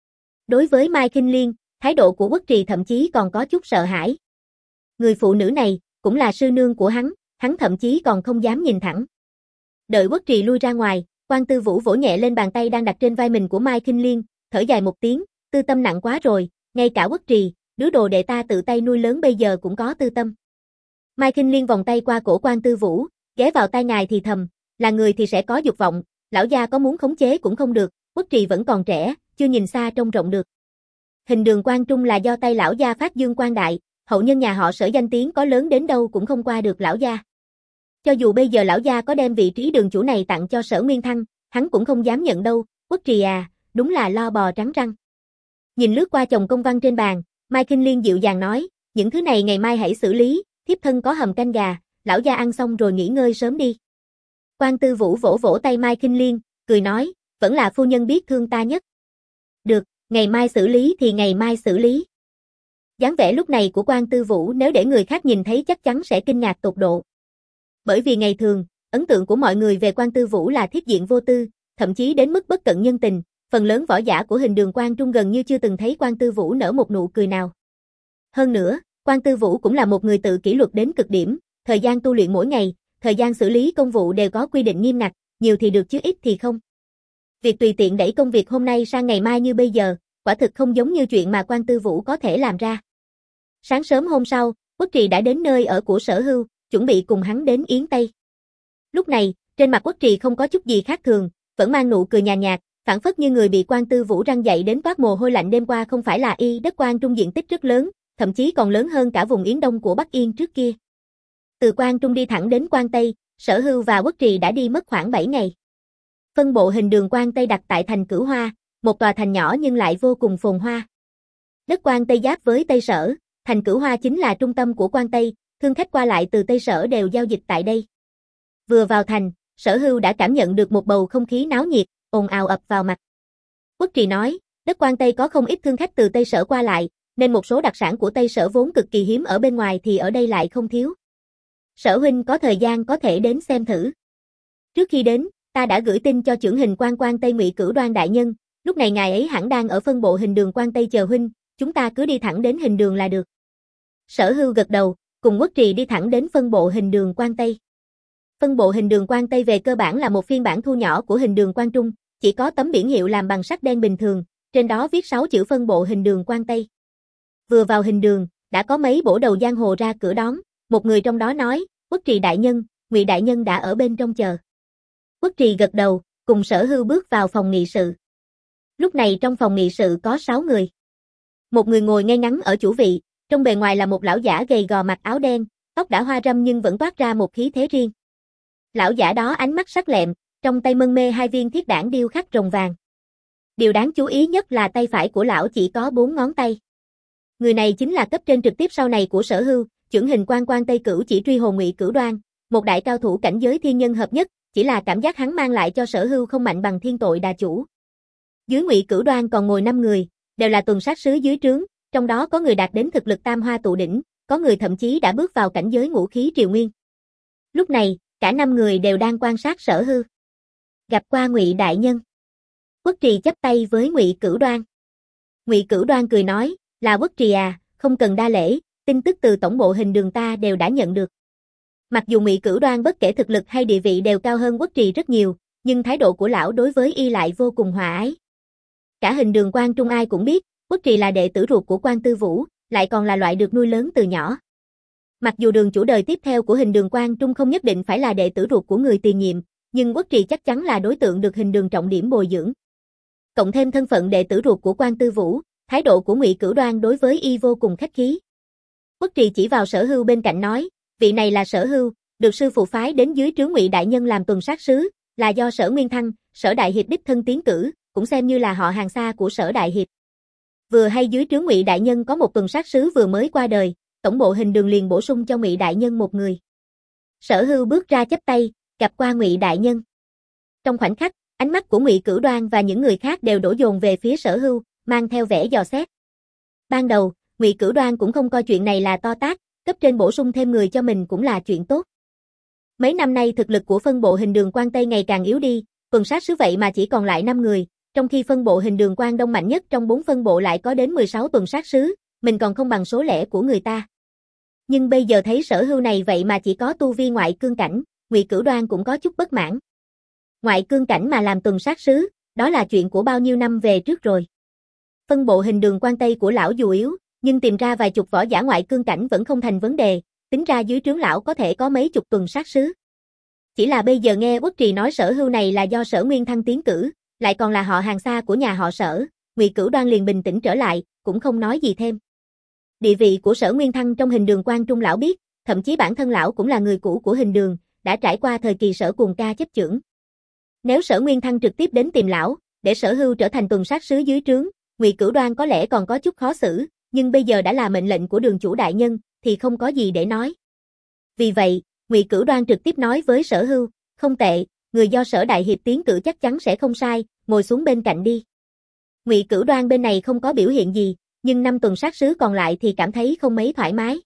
Đối với Mai Kinh Liên, thái độ của Uất Trì thậm chí còn có chút sợ hãi. Người phụ nữ này, cũng là sư nương của hắn, hắn thậm chí còn không dám nhìn thẳng. Đợi Uất Trì lui ra ngoài, Quan Tư Vũ vỗ nhẹ lên bàn tay đang đặt trên vai mình của Mai Kinh Liên, thở dài một tiếng, tư tâm nặng quá rồi, ngay cả Uất Trì, đứa đồ đệ ta tự tay nuôi lớn bây giờ cũng có tư tâm. Mai Kinh Liên vòng tay qua cổ Quan Tư Vũ, ghé vào tai ngài thì thầm, là người thì sẽ có dục vọng, lão gia có muốn khống chế cũng không được, Uất Trì vẫn còn trẻ, chưa nhìn xa trông rộng được. Hình Đường Quang Trung là do tay lão gia phát dương quang đại, hậu nhân nhà họ Sở danh tiếng có lớn đến đâu cũng không qua được lão gia. Cho dù bây giờ lão gia có đem vị trí đường chủ này tặng cho Sở Nguyên Thăng, hắn cũng không dám nhận đâu, Uất Trì à, đúng là lo bò trắng răng. Nhìn lướt qua chồng công văn trên bàn, Mai Kinh Liên dịu dàng nói, những thứ này ngày mai hãy xử lý, thiếp thân có hầm canh gà, lão gia ăn xong rồi nghỉ ngơi sớm đi. Quan Tư Vũ vỗ vỗ tay Mai Kinh Liên, cười nói, vẫn là phu nhân biết thương ta nhất. Được, ngày mai xử lý thì ngày mai xử lý. Dáng vẻ lúc này của Quan Tư Vũ nếu để người khác nhìn thấy chắc chắn sẽ kinh ngạc tột độ. Bởi vì ngày thường, ấn tượng của mọi người về Quan Tư Vũ là thiết diện vô tư, thậm chí đến mức bất cận nhân tình, phần lớn võ giả của Hình Đường Quang Trung gần như chưa từng thấy Quan Tư Vũ nở một nụ cười nào. Hơn nữa, Quan Tư Vũ cũng là một người tự kỷ luật đến cực điểm, thời gian tu luyện mỗi ngày, thời gian xử lý công vụ đều có quy định nghiêm ngặt, nhiều thì được chứ ít thì không. Việc tùy tiện đẩy công việc hôm nay sang ngày mai như bây giờ, quả thực không giống như chuyện mà Quan Tư Vũ có thể làm ra. Sáng sớm hôm sau, Uất Trì đã đến nơi ở của Sở Hưu, chuẩn bị cùng hắn đến Yến Tây. Lúc này, trên mặt Uất Trì không có chút gì khác thường, vẫn mang nụ cười nhàn nhạt, phảng phất như người bị Quan Tư Vũ răng dậy đến toát mồ hôi lạnh đêm qua không phải là y đất Quan Trung diện tích rất lớn, thậm chí còn lớn hơn cả vùng Yến Đông của Bắc Yên trước kia. Từ Quan Trung đi thẳng đến Quan Tây, Sở Hưu và Uất Trì đã đi mất khoảng bảy ngày. Phân bộ Hình Đường Quan Tây đặt tại thành Cửu Hoa, một tòa thành nhỏ nhưng lại vô cùng phồn hoa. Đất Quan Tây giáp với Tây Sở, thành Cửu Hoa chính là trung tâm của Quan Tây, thương khách qua lại từ Tây Sở đều giao dịch tại đây. Vừa vào thành, Sở Hưu đã cảm nhận được một bầu không khí náo nhiệt, ồn ào ập vào mặt. Uất Trì nói, đất Quan Tây có không ít thương khách từ Tây Sở qua lại, nên một số đặc sản của Tây Sở vốn cực kỳ hiếm ở bên ngoài thì ở đây lại không thiếu. Sở huynh có thời gian có thể đến xem thử. Trước khi đến, ta đã gửi tin cho chưởng hình quan Quan Tây Ngụy Cửu Đoan đại nhân, lúc này ngài ấy hẳn đang ở phân bộ Hình Đường Quan Tây chờ huynh, chúng ta cứ đi thẳng đến Hình Đường là được. Sở Hưu gật đầu, cùng Quốc Trì đi thẳng đến phân bộ hình đường Quan Tây. Phân bộ hình đường Quan Tây về cơ bản là một phiên bản thu nhỏ của hình đường Quan Trung, chỉ có tấm biển hiệu làm bằng sắt đen bình thường, trên đó viết sáu chữ phân bộ hình đường Quan Tây. Vừa vào hình đường, đã có mấy bổ đầu giang hồ ra cửa đón, một người trong đó nói, Quốc Trì đại nhân, Ngụy đại nhân đã ở bên trong chờ. Quốc Trì gật đầu, cùng Sở Hưu bước vào phòng nghị sự. Lúc này trong phòng nghị sự có sáu người. Một người ngồi ngay ngắn ở chủ vị, trong bề ngoài là một lão giả gầy gò mặc áo đen, tóc đã hoa râm nhưng vẫn toát ra một khí thế riêng. Lão giả đó ánh mắt sắc lẹm, trong tay mân mê hai viên thiết đản điêu khắc rồng vàng. Điều đáng chú ý nhất là tay phải của lão chỉ có bốn ngón tay. Người này chính là cấp trên trực tiếp sau này của Sở Hưu, chưởng hình quan quan Tây Cửu chỉ truy hồn Ngụy Cửu Đoan, một đại cao thủ cảnh giới thiên nhân hợp nhất, chỉ là cảm giác hắn mang lại cho Sở Hưu không mạnh bằng Thiên Tội Đà Chủ. Dưới Ngụy Cửu Đoan còn ngồi năm người, đều là tuần sát sứ dưới trướng, trong đó có người đạt đến thực lực tam hoa tụ đỉnh, có người thậm chí đã bước vào cảnh giới ngũ khí triều nguyên. Lúc này, cả năm người đều đang quan sát Sở Hưu. Gặp qua Ngụy đại nhân. Quốc Trì chắp tay với Ngụy Cửu Đoan. Ngụy Cửu Đoan cười nói, là Quốc Trì à, không cần đa lễ, tin tức từ tổng bộ hình đường ta đều đã nhận được. Mặc dù Ngụy Cửu Đoan bất kể thực lực hay địa vị đều cao hơn Quốc Trì rất nhiều, nhưng thái độ của lão đối với y lại vô cùng hòa ái. Cả hình đường Quan Trung ai cũng biết, Quốc Trì là đệ tử ruột của Quan Tư Vũ, lại còn là loại được nuôi lớn từ nhỏ. Mặc dù đường chủ đời tiếp theo của hình đường Quan Trung không nhất định phải là đệ tử ruột của người tiền nhiệm, nhưng Quốc Trì chắc chắn là đối tượng được hình đường trọng điểm bồi dưỡng. Cộng thêm thân phận đệ tử ruột của Quan Tư Vũ, thái độ của Ngụy Cửu Đoan đối với y vô cùng khách khí. Quốc Trì chỉ vào Sở Hưu bên cạnh nói, vị này là Sở Hưu, được sư phụ phái đến dưới trướng Ngụy đại nhân làm tuần sát sứ, là do Sở Nguyên Thăng, Sở Đại Hiệp đích thân tiến cử, cũng xem như là họ hàng xa của Sở Đại Hiệp. Vừa hay dưới trướng Ngụy đại nhân có một tuần sát sứ vừa mới qua đời, tổng bộ hình đường liền bổ sung cho Ngụy đại nhân một người. Sở Hưu bước ra chắp tay, gặp qua Ngụy đại nhân. Trong khoảnh khắc, ánh mắt của Ngụy Cửu Đoan và những người khác đều đổ dồn về phía Sở Hưu, mang theo vẻ dò xét. Ban đầu, Ngụy Cửu Đoan cũng không coi chuyện này là to tát, cấp trên bổ sung thêm người cho mình cũng là chuyện tốt. Mấy năm nay thực lực của phân bộ hình đường Quan Tây ngày càng yếu đi, tuần sát sứ vậy mà chỉ còn lại năm người, trong khi phân bộ hình đường Quan Đông mạnh nhất trong bốn phân bộ lại có đến mười sáu tuần sát sứ, mình còn không bằng số lẻ của người ta. Nhưng bây giờ thấy Sở Hưu này vậy mà chỉ có tu vi ngoại cương cảnh, Ngụy Cửu Đoan cũng có chút bất mãn. Ngoại cương cảnh mà làm tuần sát sứ, đó là chuyện của bao nhiêu năm về trước rồi. Phân bộ hình đường Quan Tây của lão dù yếu, nhưng tìm ra vài chục võ giả ngoại cương cảnh vẫn không thành vấn đề, tính ra dưới trướng lão có thể có mấy chục tuần sát sứ. Chỉ là bây giờ nghe Quốc Trì nói Sở Hưu này là do Sở Nguyên Thăng tiến cử, lại còn là họ hàng xa của nhà họ Sở, Ngụy Cửu Đoan liền bình tĩnh trở lại, cũng không nói gì thêm. Địa vị của Sở Nguyên Thăng trong hình đường Quan Trung lão biết, thậm chí bản thân lão cũng là người cũ của hình đường, đã trải qua thời kỳ Sở Cuồng Ca chấp chưởng. Nếu Sở Nguyên Thăng trực tiếp đến tìm lão, để Sở Hưu trở thành tuần sát sứ dưới trướng, Ngụy Cửu Đoan có lẽ còn có chút khó xử, nhưng bây giờ đã là mệnh lệnh của đường chủ đại nhân, thì không có gì để nói. Vì vậy, Ngụy Cửu Đoan trực tiếp nói với Sở Hưu, không tệ, người do Sở Đại Hiệp tiến cử chắc chắn sẽ không sai, ngồi xuống bên cạnh đi. Ngụy Cửu Đoan bên này không có biểu hiện gì, nhưng năm tuần sát sứ còn lại thì cảm thấy không mấy thoải mái.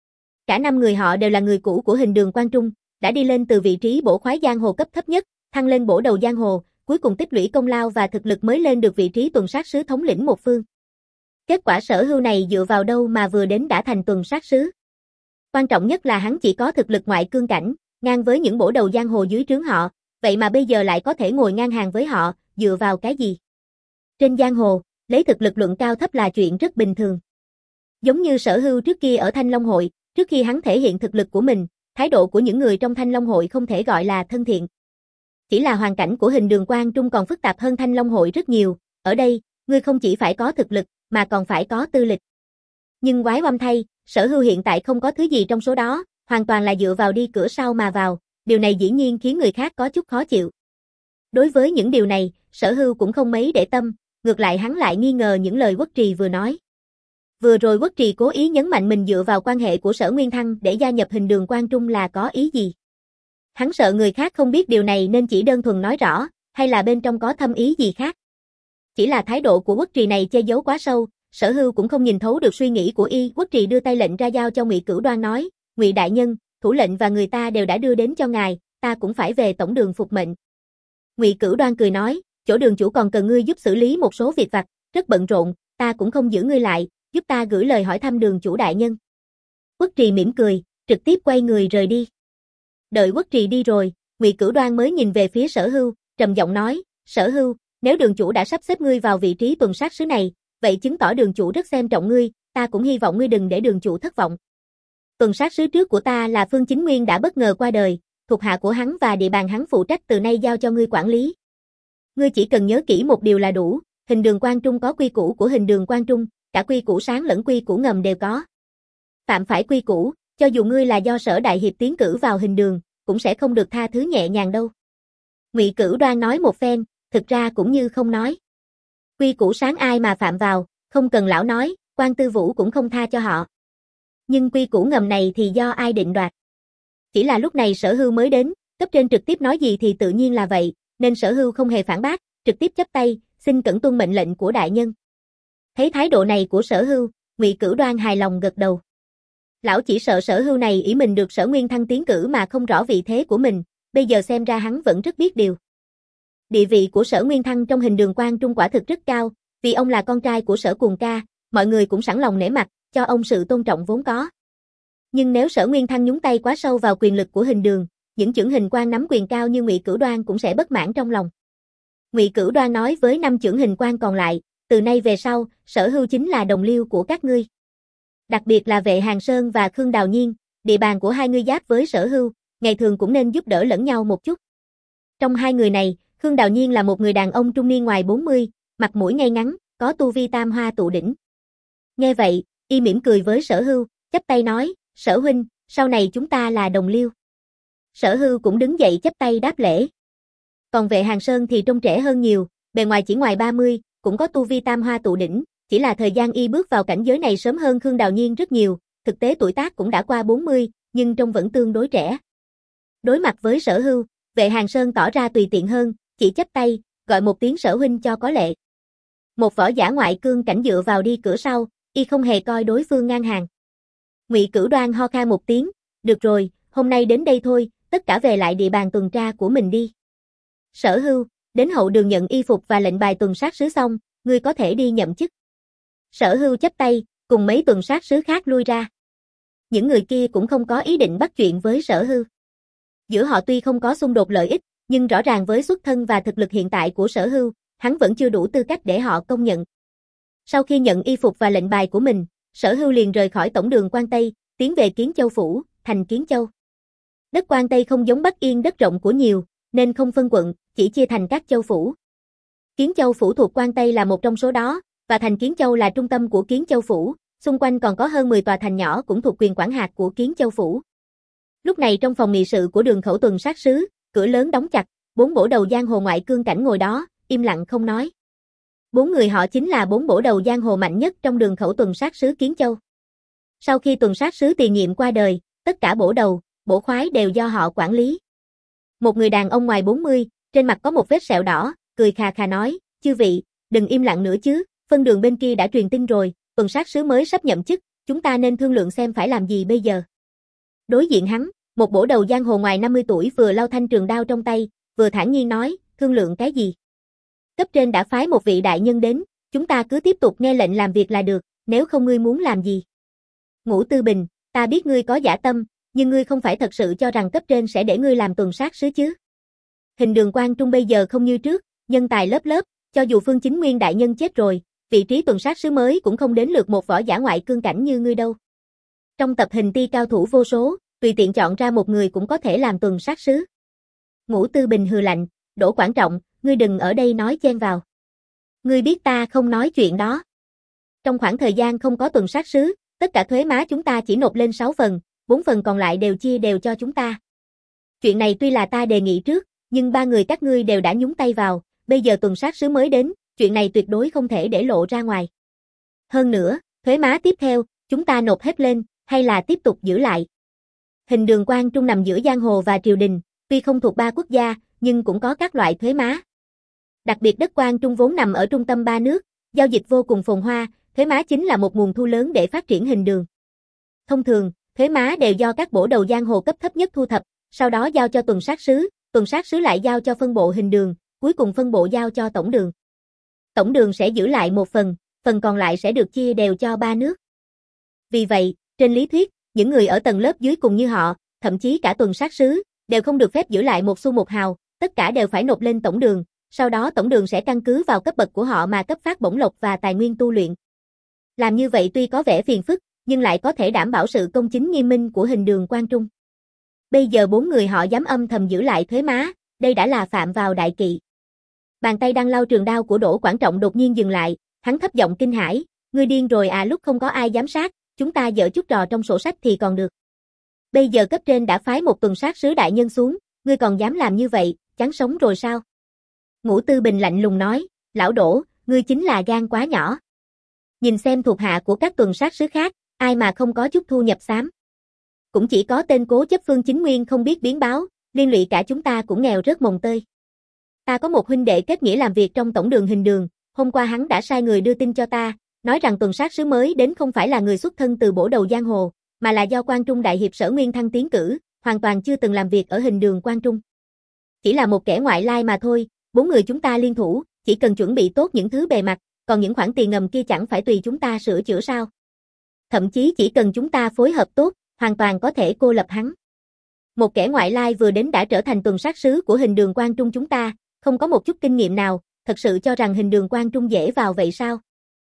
Cả năm người họ đều là người cũ của hình đường Quan Trung, đã đi lên từ vị trí bổ khoái giang hồ cấp thấp nhất, thăng lên bổ đầu giang hồ, cuối cùng tích lũy công lao và thực lực mới lên được vị trí tuần sát sứ thống lĩnh một phương. Kết quả Sở Hưu này dựa vào đâu mà vừa đến đã thành tuần sát sứ? Quan trọng nhất là hắn chỉ có thực lực ngoại cương cảnh, ngang với những bổ đầu giang hồ dưới trướng họ, vậy mà bây giờ lại có thể ngồi ngang hàng với họ, dựa vào cái gì? Trên giang hồ, lấy thực lực luận cao thấp là chuyện rất bình thường. Giống như Sở Hưu trước kia ở Thanh Long Hội, trước khi hắn thể hiện thực lực của mình, thái độ của những người trong Thanh Long Hội không thể gọi là thân thiện. Chỉ là hoàn cảnh của hình đường Quan Trung còn phức tạp hơn Thanh Long Hội rất nhiều, ở đây, ngươi không chỉ phải có thực lực, mà còn phải có tư lịch. Nhưng quái oăm thay, Sở Hưu hiện tại không có thứ gì trong số đó, hoàn toàn là dựa vào đi cửa sau mà vào, điều này dĩ nhiên khiến người khác có chút khó chịu. Đối với những điều này, Sở Hưu cũng không mấy để tâm, ngược lại hắn lại nghi ngờ những lời Quốc Trì vừa nói. Vừa rồi Quốc Trì cố ý nhấn mạnh mình dựa vào quan hệ của Sở Nguyên Thăng để gia nhập hình đường Quan Trung là có ý gì? Hắn sợ người khác không biết điều này nên chỉ đơn thuần nói rõ, hay là bên trong có thâm ý gì khác? Chỉ là thái độ của Quốc Trì này che giấu quá sâu, Sở Hưu cũng không nhìn thấu được suy nghĩ của y. Quốc Trì đưa tay lệnh ra giao cho Ngụy Cửu Đoan nói, Ngụy đại nhân, thủ lệnh và người ta đều đã đưa đến cho ngài, ta cũng phải về tổng đường phục mệnh. Ngụy Cửu Đoan cười nói, chỗ đường chủ còn cần ngươi giúp xử lý một số việc vặt, rất bận rộn, ta cũng không giữ ngươi lại, giúp ta gửi lời hỏi thăm đường chủ đại nhân. Quốc Trì mỉm cười, trực tiếp quay người rời đi. Đợi Quốc Trì đi rồi, Ngụy Cửu Đoan mới nhìn về phía Sở Hưu, trầm giọng nói, Sở Hưu, nếu đường chủ đã sắp xếp ngươi vào vị trí tuần sát sứ này, vậy chứng tỏ đường chủ rất xem trọng ngươi, ta cũng hy vọng ngươi đừng để đường chủ thất vọng. Tuần sát sứ trước của ta là Phương Chính Nguyên đã bất ngờ qua đời, thuộc hạ của hắn và địa bàn hắn phụ trách từ nay giao cho ngươi quản lý. Ngươi chỉ cần nhớ kỹ một điều là đủ, hình đường Quan Trung có quy củ của hình đường Quan Trung, cả quy củ sáng lẫn quy củ ngầm đều có. Phạm phải quy củ, cho dù ngươi là do Sở Đại Hiệp tiến cử vào hình đường, cũng sẽ không được tha thứ nhẹ nhàng đâu. Ngụy Cửu Đoan nói một phen, thực ra cũng như không nói. Quy củ sáng ai mà phạm vào, không cần lão nói, Quan Tư Vũ cũng không tha cho họ. Nhưng quy củ ngầm này thì do ai định đoạt? Chỉ là lúc này Sở Hưu mới đến, cấp trên trực tiếp nói gì thì tự nhiên là vậy, nên Sở Hưu không hề phản bác, trực tiếp chắp tay, xin cẩn tuân mệnh lệnh của đại nhân. Thấy thái độ này của Sở Hưu, Ngụy Cửu Đoan hài lòng gật đầu. Lão chỉ sợ Sở Hưu này ỷ mình được Sở Nguyên Thăng tiến cử mà không rõ vị thế của mình, bây giờ xem ra hắn vẫn rất biết điều. Địa vị của Sở Nguyên Thăng trong hình đường Quan Trung quả thực rất cao, vì ông là con trai của Sở Cuồng Ca, mọi người cũng sẵn lòng nể mặt, cho ông sự tôn trọng vốn có. Nhưng nếu Sở Nguyên Thăng nhúng tay quá sâu vào quyền lực của hình đường, những chưởng hình quan nắm quyền cao như Ngụy Cửu Đoan cũng sẽ bất mãn trong lòng. Ngụy Cửu Đoan nói với năm chưởng hình quan còn lại, từ nay về sau, Sở Hưu chính là đồng liêu của các ngươi. Đặc biệt là Vệ Hàng Sơn và Khương Đào Nhiên, địa bàn của hai ngươi giáp với Sở Hưu, ngày thường cũng nên giúp đỡ lẫn nhau một chút. Trong hai người này, Khương Đào Nhiên là một người đàn ông trung niên ngoài bốn mươi, mặt mũi ngay ngắn, có tu vi tam hoa tụ đỉnh. Nghe vậy, y mỉm cười với Sở Hưu, chắp tay nói, Sở huynh, sau này chúng ta là đồng liêu. Sở Hưu cũng đứng dậy chắp tay đáp lễ. Còn Vệ Hàng Sơn thì trông trẻ hơn nhiều, bề ngoài chỉ ngoài ba mươi, cũng có tu vi tam hoa tụ đỉnh, chỉ là thời gian y bước vào cảnh giới này sớm hơn Khương Đào Nhiên rất nhiều, thực tế tuổi tác cũng đã qua bốn mươi, nhưng trông vẫn tương đối trẻ. Đối mặt với Sở Hưu, Vệ Hàng Sơn tỏ ra tùy tiện hơn, chỉ chắp tay, gọi một tiếng Sở huynh cho có lệ. Một võ giả ngoại cương cảnh dựa vào đi cửa sau, y không hề coi đối phương ngang hàng. Ngụy Cửu Đoan ho khan một tiếng, được rồi, hôm nay đến đây thôi, tất cả về lại địa bàn tuần tra của mình đi. Sở Hưu, đến hậu đường nhận y phục và lệnh bài tuần sát sứ xong, ngươi có thể đi nhậm chức. Sở Hưu chắp tay, cùng mấy tuần sát sứ khác lui ra. Những người kia cũng không có ý định bắt chuyện với Sở Hưu. Giữa họ tuy không có xung đột lợi ích, nhưng rõ ràng với xuất thân và thực lực hiện tại của Sở Hưu, hắn vẫn chưa đủ tư cách để họ công nhận. Sau khi nhận y phục và lệnh bài của mình, Sở Hưu liền rời khỏi tổng đường Quan Tây, tiến về Kiến Châu phủ, thành Kiến Châu. Đất Quan Tây không giống Bắc Yên đất rộng của nhiều, nên không phân quận, chỉ chia thành các châu phủ. Kiến Châu phủ thuộc Quan Tây là một trong số đó, và thành Kiến Châu là trung tâm của Kiến Châu phủ, xung quanh còn có hơn mười tòa thành nhỏ cũng thuộc quyền quản hạt của Kiến Châu phủ. Lúc này trong phòng nghị sự của đường khẩu tuần sát sứ, cửa lớn đóng chặt, bốn bổ đầu giang hồ ngoại cương cảnh ngồi đó, im lặng không nói. Bốn người họ chính là bốn bổ đầu giang hồ mạnh nhất trong đường khẩu tuần sát sứ Kiến Châu. Sau khi tuần sát sứ tiền nhiệm qua đời, tất cả bổ đầu, bổ khoái đều do họ quản lý. Một người đàn ông ngoài bốn mươi, trên mặt có một vết sẹo đỏ, cười khà khà nói, chư vị, đừng im lặng nữa chứ, phân đường bên kia đã truyền tin rồi, tuần sát sứ mới sắp nhậm chức, chúng ta nên thương lượng xem phải làm gì bây giờ. Đối diện hắn, một bổ đầu giang hồ ngoài năm mươi tuổi vừa lau thanh trường đao trong tay, vừa thản nhiên nói, thương lượng cái gì? Cấp trên đã phái một vị đại nhân đến, chúng ta cứ tiếp tục nghe lệnh làm việc là được, nếu không ngươi muốn làm gì? Ngũ Tư Bình, ta biết ngươi có dã tâm, nhưng ngươi không phải thật sự cho rằng cấp trên sẽ để ngươi làm tuần sát sứ chứ? Hình đường Quan Trung bây giờ không như trước, nhân tài lớp lớp, cho dù Phương Chính Nguyên đại nhân chết rồi, vị trí tuần sát sứ mới cũng không đến lượt một võ giả ngoại cương cảnh như ngươi đâu. Trong tập hình ti cao thủ vô số, tùy tiện chọn ra một người cũng có thể làm tuần sát sứ. Ngũ Tư Bình hừ lạnh, Đỗ Quảng Trọng, ngươi đừng ở đây nói chen vào. Ngươi biết ta không nói chuyện đó. Trong khoảng thời gian không có tuần sát sứ, tất cả thuế má chúng ta chỉ nộp lên sáu phần, bốn phần còn lại đều chia đều cho chúng ta. Chuyện này tuy là ta đề nghị trước, nhưng ba người các ngươi đều đã nhúng tay vào, bây giờ tuần sát sứ mới đến, chuyện này tuyệt đối không thể để lộ ra ngoài. Hơn nữa, thuế má tiếp theo, chúng ta nộp hết lên, hay là tiếp tục giữ lại. Hình đường Quan Trung nằm giữa giang hồ và triều đình, tuy không thuộc ba quốc gia, nhưng cũng có các loại thuế má. Đặc biệt đất Quan Trung vốn nằm ở trung tâm ba nước, giao dịch vô cùng phồn hoa, thuế má chính là một nguồn thu lớn để phát triển hình đường. Thông thường, thuế má đều do các bổ đầu giang hồ cấp thấp nhất thu thập, sau đó giao cho tuần sát sứ, tuần sát sứ lại giao cho phân bộ hình đường, cuối cùng phân bộ giao cho tổng đường. Tổng đường sẽ giữ lại một phần, phần còn lại sẽ được chia đều cho ba nước. Vì vậy, trên lý thuyết, những người ở tầng lớp dưới cùng như họ, thậm chí cả tuần sát sứ, đều không được phép giữ lại một xu một hào, tất cả đều phải nộp lên tổng đường, sau đó tổng đường sẽ căn cứ vào cấp bậc của họ mà cấp phát bổng lộc và tài nguyên tu luyện. Làm như vậy tuy có vẻ phiền phức, nhưng lại có thể đảm bảo sự công chính nghiêm minh của hình đường Quan Trung. Bây giờ bốn người họ dám âm thầm giữ lại thuế má, đây đã là phạm vào đại kỵ. Bàn tay đang lau trường đao của Đỗ Quảng Trọng đột nhiên dừng lại, hắn thấp giọng kinh hãi, ngươi điên rồi à, lúc không có ai giám sát, chúng ta dở chút trò trong sổ sách thì còn được. Bây giờ cấp trên đã phái một tuần sát sứ đại nhân xuống, ngươi còn dám làm như vậy, chán sống rồi sao? Ngũ Tư Bình lạnh lùng nói, lão Đỗ, ngươi chính là gan quá nhỏ. Nhìn xem thuộc hạ của các tuần sát sứ khác, ai mà không có chút thu nhập xám. Cũng chỉ có tên cố chấp Phương Chính Nguyên không biết biến báo, liên lụy cả chúng ta cũng nghèo rớt mồng tơi. Ta có một huynh đệ kết nghĩa làm việc trong tổng đường hình đường, hôm qua hắn đã sai người đưa tin cho ta, nói rằng tuần sát sứ mới đến không phải là người xuất thân từ bổ đầu giang hồ, mà là do Quan Trung đại hiệp Sở Nguyên Thăng tiến cử, hoàn toàn chưa từng làm việc ở hình đường Quan Trung. Chỉ là một kẻ ngoại lai mà thôi, bốn người chúng ta liên thủ, chỉ cần chuẩn bị tốt những thứ bề mặt, còn những khoản tiền ngầm kia chẳng phải tùy chúng ta sửa chữa sao? Thậm chí chỉ cần chúng ta phối hợp tốt, hoàn toàn có thể cô lập hắn. Một kẻ ngoại lai vừa đến đã trở thành tuần sát sứ của hình đường Quan Trung chúng ta, không có một chút kinh nghiệm nào, thật sự cho rằng hình đường Quan Trung dễ vào vậy sao?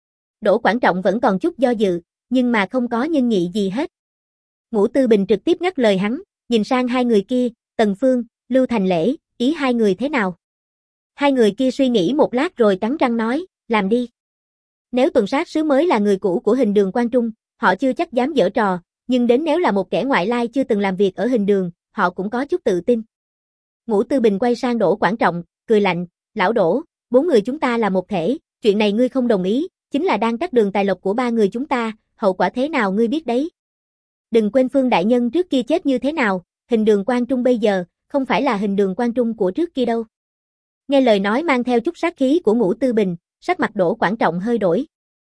Đỗ Quảng Trọng vẫn còn chút do dự, nhưng mà không có nhân nghị gì hết. Ngũ Tư Bình trực tiếp ngắt lời hắn, nhìn sang hai người kia, Tần Phương, Lưu Thành Lễ, ý hai người thế nào? Hai người kia suy nghĩ một lát rồi cắn răng nói, làm đi. Nếu tuần sát sứ mới là người cũ của hình đường Quan Trung, họ chưa chắc dám giở trò, nhưng đến nếu là một kẻ ngoại lai chưa từng làm việc ở hình đường, họ cũng có chút tự tin. Ngũ Tư Bình quay sang Đỗ Quảng Trọng, cười lạnh, lão Đỗ, bốn người chúng ta là một thể, chuyện này ngươi không đồng ý, chính là đang cắt đường tài lộc của ba người chúng ta, hậu quả thế nào ngươi biết đấy. Đừng quên Phương đại nhân trước kia chết như thế nào, hình đường Quan Trung bây giờ, không phải là hình đường Quan Trung của trước kia đâu. Nghe lời nói mang theo chút sát khí của Ngũ Tư Bình, sắc mặt Đỗ Quảng Trọng hơi đổi.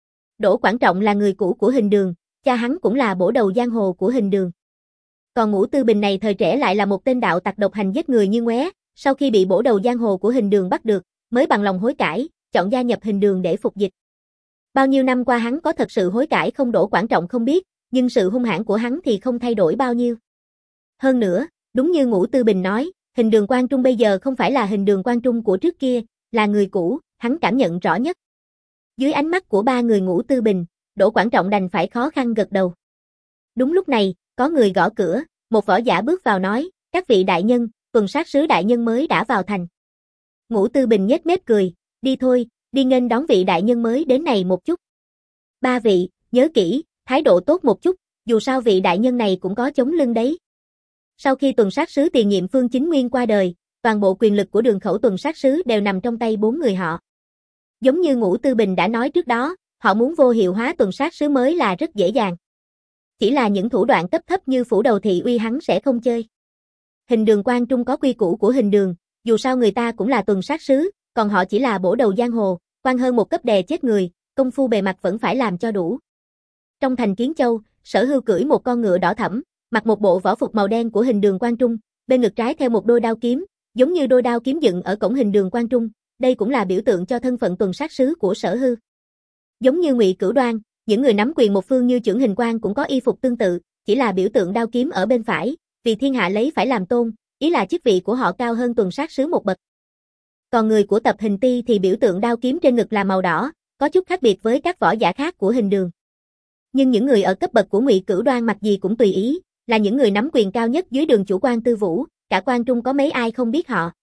Đỗ Quảng Trọng là người cũ của hình đường, cha hắn cũng là bổ đầu giang hồ của hình đường. Còn Ngũ Tư Bình này thời trẻ lại là một tên đạo tặc độc hành giết người như ngoé, sau khi bị bổ đầu giang hồ của hình đường bắt được, mới bằng lòng hối cải, chọn gia nhập hình đường để phục dịch. Bao nhiêu năm qua hắn có thật sự hối cải không Đỗ Quảng Trọng không biết, nhưng sự hung hãn của hắn thì không thay đổi bao nhiêu. Hơn nữa, đúng như Ngũ Tư Bình nói, hình đường Quan Trung bây giờ không phải là hình đường Quan Trung của trước kia, là người cũ, hắn cảm nhận rõ nhất. Dưới ánh mắt của ba người Ngũ Tư Bình, Đỗ Quảng Trọng đành phải khó khăn gật đầu. Đúng lúc này, có người gõ cửa, một võ giả bước vào nói, các vị đại nhân, tuần sát sứ đại nhân mới đã vào thành. Ngũ Tư Bình nhếch mép cười, đi thôi, đi nghênh đón vị đại nhân mới đến này một chút. Ba vị, nhớ kỹ, thái độ tốt một chút, dù sao vị đại nhân này cũng có chống lưng đấy. Sau khi tuần sát sứ tiền nhiệm Phương Chính Nguyên qua đời, toàn bộ quyền lực của đường khẩu tuần sát sứ đều nằm trong tay bốn người họ. Giống như Ngũ Tư Bình đã nói trước đó, họ muốn vô hiệu hóa tuần sát sứ mới là rất dễ dàng. Chỉ là những thủ đoạn cấp thấp như phủ đầu thị uy hắn sẽ không chơi. Hình đường Quan Trung có quy củ của hình đường, dù sao người ta cũng là tuần sát sứ, còn họ chỉ là bổ đầu giang hồ, quan hơn một cấp đè chết người, công phu bề mặt vẫn phải làm cho đủ. Trong thành Kiến Châu, Sở Hưu cưỡi một con ngựa đỏ thẫm, mặc một bộ võ phục màu đen của hình đường Quan Trung, bên ngực trái theo một đôi đao kiếm, giống như đôi đao kiếm dựng ở cổng hình đường Quan Trung, đây cũng là biểu tượng cho thân phận tuần sát sứ của Sở Hưu. Giống như Ngụy Cửu Đoan, những người nắm quyền một phương như Chưởng Hình Quang cũng có y phục tương tự, chỉ là biểu tượng đao kiếm ở bên phải, vì thiên hạ lấy phải làm tôn, ý là chức vị của họ cao hơn tuần sát sứ một bậc. Còn người của tập Hình Ti thì biểu tượng đao kiếm trên ngực là màu đỏ, có chút khác biệt với các võ giả khác của hình đường. Nhưng những người ở cấp bậc của Ngụy Cửu Đoan mặc gì cũng tùy ý, là những người nắm quyền cao nhất dưới đường chủ quan Tư Vũ, cả Quan Trung có mấy ai không biết họ.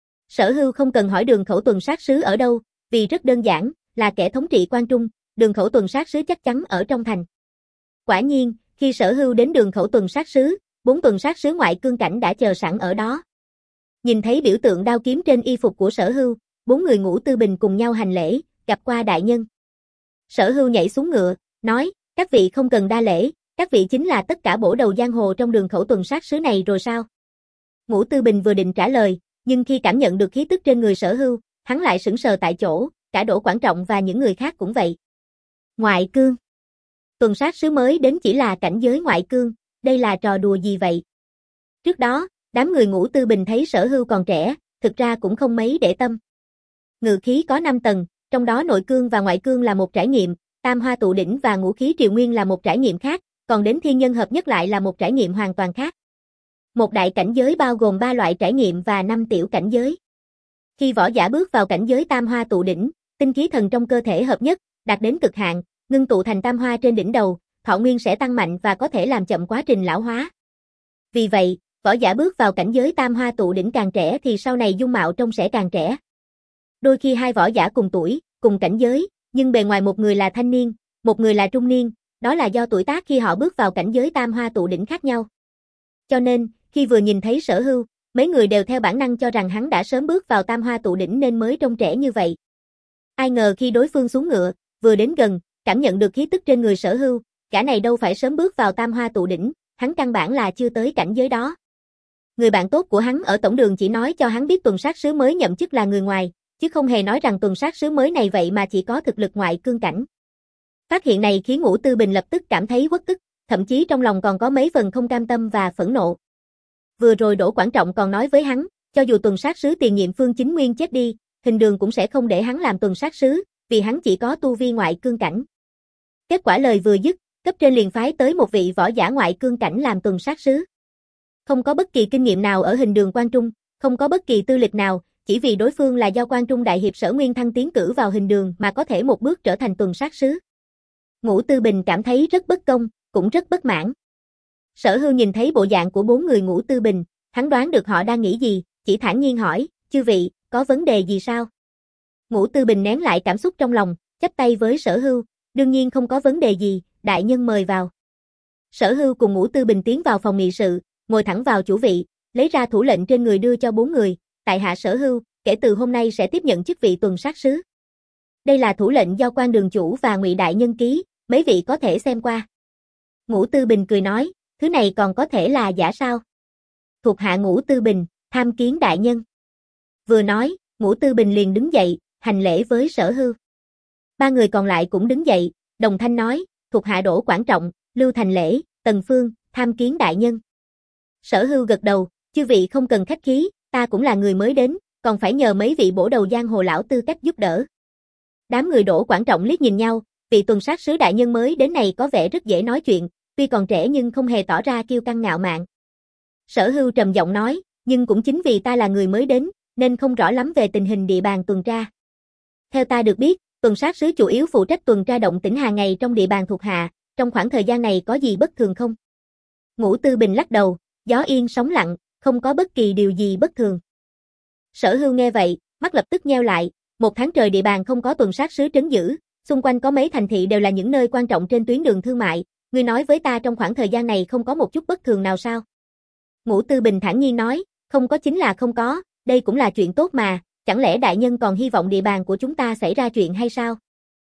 Sở Hưu không cần hỏi đường khẩu tuần sát sứ ở đâu, vì rất đơn giản, là kẻ thống trị Quan Trung, đường khẩu tuần sát sứ chắc chắn ở trong thành. Quả nhiên, khi Sở Hưu đến đường khẩu tuần sát sứ, bốn tuần sát sứ ngoại cương cảnh đã chờ sẵn ở đó. Nhìn thấy biểu tượng đao kiếm trên y phục của Sở Hưu, bốn người Ngũ Tư Bình cùng nhau hành lễ, gặp qua đại nhân. Sở Hưu nhảy xuống ngựa, nói, các vị không cần đa lễ, các vị chính là tất cả bổ đầu giang hồ trong đường khẩu tuần sát sứ này rồi sao? Ngũ Tư Bình vừa định trả lời, nhưng khi cảm nhận được khí tức trên người Sở Hưu, hắn lại sững sờ tại chỗ, cả Đỗ Quảng Trọng và những người khác cũng vậy. Ngoại cương. Tuần sát sứ mới đến chỉ là cảnh giới ngoại cương, đây là trò đùa gì vậy? Trước đó, đám người Ngũ Tư Bình thấy Sở Hưu còn trẻ, thực ra cũng không mấy để tâm. Ngự khí có năm tầng, trong đó nội cương và ngoại cương là một trải nghiệm, tam hoa tụ đỉnh và ngũ khí triều nguyên là một trải nghiệm khác, còn đến thiên nhân hợp nhất lại là một trải nghiệm hoàn toàn khác. Một đại cảnh giới bao gồm ba loại trải nghiệm và năm tiểu cảnh giới. Khi võ giả bước vào cảnh giới tam hoa tụ đỉnh, tinh khí thần trong cơ thể hợp nhất, đạt đến cực hạn, ngưng tụ thành tam hoa trên đỉnh đầu, thọ nguyên sẽ tăng mạnh và có thể làm chậm quá trình lão hóa. Vì vậy, võ giả bước vào cảnh giới tam hoa tụ đỉnh càng trẻ thì sau này dung mạo trông sẽ càng trẻ. Đôi khi hai võ giả cùng tuổi, cùng cảnh giới, nhưng bề ngoài một người là thanh niên, một người là trung niên, đó là do tuổi tác khi họ bước vào cảnh giới tam hoa tụ đỉnh khác nhau. Cho nên, khi vừa nhìn thấy Sở Hưu, mấy người đều theo bản năng cho rằng hắn đã sớm bước vào tam hoa tụ đỉnh nên mới trông trẻ như vậy. Ai ngờ khi đối phương xuống ngựa, vừa đến gần, cảm nhận được khí tức trên người Sở Hưu, gã này đâu phải sớm bước vào tam hoa tụ đỉnh, hắn căn bản là chưa tới cảnh giới đó. Người bạn tốt của hắn ở tổng đường chỉ nói cho hắn biết tuần sát sứ mới nhậm chức là người ngoài, chứ không hề nói rằng tuần sát sứ mới này vậy mà chỉ có thực lực ngoại cương cảnh. Phát hiện này khiến Ngũ Tư Bình lập tức cảm thấy uất ức, thậm chí trong lòng còn có mấy phần không cam tâm và phẫn nộ. Vừa rồi Đỗ Quảng Trọng còn nói với hắn, cho dù tuần sát sứ tiền nhiệm Phương Chính Nguyên chết đi, Hình Đường cũng sẽ không để hắn làm tuần sát sứ, vì hắn chỉ có tu vi ngoại cương cảnh. Kết quả lời vừa dứt, cấp trên liền phái tới một vị võ giả ngoại cương cảnh làm tuần sát sứ. Không có bất kỳ kinh nghiệm nào ở Hình Đường Quan Trung, không có bất kỳ tư lịch nào, chỉ vì đối phương là do Quan Trung đại hiệp Sở Nguyên Thăng tiến cử vào Hình Đường mà có thể một bước trở thành tuần sát sứ. Ngũ Tư Bình cảm thấy rất bất công, cũng rất bất mãn. Sở Hưu nhìn thấy bộ dạng của bốn người Ngũ Tư Bình, hắn đoán được họ đang nghĩ gì, chỉ thản nhiên hỏi, chư vị, có vấn đề gì sao? Ngũ Tư Bình nén lại cảm xúc trong lòng, chắp tay với Sở Hưu, đương nhiên không có vấn đề gì, đại nhân mời vào. Sở Hưu cùng Ngũ Tư Bình tiến vào phòng nghị sự, ngồi thẳng vào chủ vị, lấy ra thủ lệnh trên người đưa cho bốn người, tại hạ Sở Hưu, kể từ hôm nay sẽ tiếp nhận chức vị tuần sát sứ. Đây là thủ lệnh do Quan Đường chủ và Ngụy đại nhân ký, mấy vị có thể xem qua. Ngũ Tư Bình cười nói, thứ này còn có thể là giả sao? Thuộc hạ Ngũ Tư Bình, tham kiến đại nhân. Vừa nói, Ngũ Tư Bình liền đứng dậy, hành lễ với Sở Hưu. Ba người còn lại cũng đứng dậy, đồng thanh nói, thuộc hạ Đỗ Quảng Trọng, Lưu Thành Lễ, Tần Phương, tham kiến đại nhân. Sở Hưu gật đầu, chư vị không cần khách khí, ta cũng là người mới đến, còn phải nhờ mấy vị bổ đầu giang hồ lão tư cách giúp đỡ. Đám người Đỗ Quảng Trọng liếc nhìn nhau, vị tuần sát sứ đại nhân mới đến này có vẻ rất dễ nói chuyện, tuy còn trẻ nhưng không hề tỏ ra kiêu căng ngạo mạn. Sở Hưu trầm giọng nói, nhưng cũng chính vì ta là người mới đến, nên không rõ lắm về tình hình địa bàn tuần tra. Theo ta được biết, tuần sát sứ chủ yếu phụ trách tuần tra động tĩnh hàng ngày trong địa bàn thuộc hạ, trong khoảng thời gian này có gì bất thường không? Ngũ Tư Bình lắc đầu, gió yên sóng lặng, không có bất kỳ điều gì bất thường. Sở Hưu nghe vậy, mắt lập tức nheo lại, một tháng trời địa bàn không có tuần sát sứ trấn giữ, xung quanh có mấy thành thị đều là những nơi quan trọng trên tuyến đường thương mại, ngươi nói với ta trong khoảng thời gian này không có một chút bất thường nào sao? Ngũ Tư Bình thản nhiên nói, không có chính là không có, đây cũng là chuyện tốt mà, chẳng lẽ đại nhân còn hy vọng địa bàn của chúng ta xảy ra chuyện hay sao?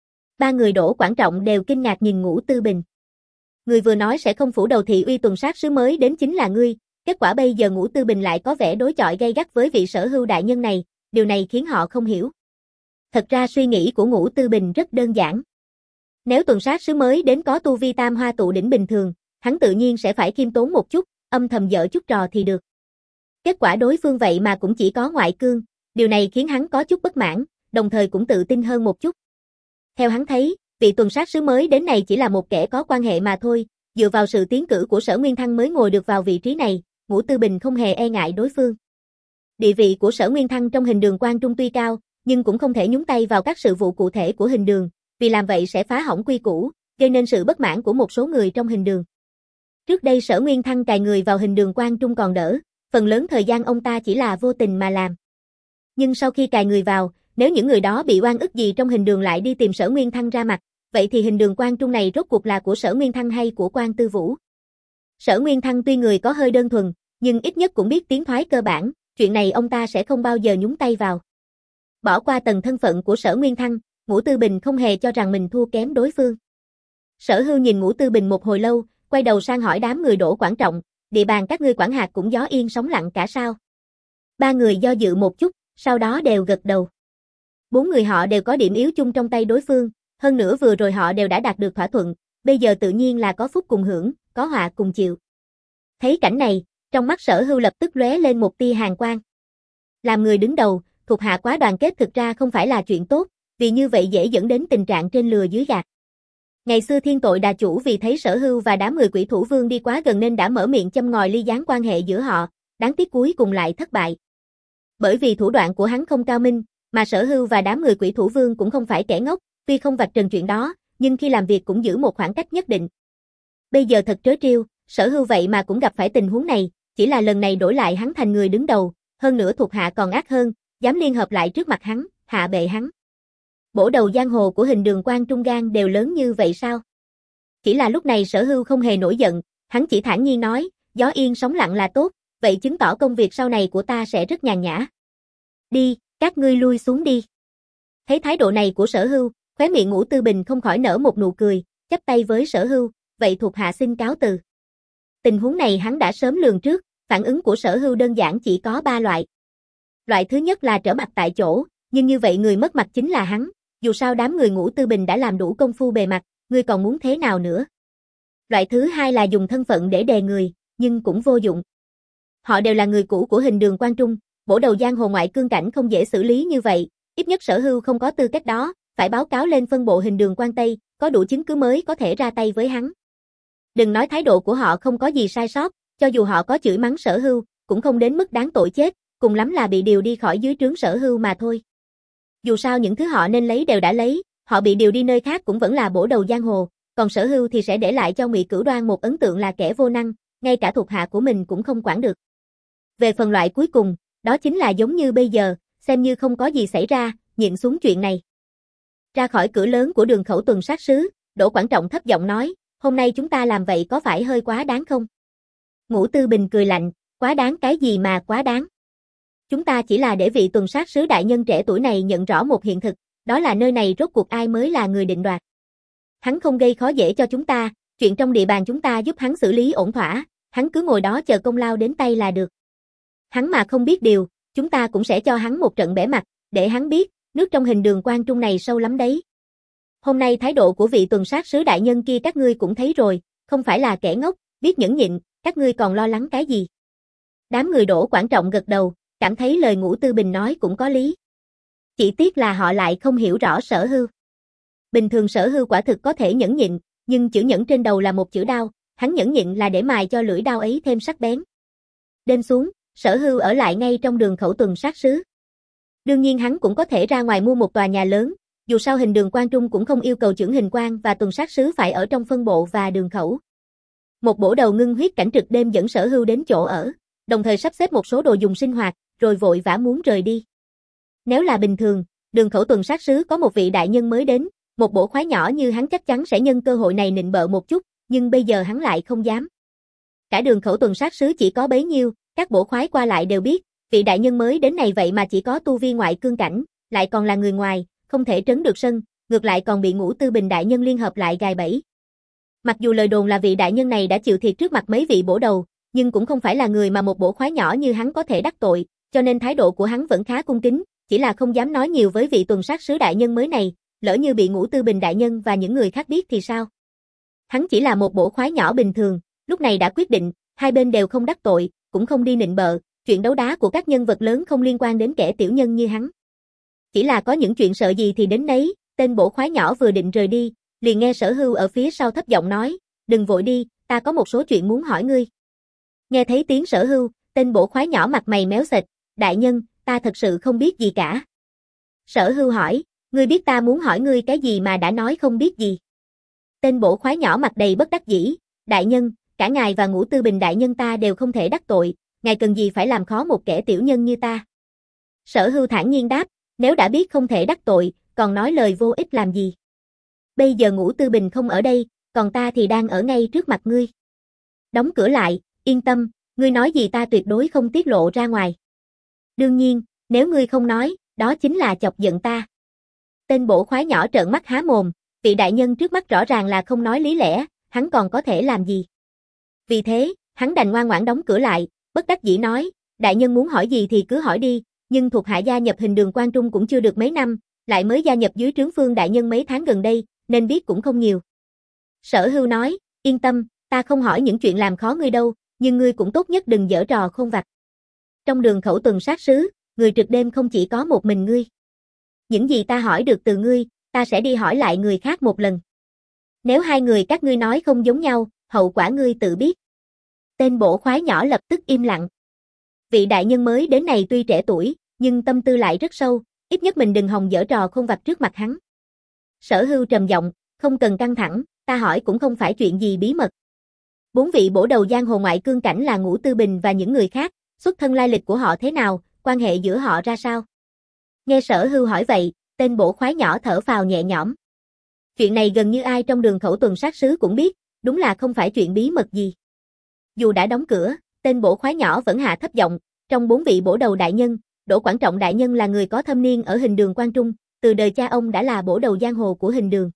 Ba người Đỗ Quảng Trọng đều kinh ngạc nhìn Ngũ Tư Bình. Người vừa nói sẽ không phủ đầu thị uy tuần sát sứ mới đến chính là ngươi, kết quả bây giờ Ngũ Tư Bình lại có vẻ đối chọi gay gắt với vị Sở Hưu đại nhân này, điều này khiến họ không hiểu. Thật ra suy nghĩ của Ngũ Tư Bình rất đơn giản. Nếu tuần sát sứ mới đến có tu vi tam hoa tụ đỉnh bình thường, hắn tự nhiên sẽ phải khiêm tốn một chút, âm thầm dở chút trò thì được. Kết quả đối phương vậy mà cũng chỉ có ngoại cương, điều này khiến hắn có chút bất mãn, đồng thời cũng tự tin hơn một chút. Theo hắn thấy, vị tuần sát sứ mới đến này chỉ là một kẻ có quan hệ mà thôi, dựa vào sự tiến cử của Sở Nguyên Thăng mới ngồi được vào vị trí này, Ngũ Tư Bình không hề e ngại đối phương. Địa vị của Sở Nguyên Thăng trong Hình Đường Quan Trung tuy cao, nhưng cũng không thể nhúng tay vào các sự vụ cụ thể của Hình Đường, vì làm vậy sẽ phá hỏng quy củ, gây nên sự bất mãn của một số người trong Hình Đường. Trước đây Sở Nguyên Thăng cài người vào Hình Đường Quan Trung còn đỡ, phần lớn thời gian ông ta chỉ là vô tình mà làm. Nhưng sau khi cài người vào, nếu những người đó bị oan ức gì trong Hình Đường lại đi tìm Sở Nguyên Thăng ra mặt, vậy thì Hình Đường Quan Trung này rốt cuộc là của Sở Nguyên Thăng hay của Quan Tư Vũ? Sở Nguyên Thăng tuy người có hơi đơn thuần, nhưng ít nhất cũng biết tiến thoái cơ bản, chuyện này ông ta sẽ không bao giờ nhúng tay vào. Bỏ qua tầng thân phận của Sở Nguyên Thăng, Ngũ Tư Bình không hề cho rằng mình thua kém đối phương. Sở Hưu nhìn Ngũ Tư Bình một hồi lâu, quay đầu sang hỏi đám người Đỗ Quảng Trọng, địa bàn các ngươi quản hạt cũng gió yên sóng lặng cả sao? Ba người do dự một chút, sau đó đều gật đầu. Bốn người họ đều có điểm yếu chung trong tay đối phương, hơn nữa vừa rồi họ đều đã đạt được thỏa thuận, bây giờ tự nhiên là có phúc cùng hưởng, có họa cùng chịu. Thấy cảnh này, trong mắt Sở Hưu lập tức lóe lên một tia hàn quang. Làm người đứng đầu, thuộc hạ quá đoàn kết thực ra không phải là chuyện tốt, vì như vậy dễ dẫn đến tình trạng trên lừa dưới gạt. Ngày xưa Thiên Tội Đà Chủ vì thấy Sở Hưu và đám người Quỷ Thủ Vương đi quá gần nên đã mở miệng châm ngòi ly gián quan hệ giữa họ, đáng tiếc cuối cùng lại thất bại. Bởi vì thủ đoạn của hắn không cao minh, mà Sở Hưu và đám người Quỷ Thủ Vương cũng không phải kẻ ngốc, tuy không vạch trần chuyện đó, nhưng khi làm việc cũng giữ một khoảng cách nhất định. Bây giờ thật trớ trêu, Sở Hưu vậy mà cũng gặp phải tình huống này, chỉ là lần này đổi lại hắn thành người đứng đầu, hơn nữa thuộc hạ còn ác hơn, dám liên hợp lại trước mặt hắn, hạ bệ hắn. Bổ đầu giang hồ của Hình Đường Quan trung gan đều lớn như vậy sao? Chỉ là lúc này Sở Hưu không hề nổi giận, hắn chỉ thản nhiên nói, gió yên sóng lặng là tốt, vậy chứng tỏ công việc sau này của ta sẽ rất nhàn nhã. Đi, các ngươi lui xuống đi. Thấy thái độ này của Sở Hưu, khóe miệng Ngũ Tư Bình không khỏi nở một nụ cười, chắp tay với Sở Hưu, vậy thuộc hạ xin cáo từ. Tình huống này hắn đã sớm lường trước, phản ứng của Sở Hưu đơn giản chỉ có ba loại. Loại thứ nhất là trở mặt tại chỗ, nhưng như vậy người mất mặt chính là hắn, dù sao đám người Ngũ Tư Bình đã làm đủ công phu bề mặt, ngươi còn muốn thế nào nữa. Loại thứ hai là dùng thân phận để đè người, nhưng cũng vô dụng. Họ đều là người cũ của Hình Đường Quan Trung, bổ đầu giang hồ ngoại cương cảnh không dễ xử lý như vậy, ít nhất Sở Hưu không có tư cách đó, phải báo cáo lên phân bộ Hình Đường Quan Tây, có đủ chứng cứ mới có thể ra tay với hắn. Đừng nói thái độ của họ không có gì sai sót, cho dù họ có chửi mắng Sở Hưu, cũng không đến mức đáng tội chết, cùng lắm là bị điều đi khỏi dưới trướng Sở Hưu mà thôi. Dù sao những thứ họ nên lấy đều đã lấy, họ bị điều đi nơi khác cũng vẫn là bổ đầu giang hồ, còn Sở Hưu thì sẽ để lại cho Ngụy Cửu Đoan một ấn tượng là kẻ vô năng, ngay cả thuộc hạ của mình cũng không quản được. Về phần loại cuối cùng, đó chính là giống như bây giờ, xem như không có gì xảy ra, nhịn xuống chuyện này. Ra khỏi cửa lớn của đường khẩu tuần sát sứ, Đỗ Quảng Trọng thấp giọng nói, hôm nay chúng ta làm vậy có phải hơi quá đáng không? Ngũ Tư Bình cười lạnh, quá đáng cái gì mà quá đáng? Chúng ta chỉ là để vị tuần sát sứ đại nhân trẻ tuổi này nhận rõ một hiện thực, đó là nơi này rốt cuộc ai mới là người định đoạt. Hắn không gây khó dễ cho chúng ta, chuyện trong địa bàn chúng ta giúp hắn xử lý ổn thỏa, hắn cứ ngồi đó chờ công lao đến tay là được. Hắn mà không biết điều, chúng ta cũng sẽ cho hắn một trận bẻ mặt, để hắn biết, nước trong Hình Đường Quan Trung này sâu lắm đấy. Hôm nay thái độ của vị tuần sát sứ đại nhân kia các ngươi cũng thấy rồi, không phải là kẻ ngốc, biết nhẫn nhịn, các ngươi còn lo lắng cái gì? Đám người Đỗ Quảng Trọng gật đầu, cảm thấy lời Ngũ Tư Bình nói cũng có lý. Chỉ tiếc là họ lại không hiểu rõ Sở Hưu. Bình thường Sở Hưu quả thực có thể nhẫn nhịn, nhưng chữ nhẫn trên đầu là một chữ đao, hắn nhẫn nhịn là để mài cho lưỡi đao ấy thêm sắc bén. Đêm xuống, Sở Hưu ở lại ngay trong đường khẩu tuần sát sứ. Đương nhiên hắn cũng có thể ra ngoài mua một tòa nhà lớn, dù sao Hình Đường Quan Trung cũng không yêu cầu chưởng hình quan và tuần sát sứ phải ở trong phân bộ và đường khẩu. Một bổ đầu ngưng huyết cảnh trực đêm dẫn Sở Hưu đến chỗ ở, đồng thời sắp xếp một số đồ dùng sinh hoạt, rồi vội vã muốn rời đi. Nếu là bình thường, đường khẩu tuần sát sứ có một vị đại nhân mới đến, một bổ khoái nhỏ như hắn chắc chắn sẽ nhân cơ hội này nịnh bợ một chút, nhưng bây giờ hắn lại không dám. Cả đường khẩu tuần sát sứ chỉ có bấy nhiêu, các bổ khoái qua lại đều biết, vị đại nhân mới đến này vậy mà chỉ có tu vi ngoại cương cảnh, lại còn là người ngoài, không thể trấn được sân, ngược lại còn bị Ngũ Tư Bình đại nhân liên hợp lại gài bẫy. Mặc dù lời đồn là vị đại nhân này đã chịu thiệt trước mặt mấy vị bổ đầu, nhưng cũng không phải là người mà một bổ khoái nhỏ như hắn có thể đắc tội, cho nên thái độ của hắn vẫn khá cung kính, chỉ là không dám nói nhiều với vị tuần sát sứ đại nhân mới này, lỡ như bị Ngũ Tư Bình đại nhân và những người khác biết thì sao? Hắn chỉ là một bổ khoái nhỏ bình thường, lúc này đã quyết định, hai bên đều không đắc tội, cũng không đi nịnh bợ, chuyện đấu đá của các nhân vật lớn không liên quan đến kẻ tiểu nhân như hắn. Chỉ là có những chuyện sợ gì thì đến nấy, tên bổ khoái nhỏ vừa định rời đi, liền nghe Sở Hưu ở phía sau thấp giọng nói, đừng vội đi, ta có một số chuyện muốn hỏi ngươi. Nghe thấy tiếng Sở Hưu, tên bổ khoái nhỏ mặt mày méo sệt, đại nhân, ta thật sự không biết gì cả. Sở Hưu hỏi, ngươi biết ta muốn hỏi ngươi cái gì mà đã nói không biết gì. Tên bổ khoái nhỏ mặt đầy bất đắc dĩ, đại nhân, cả ngài và Ngũ Tư Bình đại nhân ta đều không thể đắc tội, ngài cần gì phải làm khó một kẻ tiểu nhân như ta. Sở Hưu thản nhiên đáp, nếu đã biết không thể đắc tội, còn nói lời vô ích làm gì. Bây giờ Ngũ Tư Bình không ở đây, còn ta thì đang ở ngay trước mặt ngươi. Đóng cửa lại, yên tâm, ngươi nói gì ta tuyệt đối không tiết lộ ra ngoài. Đương nhiên, nếu ngươi không nói, đó chính là chọc giận ta. Tên bổ khoái nhỏ trợn mắt há mồm, vị đại nhân trước mắt rõ ràng là không nói lý lẽ, hắn còn có thể làm gì. Vì thế, hắn đành ngoan ngoãn đóng cửa lại, bất đắc dĩ nói, đại nhân muốn hỏi gì thì cứ hỏi đi, nhưng thuộc hạ gia nhập Hình Đường Quan Trung cũng chưa được mấy năm, lại mới gia nhập dưới trướng Phương đại nhân mấy tháng gần đây, nên biết cũng không nhiều. Sở Hưu nói, yên tâm, ta không hỏi những chuyện làm khó ngươi đâu, nhưng ngươi cũng tốt nhất đừng giở trò khôn vặt. Trong đường khẩu tuần sát sứ, người trực đêm không chỉ có một mình ngươi. Những gì ta hỏi được từ ngươi, ta sẽ đi hỏi lại người khác một lần. Nếu hai người các ngươi nói không giống nhau, hậu quả ngươi tự biết. Tên bổ khoái nhỏ lập tức im lặng. Vị đại nhân mới đến này tuy trẻ tuổi, nhưng tâm tư lại rất sâu, ít nhất mình đừng hòng giở trò khôn vặt trước mặt hắn. Sở Hưu trầm giọng, không cần căng thẳng, ta hỏi cũng không phải chuyện gì bí mật. Bốn vị bổ đầu giang hồ ngoại cương cảnh là Ngũ Tư Bình và những người khác, xuất thân lai lịch của họ thế nào, quan hệ giữa họ ra sao? Nghe Sở Hưu hỏi vậy, tên bổ khoái nhỏ thở phào nhẹ nhõm. Chuyện này gần như ai trong đường khẩu tuần sát sứ cũng biết, đúng là không phải chuyện bí mật gì. Dù đã đóng cửa, tên bổ khoái nhỏ vẫn hạ thấp giọng, trong bốn vị bổ đầu đại nhân, Đỗ Quảng Trọng đại nhân là người có thâm niên ở Hình Đường Quan Trung, từ đời cha ông đã là bổ đầu giang hồ của Hình Đường.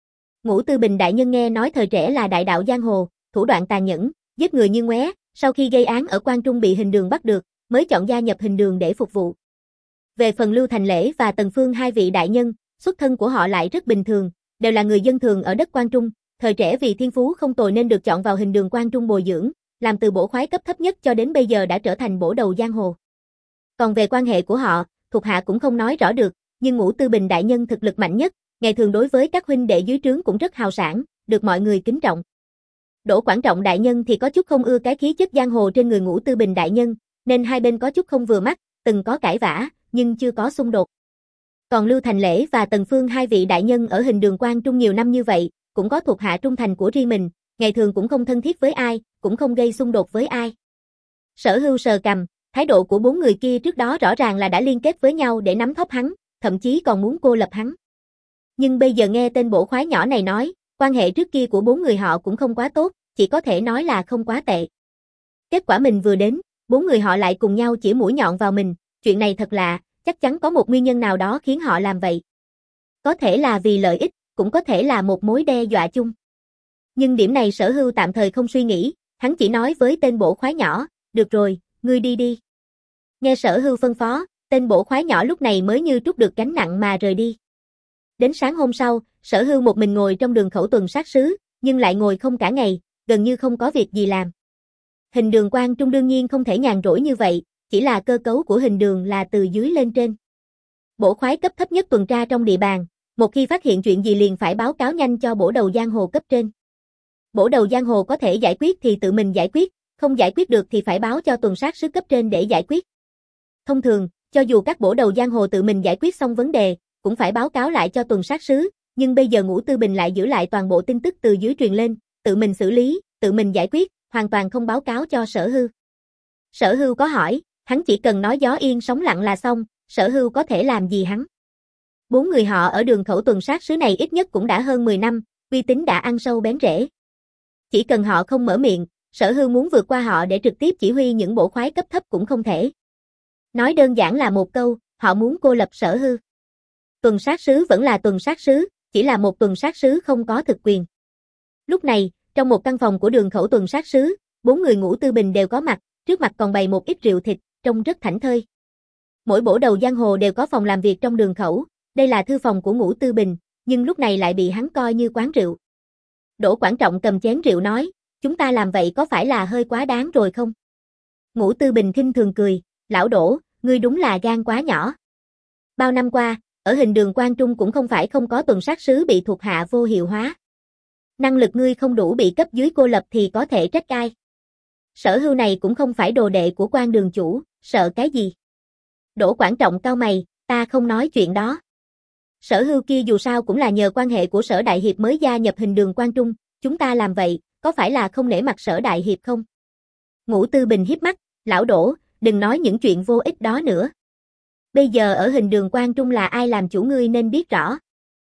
Ngũ Tư Bình đại nhân nghe nói thời trẻ là đại đạo giang hồ, thủ đoạn tàn nhẫn, giết người như ngoé, sau khi gây án ở Quan Trung bị Hình Đường bắt được, mới chọn gia nhập Hình Đường để phục vụ. Về phần Lưu Thành Lễ và Tần Phương hai vị đại nhân, xuất thân của họ lại rất bình thường, đều là người dân thường ở đất Quan Trung, thời trẻ vì thiên phú không tồi nên được chọn vào Hình Đường Quan Trung bồi dưỡng, làm từ bổ khoái cấp thấp nhất cho đến bây giờ đã trở thành bổ đầu giang hồ. Còn về quan hệ của họ, thuộc hạ cũng không nói rõ được, nhưng Ngũ Tư Bình đại nhân thực lực mạnh nhất, ngày thường đối với các huynh đệ dưới trướng cũng rất hào sảng, được mọi người kính trọng. Đỗ Quảng Trọng đại nhân thì có chút không ưa cái khí chất giang hồ trên người Ngũ Tư Bình đại nhân, nên hai bên có chút không vừa mắt, từng có cãi vã, nhưng chưa có xung đột. Còn Lưu Thành Lễ và Tần Phương hai vị đại nhân ở Hình Đường Quan Trung nhiều năm như vậy, cũng có thuộc hạ trung thành của riêng mình, ngày thường cũng không thân thiết với ai, cũng không gây xung đột với ai. Sở Hưu sờ cằm, thái độ của bốn người kia trước đó rõ ràng là đã liên kết với nhau để nắm thóp hắn, thậm chí còn muốn cô lập hắn. Nhưng bây giờ nghe tên bổ khoái nhỏ này nói, quan hệ trước kia của bốn người họ cũng không quá tốt, chỉ có thể nói là không quá tệ. Kết quả mình vừa đến, bốn người họ lại cùng nhau chỉ mũi nhọn vào mình, chuyện này thật lạ, chắc chắn có một nguyên nhân nào đó khiến họ làm vậy. Có thể là vì lợi ích, cũng có thể là một mối đe dọa chung. Nhưng điểm này Sở Hưu tạm thời không suy nghĩ, hắn chỉ nói với tên bổ khoái nhỏ, được rồi, ngươi đi đi. Nghe Sở Hưu phân phó, tên bổ khoái nhỏ lúc này mới như trút được gánh nặng mà rời đi. Đến sáng hôm sau, Sở Hưu một mình ngồi trong đường khẩu tuần sát sứ, nhưng lại ngồi không cả ngày, gần như không có việc gì làm. Hình Đường Quan Trung đương nhiên không thể nhàn rỗi như vậy, chỉ là cơ cấu của Hình Đường là từ dưới lên trên. Bổ khoái cấp thấp nhất tuần tra trong địa bàn, một khi phát hiện chuyện gì liền phải báo cáo nhanh cho bổ đầu giang hồ cấp trên. Bổ đầu giang hồ có thể giải quyết thì tự mình giải quyết, không giải quyết được thì phải báo cho tuần sát sứ cấp trên để giải quyết. Thông thường, cho dù các bổ đầu giang hồ tự mình giải quyết xong vấn đề, cũng phải báo cáo lại cho tuần sát sứ, nhưng bây giờ Ngũ Tư Bình lại giữ lại toàn bộ tin tức từ dưới truyền lên, tự mình xử lý, tự mình giải quyết, hoàn toàn không báo cáo cho Sở Hưu. Sở Hưu có hỏi, hắn chỉ cần nói gió yên sóng lặng là xong, Sở Hưu có thể làm gì hắn. Bốn người họ ở đường khẩu tuần sát sứ này ít nhất cũng đã hơn mười năm, uy tín đã ăn sâu bén rễ. Chỉ cần họ không mở miệng, Sở Hưu muốn vượt qua họ để trực tiếp chỉ huy những bổ khoái cấp thấp cũng không thể. Nói đơn giản là một câu, họ muốn cô lập Sở Hưu. Tuần sát sứ vẫn là tuần sát sứ, chỉ là một tuần sát sứ không có thực quyền. Lúc này, trong một căn phòng của đường khẩu tuần sát sứ, bốn người Ngũ Tư Bình đều có mặt, trước mặt còn bày một ít rượu thịt, trông rất thảnh thơi. Mỗi bổ đầu giang hồ đều có phòng làm việc trong đường khẩu, đây là thư phòng của Ngũ Tư Bình, nhưng lúc này lại bị hắn coi như quán rượu. Đỗ Quảng Trọng cầm chén rượu nói, chúng ta làm vậy có phải là hơi quá đáng rồi không? Ngũ Tư Bình khinh thường cười, lão Đỗ, ngươi đúng là gan quá nhỏ. Bao năm qua, ở Hình Đường Quan Trung cũng không phải không có tuần sát sứ bị thuộc hạ vô hiệu hóa. Năng lực ngươi không đủ bị cấp dưới cô lập thì có thể trách ai. Sở Hưu này cũng không phải đồ đệ của Quan đường chủ, sợ cái gì? Đỗ Quảng Trọng cau mày, ta không nói chuyện đó. Sở Hưu kia dù sao cũng là nhờ quan hệ của Sở Đại Hiệp mới gia nhập Hình Đường Quan Trung, chúng ta làm vậy, có phải là không nể mặt Sở Đại Hiệp không? Ngũ Tư Bình hiếp mắt, lão Đỗ, đừng nói những chuyện vô ích đó nữa. Bây giờ ở Hình Đường Quan Trung là ai làm chủ ngươi nên biết rõ.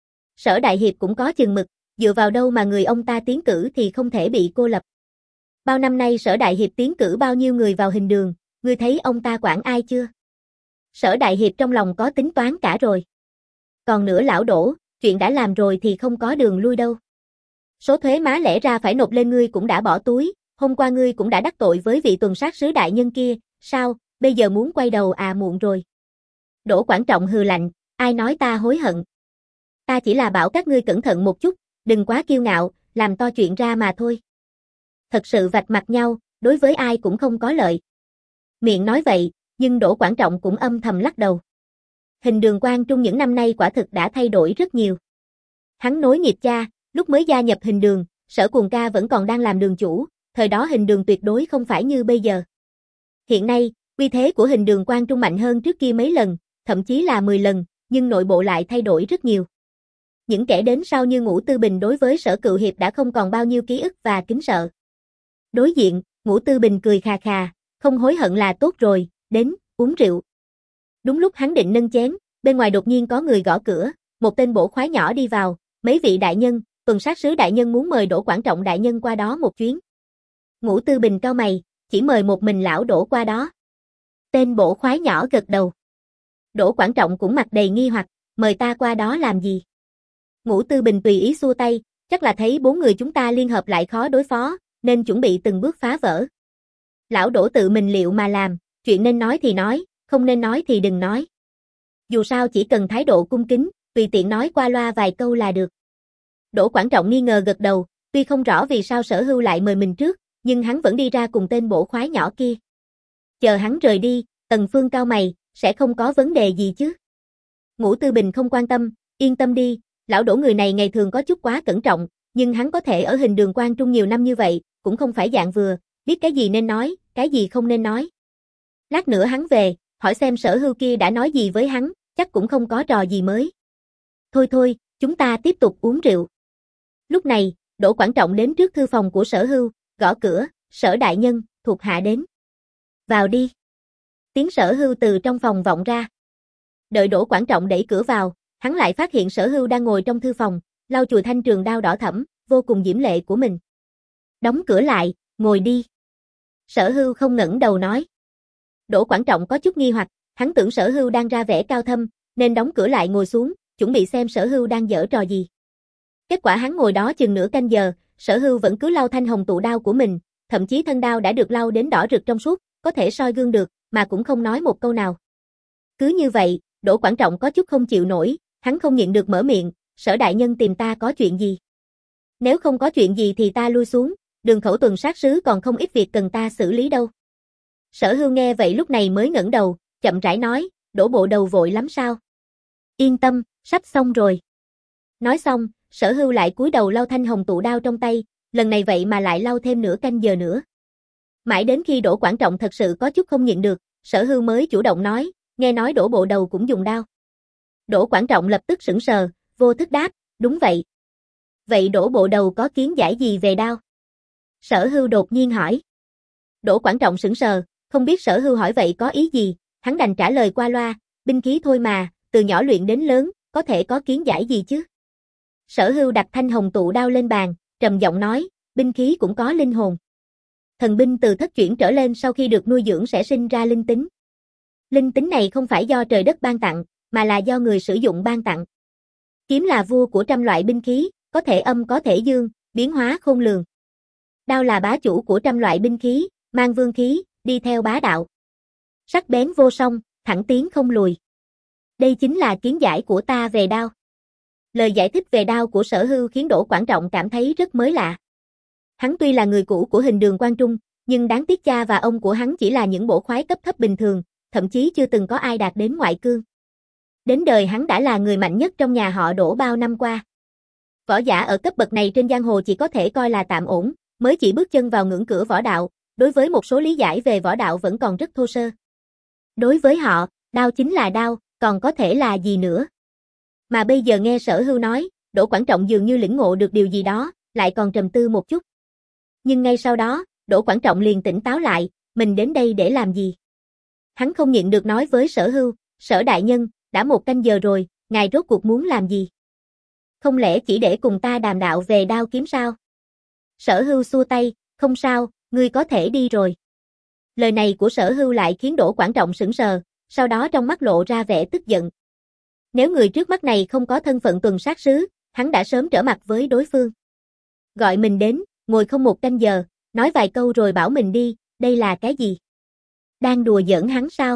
Sở Đại Hiệp cũng có chừng mực, dựa vào đâu mà người ông ta tiến cử thì không thể bị cô lập. Bao năm nay Sở Đại Hiệp tiến cử bao nhiêu người vào Hình Đường, ngươi thấy ông ta quản ai chưa? Sở Đại Hiệp trong lòng có tính toán cả rồi. Còn nữa lão Đỗ, chuyện đã làm rồi thì không có đường lui đâu. Số thuế má lẽ ra phải nộp lên ngươi cũng đã bỏ túi, hôm qua ngươi cũng đã đắc tội với vị tuần sát sứ đại nhân kia, sao, bây giờ muốn quay đầu à muộn rồi. Đỗ Quảng Trọng hừ lạnh, ai nói ta hối hận. Ta chỉ là bảo các ngươi cẩn thận một chút, đừng quá kiêu ngạo, làm to chuyện ra mà thôi. Thật sự vạch mặt nhau, đối với ai cũng không có lợi. Miệng nói vậy, nhưng Đỗ Quảng Trọng cũng âm thầm lắc đầu. Hình Đường Quan Trung những năm nay quả thực đã thay đổi rất nhiều. Hắn nối nghiệp cha, Lúc mới gia nhập Hình Đường, Sở Cuồng ca vẫn còn đang làm đường chủ, thời đó Hình Đường tuyệt đối không phải như bây giờ. Hiện nay, uy thế của Hình Đường Quan Trung mạnh hơn trước kia mấy lần, thậm chí là mười lần, nhưng nội bộ lại thay đổi rất nhiều. Những kẻ đến sau như Ngũ Tư Bình đối với Sở Cựu Hiệp đã không còn bao nhiêu ký ức và kính sợ. Đối diện, Ngũ Tư Bình cười khà khà, không hối hận là tốt rồi, đến, uống rượu. Đúng lúc hắn định nâng chén, bên ngoài đột nhiên có người gõ cửa, một tên bổ khoái nhỏ đi vào, mấy vị đại nhân, tuần sát sứ đại nhân muốn mời Đỗ Quảng Trọng đại nhân qua đó một chuyến. Ngũ Tư Bình cau mày, chỉ mời một mình lão Đỗ qua đó. Tên bổ khoái nhỏ gật đầu. Đỗ Quảng Trọng cũng mặt đầy nghi hoặc, mời ta qua đó làm gì? Ngũ Tư Bình tùy ý xua tay, chắc là thấy bốn người chúng ta liên hợp lại khó đối phó, nên chuẩn bị từng bước phá vỡ. Lão Đỗ tự mình liệu mà làm, chuyện nên nói thì nói, không nên nói thì đừng nói. Dù sao chỉ cần thái độ cung kính, tùy tiện nói qua loa vài câu là được. Đỗ Quảng Trọng nghi ngờ gật đầu, tuy không rõ vì sao Sở Hưu lại mời mình trước, nhưng hắn vẫn đi ra cùng tên bổ khoái nhỏ kia. Chờ hắn rời đi, Tần Phương cau mày, sẽ không có vấn đề gì chứ? Ngũ Tư Bình không quan tâm, yên tâm đi, lão Đỗ người này ngày thường có chút quá cẩn trọng, nhưng hắn có thể ở Hình Đường Quan Trung nhiều năm như vậy, cũng không phải dạng vừa, biết cái gì nên nói, cái gì không nên nói. Lát nữa hắn về, hỏi xem Sở Hưu kia đã nói gì với hắn, chắc cũng không có trò gì mới. Thôi thôi, chúng ta tiếp tục uống rượu. Lúc này, Đỗ Quảng Trọng đến trước thư phòng của Sở Hưu, gõ cửa, Sở đại nhân, thuộc hạ đến. Vào đi. Tiếng Sở Hưu từ trong phòng vọng ra. Đợi Đỗ Quảng Trọng đẩy cửa vào, hắn lại phát hiện Sở Hưu đang ngồi trong thư phòng, lau chùi thanh trường đao đỏ thẫm, vô cùng diễm lệ của mình. Đóng cửa lại, ngồi đi. Sở Hưu không ngẩng đầu nói. Đỗ Quảng Trọng có chút nghi hoặc, hắn tưởng Sở Hưu đang ra vẻ cao thâm, nên đóng cửa lại ngồi xuống, chuẩn bị xem Sở Hưu đang giở trò gì. Kết quả hắn ngồi đó chừng nửa canh giờ, Sở Hưu vẫn cứ lau thanh hồng tụ đao của mình, thậm chí thân đao đã được lau đến đỏ rực trong suốt, có thể soi gương được, mà cũng không nói một câu nào. Cứ như vậy, Đỗ Quảng Trọng có chút không chịu nổi, hắn không nhịn được mở miệng, Sở đại nhân tìm ta có chuyện gì? Nếu không có chuyện gì thì ta lui xuống, Đường Khẩu tuần sát sứ còn không ít việc cần ta xử lý đâu. Sở Hưu nghe vậy lúc này mới ngẩng đầu, chậm rãi nói, Đỗ bộ đầu vội lắm sao? Yên tâm, sắp xong rồi. Nói xong, Sở Hưu lại cúi đầu lau thanh hồng tụ đao trong tay, lần này vậy mà lại lau thêm nửa canh giờ nữa. Mãi đến khi Đỗ Quảng Trọng thật sự có chút không nhịn được, Sở Hưu mới chủ động nói, nghe nói Đỗ bộ đầu cũng dùng đao. Đỗ Quảng Trọng lập tức sững sờ, vô thức đáp, đúng vậy. Vậy Đỗ bộ đầu có kiến giải gì về đao? Sở Hưu đột nhiên hỏi. Đỗ Quảng Trọng sững sờ, không biết Sở Hưu hỏi vậy có ý gì, hắn đành trả lời qua loa, binh khí thôi mà, từ nhỏ luyện đến lớn, có thể có kiến giải gì chứ? Sở Hưu đặt thanh hồng tụ đao lên bàn, trầm giọng nói, binh khí cũng có linh hồn. Thần binh từ thất chuyển trở lên sau khi được nuôi dưỡng sẽ sinh ra linh tính. Linh tính này không phải do trời đất ban tặng, mà là do người sử dụng ban tặng. Kiếm là vua của trăm loại binh khí, có thể âm có thể dương, biến hóa khôn lường. Đao là bá chủ của trăm loại binh khí, mang vương khí, đi theo bá đạo. Sắc bén vô song, thẳng tiến không lùi. Đây chính là kiến giải của ta về đao. Lời giải thích về đao của Sở Hưu khiến Đỗ Quảng Trọng cảm thấy rất mới lạ. Hắn tuy là người cũ của Hình Đường Quan Trung, nhưng đáng tiếc cha và ông của hắn chỉ là những bổ khoái cấp thấp bình thường, thậm chí chưa từng có ai đạt đến ngoại cương. Đến đời hắn đã là người mạnh nhất trong nhà họ Đỗ bao năm qua. Võ giả ở cấp bậc này trên giang hồ chỉ có thể coi là tạm ổn, mới chỉ bước chân vào ngưỡng cửa võ đạo, đối với một số lý giải về võ đạo vẫn còn rất thô sơ. Đối với họ, đao chính là đao, còn có thể là gì nữa? Mà bây giờ nghe Sở Hưu nói, Đỗ Quảng Trọng dường như lĩnh ngộ được điều gì đó, lại còn trầm tư một chút. Nhưng ngay sau đó, Đỗ Quảng Trọng liền tỉnh táo lại, mình đến đây để làm gì? Hắn không nhịn được nói với Sở Hưu, Sở đại nhân, đã một canh giờ rồi, ngài rốt cuộc muốn làm gì? Không lẽ chỉ để cùng ta đàm đạo về đao kiếm sao? Sở Hưu xua tay, không sao, ngươi có thể đi rồi. Lời này của Sở Hưu lại khiến Đỗ Quảng Trọng sững sờ, sau đó trong mắt lộ ra vẻ tức giận. Nếu người trước mắt này không có thân phận tuần sát sứ, hắn đã sớm trở mặt với đối phương. Gọi mình đến, ngồi không một canh giờ, nói vài câu rồi bảo mình đi, đây là cái gì? Đang đùa giỡn hắn sao?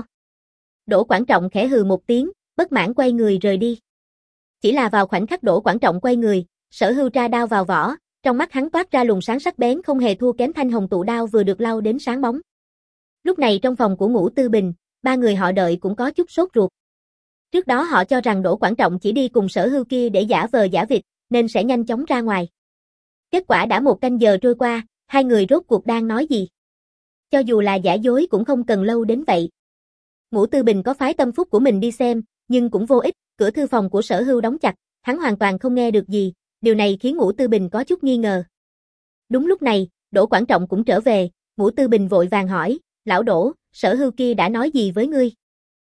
Đỗ Quảng Trọng khẽ hừ một tiếng, bất mãn quay người rời đi. Chỉ là vào khoảnh khắc Đỗ Quảng Trọng quay người, Sở Hưu tra đao vào vỏ, trong mắt hắn toát ra luồng sáng sắc bén không hề thua kém thanh hồng tụ đao vừa được lau đến sáng bóng. Lúc này trong phòng của Ngũ Tư Bình, ba người họ đợi cũng có chút sốt ruột. Trước đó họ cho rằng Đỗ Quảng Trọng chỉ đi cùng Sở Hưu kia để giả vờ giả vịt, nên sẽ nhanh chóng ra ngoài. Kết quả đã một canh giờ trôi qua, hai người rốt cuộc đang nói gì? Cho dù là giả dối cũng không cần lâu đến vậy. Ngũ Tư Bình có phái tâm phúc của mình đi xem, nhưng cũng vô ích, cửa thư phòng của Sở Hưu đóng chặt, hắn hoàn toàn không nghe được gì, điều này khiến Ngũ Tư Bình có chút nghi ngờ. Đúng lúc này, Đỗ Quảng Trọng cũng trở về, Ngũ Tư Bình vội vàng hỏi, lão Đỗ, Sở Hưu kia đã nói gì với ngươi?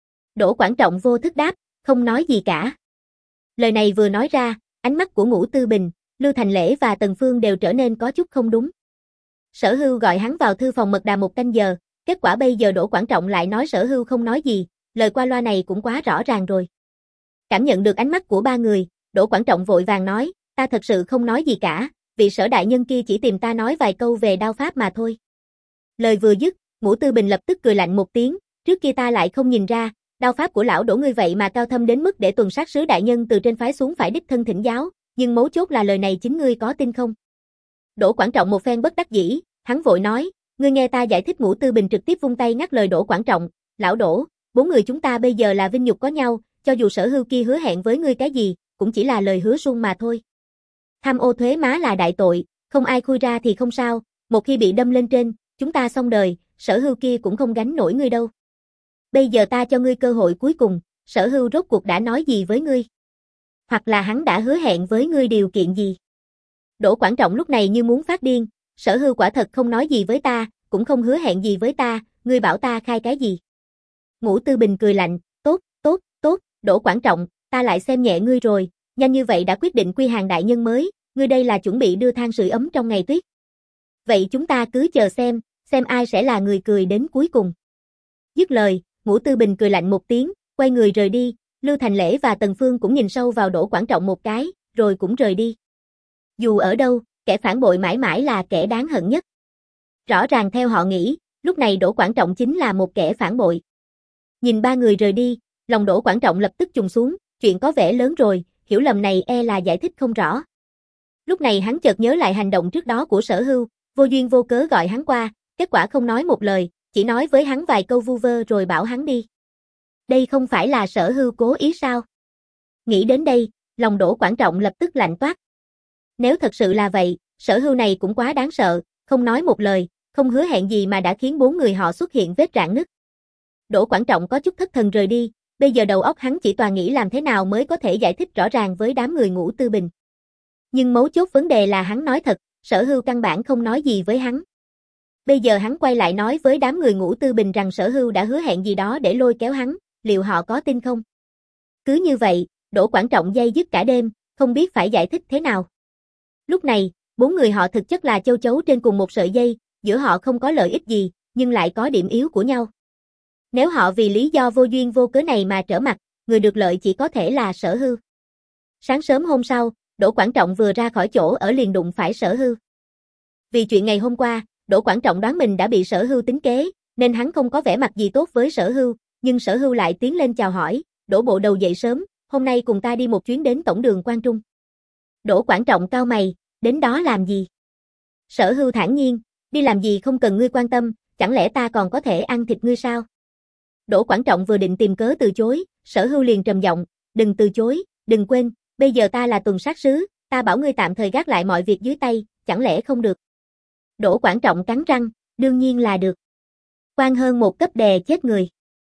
Đỗ Quảng Trọng vô thức đáp, không nói gì cả. Lời này vừa nói ra, ánh mắt của Ngũ Tư Bình, Lưu Thành Lễ và Tần Phương đều trở nên có chút không đúng. Sở Hưu gọi hắn vào thư phòng mật đàm một canh giờ, kết quả bây giờ Đỗ Quảng Trọng lại nói Sở Hưu không nói gì, lời qua loa này cũng quá rõ ràng rồi. Cảm nhận được ánh mắt của ba người, Đỗ Quảng Trọng vội vàng nói, ta thật sự không nói gì cả, vị Sở đại nhân kia chỉ tìm ta nói vài câu về đao pháp mà thôi. Lời vừa dứt, Ngũ Tư Bình lập tức cười lạnh một tiếng, trước kia ta lại không nhìn ra, đao pháp của lão Đỗ ngươi vậy mà cao thâm đến mức để tuần sát sứ đại nhân từ trên phái xuống phải đích thân thỉnh giáo, nhưng mấu chốt là lời này chính ngươi có tin không? Đỗ Quảng Trọng một phen bất đắc dĩ, hắn vội nói, ngươi nghe ta giải thích. Ngũ Tư Bình trực tiếp vung tay ngắt lời Đỗ Quảng Trọng, lão Đỗ, bốn người chúng ta bây giờ là vinh nhục có nhau, cho dù Sở Hưu kia hứa hẹn với ngươi cái gì, cũng chỉ là lời hứa suông mà thôi. Tham ô thuế má là đại tội, không ai khui ra thì không sao, một khi bị đâm lên trên, chúng ta xong đời, Sở Hưu kia cũng không gánh nổi ngươi đâu. Bây giờ ta cho ngươi cơ hội cuối cùng, Sở Hưu rốt cuộc đã nói gì với ngươi? Hoặc là hắn đã hứa hẹn với ngươi điều kiện gì? Đỗ Quảng Trọng lúc này như muốn phát điên, Sở Hưu quả thật không nói gì với ta, cũng không hứa hẹn gì với ta, ngươi bảo ta khai cái gì? Ngũ Tư Bình cười lạnh, tốt, tốt, tốt, Đỗ Quảng Trọng, ta lại xem nhẹ ngươi rồi, nhanh như vậy đã quyết định quy hàng đại nhân mới, ngươi đây là chuẩn bị đưa than sưởi ấm trong ngày tuyết. Vậy chúng ta cứ chờ xem, xem ai sẽ là người cười đến cuối cùng. Dứt lời, Ngũ Tư Bình cười lạnh một tiếng, quay người rời đi, Lưu Thành Lễ và Tần Phương cũng nhìn sâu vào Đỗ Quảng Trọng một cái, rồi cũng rời đi. Dù ở đâu, kẻ phản bội mãi mãi là kẻ đáng hận nhất. Rõ ràng theo họ nghĩ, lúc này Đỗ Quảng Trọng chính là một kẻ phản bội. Nhìn ba người rời đi, lòng Đỗ Quảng Trọng lập tức trùng xuống, chuyện có vẻ lớn rồi, hiểu lầm này e là giải thích không rõ. Lúc này hắn chợt nhớ lại hành động trước đó của Sở Hưu, vô duyên vô cớ gọi hắn qua, kết quả không nói một lời, chỉ nói với hắn vài câu vu vơ rồi bảo hắn đi. Đây không phải là Sở Hưu cố ý sao? Nghĩ đến đây, lòng Đỗ Quảng Trọng lập tức lạnh toát. Nếu thật sự là vậy, Sở Hưu này cũng quá đáng sợ, không nói một lời, không hứa hẹn gì mà đã khiến bốn người họ xuất hiện vết rạn nứt. Đỗ Quảng Trọng có chút thất thần rời đi, bây giờ đầu óc hắn chỉ toàn nghĩ làm thế nào mới có thể giải thích rõ ràng với đám người Ngũ Tư Bình. Nhưng mấu chốt vấn đề là hắn nói thật, Sở Hưu căn bản không nói gì với hắn. Bây giờ hắn quay lại nói với đám người Ngũ Tư Bình rằng Sở Hưu đã hứa hẹn gì đó để lôi kéo hắn, liệu họ có tin không? Cứ như vậy, Đỗ Quảng Trọng day dứt cả đêm, không biết phải giải thích thế nào. Lúc này, bốn người họ thực chất là châu chấu trên cùng một sợi dây, giữa họ không có lợi ích gì, nhưng lại có điểm yếu của nhau. Nếu họ vì lý do vô duyên vô cớ này mà trở mặt, người được lợi chỉ có thể là Sở Hưu. Sáng sớm hôm sau, Đỗ Quảng Trọng vừa ra khỏi chỗ ở liền đụng phải Sở Hưu. Vì chuyện ngày hôm qua, Đỗ Quảng Trọng đoán mình đã bị Sở Hưu tính kế, nên hắn không có vẻ mặt gì tốt với Sở Hưu, nhưng Sở Hưu lại tiến lên chào hỏi, Đỗ bộ đầu dậy sớm, hôm nay cùng ta đi một chuyến đến tổng đường Quan Trung. Đỗ Quảng Trọng cau mày, đến đó làm gì? Sở Hưu thản nhiên, đi làm gì không cần ngươi quan tâm, chẳng lẽ ta còn có thể ăn thịt ngươi sao? Đỗ Quảng Trọng vừa định tìm cớ từ chối, Sở Hưu liền trầm giọng, đừng từ chối, đừng quên, bây giờ ta là tuần sát sứ, ta bảo ngươi tạm thời gác lại mọi việc dưới tay, chẳng lẽ không được? Đỗ Quảng Trọng cắn răng, đương nhiên là được. Quan hơn một cấp đè chết người.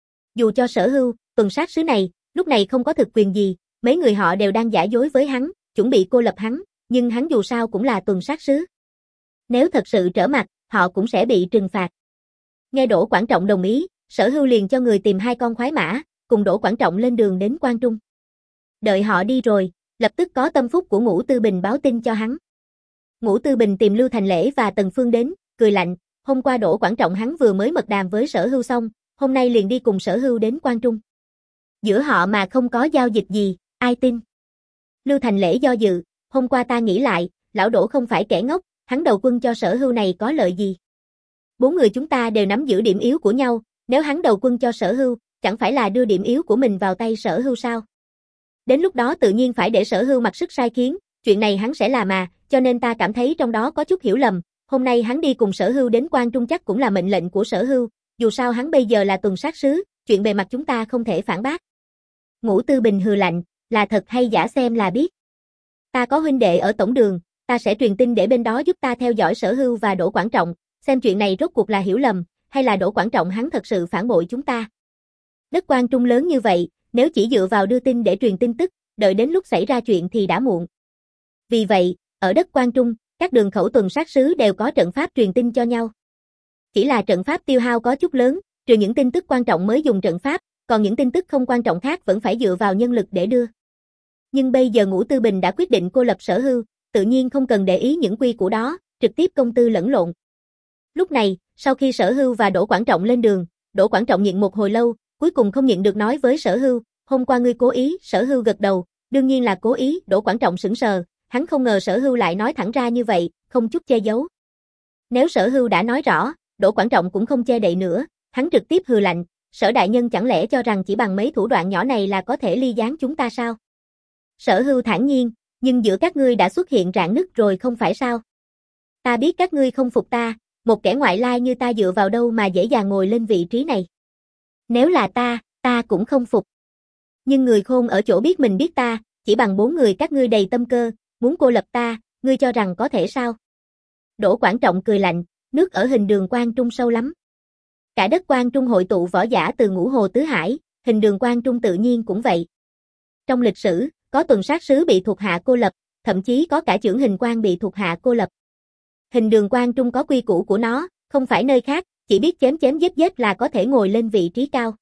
Dù cho Sở Hưu, tuần sát sứ này, lúc này không có thực quyền gì, mấy người họ đều đang giả dối với hắn, chuẩn bị cô lập hắn, nhưng hắn dù sao cũng là tuần sát sứ. Nếu thật sự trở mặt, họ cũng sẽ bị trừng phạt. Nghe Đỗ Quảng Trọng đồng ý, Sở Hưu liền cho người tìm hai con khoái mã, cùng Đỗ Quảng Trọng lên đường đến Quan Trung. Đợi họ đi rồi, lập tức có tâm phúc của Ngũ Tư Bình báo tin cho hắn. Ngũ Tư Bình tìm Lưu Thành Lễ và Tần Phương đến, cười lạnh, hôm qua Đỗ Quảng Trọng hắn vừa mới mật đàm với Sở Hưu xong, hôm nay liền đi cùng Sở Hưu đến Quan Trung. Giữa họ mà không có giao dịch gì, ai tin? Lưu Thành Lễ do dự, hôm qua ta nghĩ lại, lão Đỗ không phải kẻ ngốc, hắn đầu quân cho Sở Hưu này có lợi gì? Bốn người chúng ta đều nắm giữ điểm yếu của nhau, nếu hắn đầu quân cho Sở Hưu, chẳng phải là đưa điểm yếu của mình vào tay Sở Hưu sao? Đến lúc đó tự nhiên phải để Sở Hưu mặc sức sai khiến, chuyện này hắn sẽ làm mà, cho nên ta cảm thấy trong đó có chút hiểu lầm, hôm nay hắn đi cùng Sở Hưu đến Quan Trung chắc cũng là mệnh lệnh của Sở Hưu, dù sao hắn bây giờ là tuần sát sứ, chuyện bề mặt chúng ta không thể phản bác. Ngũ Tư Bình hừ lạnh, là thật hay giả xem là biết. Ta có huynh đệ ở tổng đường, ta sẽ truyền tin để bên đó giúp ta theo dõi Sở Hưu và Đỗ Quảng Trọng, xem chuyện này rốt cuộc là hiểu lầm, hay là Đỗ Quảng Trọng hắn thật sự phản bội chúng ta. Đất Quan Trung lớn như vậy, nếu chỉ dựa vào đưa tin để truyền tin tức, đợi đến lúc xảy ra chuyện thì đã muộn. Vì vậy, ở đất Quan Trung, các đường khẩu tuần sát sứ đều có trận pháp truyền tin cho nhau. Chỉ là trận pháp tiêu hao có chút lớn, trừ những tin tức quan trọng mới dùng trận pháp, còn những tin tức không quan trọng khác vẫn phải dựa vào nhân lực để đưa. Nhưng bây giờ Ngũ Tư Bình đã quyết định cô lập Sở Hưu, tự nhiên không cần để ý những quy củ đó, trực tiếp công tư lẫn lộn. Lúc này, sau khi Sở Hưu và Đỗ Quảng Trọng lên đường, Đỗ Quảng Trọng nhịn một hồi lâu, cuối cùng không nhịn được nói với Sở Hưu, hôm qua ngươi cố ý, Sở Hưu gật đầu, đương nhiên là cố ý, Đỗ Quảng Trọng sững sờ, hắn không ngờ Sở Hưu lại nói thẳng ra như vậy, không chút che giấu. Nếu Sở Hưu đã nói rõ, Đỗ Quảng Trọng cũng không che đậy nữa, hắn trực tiếp hừ lạnh, Sở đại nhân chẳng lẽ cho rằng chỉ bằng mấy thủ đoạn nhỏ này là có thể ly gián chúng ta sao? Sở Hưu thản nhiên, nhưng giữa các ngươi đã xuất hiện rạn nứt rồi không phải sao? Ta biết các ngươi không phục ta, một kẻ ngoại lai như ta dựa vào đâu mà dễ dàng ngồi lên vị trí này. Nếu là ta, ta cũng không phục. Nhưng người khôn ở chỗ biết mình biết ta, chỉ bằng bốn người các ngươi đầy tâm cơ, muốn cô lập ta, ngươi cho rằng có thể sao? Đỗ Quảng Trọng cười lạnh, nước ở hình đường Quan Trung sâu lắm. Cả đất Quan Trung hội tụ võ giả từ ngũ hồ tứ hải, hình đường Quan Trung tự nhiên cũng vậy. Trong lịch sử, có tuần sát sứ bị thuộc hạ cô lập, thậm chí có cả chưởng hình quan bị thuộc hạ cô lập. Hình đường Quan Trung có quy củ của nó, không phải nơi khác, chỉ biết chém chém giết giết là có thể ngồi lên vị trí cao.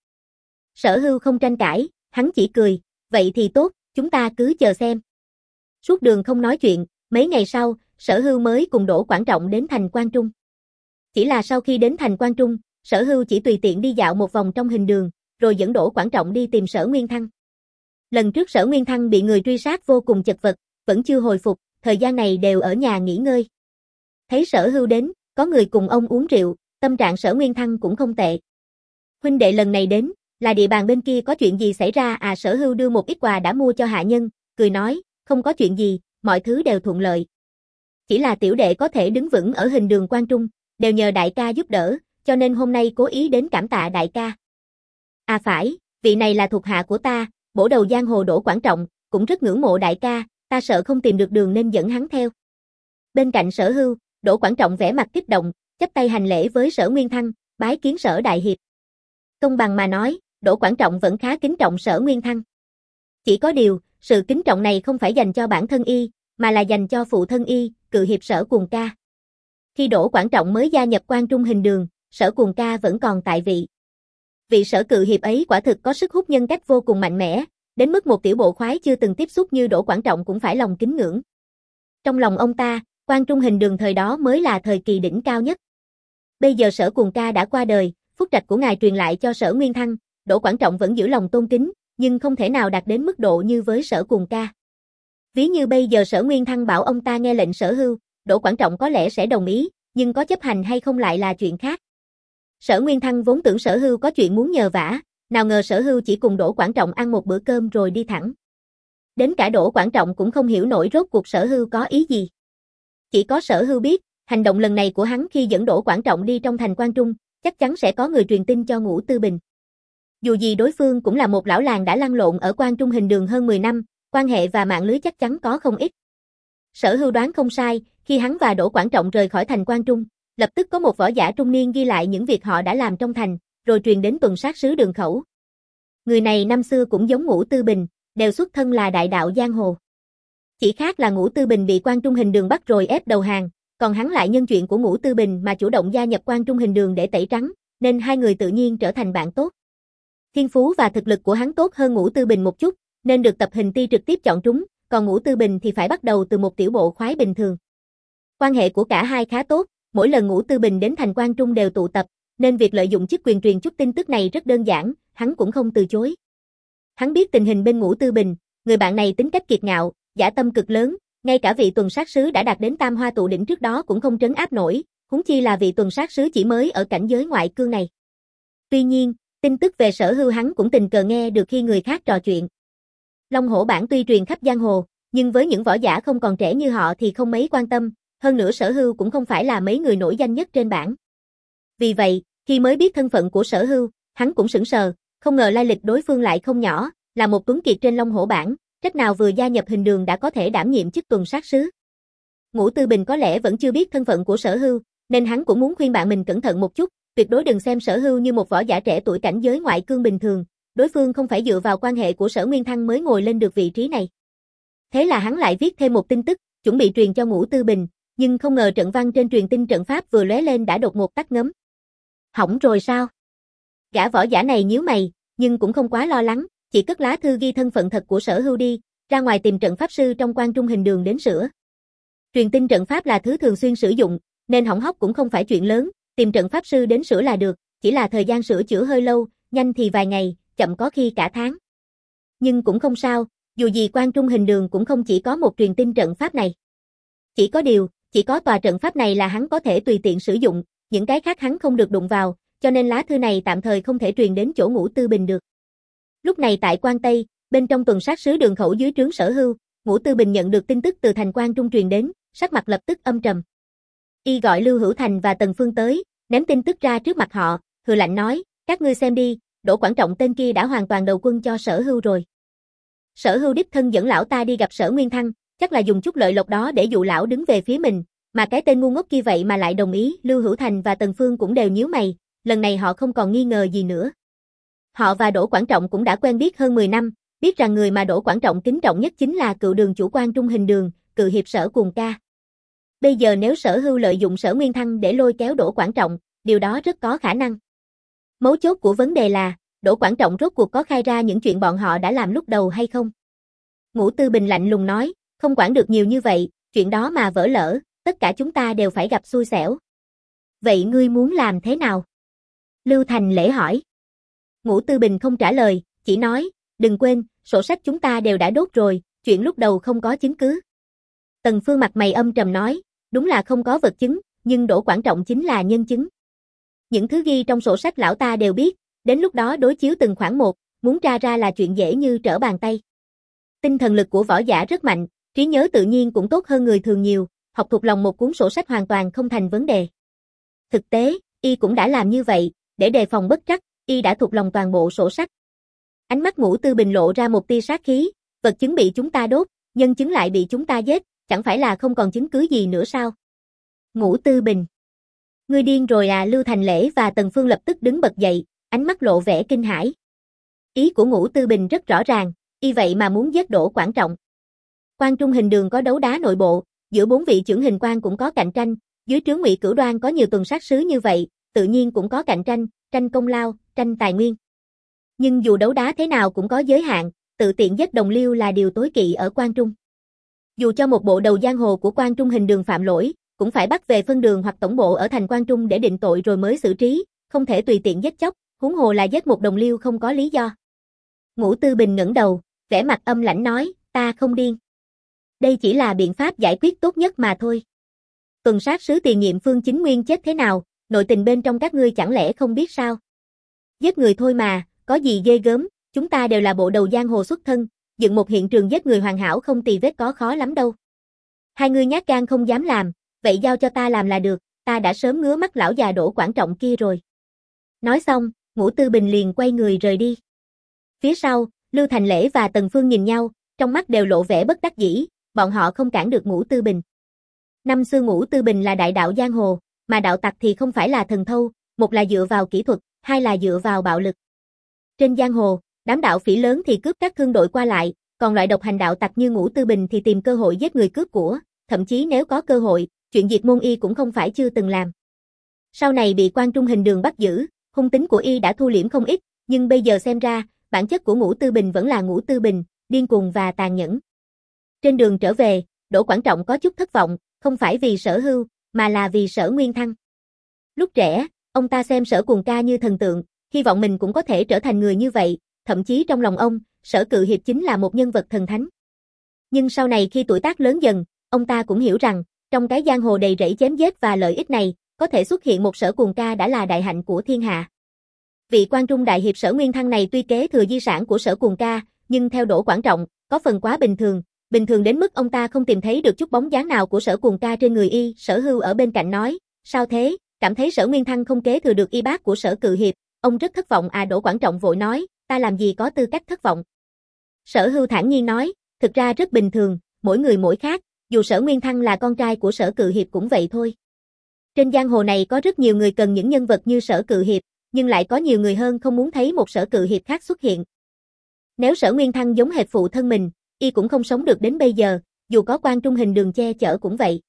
Sở Hưu không tranh cãi, hắn chỉ cười, vậy thì tốt, chúng ta cứ chờ xem. Suốt đường không nói chuyện, mấy ngày sau, Sở Hưu mới cùng Đỗ Quảng Trọng đến thành Quan Trung. Chỉ là sau khi đến thành Quan Trung, Sở Hưu chỉ tùy tiện đi dạo một vòng trong hình đường, rồi dẫn Đỗ Quảng Trọng đi tìm Sở Nguyên Thăng. Lần trước Sở Nguyên Thăng bị người truy sát vô cùng chật vật, vẫn chưa hồi phục, thời gian này đều ở nhà nghỉ ngơi. Thấy Sở Hưu đến, có người cùng ông uống rượu, tâm trạng Sở Nguyên Thăng cũng không tệ. Huynh đệ lần này đến, là địa bàn bên kia có chuyện gì xảy ra à? Sở Hưu đưa một ít quà đã mua cho hạ nhân, cười nói, không có chuyện gì, mọi thứ đều thuận lợi. Chỉ là tiểu đệ có thể đứng vững ở hình đường Quan Trung, đều nhờ đại ca giúp đỡ, cho nên hôm nay cố ý đến cảm tạ đại ca. À phải, vị này là thuộc hạ của ta, bổ đầu giang hồ Đỗ Quảng Trọng, cũng rất ngưỡng mộ đại ca, ta sợ không tìm được đường nên dẫn hắn theo. Bên cạnh Sở Hưu, Đỗ Quảng Trọng vẻ mặt kích động, chắp tay hành lễ với Sở Nguyên Thăng, bái kiến Sở đại hiệp. Công bằng mà nói, Đỗ Quảng Trọng vẫn khá kính trọng Sở Nguyên Thăng. Chỉ có điều, sự kính trọng này không phải dành cho bản thân y, mà là dành cho phụ thân y, cự hiệp Sở Cuồng Ca. Khi Đỗ Quảng Trọng mới gia nhập Quan Trung hình đường, Sở Cuồng Ca vẫn còn tại vị. Vị Sở cự hiệp ấy quả thực có sức hút nhân cách vô cùng mạnh mẽ, đến mức một tiểu bộ khoái chưa từng tiếp xúc như Đỗ Quảng Trọng cũng phải lòng kính ngưỡng. Trong lòng ông ta, Quan Trung hình đường thời đó mới là thời kỳ đỉnh cao nhất. Bây giờ Sở Cuồng Ca đã qua đời, phúc trạch của ngài truyền lại cho Sở Nguyên Thăng, Đỗ Quảng Trọng vẫn giữ lòng tôn kính, nhưng không thể nào đạt đến mức độ như với Sở Cuồng Ca. Ví như bây giờ Sở Nguyên Thăng bảo ông ta nghe lệnh Sở Hưu, Đỗ Quảng Trọng có lẽ sẽ đồng ý, nhưng có chấp hành hay không lại là chuyện khác. Sở Nguyên Thăng vốn tưởng Sở Hưu có chuyện muốn nhờ vả, nào ngờ Sở Hưu chỉ cùng Đỗ Quảng Trọng ăn một bữa cơm rồi đi thẳng. Đến cả Đỗ Quảng Trọng cũng không hiểu nổi rốt cuộc Sở Hưu có ý gì. Chỉ có Sở Hưu biết, hành động lần này của hắn khi dẫn Đỗ Quảng Trọng đi trong thành Quan Trung, chắc chắn sẽ có người truyền tin cho Ngũ Tư Bình. Dù gì đối phương cũng là một lão làng đã lăn lộn ở Quan Trung hình đường hơn mười năm, quan hệ và mạng lưới chắc chắn có không ít. Sở Hưu đoán không sai, khi hắn và Đỗ Quảng Trọng rời khỏi thành Quan Trung, lập tức có một võ giả trung niên ghi lại những việc họ đã làm trong thành, rồi truyền đến tuần sát sứ Đường Khẩu. Người này năm xưa cũng giống Ngũ Tư Bình, đều xuất thân là đại đạo giang hồ. Chỉ khác là Ngũ Tư Bình bị Quan Trung hình đường bắt rồi ép đầu hàng, còn hắn lại nhân chuyện của Ngũ Tư Bình mà chủ động gia nhập Quan Trung hình đường để tẩy trắng, nên hai người tự nhiên trở thành bạn tốt. Thiên phú và thực lực của hắn tốt hơn Ngũ Tư Bình một chút, nên được tập hình ti trực tiếp chọn trúng, còn Ngũ Tư Bình thì phải bắt đầu từ một tiểu bộ khoái bình thường. Quan hệ của cả hai khá tốt, mỗi lần Ngũ Tư Bình đến thành Quan Trung đều tụ tập, nên việc lợi dụng chức quyền truyền chút tin tức này rất đơn giản, hắn cũng không từ chối. Hắn biết tình hình bên Ngũ Tư Bình, người bạn này tính cách kiệt ngạo, dã tâm cực lớn, ngay cả vị tuần sát sứ đã đạt đến tam hoa tụ đỉnh trước đó cũng không trấn áp nổi, huống chi là vị tuần sát sứ chỉ mới ở cảnh giới ngoại cương này. Tuy nhiên, tin tức về Sở Hưu hắn cũng tình cờ nghe được khi người khác trò chuyện. Long Hổ bản tuy truyền khắp giang hồ, nhưng với những võ giả không còn trẻ như họ thì không mấy quan tâm, hơn nữa Sở Hưu cũng không phải là mấy người nổi danh nhất trên bảng. Vì vậy, khi mới biết thân phận của Sở Hưu, hắn cũng sững sờ, không ngờ lai lịch đối phương lại không nhỏ, là một tuấn kiệt trên Long Hổ bảng, trách nào vừa gia nhập Hình Đường đã có thể đảm nhiệm chức tuần sát sứ. Ngũ Tư Bình có lẽ vẫn chưa biết thân phận của Sở Hưu, nên hắn cũng muốn khuyên bạn mình cẩn thận một chút, tuyệt đối đừng xem Sở Hưu như một võ giả trẻ tuổi cảnh giới ngoại cương bình thường, đối phương không phải dựa vào quan hệ của Sở Nguyên Thăng mới ngồi lên được vị trí này. Thế là hắn lại viết thêm một tin tức, chuẩn bị truyền cho Ngũ Tư Bình, nhưng không ngờ trận văn trên truyền tin trận pháp vừa lóe lên đã đột ngột tắt ngấm. Hỏng rồi sao? Gã võ giả này nhíu mày, nhưng cũng không quá lo lắng, chỉ cất lá thư ghi thân phận thật của Sở Hưu đi, ra ngoài tìm trận pháp sư trong Quan Trung Hình Đường đến sửa. Truyền tin trận pháp là thứ thường xuyên sử dụng, nên hỏng hóc cũng không phải chuyện lớn, tìm trận pháp sư đến sửa là được, chỉ là thời gian sửa chữa hơi lâu, nhanh thì vài ngày, chậm có khi cả tháng. Nhưng cũng không sao, dù gì Quan Trung Hình Đường cũng không chỉ có một truyền tin trận pháp này. Chỉ có điều, chỉ có tòa trận pháp này là hắn có thể tùy tiện sử dụng, những cái khác hắn không được đụng vào, cho nên lá thư này tạm thời không thể truyền đến chỗ Ngũ Tư Bình được. Lúc này tại Quan Tây, bên trong tuần sát sứ Đường Khẩu dưới trướng Sở Hưu, Ngũ Tư Bình nhận được tin tức từ thành Quan Trung truyền đến, sắc mặt lập tức âm trầm. Y gọi Lưu Hữu Thành và Tần Phương tới, ném tin tức ra trước mặt họ, hừ lạnh nói, các ngươi xem đi, Đỗ Quảng Trọng tên kia đã hoàn toàn đầu quân cho Sở Hưu rồi. Sở Hưu đích thân dẫn lão ta đi gặp Sở Nguyên Thăng, chắc là dùng chút lợi lộc đó để dụ lão đứng về phía mình, mà cái tên ngu ngốc kia vậy mà lại đồng ý. Lưu Hữu Thành và Tần Phương cũng đều nhíu mày, lần này họ không còn nghi ngờ gì nữa. Họ và Đỗ Quảng Trọng cũng đã quen biết hơn mười năm, biết rằng người mà Đỗ Quảng Trọng kính trọng nhất chính là cựu đường chủ Quan Trung Hình Đường, cự hiệp Sở Cuồng Ca. Bây giờ nếu Sở Hưu lợi dụng Sở Nguyên Thăng để lôi kéo Đỗ Quảng Trọng, điều đó rất có khả năng. Mấu chốt của vấn đề là, Đỗ Quảng Trọng rốt cuộc có khai ra những chuyện bọn họ đã làm lúc đầu hay không? Ngũ Tư Bình lạnh lùng nói, không quản được nhiều như vậy, chuyện đó mà vỡ lỡ, tất cả chúng ta đều phải gặp xui xẻo. Vậy ngươi muốn làm thế nào? Lưu Thành Lễ hỏi. Ngũ Tư Bình không trả lời, chỉ nói, đừng quên, sổ sách chúng ta đều đã đốt rồi, chuyện lúc đầu không có chứng cứ. Tần Phương mặt mày âm trầm nói, đúng là không có vật chứng, nhưng Đỗ Quảng Trọng chính là nhân chứng. Những thứ ghi trong sổ sách lão ta đều biết, đến lúc đó đối chiếu từng khoản một, muốn tra ra là chuyện dễ như trở bàn tay. Tinh thần lực của võ giả rất mạnh, trí nhớ tự nhiên cũng tốt hơn người thường nhiều, học thuộc lòng một cuốn sổ sách hoàn toàn không thành vấn đề. Thực tế, y cũng đã làm như vậy, để đề phòng bất trắc, y đã thuộc lòng toàn bộ sổ sách. Ánh mắt Ngũ Tư Bình lộ ra một tia sát khí, vật chứng bị chúng ta đốt, nhân chứng lại bị chúng ta giết, chẳng phải là không còn chứng cứ gì nữa sao? Ngũ Tư Bình. Ngươi điên rồi à? Lưu Thành Lễ và Tần Phương lập tức đứng bật dậy, ánh mắt lộ vẻ kinh hãi. Ý của Ngũ Tư Bình rất rõ ràng, y vậy mà muốn giết Đỗ Quảng Trọng. Quan Trung Hình Đường có đấu đá nội bộ, giữa bốn vị trưởng hình quan cũng có cạnh tranh, dưới trướng Ngụy Cửu Đoan có nhiều tuần sát sứ như vậy, tự nhiên cũng có cạnh tranh, tranh công lao, tranh tài nguyên. Nhưng dù đấu đá thế nào cũng có giới hạn, tự tiện giết đồng liêu là điều tối kỵ ở Quan Trung. Dù cho một bộ đầu giang hồ của Quan Trung Hình Đường phạm lỗi, cũng phải bắt về phân đường hoặc tổng bộ ở thành Quan Trung để định tội rồi mới xử trí, không thể tùy tiện giết chóc, huống hồ là giết một đồng liêu không có lý do. Ngũ Tư Bình ngẩng đầu, vẻ mặt âm lãnh nói, ta không điên. Đây chỉ là biện pháp giải quyết tốt nhất mà thôi. Tuần sát sứ tiền nhiệm Phương Chính Nguyên chết thế nào, nội tình bên trong các ngươi chẳng lẽ không biết sao? Giết người thôi mà, có gì ghê gớm, chúng ta đều là bộ đầu giang hồ xuất thân, dựng một hiện trường giết người hoàn hảo không tì vết có khó lắm đâu. Hai ngươi nhát gan không dám làm, vậy giao cho ta làm là được, ta đã sớm ngứa mắt lão già Đỗ Quảng Trọng kia rồi. Nói xong, Ngũ Tư Bình liền quay người rời đi. Phía sau, Lưu Thành Lễ và Tần Phương nhìn nhau, trong mắt đều lộ vẻ bất đắc dĩ, bọn họ không cản được Ngũ Tư Bình. Năm xưa Ngũ Tư Bình là đại đạo giang hồ, mà đạo tặc thì không phải là thần thâu, một là dựa vào kỹ thuật, hai là dựa vào bạo lực. Trên giang hồ, đám đạo phỉ lớn thì cướp các thương đội qua lại, còn loại độc hành đạo tặc như Ngũ Tư Bình thì tìm cơ hội giết người cướp của, thậm chí nếu có cơ hội, chuyện diệt môn y cũng không phải chưa từng làm. Sau này bị Quan Trung Hình Đường bắt giữ, hung tính của y đã thu liễm không ít, nhưng bây giờ xem ra, bản chất của Ngũ Tư Bình vẫn là Ngũ Tư Bình, điên cuồng và tàn nhẫn. Trên đường trở về, Đỗ Quảng Trọng có chút thất vọng, không phải vì Sở Hưu, mà là vì Sở Nguyên Thăng. Lúc trẻ, ông ta xem Sở Cuồng Ca như thần tượng, hy vọng mình cũng có thể trở thành người như vậy, thậm chí trong lòng ông, Sở Cự Hiệp chính là một nhân vật thần thánh. Nhưng sau này khi tuổi tác lớn dần, ông ta cũng hiểu rằng, trong cái giang hồ đầy rẫy chém giết và lợi ích này, có thể xuất hiện một Sở Cuồng Ca đã là đại hạnh của thiên hạ. Vị Quan Trung đại hiệp Sở Nguyên Thăng này tuy kế thừa di sản của Sở Cuồng Ca, nhưng theo Đỗ Quảng Trọng, có phần quá bình thường, bình thường đến mức ông ta không tìm thấy được chút bóng dáng nào của Sở Cuồng Ca trên người y. Sở Hưu ở bên cạnh nói, sao thế, cảm thấy Sở Nguyên Thăng không kế thừa được y bát của Sở Cự Hiệp, ông rất thất vọng à? Đỗ Quảng Trọng vội nói, ta làm gì có tư cách thất vọng. Sở Hưu thản nhiên nói, thực ra rất bình thường, mỗi người mỗi khác, dù Sở Nguyên Thăng là con trai của Sở Cự Hiệp cũng vậy thôi. Trên giang hồ này có rất nhiều người cần những nhân vật như Sở Cự Hiệp, nhưng lại có nhiều người hơn không muốn thấy một Sở Cự Hiệp khác xuất hiện. Nếu Sở Nguyên Thăng giống hệt phụ thân mình, y cũng không sống được đến bây giờ, dù có Quan Trung Hình Đường che chở cũng vậy.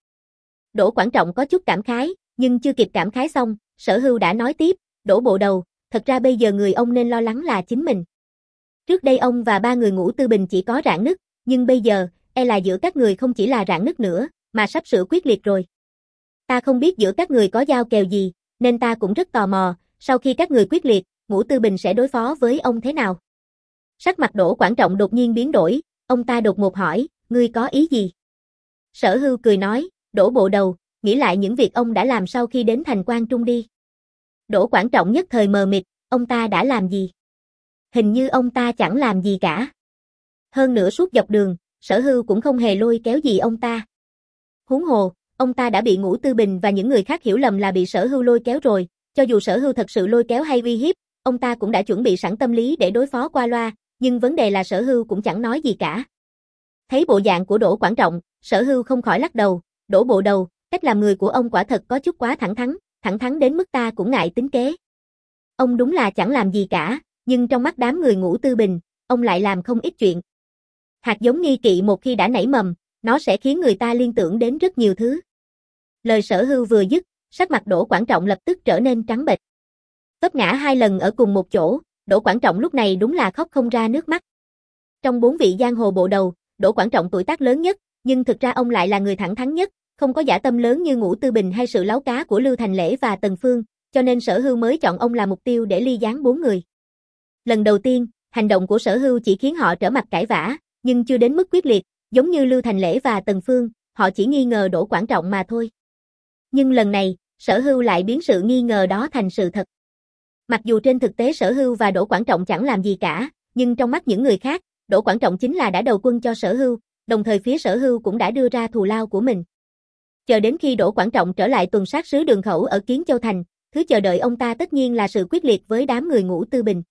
Đỗ Quảng Trọng có chút cảm khái, nhưng chưa kịp cảm khái xong, Sở Hưu đã nói tiếp, Đỗ bộ đầu, thật ra bây giờ người ông nên lo lắng là chính mình. Trước đây ông và ba người Ngũ Tư Bình chỉ có rạn nứt, nhưng bây giờ, e là giữa các người không chỉ là rạn nứt nữa, mà sắp sửa quyết liệt rồi. Ta không biết giữa các người có giao kèo gì, nên ta cũng rất tò mò, sau khi các người quyết liệt, Ngũ Tư Bình sẽ đối phó với ông thế nào? Sắc mặt Đỗ Quảng Trọng đột nhiên biến đổi, ông ta đột ngột hỏi, ngươi có ý gì? Sở Hưu cười nói, Đỗ bộ đầu, nghĩ lại những việc ông đã làm sau khi đến thành Quan Trung đi. Đỗ Quảng Trọng nhất thời mờ mịt, ông ta đã làm gì? Hình như ông ta chẳng làm gì cả. Hơn nữa suốt dọc đường, Sở Hưu cũng không hề lôi kéo gì ông ta. Huống hồ, ông ta đã bị Ngũ Tư Bình và những người khác hiểu lầm là bị Sở Hưu lôi kéo rồi, cho dù Sở Hưu thật sự lôi kéo hay uy hiếp, ông ta cũng đã chuẩn bị sẵn tâm lý để đối phó qua loa, nhưng vấn đề là Sở Hưu cũng chẳng nói gì cả. Thấy bộ dạng của Đỗ Quảng Trọng, Sở Hưu không khỏi lắc đầu, Đỗ bộ đầu, cách làm người của ông quả thật có chút quá thẳng thắn, thẳng thắn đến mức ta cũng ngại tính kế. Ông đúng là chẳng làm gì cả, nhưng trong mắt đám người Ngũ Tư Bình, ông lại làm không ít chuyện. Hạt giống nghi kỵ một khi đã nảy mầm, nó sẽ khiến người ta liên tưởng đến rất nhiều thứ. Lời Sở Hưu vừa dứt, sắc mặt Đỗ Quảng Trọng lập tức trở nên trắng bệch. Vấp ngã hai lần ở cùng một chỗ, Đỗ Quảng Trọng lúc này đúng là khóc không ra nước mắt. Trong bốn vị giang hồ bộ đầu, Đỗ Quảng Trọng tuổi tác lớn nhất, nhưng thực ra ông lại là người thẳng thắn nhất, không có dã tâm lớn như Ngũ Tư Bình hay sự láo cá của Lưu Thành Lễ và Tần Phương, cho nên Sở Hưu mới chọn ông là mục tiêu để ly gián bốn người. Lần đầu tiên, hành động của Sở Hưu chỉ khiến họ trở mặt cãi vã, nhưng chưa đến mức quyết liệt, giống như Lưu Thành Lễ và Tần Phương, họ chỉ nghi ngờ Đỗ Quảng Trọng mà thôi. Nhưng lần này, Sở Hưu lại biến sự nghi ngờ đó thành sự thật. Mặc dù trên thực tế Sở Hưu và Đỗ Quảng Trọng chẳng làm gì cả, nhưng trong mắt những người khác, Đỗ Quảng Trọng chính là đã đầu quân cho Sở Hưu, đồng thời phía Sở Hưu cũng đã đưa ra thù lao của mình. Chờ đến khi Đỗ Quảng Trọng trở lại tuần sát sứ Đường Khẩu ở Kiến Châu Thành, thứ chờ đợi ông ta tất nhiên là sự quyết liệt với đám người Ngũ Tư Bình.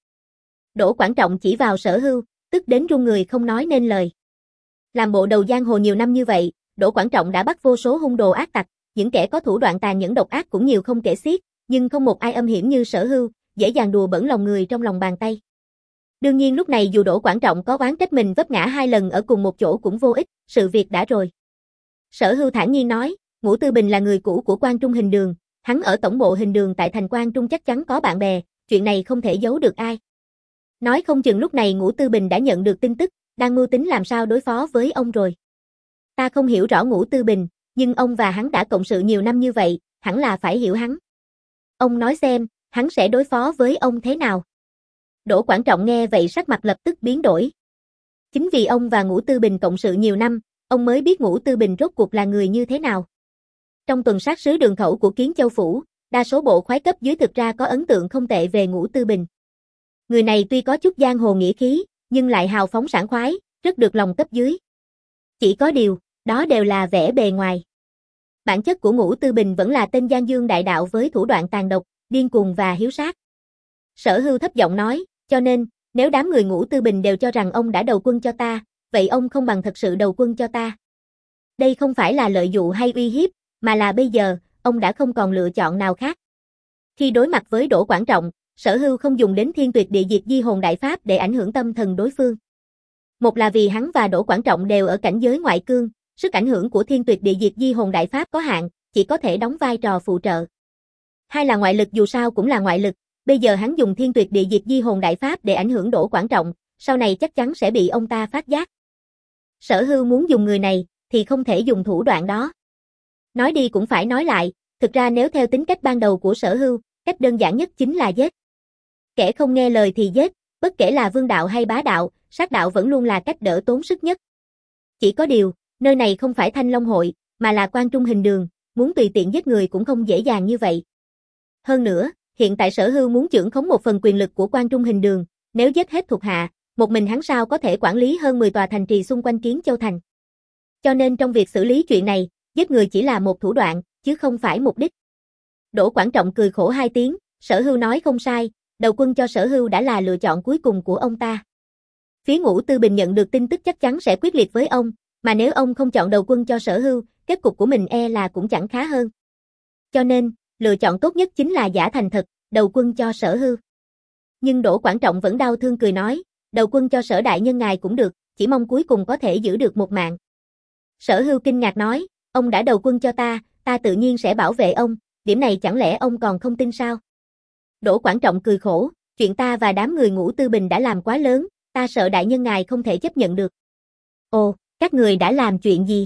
Đỗ Quảng Trọng chỉ vào Sở Hưu, tức đến run người không nói nên lời. Làm bộ đầu giang hồ nhiều năm như vậy, Đỗ Quảng Trọng đã bắt vô số hung đồ ác tặc, những kẻ có thủ đoạn tàn nhẫn độc ác cũng nhiều không kể xiết, nhưng không một ai âm hiểm như Sở Hưu, dễ dàng đùa bỡn lòng người trong lòng bàn tay. Đương nhiên lúc này dù Đỗ Quảng Trọng có oán trách mình vấp ngã hai lần ở cùng một chỗ cũng vô ích, sự việc đã rồi. Sở Hưu thản nhiên nói, Ngũ Tư Bình là người cũ của Quan Trung Hình Đường, hắn ở tổng bộ Hình Đường tại thành Quan Trung chắc chắn có bạn bè, chuyện này không thể giấu được ai. Nói không chừng lúc này Ngũ Tư Bình đã nhận được tin tức, đang mưu tính làm sao đối phó với ông rồi. Ta không hiểu rõ Ngũ Tư Bình, nhưng ông và hắn đã cộng sự nhiều năm như vậy, hẳn là phải hiểu hắn. Ông nói xem, hắn sẽ đối phó với ông thế nào? Đỗ Quảng Trọng nghe vậy sắc mặt lập tức biến đổi. Chính vì ông và Ngũ Tư Bình cộng sự nhiều năm, ông mới biết Ngũ Tư Bình rốt cuộc là người như thế nào. Trong tuần sát sứ Đường Khẩu của Kiến Châu Phủ, đa số bộ khoái cấp dưới thực ra có ấn tượng không tệ về Ngũ Tư Bình. Người này tuy có chút giang hồ nghĩa khí, nhưng lại hào phóng sảng khoái, rất được lòng cấp dưới. Chỉ có điều, đó đều là vẻ bề ngoài. Bản chất của Ngũ Tư Bình vẫn là tên Giang Dương đại đạo với thủ đoạn tàn độc, điên cuồng và hiếu sát. Sở Hưu thấp giọng nói, cho nên, nếu đám người Ngũ Tư Bình đều cho rằng ông đã đầu quân cho ta, vậy ông không bằng thật sự đầu quân cho ta. Đây không phải là lợi dụ hay uy hiếp, mà là bây giờ, ông đã không còn lựa chọn nào khác. Khi đối mặt với Đỗ Quảng Trọng, Sở Hưu không dùng đến Thiên Tuyệt Địa Diệt Di Hồn Đại Pháp để ảnh hưởng tâm thần đối phương. Một là vì hắn và Đỗ Quảng Trọng đều ở cảnh giới ngoại cương, sức ảnh hưởng của Thiên Tuyệt Địa Diệt Di Hồn Đại Pháp có hạn, chỉ có thể đóng vai trò phụ trợ. Hai là ngoại lực dù sao cũng là ngoại lực, bây giờ hắn dùng Thiên Tuyệt Địa Diệt Di Hồn Đại Pháp để ảnh hưởng Đỗ Quảng Trọng, sau này chắc chắn sẽ bị ông ta phát giác. Sở Hưu muốn dùng người này, thì không thể dùng thủ đoạn đó. Nói đi cũng phải nói lại, thực ra nếu theo tính cách ban đầu của Sở Hưu, cách đơn giản nhất chính là giết. Kẻ không nghe lời thì giết, bất kể là vương đạo hay bá đạo, sát đạo vẫn luôn là cách đỡ tốn sức nhất. Chỉ có điều, nơi này không phải Thanh Long Hội, mà là Quan Trung Hình Đường, muốn tùy tiện giết người cũng không dễ dàng như vậy. Hơn nữa, hiện tại Sở Hưu muốn trưởng khống một phần quyền lực của Quan Trung Hình Đường, nếu giết hết thuộc hạ, một mình hắn sao có thể quản lý hơn mười tòa thành trì xung quanh Kiến Châu Thành. Cho nên trong việc xử lý chuyện này, giết người chỉ là một thủ đoạn, chứ không phải mục đích. Đỗ Quảng Trọng cười khổ hai tiếng, Sở Hưu nói không sai, đầu quân cho Sở Hưu đã là lựa chọn cuối cùng của ông ta. Phía Ngũ Tư Bình nhận được tin tức chắc chắn sẽ quyết liệt với ông, mà nếu ông không chọn đầu quân cho Sở Hưu, kết cục của mình e là cũng chẳng khá hơn. Cho nên, lựa chọn tốt nhất chính là giả thành thật, đầu quân cho Sở Hưu. Nhưng Đỗ Quảng Trọng vẫn đau thương cười nói, đầu quân cho Sở đại nhân ngài cũng được, chỉ mong cuối cùng có thể giữ được một mạng. Sở Hưu kinh ngạc nói, ông đã đầu quân cho ta, ta tự nhiên sẽ bảo vệ ông, điểm này chẳng lẽ ông còn không tin sao? Đỗ Quảng Trọng cười khổ, chuyện ta và đám người Ngũ Tư Bình đã làm quá lớn, ta sợ đại nhân ngài không thể chấp nhận được. Ồ, các người đã làm chuyện gì?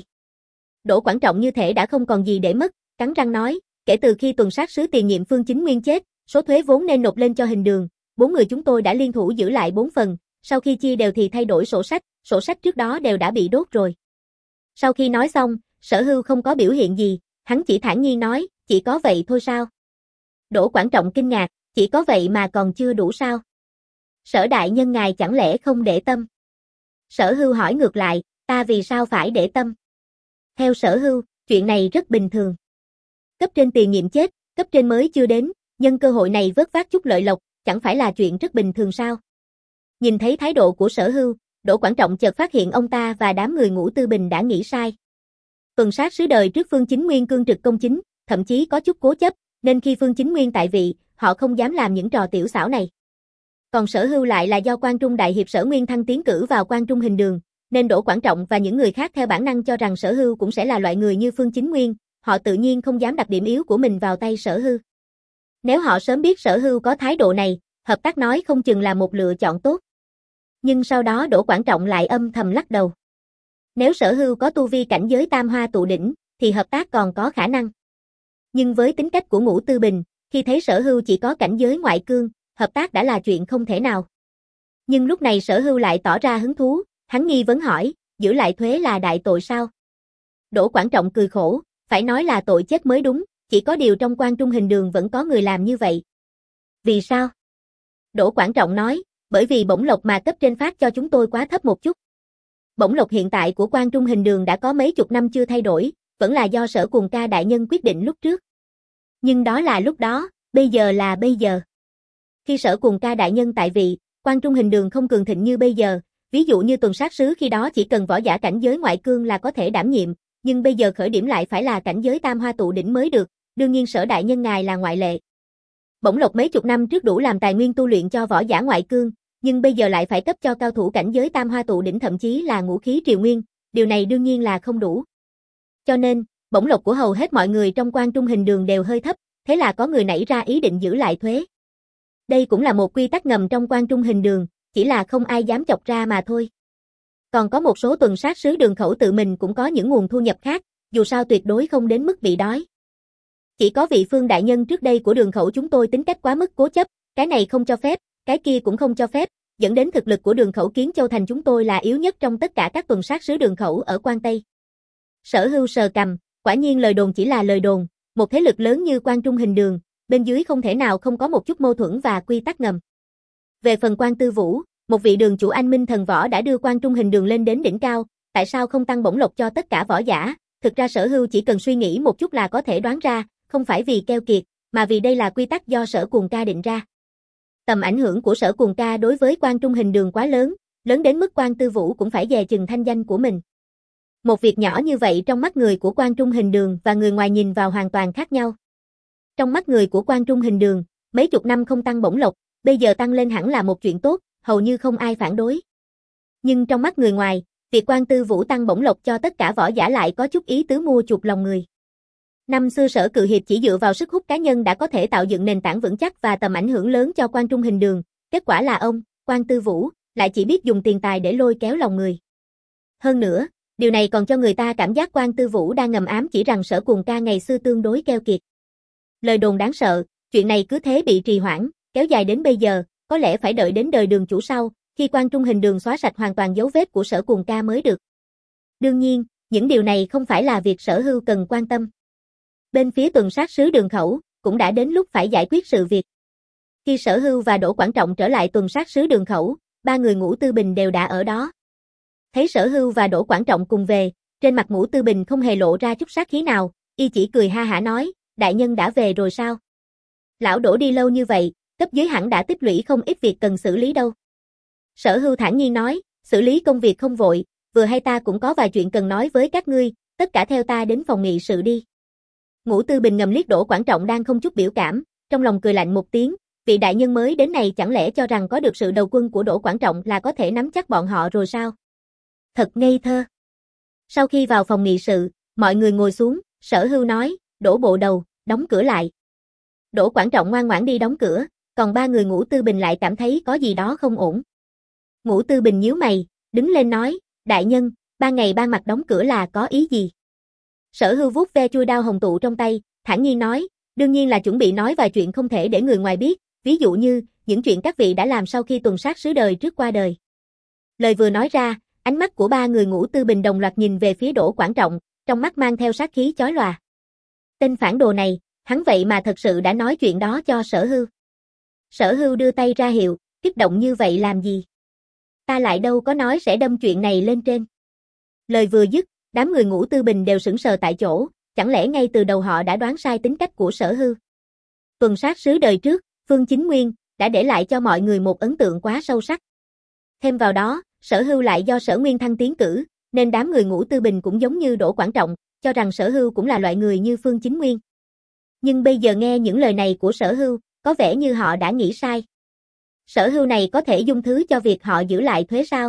Đỗ Quảng Trọng như thể đã không còn gì để mất, cắn răng nói, kể từ khi tuần sát sứ tiền nhiệm Phương Chính Nguyên chết, số thuế vốn nên nộp lên cho hình đường, bốn người chúng tôi đã liên thủ giữ lại bốn phần, sau khi chia đều thì thay đổi sổ sách, sổ sách trước đó đều đã bị đốt rồi. Sau khi nói xong, Sở Hưu không có biểu hiện gì, hắn chỉ thản nhiên nói, chỉ có vậy thôi sao? Đỗ Quảng Trọng kinh ngạc, chỉ có vậy mà còn chưa đủ sao? Sở đại nhân ngài chẳng lẽ không để tâm? Sở Hưu hỏi ngược lại, ta vì sao phải để tâm? Theo Sở Hưu, chuyện này rất bình thường. Cấp trên tiền nhiệm chết, cấp trên mới chưa đến, nhân cơ hội này vớt vát chút lợi lộc, chẳng phải là chuyện rất bình thường sao? Nhìn thấy thái độ của Sở Hưu, Đỗ Quảng Trọng chợt phát hiện ông ta và đám người Ngũ Tư Bình đã nghĩ sai. Tuần sát sứ đời trước Phương Chính Nguyên cương trực công chính, thậm chí có chút cố chấp, nên khi Phương Chính Nguyên tại vị, họ không dám làm những trò tiểu xảo này. Còn Sở Hưu lại là do Quan Trung đại hiệp Sở Nguyên Thăng tiến cử vào Quan Trung hình đường, nên Đỗ Quảng Trọng và những người khác theo bản năng cho rằng Sở Hưu cũng sẽ là loại người như Phương Chính Nguyên, họ tự nhiên không dám đặt điểm yếu của mình vào tay Sở Hưu. Nếu họ sớm biết Sở Hưu có thái độ này, hợp tác nói không chừng là một lựa chọn tốt. Nhưng sau đó Đỗ Quảng Trọng lại âm thầm lắc đầu. Nếu Sở Hưu có tu vi cảnh giới tam hoa tụ đỉnh, thì hợp tác còn có khả năng. Nhưng với tính cách của Ngũ Tư Bình, khi thấy Sở Hưu chỉ có cảnh giới ngoại cương, hợp tác đã là chuyện không thể nào. Nhưng lúc này Sở Hưu lại tỏ ra hứng thú, hắn nghi vấn hỏi, giữ lại thuế là đại tội sao? Đỗ Quảng Trọng cười khổ, phải nói là tội chết mới đúng, chỉ có điều trong Quan Trung hình đường vẫn có người làm như vậy. Vì sao? Đỗ Quảng Trọng nói, bởi vì bổng lộc mà cấp trên phát cho chúng tôi quá thấp một chút. Bổng lộc hiện tại của Quan Trung hình đường đã có mấy chục năm chưa thay đổi, vẫn là do Sở Cuồng Ca đại nhân quyết định lúc trước. Nhưng đó là lúc đó, bây giờ là bây giờ. Khi Sở Cuồng Ca đại nhân tại vị, Quan Trung hình đường không cường thịnh như bây giờ, ví dụ như tuần sát sứ khi đó chỉ cần võ giả cảnh giới ngoại cương là có thể đảm nhiệm, nhưng bây giờ khởi điểm lại phải là cảnh giới tam hoa tụ đỉnh mới được, đương nhiên Sở đại nhân ngài là ngoại lệ. Bổng lộc mấy chục năm trước đủ làm tài nguyên tu luyện cho võ giả ngoại cương, nhưng bây giờ lại phải cấp cho cao thủ cảnh giới tam hoa tụ đỉnh thậm chí là ngũ khí triều nguyên, điều này đương nhiên là không đủ. Cho nên, bổng lộc của hầu hết mọi người trong Quan Trung hình đường đều hơi thấp, thế là có người nảy ra ý định giữ lại thuế. Đây cũng là một quy tắc ngầm trong Quan Trung hình đường, chỉ là không ai dám chọc ra mà thôi. Còn có một số tuần sát sứ đường khẩu tự mình cũng có những nguồn thu nhập khác, dù sao tuyệt đối không đến mức bị đói. Chỉ có vị Phương đại nhân trước đây của đường khẩu chúng tôi tính cách quá mức cố chấp, cái này không cho phép, cái kia cũng không cho phép, dẫn đến thực lực của đường khẩu Kiến Châu thành chúng tôi là yếu nhất trong tất cả các tuần sát sứ đường khẩu ở Quan Tây. Sở Hưu sờ cằm, quả nhiên lời đồn chỉ là lời đồn, một thế lực lớn như Quan Trung hình đường, bên dưới không thể nào không có một chút mâu thuẫn và quy tắc ngầm. Về phần Quan Tư Vũ, một vị đường chủ anh minh thần võ đã đưa Quan Trung hình đường lên đến đỉnh cao, tại sao không tăng bổng lộc cho tất cả võ giả? Thực ra Sở Hưu chỉ cần suy nghĩ một chút là có thể đoán ra, không phải vì keo kiệt, mà vì đây là quy tắc do Sở Cuồng Ca định ra. Tầm ảnh hưởng của Sở Cuồng Ca đối với Quan Trung hình đường quá lớn, lớn đến mức Quan Tư Vũ cũng phải dè chừng thanh danh của mình. Một việc nhỏ như vậy trong mắt người của Quan Trung hình đường và người ngoài nhìn vào hoàn toàn khác nhau. Trong mắt người của Quan Trung hình đường, mấy chục năm không tăng bổng lộc, bây giờ tăng lên hẳn là một chuyện tốt, hầu như không ai phản đối. Nhưng trong mắt người ngoài, việc Quan Tư Vũ tăng bổng lộc cho tất cả võ giả lại có chút ý tứ mua chuộc lòng người. Năm xưa Sở Cự Hiệp chỉ dựa vào sức hút cá nhân đã có thể tạo dựng nền tảng vững chắc và tầm ảnh hưởng lớn cho Quan Trung hình đường, kết quả là ông, Quan Tư Vũ, lại chỉ biết dùng tiền tài để lôi kéo lòng người. Hơn nữa, điều này còn cho người ta cảm giác Quan Tư Vũ đang ngầm ám chỉ rằng Sở Cuồng Ca ngày xưa tương đối keo kiệt. Lời đồn đáng sợ, chuyện này cứ thế bị trì hoãn, kéo dài đến bây giờ, có lẽ phải đợi đến đời đường chủ sau, khi Quan Trung hình đường xóa sạch hoàn toàn dấu vết của Sở Cuồng Ca mới được. Đương nhiên, những điều này không phải là việc Sở Hưu cần quan tâm. Bên phía tuần sát sứ đường khẩu, cũng đã đến lúc phải giải quyết sự việc. Khi Sở Hưu và Đỗ Quảng Trọng trở lại tuần sát sứ đường khẩu, ba người Ngũ Tư Bình đều đã ở đó. Thấy Sở Hưu và Đỗ Quảng Trọng cùng về, trên mặt Ngũ Tư Bình không hề lộ ra chút sát khí nào, y chỉ cười ha hả nói, đại nhân đã về rồi sao? Lão Đỗ đi lâu như vậy, cấp dưới hẳn đã tích lũy không ít việc cần xử lý đâu. Sở Hưu thản nhiên nói, xử lý công việc không vội, vừa hay ta cũng có vài chuyện cần nói với các ngươi, tất cả theo ta đến phòng nghị sự đi. Ngũ Tư Bình ngầm liếc Đỗ Quảng Trọng đang không chút biểu cảm, trong lòng cười lạnh một tiếng, vị đại nhân mới đến này chẳng lẽ cho rằng có được sự đầu quân của Đỗ Quảng Trọng là có thể nắm chắc bọn họ rồi sao? Thật ngây thơ. Sau khi vào phòng nghị sự, mọi người ngồi xuống, Sở Hưu nói, Đỗ bộ đầu, đóng cửa lại. Đỗ Quảng Trọng ngoan ngoãn đi đóng cửa, còn ba người Ngũ Tư Bình lại cảm thấy có gì đó không ổn. Ngũ Tư Bình nhíu mày, đứng lên nói, đại nhân, ban ngày ban mặt đóng cửa là có ý gì? Sở Hưu vuốt ve chuôi đao hồng tụ trong tay, thản nhiên nói, đương nhiên là chuẩn bị nói vài chuyện không thể để người ngoài biết, ví dụ như, những chuyện các vị đã làm sau khi tuần sát sứ đời trước qua đời. Lời vừa nói ra, ánh mắt của ba người Ngũ Tư Bình đồng loạt nhìn về phía Đỗ Quảng Trọng, trong mắt mang theo sát khí chói lòa. Tên phản đồ này, hắn vậy mà thật sự đã nói chuyện đó cho Sở Hưu. Sở Hưu đưa tay ra hiệu, kích động như vậy làm gì? Ta lại đâu có nói sẽ đâm chuyện này lên trên. Lời vừa dứt, đám người Ngũ Tư Bình đều sững sờ tại chỗ, chẳng lẽ ngay từ đầu họ đã đoán sai tính cách của Sở Hưu. Tuần sát sứ đời trước, Phương Chính Nguyên, đã để lại cho mọi người một ấn tượng quá sâu sắc. Thêm vào đó, Sở Hưu lại do Sở Nguyên Thăng tiến cử, nên đám người Ngũ Tư Bình cũng giống như Đỗ Quảng Trọng, cho rằng Sở Hưu cũng là loại người như Phương Chính Nguyên. Nhưng bây giờ nghe những lời này của Sở Hưu, có vẻ như họ đã nghĩ sai. Sở Hưu này có thể dung thứ cho việc họ giữ lại thuế sao?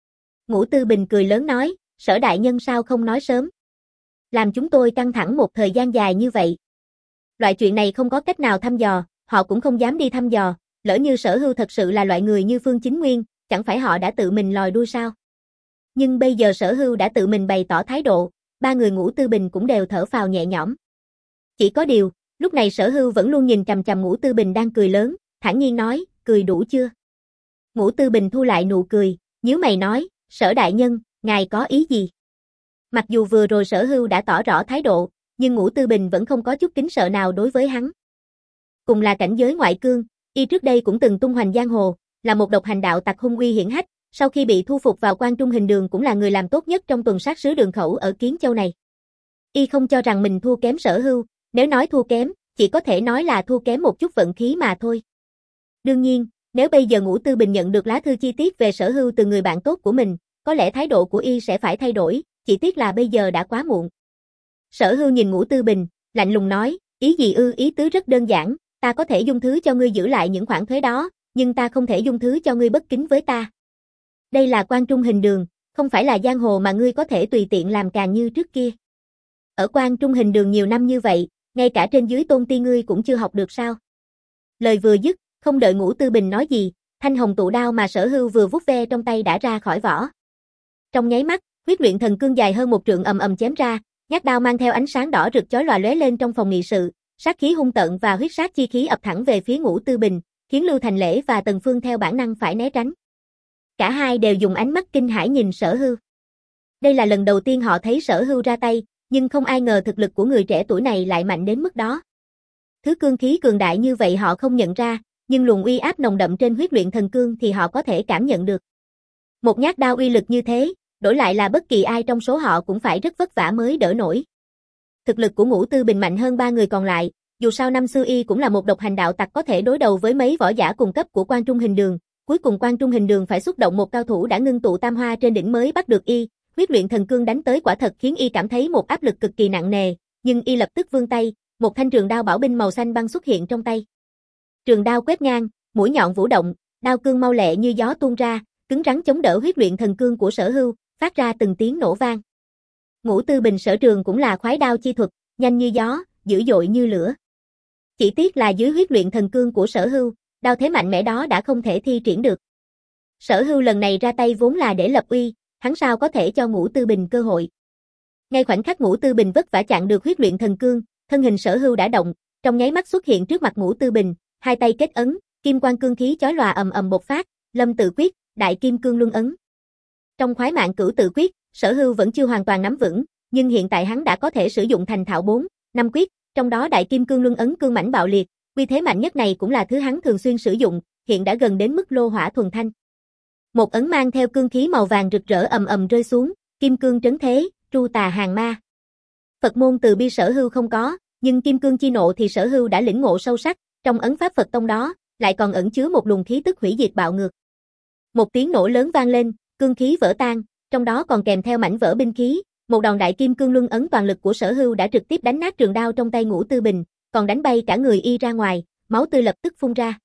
Ngũ Tư Bình cười lớn nói, Sở đại nhân sao không nói sớm? Làm chúng tôi căng thẳng một thời gian dài như vậy. Loại chuyện này không có cách nào thăm dò, họ cũng không dám đi thăm dò, lỡ như Sở Hưu thật sự là loại người như Phương Chính Nguyên, chẳng phải họ đã tự mình lòi đuôi sao? Nhưng bây giờ Sở Hưu đã tự mình bày tỏ thái độ, ba người Ngũ Tư Bình cũng đều thở phào nhẹ nhõm. Chỉ có điều, lúc này Sở Hưu vẫn luôn nhìn chằm chằm Ngũ Tư Bình đang cười lớn, thản nhiên nói, cười đủ chưa? Ngũ Tư Bình thu lại nụ cười, nhíu mày nói, Sở đại nhân, ngài có ý gì? Mặc dù vừa rồi Sở Hưu đã tỏ rõ thái độ, nhưng Ngũ Tư Bình vẫn không có chút kính sợ nào đối với hắn. Cùng là cảnh giới ngoại cương, y trước đây cũng từng tung hoành giang hồ, là một độc hành đạo tặc hung uy hiển hách, sau khi bị thu phục vào Quan Trung Hình Đường cũng là người làm tốt nhất trong tuần sát sứ Đường Khẩu ở Kiến Châu này. Y không cho rằng mình thua kém Sở Hưu, nếu nói thua kém, chỉ có thể nói là thua kém một chút vận khí mà thôi. Đương nhiên, nếu bây giờ Ngũ Tư Bình nhận được lá thư chi tiết về Sở Hưu từ người bạn tốt của mình, có lẽ thái độ của y sẽ phải thay đổi, chỉ tiếc là bây giờ đã quá muộn. Sở Hưu nhìn Ngũ Tư Bình, lạnh lùng nói, ý gì ư? Ý tứ rất đơn giản, ta có thể dung thứ cho ngươi giữ lại những khoản thuế đó, nhưng ta không thể dung thứ cho ngươi bất kính với ta. Đây là Quan Trung Hình Đường, không phải là giang hồ mà ngươi có thể tùy tiện làm càng như trước kia. Ở Quan Trung Hình Đường nhiều năm như vậy, ngay cả trên dưới tôn ti ngươi cũng chưa học được sao? Lời vừa dứt, không đợi Ngũ Tư Bình nói gì, thanh hồng tụ đao mà Sở Hưu vừa vuốt ve trong tay đã ra khỏi vỏ. Trong nháy mắt, huyết luyện thần cương dài hơn một trượng ầm ầm chém ra, nhát đao mang theo ánh sáng đỏ rực chói lòa lóe lên trong phòng nghị sự, sát khí hung tợn và huyết sát chi khí ập thẳng về phía Ngũ Tư Bình, khiến Lưu Thành Lễ và Tần Phương theo bản năng phải né tránh. Cả hai đều dùng ánh mắt kinh hãi nhìn Sở Hưu. Đây là lần đầu tiên họ thấy Sở Hưu ra tay, nhưng không ai ngờ thực lực của người trẻ tuổi này lại mạnh đến mức đó. Thứ cương khí cường đại như vậy họ không nhận ra, nhưng luồng uy áp nồng đậm trên huyết luyện thần cương thì họ có thể cảm nhận được. Một nhát đao uy lực như thế, đổi lại là bất kỳ ai trong số họ cũng phải rất vất vả mới đỡ nổi. Thực lực của Ngũ Tư Bình mạnh hơn ba người còn lại, dù sao năm xưa y cũng là một độc hành đạo tặc có thể đối đầu với mấy võ giả cùng cấp của Quan Trung Hình Đường, cuối cùng Quan Trung Hình Đường phải xúc động một cao thủ đã ngưng tụ tam hoa trên đỉnh mới bắt được y, huyết luyện thần cương đánh tới quả thật khiến y cảm thấy một áp lực cực kỳ nặng nề, nhưng y lập tức vươn tay, một thanh trường đao bảo binh màu xanh băng xuất hiện trong tay. Trường đao quét ngang, mũi nhọn vũ động, đao cương mau lẹ như gió tuôn ra, cứng rắn chống đỡ huyết luyện thần cương của Sở Hưu, phát ra từng tiếng nổ vang. Ngũ Tư Bình sở trường cũng là khoái đao chi thuật, nhanh như gió, dữ dội như lửa. Chỉ tiếc là dưới huyết luyện thần cương của Sở Hưu, đao thế mạnh mẽ đó đã không thể thi triển được. Sở Hưu lần này ra tay vốn là để lập uy, hắn sao có thể cho Ngũ Tư Bình cơ hội. Ngay khoảnh khắc Ngũ Tư Bình vất vả chặn được huyết luyện thần cương, thân hình Sở Hưu đã động, trong nháy mắt xuất hiện trước mặt Ngũ Tư Bình, hai tay kết ấn, kim quang cương khí chói lòa ầm ầm bộc phát, Lâm Tự Quyết, Đại Kim Cương Luân ấn. Trong khoái mạng cửu tự quyết, Sở Hưu vẫn chưa hoàn toàn nắm vững, nhưng hiện tại hắn đã có thể sử dụng thành thạo bốn, năm quyết, trong đó Đại Kim Cương Luân ấn cương mãnh bạo liệt, uy thế mạnh nhất này cũng là thứ hắn thường xuyên sử dụng, hiện đã gần đến mức lô hỏa thuần thanh. Một ấn mang theo cương khí màu vàng rực rỡ ầm ầm rơi xuống, kim cương trấn thế, tru tà hàng ma. Phật môn từ bi Sở Hưu không có, nhưng kim cương chi nộ thì Sở Hưu đã lĩnh ngộ sâu sắc, trong ấn pháp Phật tông đó, lại còn ẩn chứa một luồng khí tức hủy diệt bạo ngược. Một tiếng nổ lớn vang lên, cương khí vỡ tan, trong đó còn kèm theo mảnh vỡ binh khí, một đòn đại kim cương luân ấn toàn lực của Sở Hưu đã trực tiếp đánh nát trường đao trong tay Ngũ Tư Bình, còn đánh bay cả người y ra ngoài, máu tươi lập tức phun ra.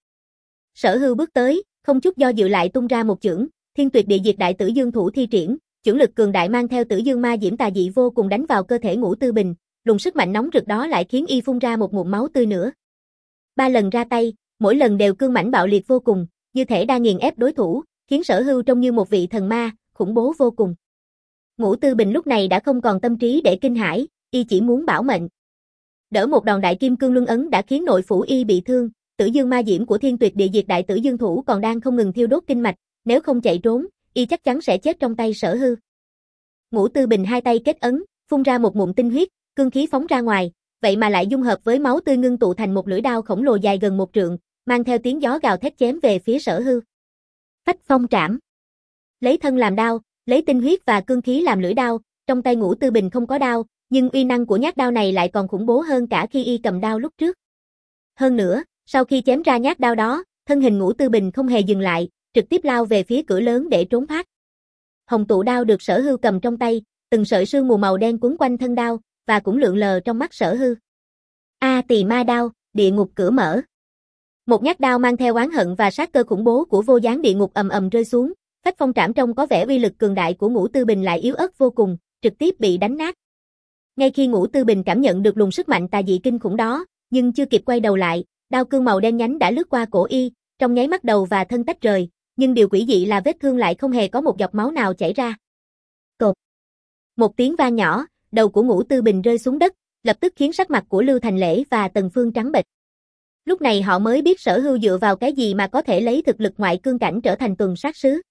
Sở Hưu bước tới, không chút do dự lại tung ra một chưởng, Thiên Tuyệt Địa Diệt Đại Tử Dương thủ thi triển, chưởng lực cường đại mang theo Tử Dương Ma Diễm tà dị vô cùng đánh vào cơ thể Ngũ Tư Bình, luồng sức mạnh nóng rực đó lại khiến y phun ra một ngụm máu tươi nữa. Ba lần ra tay, mỗi lần đều cương mãnh bạo liệt vô cùng, như thể đang nghiền ép đối thủ, khiến Sở Hưu trông như một vị thần ma, khủng bố vô cùng. Ngũ Tư Bình lúc này đã không còn tâm trí để kinh hãi, y chỉ muốn bảo mệnh. Đỡ một đòn đại kim cương luân ấn đã khiến nội phủ y bị thương, Tử Dương Ma Diễm của Thiên Tuyệt Địa Diệt Đại Tử Dương thủ còn đang không ngừng thiêu đốt kinh mạch, nếu không chạy trốn, y chắc chắn sẽ chết trong tay Sở Hưu. Ngũ Tư Bình hai tay kết ấn, phun ra một ngụm tinh huyết, cương khí phóng ra ngoài, vậy mà lại dung hợp với máu tươi ngưng tụ thành một lưỡi đao khổng lồ dài gần một trượng, mang theo tiếng gió gào thét chém về phía Sở Hưu. Phách phong trảm. Lấy thân làm đao, lấy tinh huyết và cương khí làm lưỡi đao, trong tay Ngũ Tư Bình không có đao, nhưng uy năng của nhát đao này lại còn khủng bố hơn cả khi y cầm đao lúc trước. Hơn nữa, sau khi chém ra nhát đao đó, thân hình Ngũ Tư Bình không hề dừng lại, trực tiếp lao về phía cửa lớn để trốn thoát. Hồng tụ đao được Sở Hưu cầm trong tay, từng sợi sương mù màu đen quấn quanh thân đao, và cũng lượn lờ trong mắt Sở Hưu. A Tỳ Ma đao, địa ngục cửa mở. Một nhát đao mang theo oán hận và sát cơ khủng bố của vô gián địa ngục ầm ầm rơi xuống, phách phong trảm trông có vẻ uy lực cường đại của Ngũ Tư Bình lại yếu ớt vô cùng, trực tiếp bị đánh nát. Ngay khi Ngũ Tư Bình cảm nhận được luồng sức mạnh tà dị kinh khủng đó, nhưng chưa kịp quay đầu lại, đao cương màu đen nhánh đã lướt qua cổ y, trong nháy mắt đầu và thân tách rời, nhưng điều quỷ dị là vết thương lại không hề có một giọt máu nào chảy ra. Cộp. Một tiếng vang nhỏ, đầu của Ngũ Tư Bình rơi xuống đất, lập tức khiến sắc mặt của Lưu Thành Lễ và Tần Phương trắng bệch. Lúc này họ mới biết Sở Hưu dựa vào cái gì mà có thể lấy thực lực ngoại cương cảnh trở thành tuần sát sứ.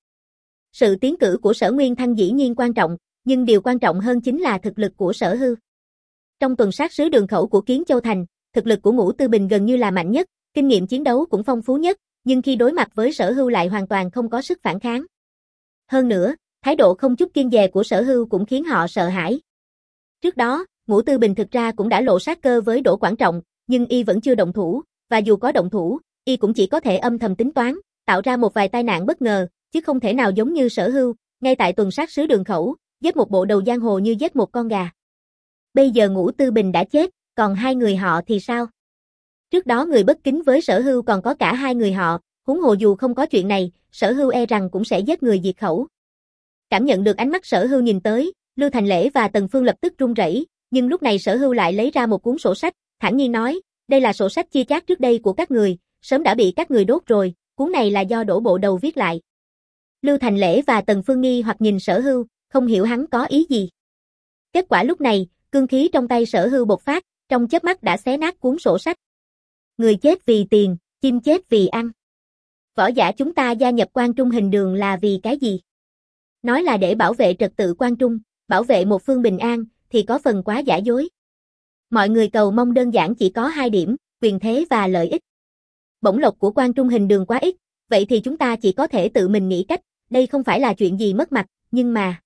Sự tiến cử của Sở Nguyên Thăng dĩ nhiên quan trọng, nhưng điều quan trọng hơn chính là thực lực của Sở Hưu. Trong tuần sát sứ đường khẩu của Kiến Châu Thành, thực lực của Ngũ Tư Bình gần như là mạnh nhất, kinh nghiệm chiến đấu cũng phong phú nhất, nhưng khi đối mặt với Sở Hưu lại hoàn toàn không có sức phản kháng. Hơn nữa, thái độ không chút kiêng dè của Sở Hưu cũng khiến họ sợ hãi. Trước đó, Ngũ Tư Bình thực ra cũng đã lộ sát cơ với Đỗ Quảng Trọng, nhưng y vẫn chưa động thủ, và dù có động thủ, y cũng chỉ có thể âm thầm tính toán, tạo ra một vài tai nạn bất ngờ, chứ không thể nào giống như Sở Hưu, ngay tại tuần sát sứ đường khẩu, giết một bộ đầu giang hồ như giết một con gà. Bây giờ Ngũ Tư Bình đã chết, còn hai người họ thì sao? Trước đó người bất kính với Sở Hưu còn có cả hai người họ, huống hồ dù không có chuyện này, Sở Hưu e rằng cũng sẽ giết người diệt khẩu. Cảm nhận được ánh mắt Sở Hưu nhìn tới, Lưu Thành Lễ và Tần Phương lập tức run rẩy, nhưng lúc này Sở Hưu lại lấy ra một cuốn sổ sách, thản nhiên nói, đây là sổ sách chia chác trước đây của các người, sớm đã bị các người đốt rồi, cuốn này là do Đỗ Bộ Đầu viết lại. Lưu Thành Lễ và Tần Phương nghi hoặc nhìn Sở Hưu, không hiểu hắn có ý gì. Kết quả lúc này, cương khí trong tay Sở Hưu bộc phát, trong chớp mắt đã xé nát cuốn sổ sách. Người chết vì tiền, chim chết vì ăn. Võ giả chúng ta gia nhập Quan Trung Hình Đường là vì cái gì? Nói là để bảo vệ trật tự Quan Trung, bảo vệ một phương bình an, thì có phần quá giả dối. Mọi người cầu mong đơn giản chỉ có hai điểm, quyền thế và lợi ích. Bổng lộc của Quan Trung Hình Đường quá ít, vậy thì chúng ta chỉ có thể tự mình nghĩ cách, đây không phải là chuyện gì mất mặt, nhưng mà...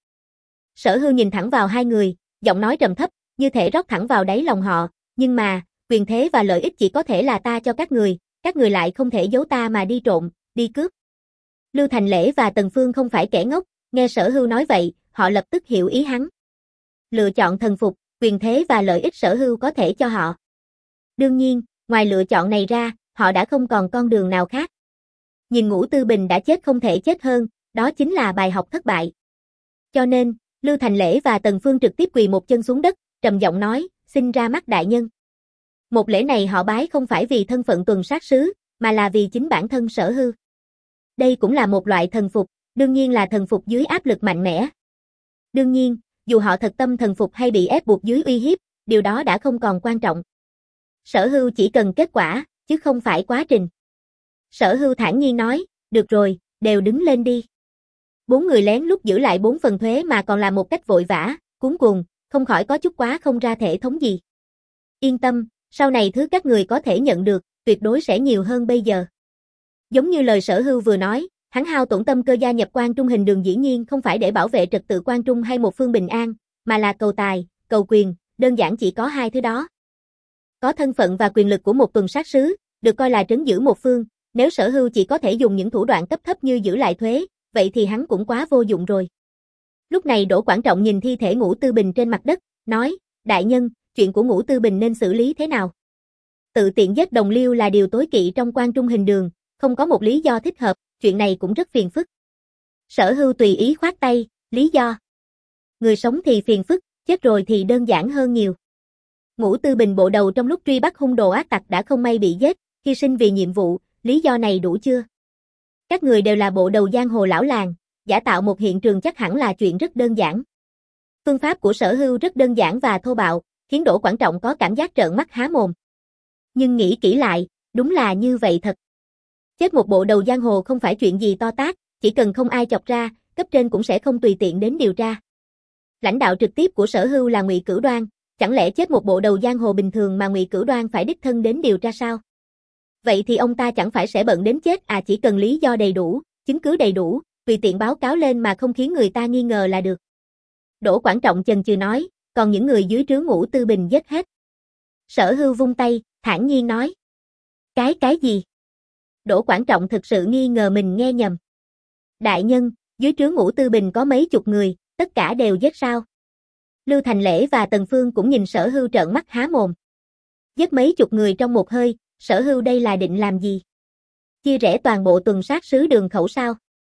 Sở Hưu nhìn thẳng vào hai người, giọng nói trầm thấp, như thể rót thẳng vào đáy lòng họ, nhưng mà, quyền thế và lợi ích chỉ có thể là ta cho các người, các người lại không thể giấu ta mà đi trộm, đi cướp. Lưu Thành Lễ và Tần Phương không phải kẻ ngốc, nghe Sở Hưu nói vậy, họ lập tức hiểu ý hắn. Lựa chọn thần phục, quyền thế và lợi ích Sở Hưu có thể cho họ. Đương nhiên, ngoài lựa chọn này ra, họ đã không còn con đường nào khác. Nhìn Ngũ Tư Bình đã chết không thể chết hơn, đó chính là bài học thất bại. Cho nên, Lưu Thành Lễ và Tần Phương trực tiếp quỳ một chân xuống đất, trầm giọng nói, xin ra mắt đại nhân. Một lễ này họ bái không phải vì thân phận tuần sát sứ, mà là vì chính bản thân Sở Hưu. Đây cũng là một loại thần phục, đương nhiên là thần phục dưới áp lực mạnh mẽ. Đương nhiên, dù họ thật tâm thần phục hay bị ép buộc dưới uy hiếp, điều đó đã không còn quan trọng. Sở Hưu chỉ cần kết quả, chứ không phải quá trình. Sở Hưu thản nhiên nói, được rồi, đều đứng lên đi. Bốn người lén lút giữ lại bốn phần thuế mà còn làm một cách vội vã, cuống cuồng, không khỏi có chút quá không ra thể thống gì. Yên tâm, sau này thứ các người có thể nhận được, tuyệt đối sẽ nhiều hơn bây giờ. Giống như lời Sở Hưu vừa nói, hắn hao tổn tâm cơ gia nhập Quan Trung Hình Đường dĩ nhiên không phải để bảo vệ trật tự Quan Trung hay một phương bình an, mà là cầu tài, cầu quyền, đơn giản chỉ có hai thứ đó. Có thân phận và quyền lực của một tuần sát sứ, được coi là trấn giữ một phương, nếu Sở Hưu chỉ có thể dùng những thủ đoạn cấp thấp như giữ lại thuế, vậy thì hắn cũng quá vô dụng rồi. Lúc này Đỗ Quảng Trọng nhìn thi thể Ngũ Tư Bình trên mặt đất, nói, đại nhân, chuyện của Ngũ Tư Bình nên xử lý thế nào? Tự tiện giết đồng liêu là điều tối kỵ trong Quan Trung Hình Đường, không có một lý do thích hợp, chuyện này cũng rất phiền phức. Sở Hưu tùy ý khoát tay, lý do. Người sống thì phiền phức, chết rồi thì đơn giản hơn nhiều. Ngũ Tư Bình bộ đầu trong lúc truy bắt hung đồ ác tặc đã không may bị giết, hy sinh vì nhiệm vụ, lý do này đủ chưa? Các người đều là bộ đầu giang hồ lão làng, giả tạo một hiện trường chắc hẳn là chuyện rất đơn giản. Phương pháp của Sở Hưu rất đơn giản và thô bạo, khiến Đỗ Quảng Trọng có cảm giác trợn mắt há mồm. Nhưng nghĩ kỹ lại, đúng là như vậy thật. Chết một bộ đầu giang hồ không phải chuyện gì to tát, chỉ cần không ai chọc ra, cấp trên cũng sẽ không tùy tiện đến điều tra. Lãnh đạo trực tiếp của Sở Hưu là Ngụy Cửu Đoan, chẳng lẽ chết một bộ đầu giang hồ bình thường mà Ngụy Cửu Đoan phải đích thân đến điều tra sao? Vậy thì ông ta chẳng phải sẽ bận đến chết à, chỉ cần lý do đầy đủ, chứng cứ đầy đủ, tùy tiện báo cáo lên mà không khiến người ta nghi ngờ là được. Đỗ Quảng Trọng chần chừ nói, còn những người dưới trướng Ngũ Tư Bình giết hết. Sở Hưu vung tay, thản nhiên nói. Cái cái gì? Đỗ Quảng Trọng thực sự nghi ngờ mình nghe nhầm. Đại nhân, dưới trướng Ngũ Tư Bình có mấy chục người, tất cả đều giết sao? Lưu Thành Lễ và Tần Phương cũng nhìn Sở Hưu trợn mắt há mồm. Giết mấy chục người trong một hơi, Sở Hưu đây là định làm gì? Chia rẽ toàn bộ tuần sát sứ Đường Khẩu sao?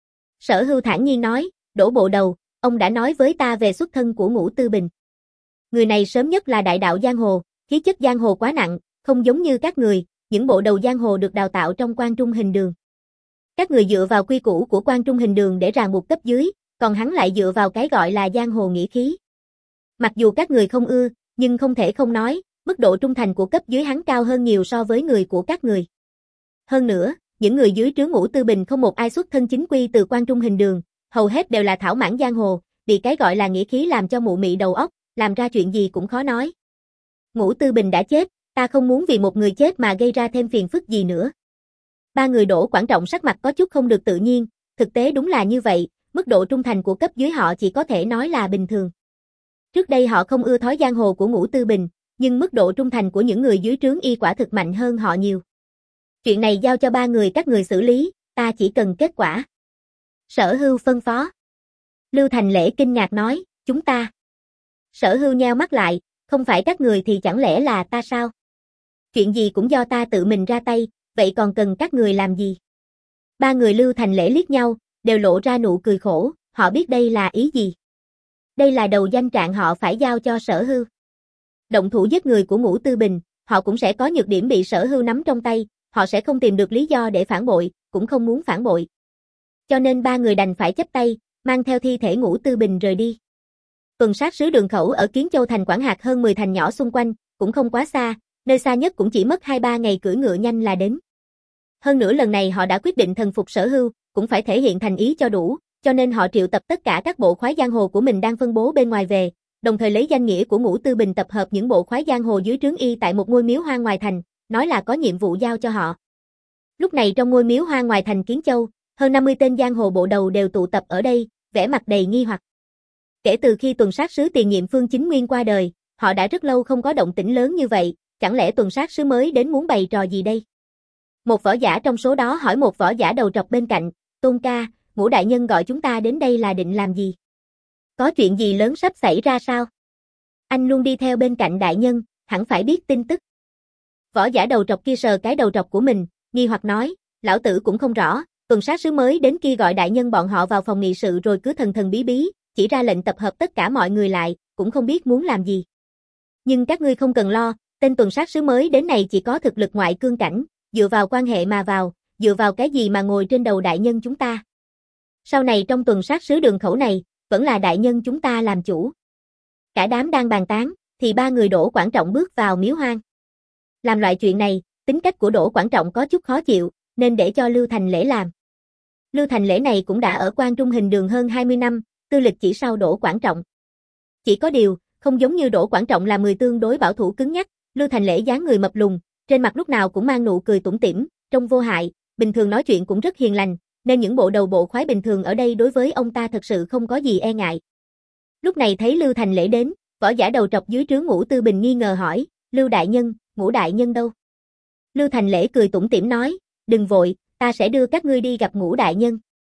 Sở Hưu thản nhiên nói, Đỗ bộ đầu, ông đã nói với ta về xuất thân của Ngũ Tư Bình. Người này sớm nhất là đại đạo giang hồ, khí chất giang hồ quá nặng, không giống như các người, những bộ đầu giang hồ được đào tạo trong Quan Trung Hình Đường. Các người dựa vào quy củ của Quan Trung Hình Đường để ràng buộc cấp dưới, còn hắn lại dựa vào cái gọi là giang hồ nghĩa khí. Mặc dù các người không ưa, nhưng không thể không nói, mức độ trung thành của cấp dưới hắn cao hơn nhiều so với người của các người. Hơn nữa, những người dưới trướng Ngũ Tư Bình không một ai xuất thân chính quy từ Quan Trung Hình Đường, hầu hết đều là thảo mãn giang hồ, bị cái gọi là nghĩa khí làm cho mụ mị đầu óc, làm ra chuyện gì cũng khó nói. Ngũ Tư Bình đã chết, ta không muốn vì một người chết mà gây ra thêm phiền phức gì nữa. Ba người Đỗ Quảng Trọng sắc mặt có chút không được tự nhiên, thực tế đúng là như vậy, mức độ trung thành của cấp dưới họ chỉ có thể nói là bình thường. Trước đây họ không ưa thói giang hồ của Ngũ Tư Bình, nhưng mức độ trung thành của những người dưới trướng y quả thực mạnh hơn họ nhiều. Chuyện này giao cho ba người các người xử lý, ta chỉ cần kết quả. Sở Hưu phân phó. Lưu Thành Lễ kinh ngạc nói, chúng ta. Sở Hưu nheo mắt lại, không phải các người thì chẳng lẽ là ta sao? Chuyện gì cũng do ta tự mình ra tay, vậy còn cần các người làm gì? Ba người Lưu Thành Lễ liếc nhau, đều lộ ra nụ cười khổ, họ biết đây là ý gì. Đây là đầu danh trạng họ phải giao cho Sở Hưu. Động thủ giết người của Ngũ Tư Bình, họ cũng sẽ có nhược điểm bị Sở Hưu nắm trong tay, họ sẽ không tìm được lý do để phản bội, cũng không muốn phản bội. Cho nên ba người đành phải chấp tay, mang theo thi thể Ngũ Tư Bình rời đi. Tuần sát sứ Đường Khẩu ở Kiến Châu thành quản hạt hơn mười thành nhỏ xung quanh, cũng không quá xa, nơi xa nhất cũng chỉ mất hai ba ngày cưỡi ngựa nhanh là đến. Hơn nữa lần này họ đã quyết định thần phục Sở Hưu, cũng phải thể hiện thành ý cho đủ, cho nên họ triệu tập tất cả các bộ khoái giang hồ của mình đang phân bố bên ngoài về, đồng thời lấy danh nghĩa của Ngũ Tư Bình tập hợp những bộ khoái giang hồ dưới trướng y tại một ngôi miếu hoang ngoài thành, nói là có nhiệm vụ giao cho họ. Lúc này trong ngôi miếu hoang ngoài thành Kiến Châu, hơn năm mươi tên giang hồ bộ đầu đều tụ tập ở đây, vẻ mặt đầy nghi hoặc. Kể từ khi tuần sát sứ tiền nhiệm Phương Chính Nguyên qua đời, họ đã rất lâu không có động tĩnh lớn như vậy, chẳng lẽ tuần sát sứ mới đến muốn bày trò gì đây? Một võ giả trong số đó hỏi một võ giả đầu trọc bên cạnh, Tôn ca, Ngũ đại nhân gọi chúng ta đến đây là định làm gì? Có chuyện gì lớn sắp xảy ra sao? Anh luôn đi theo bên cạnh đại nhân, hẳn phải biết tin tức. Võ giả đầu trọc kia sờ cái đầu trọc của mình, nghi hoặc nói, lão tử cũng không rõ, tuần sát sứ mới đến kia gọi đại nhân bọn họ vào phòng nghị sự rồi cứ thần thần bí bí, chỉ ra lệnh tập hợp tất cả mọi người lại, cũng không biết muốn làm gì. Nhưng các ngươi không cần lo, tên tuần sát sứ mới đến này chỉ có thực lực ngoại cương cảnh, dựa vào quan hệ mà vào, dựa vào cái gì mà ngồi trên đầu đại nhân chúng ta. Sau này trong tuần sát sứ Đường Khẩu này, vẫn là đại nhân chúng ta làm chủ. Cả đám đang bàn tán, thì ba người Đỗ Quảng Trọng bước vào miếu hoang. Làm loại chuyện này, tính cách của Đỗ Quảng Trọng có chút khó chịu, nên để cho Lưu Thành Lễ làm. Lưu Thành Lễ này cũng đã ở Quan Trung Hình Đường hơn hai mươi năm, tư lịch chỉ sau Đỗ Quảng Trọng. Chỉ có điều, không giống như Đỗ Quảng Trọng là người tương đối bảo thủ cứng nhắc, Lưu Thành Lễ dáng người mập lùn, trên mặt lúc nào cũng mang nụ cười tủm tỉm, trông vô hại, bình thường nói chuyện cũng rất hiền lành, nên những bộ đầu bộ khoái bình thường ở đây đối với ông ta thật sự không có gì e ngại. Lúc này thấy Lưu Thành Lễ đến, võ giả đầu trọc dưới trướng Ngũ Tư Bình nghi ngờ hỏi, Lưu đại nhân, Ngũ đại nhân đâu? Lưu Thành Lễ cười tủm tỉm nói, đừng vội, ta sẽ đưa các ngươi đi gặp Ngũ đại nhân.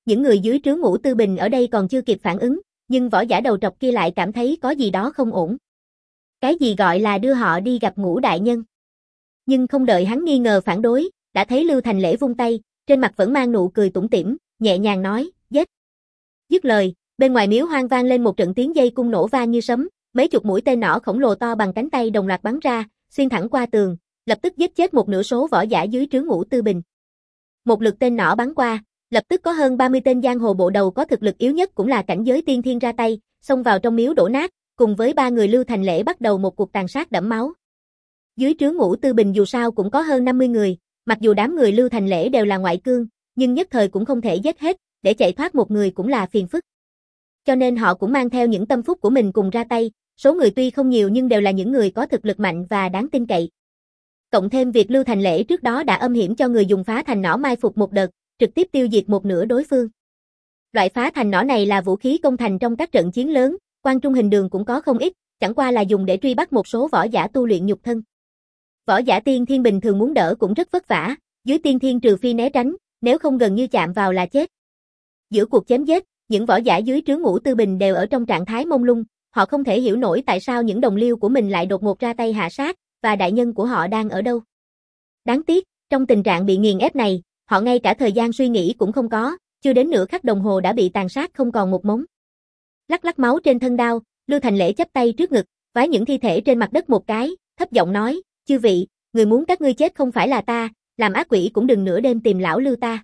Những người dưới trướng Ngũ Tư Bình ở đây còn chưa kịp phản ứng, nhưng võ giả đầu trọc kia lại cảm thấy có gì đó không ổn. Cái gì gọi là đưa họ đi gặp Ngũ đại nhân? Nhưng không đợi hắn nghi ngờ phản đối, đã thấy Lưu Thành Lễ vung tay, trên mặt vẫn mang nụ cười tủm tỉm, nhẹ nhàng nói, giết. Dứt lời, bên ngoài miếu hoang vang lên một trận tiếng dây cung nổ vang như sấm, mấy chục mũi tên nỏ khổng lồ to bằng cánh tay đồng loạt bắn ra, xuyên thẳng qua tường, lập tức giết chết một nửa số võ giả dưới trướng Ngũ Tư Bình. Một lượt tên nỏ bắn qua, lập tức có hơn ba mươi tên giang hồ bộ đầu có thực lực yếu nhất cũng là cảnh giới tiên thiên ra tay, xông vào trong miếu đổ nát, cùng với ba người Lưu Thành Lễ bắt đầu một cuộc tàn sát đẫm máu. Dưới trướng Ngũ Tư Bình dù sao cũng có hơn năm mươi người, mặc dù đám người Lưu Thành Lễ đều là ngoại cương, nhưng nhất thời cũng không thể giết hết, để chạy thoát một người cũng là phiền phức. Cho nên họ cũng mang theo những tâm phúc của mình cùng ra tay, số người tuy không nhiều nhưng đều là những người có thực lực mạnh và đáng tin cậy. Cộng thêm việc Lưu Thành Lễ trước đó đã âm hiểm cho người dùng phá thành nỏ mai phục một đợt, trực tiếp tiêu diệt một nửa đối phương. Loại phá thành nỏ này là vũ khí công thành trong các trận chiến lớn, quan trung hình đường cũng có không ít, chẳng qua là dùng để truy bắt một số võ giả tu luyện nhục thân. Võ giả tiên thiên bình thường muốn đỡ cũng rất vất vả, dưới tiên thiên trừ phi né tránh, nếu không gần như chạm vào là chết. Giữa cuộc chém giết, những võ giả dưới trướng Ngũ Tư Bình đều ở trong trạng thái mông lung, họ không thể hiểu nổi tại sao những đồng liêu của mình lại đột ngột ra tay hạ sát, và đại nhân của họ đang ở đâu. Đáng tiếc, trong tình trạng bị nghiền ép này, họ ngay cả thời gian suy nghĩ cũng không có, chưa đến nửa khắc đồng hồ đã bị tàn sát không còn một mống. Lắc lắc máu trên thân đao, Lưu Thành Lễ chắp tay trước ngực, vái những thi thể trên mặt đất một cái, thấp giọng nói, chư vị, người muốn các ngươi chết không phải là ta, làm ác quỷ cũng đừng nửa đêm tìm lão Lưu ta.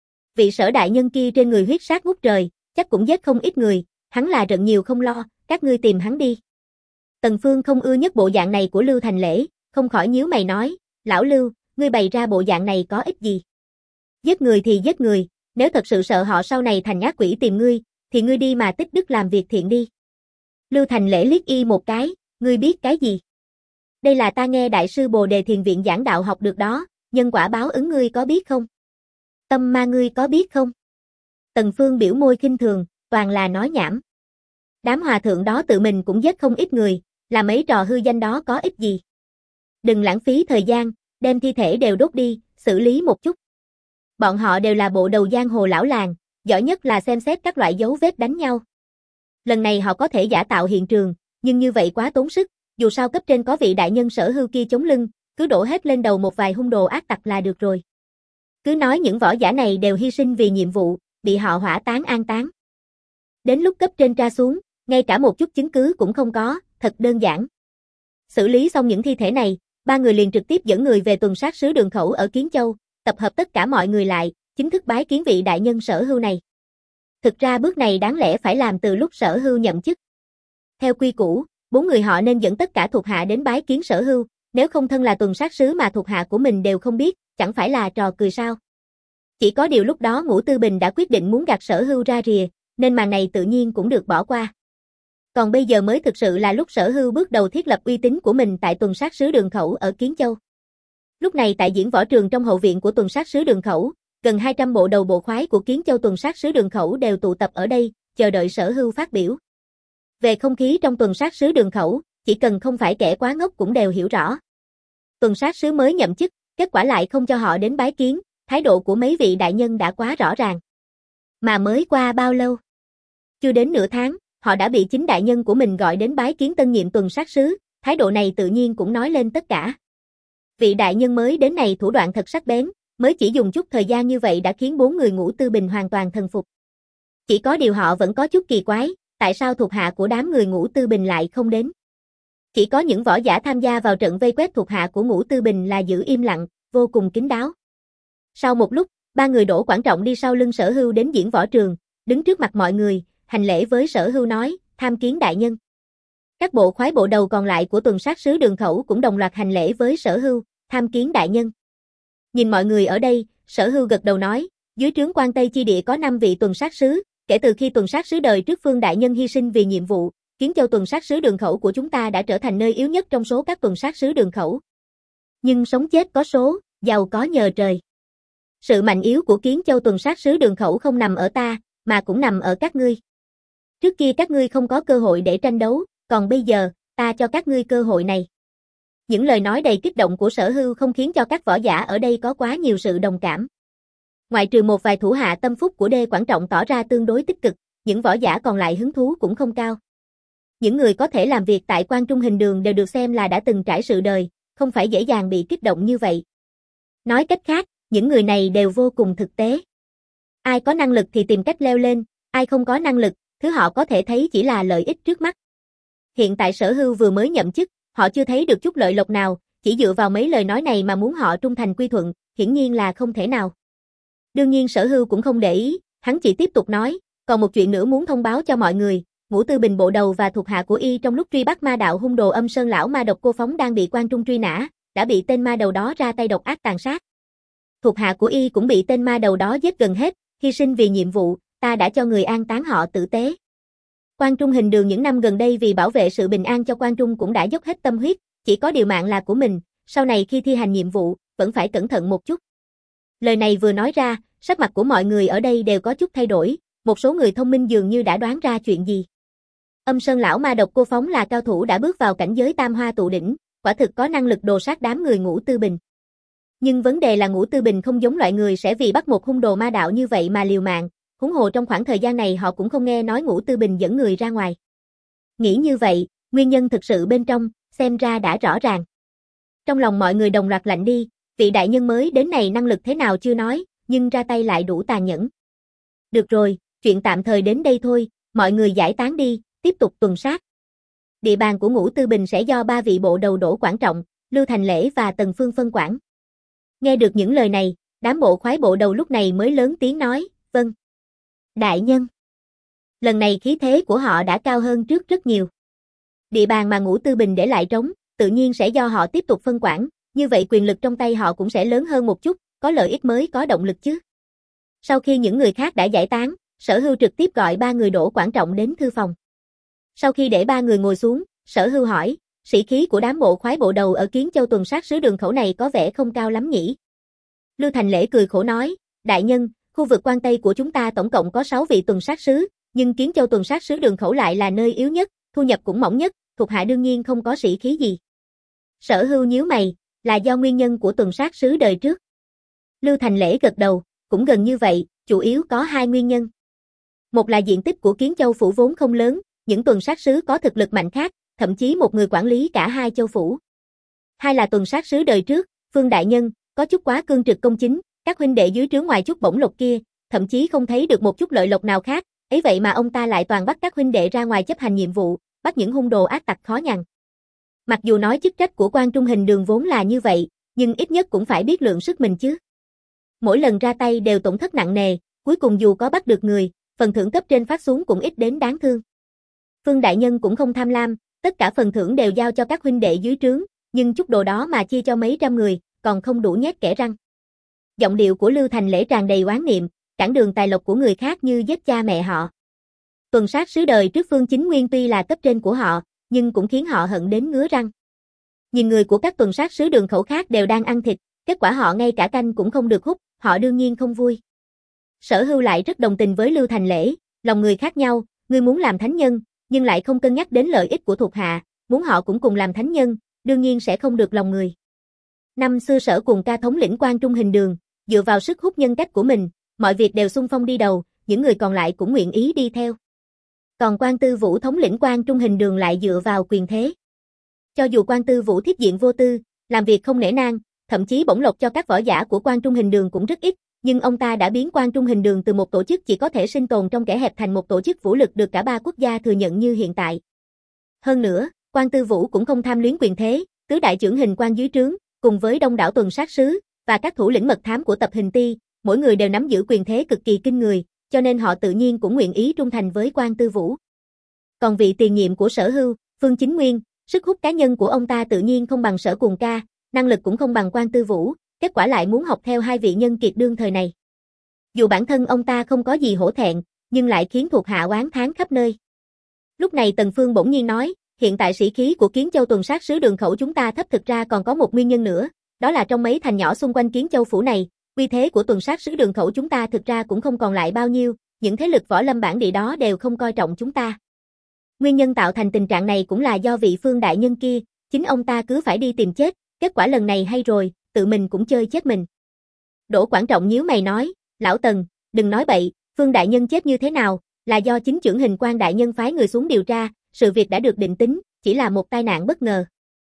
Vị Sở đại nhân kia trên người huyết sát ngút trời, chắc cũng giết không ít người, hắn là rận nhiều không lo, các ngươi tìm hắn đi. Tần Phương không ưa nhất bộ dạng này của Lưu Thành Lễ, không khỏi nhíu mày nói, lão Lưu, ngươi bày ra bộ dạng này có ích gì? Giết người thì giết người, nếu thật sự sợ họ sau này thành ác quỷ tìm ngươi, thì ngươi đi mà tích đức làm việc thiện đi. Lưu Thành Lễ liếc y một cái, ngươi biết cái gì? Đây là ta nghe Đại sư Bồ Đề Thiền Viện giảng đạo học được đó, nhân quả báo ứng ngươi có biết không? Tâm ma ngươi có biết không? Tần Phương biểu môi khinh thường, toàn là nói nhảm. Đám hòa thượng đó tự mình cũng giết không ít người, làm mấy trò hư danh đó có ích gì. Đừng lãng phí thời gian, đem thi thể đều đốt đi, xử lý một chút. Bọn họ đều là bộ đầu giang hồ lão làng, giỏi nhất là xem xét các loại dấu vết đánh nhau. Lần này họ có thể giả tạo hiện trường, nhưng như vậy quá tốn sức, dù sao cấp trên có vị đại nhân Sở Hưu kia chống lưng, cứ đổ hết lên đầu một vài hung đồ ác tặc là được rồi. Cứ nói những võ giả này đều hy sinh vì nhiệm vụ, bị họ hỏa táng an táng. Đến lúc cấp trên tra xuống, ngay cả một chút chứng cứ cũng không có, thật đơn giản. Xử lý xong những thi thể này, ba người liền trực tiếp dẫn người về tuần sát sứ Đường Khẩu ở Kiến Châu, tập hợp tất cả mọi người lại, chính thức bái kiến vị đại nhân Sở Hưu này. Thực ra bước này đáng lẽ phải làm từ lúc Sở Hưu nhậm chức. Theo quy củ, bốn người họ nên dẫn tất cả thuộc hạ đến bái kiến Sở Hưu, nếu không thân là tuần sát sứ mà thuộc hạ của mình đều không biết, chẳng phải là trò cười sao. Chỉ có điều lúc đó Ngũ Tư Bình đã quyết định muốn gạt Sở Hưu ra rìa, nên màn này tự nhiên cũng được bỏ qua. Còn bây giờ mới thực sự là lúc Sở Hưu bước đầu thiết lập uy tín của mình tại tuần sát sứ Đường Khẩu ở Kiến Châu. Lúc này tại diễn võ trường trong hậu viện của tuần sát sứ Đường Khẩu, gần hai trăm bộ đầu bộ khoái của Kiến Châu tuần sát sứ Đường Khẩu đều tụ tập ở đây, chờ đợi Sở Hưu phát biểu. Về không khí trong tuần sát sứ Đường Khẩu, chỉ cần không phải kẻ quá ngốc cũng đều hiểu rõ. Tuần sát sứ mới nhậm chức, kết quả lại không cho họ đến bái kiến, thái độ của mấy vị đại nhân đã quá rõ ràng. Mà mới qua bao lâu? Chưa đến nửa tháng, họ đã bị chính đại nhân của mình gọi đến bái kiến tân nhiệm tuần sát sứ, thái độ này tự nhiên cũng nói lên tất cả. Vị đại nhân mới đến này thủ đoạn thật sắc bén, mới chỉ dùng chút thời gian như vậy đã khiến bốn người Ngũ Tư Bình hoàn toàn thần phục. Chỉ có điều họ vẫn có chút kỳ quái, tại sao thuộc hạ của đám người Ngũ Tư Bình lại không đến? Chỉ có những võ giả tham gia vào trận vây quét thuộc hạ của Ngũ Tư Bình là giữ im lặng, vô cùng kín đáo. Sau một lúc, ba người Đỗ Quảng Trọng đi sau lưng Sở Hưu đến diễn võ trường, đứng trước mặt mọi người, hành lễ với Sở Hưu nói, tham kiến đại nhân. Các bộ khoái bộ đầu còn lại của tuần sát sứ Đường Khẩu cũng đồng loạt hành lễ với Sở Hưu, tham kiến đại nhân. Nhìn mọi người ở đây, Sở Hưu gật đầu nói, dưới trướng Quan Tây chi địa có năm vị tuần sát sứ, kể từ khi tuần sát sứ đời trước Phương đại nhân hy sinh vì nhiệm vụ, Kiến Châu tuần sát sứ Đường Khẩu của chúng ta đã trở thành nơi yếu nhất trong số các tuần sát sứ Đường Khẩu. Nhưng sống chết có số, giàu có nhờ trời. Sự mạnh yếu của Kiến Châu tuần sát sứ Đường Khẩu không nằm ở ta, mà cũng nằm ở các ngươi. Trước kia các ngươi không có cơ hội để tranh đấu, còn bây giờ, ta cho các ngươi cơ hội này. Những lời nói đầy kích động của Sở Hưu không khiến cho các võ giả ở đây có quá nhiều sự đồng cảm. Ngoại trừ một vài thủ hạ tâm phúc của Đê Quảng Trọng tỏ ra tương đối tích cực, những võ giả còn lại hứng thú cũng không cao. Những người có thể làm việc tại Quan Trung Hình Đường đều được xem là đã từng trải sự đời, không phải dễ dàng bị kích động như vậy. Nói cách khác, những người này đều vô cùng thực tế. Ai có năng lực thì tìm cách leo lên, ai không có năng lực, thứ họ có thể thấy chỉ là lợi ích trước mắt. Hiện tại Sở Hưu vừa mới nhậm chức, họ chưa thấy được chút lợi lộc nào, chỉ dựa vào mấy lời nói này mà muốn họ trung thành quy thuận, hiển nhiên là không thể nào. Đương nhiên Sở Hưu cũng không để ý, hắn chỉ tiếp tục nói, còn một chuyện nữa muốn thông báo cho mọi người, Ngũ Tư Bình bộ đầu và thuộc hạ của y trong lúc truy bắt ma đạo hung đồ Âm Sơn lão ma độc Cô Phóng đang bị Quan Trung truy nã, đã bị tên ma đầu đó ra tay độc ác tàn sát. Thuộc hạ của y cũng bị tên ma đầu đó giết gần hết, hy sinh vì nhiệm vụ, ta đã cho người an táng họ tử tế. Quan Trung Hình Đường những năm gần đây vì bảo vệ sự bình an cho Quan Trung cũng đã dốc hết tâm huyết, chỉ có điều mạng là của mình, sau này khi thi hành nhiệm vụ, vẫn phải cẩn thận một chút. Lời này vừa nói ra, sắc mặt của mọi người ở đây đều có chút thay đổi, một số người thông minh dường như đã đoán ra chuyện gì. Âm Sơn lão ma độc Cô Phóng là cao thủ đã bước vào cảnh giới tam hoa tụ đỉnh, quả thực có năng lực đồ sát đám người Ngũ Tư Bình. Nhưng vấn đề là Ngũ Tư Bình không giống loại người sẽ vì bắt một hung đồ ma đạo như vậy mà liều mạng, huống hồ trong khoảng thời gian này họ cũng không nghe nói Ngũ Tư Bình dẫn người ra ngoài. Nghĩ như vậy, nguyên nhân thực sự bên trong, xem ra đã rõ ràng. Trong lòng mọi người đồng loạt lạnh đi, vị đại nhân mới đến này năng lực thế nào chưa nói, nhưng ra tay lại đủ tàn nhẫn. Được rồi, chuyện tạm thời đến đây thôi, mọi người giải tán đi, tiếp tục tuần sát. Địa bàn của Ngũ Tư Bình sẽ do ba vị bộ đầu Đỗ Quảng Trọng, Lưu Thành Lễ và Tần Phương phân quản. Nghe được những lời này, đám bộ khoái bộ đầu lúc này mới lớn tiếng nói, vâng. Đại nhân. Lần này khí thế của họ đã cao hơn trước rất nhiều. Địa bàn mà Ngũ Tư Bình để lại trống, tự nhiên sẽ do họ tiếp tục phân quản, như vậy quyền lực trong tay họ cũng sẽ lớn hơn một chút, có lợi ích mới có động lực chứ. Sau khi những người khác đã giải tán, Sở Hưu trực tiếp gọi ba người Đỗ Quảng Trọng đến thư phòng. Sau khi để ba người ngồi xuống, Sở Hưu hỏi, sĩ khí của đám bộ khoái bộ đầu ở Kiến Châu tuần sát sứ đường khẩu này có vẻ không cao lắm nhỉ? Lưu Thành Lễ cười khổ nói, đại nhân, khu vực Quan Tây của chúng ta tổng cộng có sáu vị tuần sát sứ, nhưng Kiến Châu tuần sát sứ đường khẩu lại là nơi yếu nhất, thu nhập cũng mỏng nhất, thuộc hạ đương nhiên không có sĩ khí gì. Sở Hưu nhíu mày, là do nguyên nhân của tuần sát sứ đời trước. Lưu Thành Lễ gật đầu, cũng gần như vậy, chủ yếu có hai nguyên nhân. Một là diện tích của Kiến Châu phủ vốn không lớn, những tuần sát sứ có thực lực mạnh khác, thậm chí một người quản lý cả hai châu phủ. Hai là tuần sát sứ đời trước, Phương đại nhân, có chút quá cương trực công chính, các huynh đệ dưới trướng ngoài chút bổng lộc kia, thậm chí không thấy được một chút lợi lộc nào khác, ấy vậy mà ông ta lại toàn bắt các huynh đệ ra ngoài chấp hành nhiệm vụ, bắt những hung đồ ác tặc khó nhằn. Mặc dù nói chức trách của Quan Trung Hình Đường vốn là như vậy, nhưng ít nhất cũng phải biết lượng sức mình chứ. Mỗi lần ra tay đều tổn thất nặng nề, cuối cùng dù có bắt được người, phần thưởng cấp trên phát xuống cũng ít đến đáng thương. Phương đại nhân cũng không tham lam, tất cả phần thưởng đều giao cho các huynh đệ dưới trướng, nhưng chút đồ đó mà chia cho mấy trăm người, còn không đủ nhét kẽ răng. Giọng điệu của Lưu Thành Lễ tràn đầy oán niệm, cản đường tài lộc của người khác như giết cha mẹ họ. Tuần sát sứ đời trước Phương Chính Nguyên tuy là cấp trên của họ, nhưng cũng khiến họ hận đến ngứa răng. Nhìn người của các tuần sát sứ đường khẩu khác đều đang ăn thịt, kết quả họ ngay cả canh cũng không được hút, họ đương nhiên không vui. Sở Hưu lại rất đồng tình với Lưu Thành Lễ, lòng người khác nhau, ngươi muốn làm thánh nhân, nhưng lại không cân nhắc đến lợi ích của thuộc hạ, muốn họ cũng cùng làm thánh nhân, đương nhiên sẽ không được lòng người. Năm xưa Sở cùng ca thống lĩnh Quan Trung Hình Đường, dựa vào sức hút nhân cách của mình, mọi việc đều xung phong đi đầu, những người còn lại cũng nguyện ý đi theo. Còn Quan Tư Vũ thống lĩnh Quan Trung Hình Đường lại dựa vào quyền thế. Cho dù Quan Tư Vũ thiết diện vô tư, làm việc không nể nang, thậm chí bổng lộc cho các võ giả của Quan Trung Hình Đường cũng rất ít, nhưng ông ta đã biến Quan Trung Hình Đường từ một tổ chức chỉ có thể sinh tồn trong kẻ hẹp thành một tổ chức vũ lực được cả ba quốc gia thừa nhận như hiện tại. Hơn nữa, Quan Tư Vũ cũng không tham luyến quyền thế, tứ đại trưởng hình quan dưới trướng, cùng với đông đảo tuần sát sứ và các thủ lĩnh mật thám của tập hình ti, mỗi người đều nắm giữ quyền thế cực kỳ kinh người, cho nên họ tự nhiên cũng nguyện ý trung thành với Quan Tư Vũ. Còn vị tiền nhiệm của Sở Hưu, Phương Chính Nguyên, sức hút cá nhân của ông ta tự nhiên không bằng Sở Cùng Ca, năng lực cũng không bằng Quan Tư Vũ, kết quả lại muốn học theo hai vị nhân kiệt đương thời này. Dù bản thân ông ta không có gì hổ thẹn, nhưng lại khiến thuộc hạ oán thán khắp nơi. Lúc này Tần Phương bỗng nhiên nói, hiện tại sĩ khí của Kiến Châu tuần sát sứ đường khẩu chúng ta thấp, thực ra còn có một nguyên nhân nữa, đó là trong mấy thành nhỏ xung quanh Kiến Châu phủ này, uy thế của tuần sát sứ đường khẩu chúng ta thực ra cũng không còn lại bao nhiêu, những thế lực võ lâm bản địa đó đều không coi trọng chúng ta. Nguyên nhân tạo thành tình trạng này cũng là do vị Phương đại nhân kia, chính ông ta cứ phải đi tìm chết, kết quả lần này hay rồi, tự mình cũng chơi chết mình. Đỗ Quảng Trọng nhíu mày nói, Lão Tần, đừng nói bậy, Phương đại nhân chết như thế nào, là do chính chưởng Hình Quang đại nhân phái người xuống điều tra, sự việc đã được định tính, chỉ là một tai nạn bất ngờ.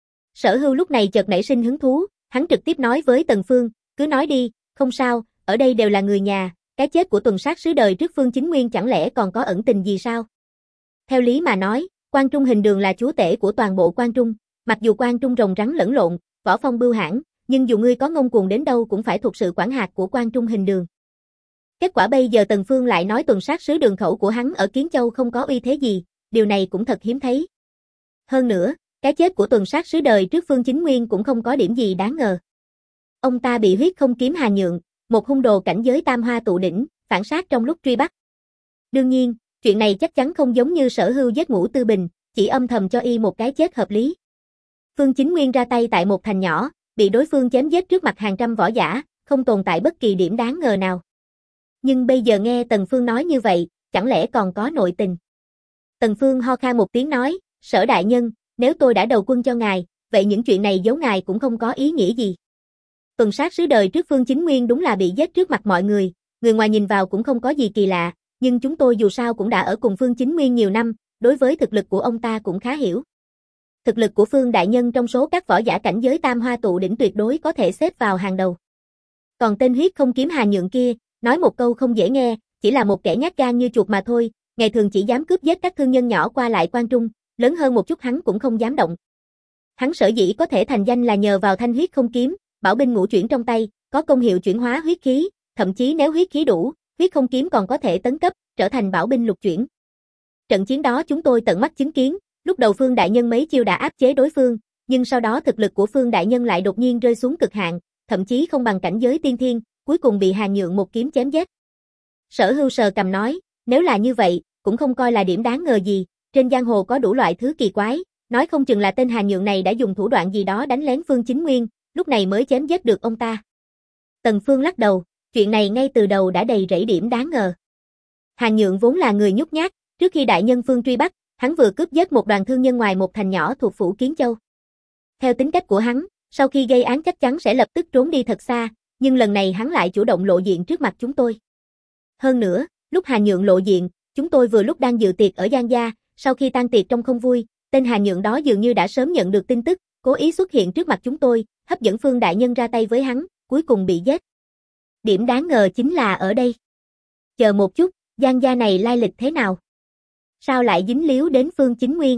Sở Hưu lúc này chợt nảy sinh hứng thú, hắn trực tiếp nói với Tần Phương, cứ nói đi, không sao, ở đây đều là người nhà, cái chết của tuần sát sứ đời trước Phương Chính Nguyên chẳng lẽ còn có ẩn tình gì sao? Theo lý mà nói, Quan Trung Hình Đường là chúa tể của toàn bộ Quan Trung, mặc dù Quan Trung rồng rắn lẫn lộn, võ phong bưu hãn, nhưng dù ngươi có ngông cuồng đến đâu cũng phải thuộc sự quản hạt của Quan Trung Hình Đường. Kết quả bây giờ Tần Phương lại nói tuần sát sứ đường khẩu của hắn ở Kiến Châu không có uy thế gì, điều này cũng thật hiếm thấy. Hơn nữa, cái chết của tuần sát sứ đời trước Phương Chính Nguyên cũng không có điểm gì đáng ngờ. Ông ta bị huyết không kiếm Hà Nhượng, một hung đồ cảnh giới tam hoa tụ đỉnh, phản sát trong lúc truy bắt. Đương nhiên, chuyện này chắc chắn không giống như Sở Hưu giết Ngũ Tư Bình, chỉ âm thầm cho y một cái chết hợp lý. Phương Chính Nguyên ra tay tại một thành nhỏ, bị đối phương chém giết trước mặt hàng trăm võ giả, không tồn tại bất kỳ điểm đáng ngờ nào. Nhưng bây giờ nghe Tần Phương nói như vậy, chẳng lẽ còn có nội tình? Tần Phương ho khan một tiếng nói, Sở đại nhân, nếu tôi đã đầu quân cho ngài, vậy những chuyện này giấu ngài cũng không có ý nghĩa gì. Tuần sát sứ đời trước Phương Chính Nguyên đúng là bị giết trước mặt mọi người, người ngoài nhìn vào cũng không có gì kỳ lạ, nhưng chúng tôi dù sao cũng đã ở cùng Phương Chính Nguyên nhiều năm, đối với thực lực của ông ta cũng khá hiểu. Thực lực của Phương đại nhân trong số các võ giả cảnh giới tam hoa tụ đỉnh tuyệt đối có thể xếp vào hàng đầu. Còn tên huyết không kiếm Hà Nhượng kia, nói một câu không dễ nghe, chỉ là một kẻ nhát gan như chuột mà thôi, ngày thường chỉ dám cướp giết các thương nhân nhỏ qua lại Quan Trung, lớn hơn một chút hắn cũng không dám động. Hắn sở dĩ có thể thành danh là nhờ vào thanh huyết không kiếm, bảo binh ngũ chuyển trong tay, có công hiệu chuyển hóa huyết khí, thậm chí nếu huyết khí đủ, huyết không kiếm còn có thể tấn cấp, trở thành bảo binh lục chuyển. Trận chiến đó chúng tôi tận mắt chứng kiến, lúc đầu Phương đại nhân mấy chiêu đã áp chế đối phương, nhưng sau đó thực lực của Phương đại nhân lại đột nhiên rơi xuống cực hạn, thậm chí không bằng cảnh giới tiên thiên, cuối cùng bị Hà Nhượng một kiếm chém giết. Sở Hưu sờ cằm nói, nếu là như vậy, cũng không coi là điểm đáng ngờ gì, trên giang hồ có đủ loại thứ kỳ quái, nói không chừng là tên Hà Nhượng này đã dùng thủ đoạn gì đó đánh lén Phương Chính Nguyên, lúc này mới chém giết được ông ta. Tần Phương lắc đầu, chuyện này ngay từ đầu đã đầy rẫy điểm đáng ngờ. Hà Nhượng vốn là người nhút nhát, trước khi đại nhân Phương truy bắt, hắn vừa cướp giết một đoàn thương nhân ngoài một thành nhỏ thuộc phủ Kiến Châu. Theo tính cách của hắn, sau khi gây án chắc chắn sẽ lập tức trốn đi thật xa, nhưng lần này hắn lại chủ động lộ diện trước mặt chúng tôi. Hơn nữa, lúc Hà Nhượng lộ diện, chúng tôi vừa lúc đang dự tiệc ở Giang Gia, sau khi tan tiệc trong không vui, tên Hà Nhượng đó dường như đã sớm nhận được tin tức, cố ý xuất hiện trước mặt chúng tôi, hấp dẫn Phương đại nhân ra tay với hắn, cuối cùng bị giết. Điểm đáng ngờ chính là ở đây. Chờ một chút, Giang Gia này lai lịch thế nào? Sao lại dính líu đến Phương Chính Nguyên?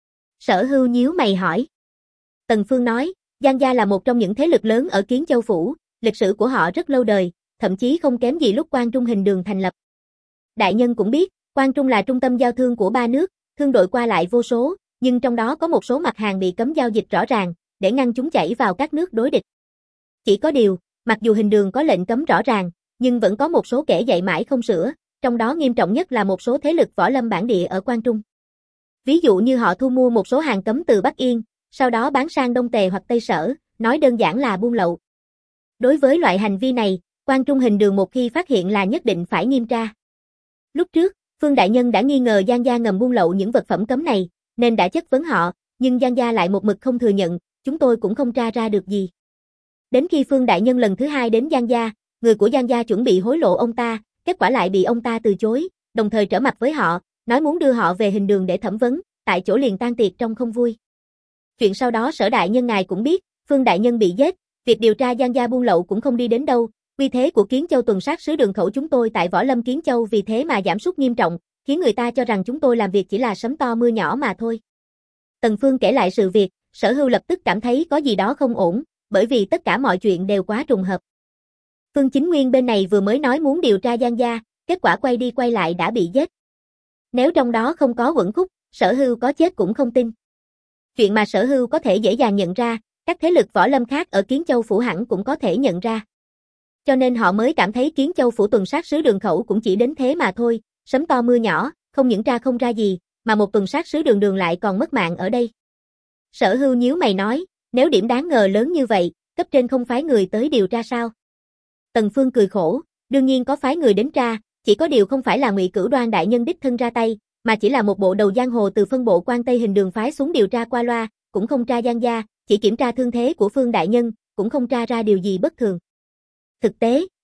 Sở Hưu nhíu mày hỏi. Tần Phương nói, Giang Gia là một trong những thế lực lớn ở Kiến Châu Phủ, lịch sử của họ rất lâu đời, thậm chí không kém gì lúc Quan Trung Hình Đường thành lập. Đại nhân cũng biết, Quan Trung là trung tâm giao thương của ba nước, thương đội qua lại vô số, nhưng trong đó có một số mặt hàng bị cấm giao dịch rõ ràng, để ngăn chúng chảy vào các nước đối địch. Chỉ có điều, mặc dù Hình Đường có lệnh cấm rõ ràng, nhưng vẫn có một số kẻ dạy mãi không sửa, trong đó nghiêm trọng nhất là một số thế lực võ lâm bản địa ở Quan Trung. Ví dụ như họ thu mua một số hàng cấm từ Bắc Yên, sau đó bán sang Đông Tề hoặc Tây Sở, nói đơn giản là buôn lậu. Đối với loại hành vi này, Quan Trung Hình Đường một khi phát hiện là nhất định phải nghiêm tra. Lúc trước, Phương đại nhân đã nghi ngờ Giang Gia ngầm buôn lậu những vật phẩm cấm này, nên đã chất vấn họ, nhưng Giang Gia lại một mực không thừa nhận, chúng tôi cũng không tra ra được gì. Đến khi Phương đại nhân lần thứ hai đến Giang Gia, người của Giang Gia chuẩn bị hối lộ ông ta, kết quả lại bị ông ta từ chối, đồng thời trở mặt với họ, nói muốn đưa họ về Hình Đường để thẩm vấn, tại chỗ liền tan tiệc trong không vui. Chuyện sau đó Sở đại nhân ngài cũng biết, Phương đại nhân bị giết, việc điều tra Giang Gia buôn lậu cũng không đi đến đâu, uy thế của Kiến Châu tuần sát sứ đường khẩu chúng tôi tại Võ Lâm Kiến Châu vì thế mà giảm sút nghiêm trọng, khiến người ta cho rằng chúng tôi làm việc chỉ là sấm to mưa nhỏ mà thôi. Tần Phương kể lại sự việc, Sở Hưu lập tức cảm thấy có gì đó không ổn, bởi vì tất cả mọi chuyện đều quá trùng hợp. Phương Chính Nguyên bên này vừa mới nói muốn điều tra Giang Gia, kết quả quay đi quay lại đã bị giết. Nếu trong đó không có uẩn khúc, Sở Hưu có chết cũng không tin. Chuyện mà Sở Hưu có thể dễ dàng nhận ra, các thế lực võ lâm khác ở Kiến Châu Phủ hẳn cũng có thể nhận ra. Cho nên họ mới cảm thấy Kiến Châu Phủ tuần sát sứ đường khẩu cũng chỉ đến thế mà thôi, sấm to mưa nhỏ, không những tra không ra gì, mà một tuần sát sứ đường đường lại còn mất mạng ở đây. Sở Hưu nhíu mày nói, nếu điểm đáng ngờ lớn như vậy, cấp trên không phái người tới điều tra sao? Tần Phương cười khổ, đương nhiên có phái người đến tra, chỉ có điều không phải là Ngụy Cửu Đoan đại nhân đích thân ra tay, mà chỉ là một bộ đầu giang hồ từ phân bộ Quan Tây Hình Đường phái xuống điều tra qua loa, cũng không tra Giang Gia, chỉ kiểm tra thương thế của Phương đại nhân, cũng không tra ra điều gì bất thường. Thực tế,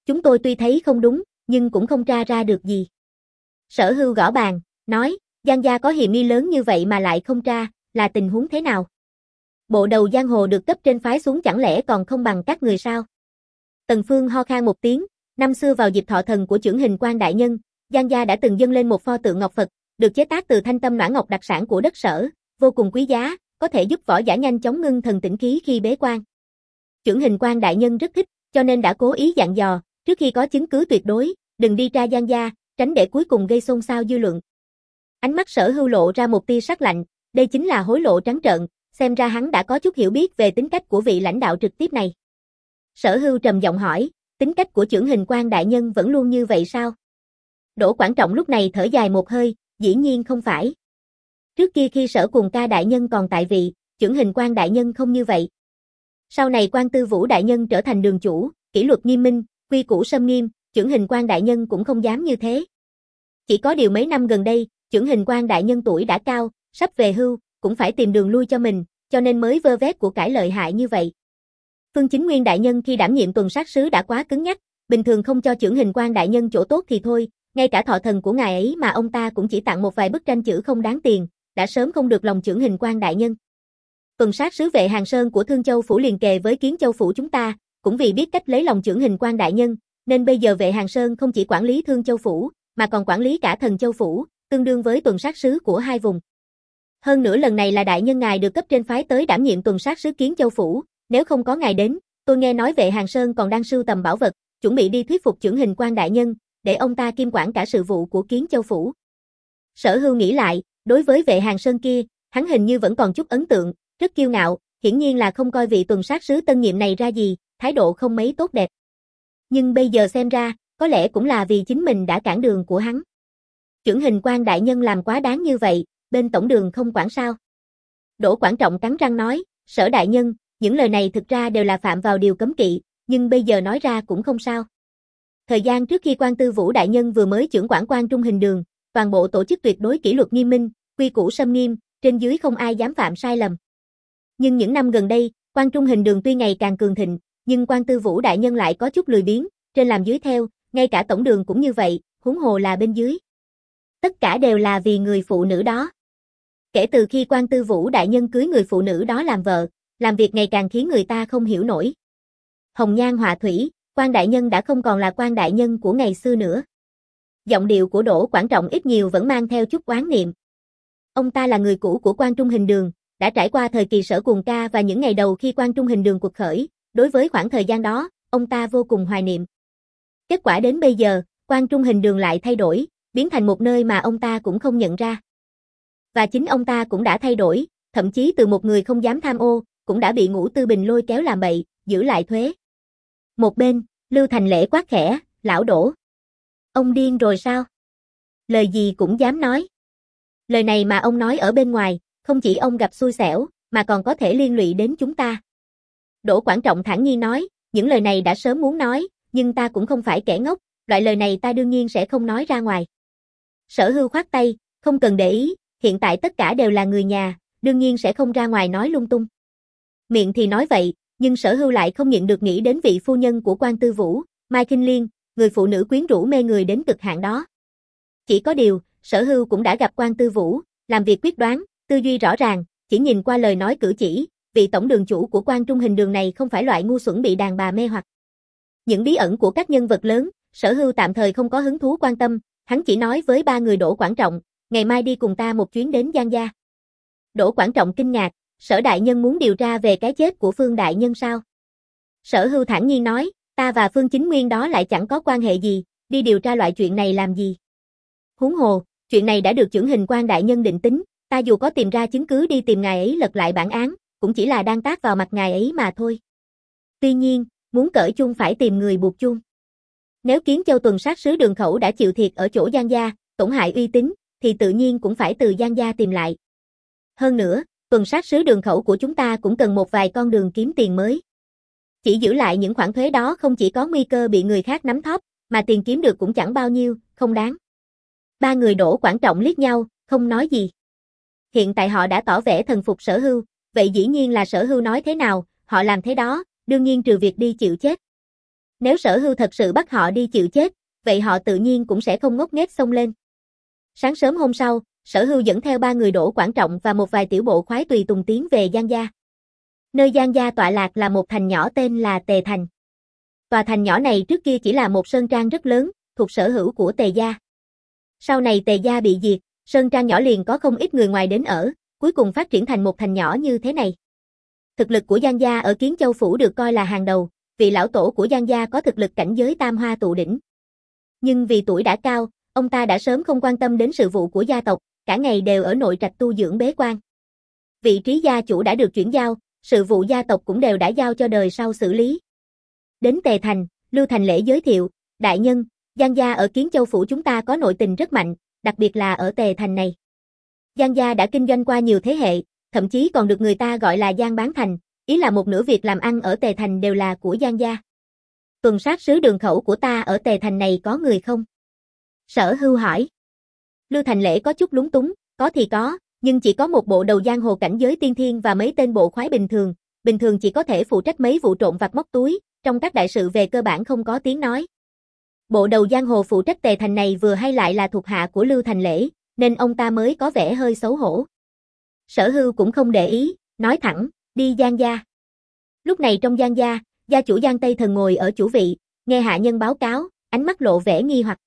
Chúng tôi tuy thấy không đúng, nhưng cũng không tra ra được gì. Sở Hưu gõ bàn, nói, Giang gia có hiềm nghi lớn như vậy mà lại không tra, là tình huống thế nào? Bộ đầu giang hồ được cấp trên phái xuống chẳng lẽ còn không bằng các người sao? Tần Phương ho khan một tiếng, năm xưa vào dịp thọ thần của Chưởng Hình Quan đại nhân, Giang gia đã từng dâng lên một pho tượng ngọc Phật, được chế tác từ thanh tâm noãn ngọc đặc sản của đất Sở, vô cùng quý giá, có thể giúp võ giả nhanh chóng ngưng thần tĩnh khí khi bế quan. Chưởng Hình Quan đại nhân rất thích, cho nên đã cố ý dặn dò, trước khi có chứng cứ tuyệt đối, đừng đi tra Giang gia, tránh để cuối cùng gây xôn xao dư luận. Ánh mắt Sở Hưu lộ ra một tia sắc lạnh, đây chính là hối lộ trắng trợn, xem ra hắn đã có chút hiểu biết về tính cách của vị lãnh đạo trực tiếp này. Sở Hưu trầm giọng hỏi, tính cách của Chưởng Hình Quan đại nhân vẫn luôn như vậy sao? Đỗ Quảng Trọng lúc này thở dài một hơi, dĩ nhiên không phải. Trước kia khi Sở Cùng Ca đại nhân còn tại vị, Chưởng Hình Quan đại nhân không như vậy. Sau này Quan Tư Vũ đại nhân trở thành đường chủ, kỷ luật nghiêm minh, quy củ sâm nghiêm, Chưởng Hình Quan đại nhân cũng không dám như thế. Chỉ có điều mấy năm gần đây, Chưởng Hình Quan đại nhân tuổi đã cao, sắp về hưu, cũng phải tìm đường lui cho mình, cho nên mới vơ vét của cải lợi hại như vậy. Phương Chính Nguyên đại nhân khi đảm nhiệm tuần sát sứ đã quá cứng nhắc, bình thường không cho Chưởng Hình Quan đại nhân chỗ tốt thì thôi, ngay cả thọ thần của ngài ấy mà ông ta cũng chỉ tặng một vài bức tranh chữ không đáng tiền, đã sớm không được lòng Chưởng Hình Quan đại nhân. Tuần sát sứ Vệ Hàng Sơn của Thương Châu phủ liền kề với Kiến Châu phủ chúng ta, cũng vì biết cách lấy lòng Chưởng Hình Quan đại nhân, nên bây giờ Vệ Hàng Sơn không chỉ quản lý Thương Châu phủ, mà còn quản lý cả Thần Châu phủ, tương đương với tuần sát sứ của hai vùng. Hơn nữa lần này là đại nhân ngài được cấp trên phái tới đảm nhiệm tuần sát sứ Kiến Châu phủ, nếu không có ngài đến, tôi nghe nói Vệ Hàng Sơn còn đang sưu tầm bảo vật, chuẩn bị đi thuyết phục Chưởng Hình Quan đại nhân, để ông ta kiêm quản cả sự vụ của Kiến Châu phủ. Sở Hưu nghĩ lại, đối với Vệ Hàng Sơn kia, hắn hình như vẫn còn chút ấn tượng, rất kiêu ngạo, hiển nhiên là không coi vị tuần sát sứ tân nhiệm này ra gì, thái độ không mấy tốt đẹp. Nhưng bây giờ xem ra, có lẽ cũng là vì chính mình đã cản đường của hắn. Chưởng Hình Quan đại nhân làm quá đáng như vậy, bên tổng đường không quản sao? Đỗ Quảng Trọng cắn răng nói, Sở đại nhân, những lời này thực ra đều là phạm vào điều cấm kỵ, nhưng bây giờ nói ra cũng không sao. Thời gian trước khi Quan Tư Vũ đại nhân vừa mới chưởng quản Quan Trung Hình đường, toàn bộ tổ chức tuyệt đối kỷ luật nghiêm minh, quy củ sâm nghiêm, trên dưới không ai dám phạm sai lầm. Nhưng những năm gần đây, Quan Trung Hình đường tuy ngày càng cường thịnh, nhưng Quan Tư Vũ đại nhân lại có chút lười biếng, trên làm dưới theo, ngay cả tổng đường cũng như vậy, huống hồ là bên dưới. Tất cả đều là vì người phụ nữ đó. Kể từ khi Quan Tư Vũ đại nhân cưới người phụ nữ đó làm vợ, làm việc ngày càng khiến người ta không hiểu nổi. Hồng nhan họa thủy, Quan đại nhân đã không còn là Quan đại nhân của ngày xưa nữa. Giọng điệu của Đỗ Quảng Trọng ít nhiều vẫn mang theo chút oán niệm. Ông ta là người cũ của Quan Trung Hình đường, đã trải qua thời kỳ Sở Cuồng Ca và những ngày đầu khi Quan Trung Hình đường cuộc khởi, đối với khoảng thời gian đó, ông ta vô cùng hoài niệm. Kết quả đến bây giờ, Quan Trung Hình đường lại thay đổi, biến thành một nơi mà ông ta cũng không nhận ra. Và chính ông ta cũng đã thay đổi, thậm chí từ một người không dám tham ô, cũng đã bị Ngũ Tư Bình lôi kéo làm bậy, giữ lại thuế. Một bên, Lưu Thành Lễ quát khẽ, lão Đỗ. Ông điên rồi sao? Lời gì cũng dám nói. Lời này mà ông nói ở bên ngoài, không chỉ ông gặp xui xẻo, mà còn có thể liên lụy đến chúng ta. Đỗ Quảng Trọng thản nhiên nói, những lời này đã sớm muốn nói, nhưng ta cũng không phải kẻ ngốc, loại lời này ta đương nhiên sẽ không nói ra ngoài. Sở Hưu khoát tay, không cần để ý, hiện tại tất cả đều là người nhà, đương nhiên sẽ không ra ngoài nói lung tung. Miệng thì nói vậy, nhưng Sở Hưu lại không nhịn được nghĩ đến vị phu nhân của Quan Tư Vũ, Mai Kinh Liên, người phụ nữ quyến rũ mê người đến cực hạn đó. Chỉ có điều, Sở Hưu cũng đã gặp Quan Tư Vũ, làm việc quyết đoán, tư duy rõ ràng, chỉ nhìn qua lời nói cử chỉ, vị tổng đường chủ của Quan Trung Hình đường này không phải loại ngu xuẩn bị đàn bà mê hoặc. Những bí ẩn của các nhân vật lớn, Sở Hưu tạm thời không có hứng thú quan tâm, hắn chỉ nói với ba người Đỗ Quảng Trọng, ngày mai đi cùng ta một chuyến đến Giang gia. Đỗ Quảng Trọng kinh ngạc, Sở đại nhân muốn điều tra về cái chết của Phương đại nhân sao? Sở Hưu thản nhiên nói, ta và Phương Chính Nguyên đó lại chẳng có quan hệ gì, đi điều tra loại chuyện này làm gì? Huống hồ, chuyện này đã được Chưởng Hình Quan đại nhân định tính, ta dù có tìm ra chứng cứ đi tìm ngài ấy lật lại bản án, cũng chỉ là đang tát vào mặt ngài ấy mà thôi. Tuy nhiên, muốn cởi chung phải tìm người buộc chung. Nếu Kiến Châu tuần sát sứ Đường Khẩu đã chịu thiệt ở chỗ Giang gia, tổn hại uy tín, thì tự nhiên cũng phải từ Giang gia tìm lại. Hơn nữa, tuần sát sứ Đường Khẩu của chúng ta cũng cần một vài con đường kiếm tiền mới. Chỉ giữ lại những khoản thuế đó không chỉ có nguy cơ bị người khác nắm thóp, mà tiền kiếm được cũng chẳng bao nhiêu, không đáng. Ba người Đỗ Quảng Trọng liếc nhau, không nói gì. Hiện tại họ đã tỏ vẻ thần phục Sở Hưu, vậy dĩ nhiên là Sở Hưu nói thế nào, họ làm thế đó, đương nhiên trừ việc đi chịu chết. Nếu Sở Hưu thật sự bắt họ đi chịu chết, vậy họ tự nhiên cũng sẽ không ngốc nghếch xông lên. Sáng sớm hôm sau, Sở Hưu dẫn theo ba người Đỗ Quảng Trọng và một vài tiểu bộ khoái tùy tùng tiến về Giang Gia. Nơi Giang Gia tọa lạc là một thành nhỏ tên là Tề Thành. Tòa thành nhỏ này trước kia chỉ là một sơn trang rất lớn, thuộc sở hữu của Tề Gia. Sau này Tề Gia bị diệt, sơn trang nhỏ liền có không ít người ngoài đến ở, cuối cùng phát triển thành một thành nhỏ như thế này. Thực lực của Giang Gia ở Kiến Châu Phủ được coi là hàng đầu, vị lão tổ của Giang Gia có thực lực cảnh giới tam hoa tụ đỉnh. Nhưng vì tuổi đã cao, ông ta đã sớm không quan tâm đến sự vụ của gia tộc, cả ngày đều ở nội trạch tu dưỡng bế quan. Vị trí gia chủ đã được chuyển giao, sự vụ gia tộc cũng đều đã giao cho đời sau xử lý. Đến Tề Thành, Lưu Thành Lễ giới thiệu, đại nhân, Giang Gia ở Kiến Châu Phủ chúng ta có nội tình rất mạnh, đặc biệt là ở Tề Thành này. Giang Gia đã kinh doanh qua nhiều thế hệ, thậm chí còn được người ta gọi là Giang Bán Thành, ý là một nửa việc làm ăn ở Tề Thành đều là của Giang Gia. Tuần sát sứ đường khẩu của ta ở Tề Thành này có người không? Sở Hưu hỏi. Lưu Thành Lễ có chút lúng túng, có thì có, nhưng chỉ có một bộ đầu giang hồ cảnh giới tiên thiên và mấy tên bộ khoái bình thường, bình thường chỉ có thể phụ trách mấy vụ trộm vặt móc túi, trong các đại sự về cơ bản không có tiếng nói. Bộ đầu giang hồ phụ trách Tề Thành này vừa hay lại là thuộc hạ của Lưu Thành Lễ, nên ông ta mới có vẻ hơi xấu hổ. Sở Hưu cũng không để ý, nói thẳng, đi Giang Gia. Lúc này trong Giang Gia, gia chủ Giang Tây Thần ngồi ở chủ vị, nghe hạ nhân báo cáo, ánh mắt lộ vẻ nghi hoặc.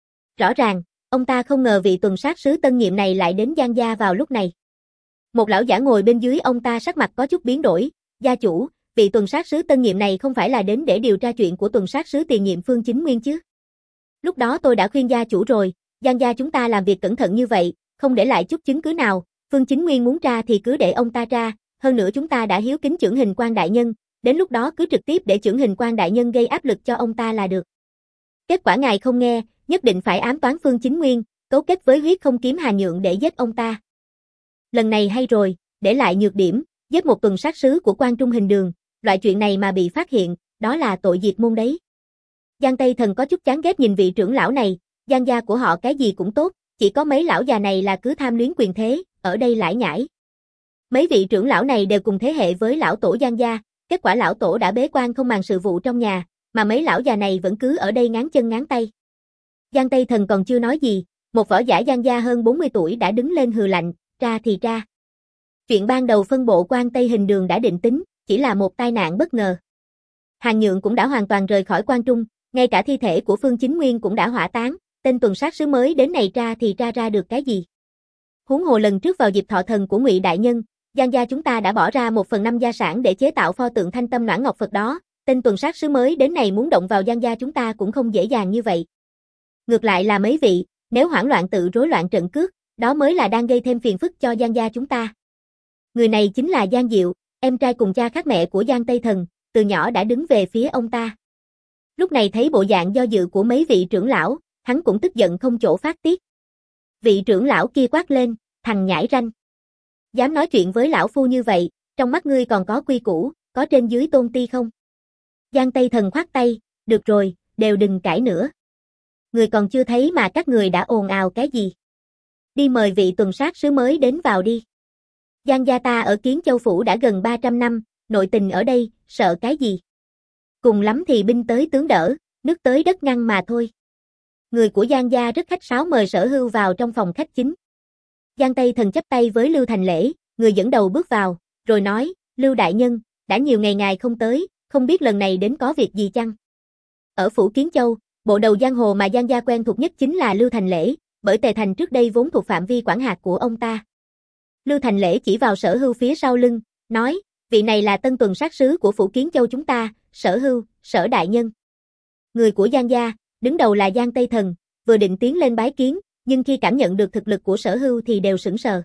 Rõ ràng, ông ta không ngờ vị tuần sát sứ tân nhiệm này lại đến Giang Gia vào lúc này. Một lão giả ngồi bên dưới ông ta sắc mặt có chút biến đổi, gia chủ, vị tuần sát sứ tân nhiệm này không phải là đến để điều tra chuyện của tuần sát sứ tiền nhiệm Phương Chính Nguyên chứ? Lúc đó tôi đã khuyên gia chủ rồi, Giang Gia chúng ta làm việc cẩn thận như vậy, không để lại chút chứng cứ nào, Phương Chính Nguyên muốn tra thì cứ để ông ta tra, hơn nữa chúng ta đã hiếu kính Chưởng Hình Quan đại nhân, đến lúc đó cứ trực tiếp để Chưởng Hình Quan đại nhân gây áp lực cho ông ta là được. Kết quả ngài không nghe, nhất định phải ám toán Phương Chính Nguyên, cấu kết với Huyết Không Kiếm Hà Nhượng để giết ông ta. Lần này hay rồi, để lại nhược điểm, giết một tuần sát sứ của Quan Trung Hình Đường, loại chuyện này mà bị phát hiện, đó là tội diệt môn đấy. Giang Tây Thần có chút chán ghét nhìn vị trưởng lão này, Giang gia của họ cái gì cũng tốt, chỉ có mấy lão già này là cứ tham luyến quyền thế, ở đây lải nhải. Mấy vị trưởng lão này đều cùng thế hệ với lão tổ Giang gia, kết quả lão tổ đã bế quan không màng sự vụ trong nhà, mà mấy lão già này vẫn cứ ở đây ngáng chân ngáng tay. Giang Tây Thần còn chưa nói gì, một võ giả Giang gia hơn bốn mươi tuổi đã đứng lên hừ lạnh, tra thì tra. Chuyện ban đầu phân bộ Quan Tây Hình Đường đã định tính, chỉ là một tai nạn bất ngờ. Hàn Nhượng cũng đã hoàn toàn rời khỏi Quan Trung, ngay cả thi thể của Phương Chính Nguyên cũng đã hỏa táng, tên tuần sát sứ mới đến này tra thì tra ra được cái gì. Huống hồ lần trước vào dịp thọ thần của Ngụy đại nhân, Giang gia chúng ta đã bỏ ra một phần năm gia sản để chế tạo pho tượng Thanh Tâm Noãn Ngọc Phật đó, tên tuần sát sứ mới đến này muốn động vào Giang gia chúng ta cũng không dễ dàng như vậy. Ngược lại là mấy vị, nếu hoảng loạn tự rối loạn trận cước, đó mới là đang gây thêm phiền phức cho Giang gia chúng ta. Người này chính là Giang Diệu, em trai cùng cha khác mẹ của Giang Tây Thần, từ nhỏ đã đứng về phía ông ta. Lúc này thấy bộ dạng do dự của mấy vị trưởng lão, hắn cũng tức giận không chỗ phát tiết. Vị trưởng lão kia quát lên, thằng nhãi ranh. Dám nói chuyện với lão phu như vậy, trong mắt ngươi còn có quy củ, có trên dưới tôn ti không? Giang Tây Thần khoát tay, được rồi, đều đừng cãi nữa. Người còn chưa thấy mà các người đã ồn ào cái gì? Đi mời vị tuần sát sứ mới đến vào đi. Giang gia ta ở Kiến Châu Phủ đã gần ba trăm năm, nội tình ở đây, sợ cái gì? Cùng lắm thì binh tới tướng đỡ, nước tới đất ngăn mà thôi. Người của Giang gia rất khách sáo mời Sở Hưu vào trong phòng khách chính. Giang Tây Thần chắp tay với Lưu Thành Lễ, người dẫn đầu bước vào, rồi nói, Lưu đại nhân, đã nhiều ngày ngài không tới, không biết lần này đến có việc gì chăng? Ở Phủ Kiến Châu, bộ đầu giang hồ mà Giang gia quen thuộc nhất chính là Lưu Thành Lễ, bởi Tề Thành trước đây vốn thuộc phạm vi quản hạt của ông ta. Lưu Thành Lễ chỉ vào Sở Hưu phía sau lưng, nói, vị này là tân tuần sát sứ của Phủ Kiến Châu chúng ta, Sở Hưu, Sở đại nhân. Người của Giang gia, đứng đầu là Giang Tây Thần, vừa định tiến lên bái kiến, nhưng khi cảm nhận được thực lực của Sở Hưu thì đều sững sờ.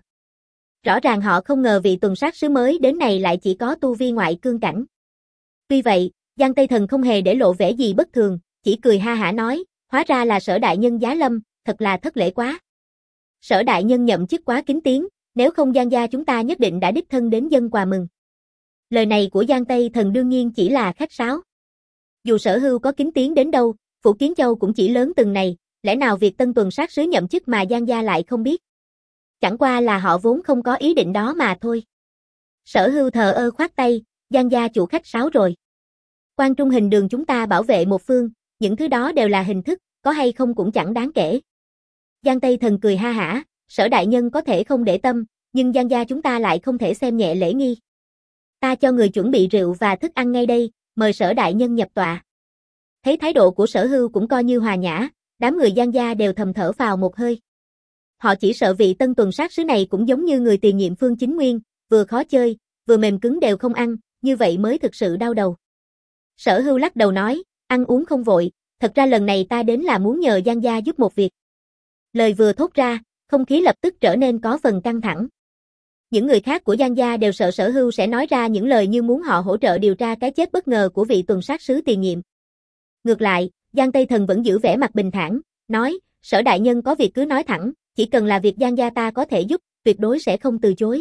Rõ ràng họ không ngờ vị tuần sát sứ mới đến này lại chỉ có tu vi ngoại cương cảnh. Tuy vậy, Giang Tây Thần không hề để lộ vẻ gì bất thường, chỉ cười ha hả nói, hóa ra là Sở đại nhân giá lâm, thật là thất lễ quá. Sở đại nhân nhậm chức quá kính tiếng, nếu không Giang gia chúng ta nhất định đã đích thân đến dâng quà mừng. Lời này của Giang Tây Thần đương nhiên chỉ là khách sáo. Dù Sở Hưu có kính tiếng đến đâu, Phủ Kiến Châu cũng chỉ lớn từng này, lẽ nào việc tân tuần sát sứ nhậm chức mà Giang gia lại không biết? Chẳng qua là họ vốn không có ý định đó mà thôi. Sở Hưu thờ ơ khoát tay, Giang gia chủ khách sáo rồi. Quan Trung Hình Đường chúng ta bảo vệ một phương, những thứ đó đều là hình thức, có hay không cũng chẳng đáng kể. Giang Tây Thần cười ha hả, Sở đại nhân có thể không để tâm, nhưng Giang gia chúng ta lại không thể xem nhẹ lễ nghi. Ta cho người chuẩn bị rượu và thức ăn ngay đây, mời Sở đại nhân nhập tọa. Thấy thái độ của Sở Hưu cũng coi như hòa nhã, đám người Giang gia đều thầm thở phào một hơi. Họ chỉ sợ vị tân tuần sát sứ này cũng giống như người tiền nhiệm Phương Chính Nguyên, vừa khó chơi, vừa mềm cứng đều không ăn, như vậy mới thực sự đau đầu. Sở Hưu lắc đầu nói, ăn uống không vội, thật ra lần này ta đến là muốn nhờ Giang gia giúp một việc. Lời vừa thốt ra, không khí lập tức trở nên có phần căng thẳng. Những người khác của Giang gia đều sợ Sở Hưu sẽ nói ra những lời như muốn họ hỗ trợ điều tra cái chết bất ngờ của vị tuần sát sứ tiền nhiệm. Ngược lại, Giang Tây Thần vẫn giữ vẻ mặt bình thản, nói, Sở đại nhân có việc cứ nói thẳng, chỉ cần là việc Giang gia ta có thể giúp, tuyệt đối sẽ không từ chối.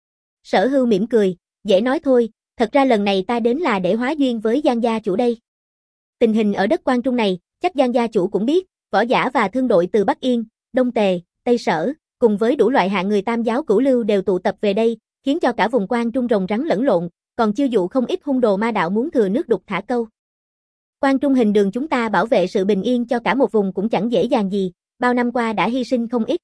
Sở Hưu mỉm cười, dễ nói thôi, thật ra lần này ta đến là để hóa duyên với Giang gia chủ đây. Tình hình ở đất Quan Trung này, chắc Giang gia chủ cũng biết, võ giả và thương đội từ Bắc Yên, Đông Tề, Tây Sở, cùng với đủ loại hạng người Tam giáo cửu lưu đều tụ tập về đây, khiến cho cả vùng Quan Trung rồng rắn lẫn lộn, còn chiêu dụ không ít hung đồ ma đạo muốn thừa nước đục thả câu. Quan Trung Hình Đường chúng ta bảo vệ sự bình yên cho cả một vùng cũng chẳng dễ dàng gì, bao năm qua đã hy sinh không ít.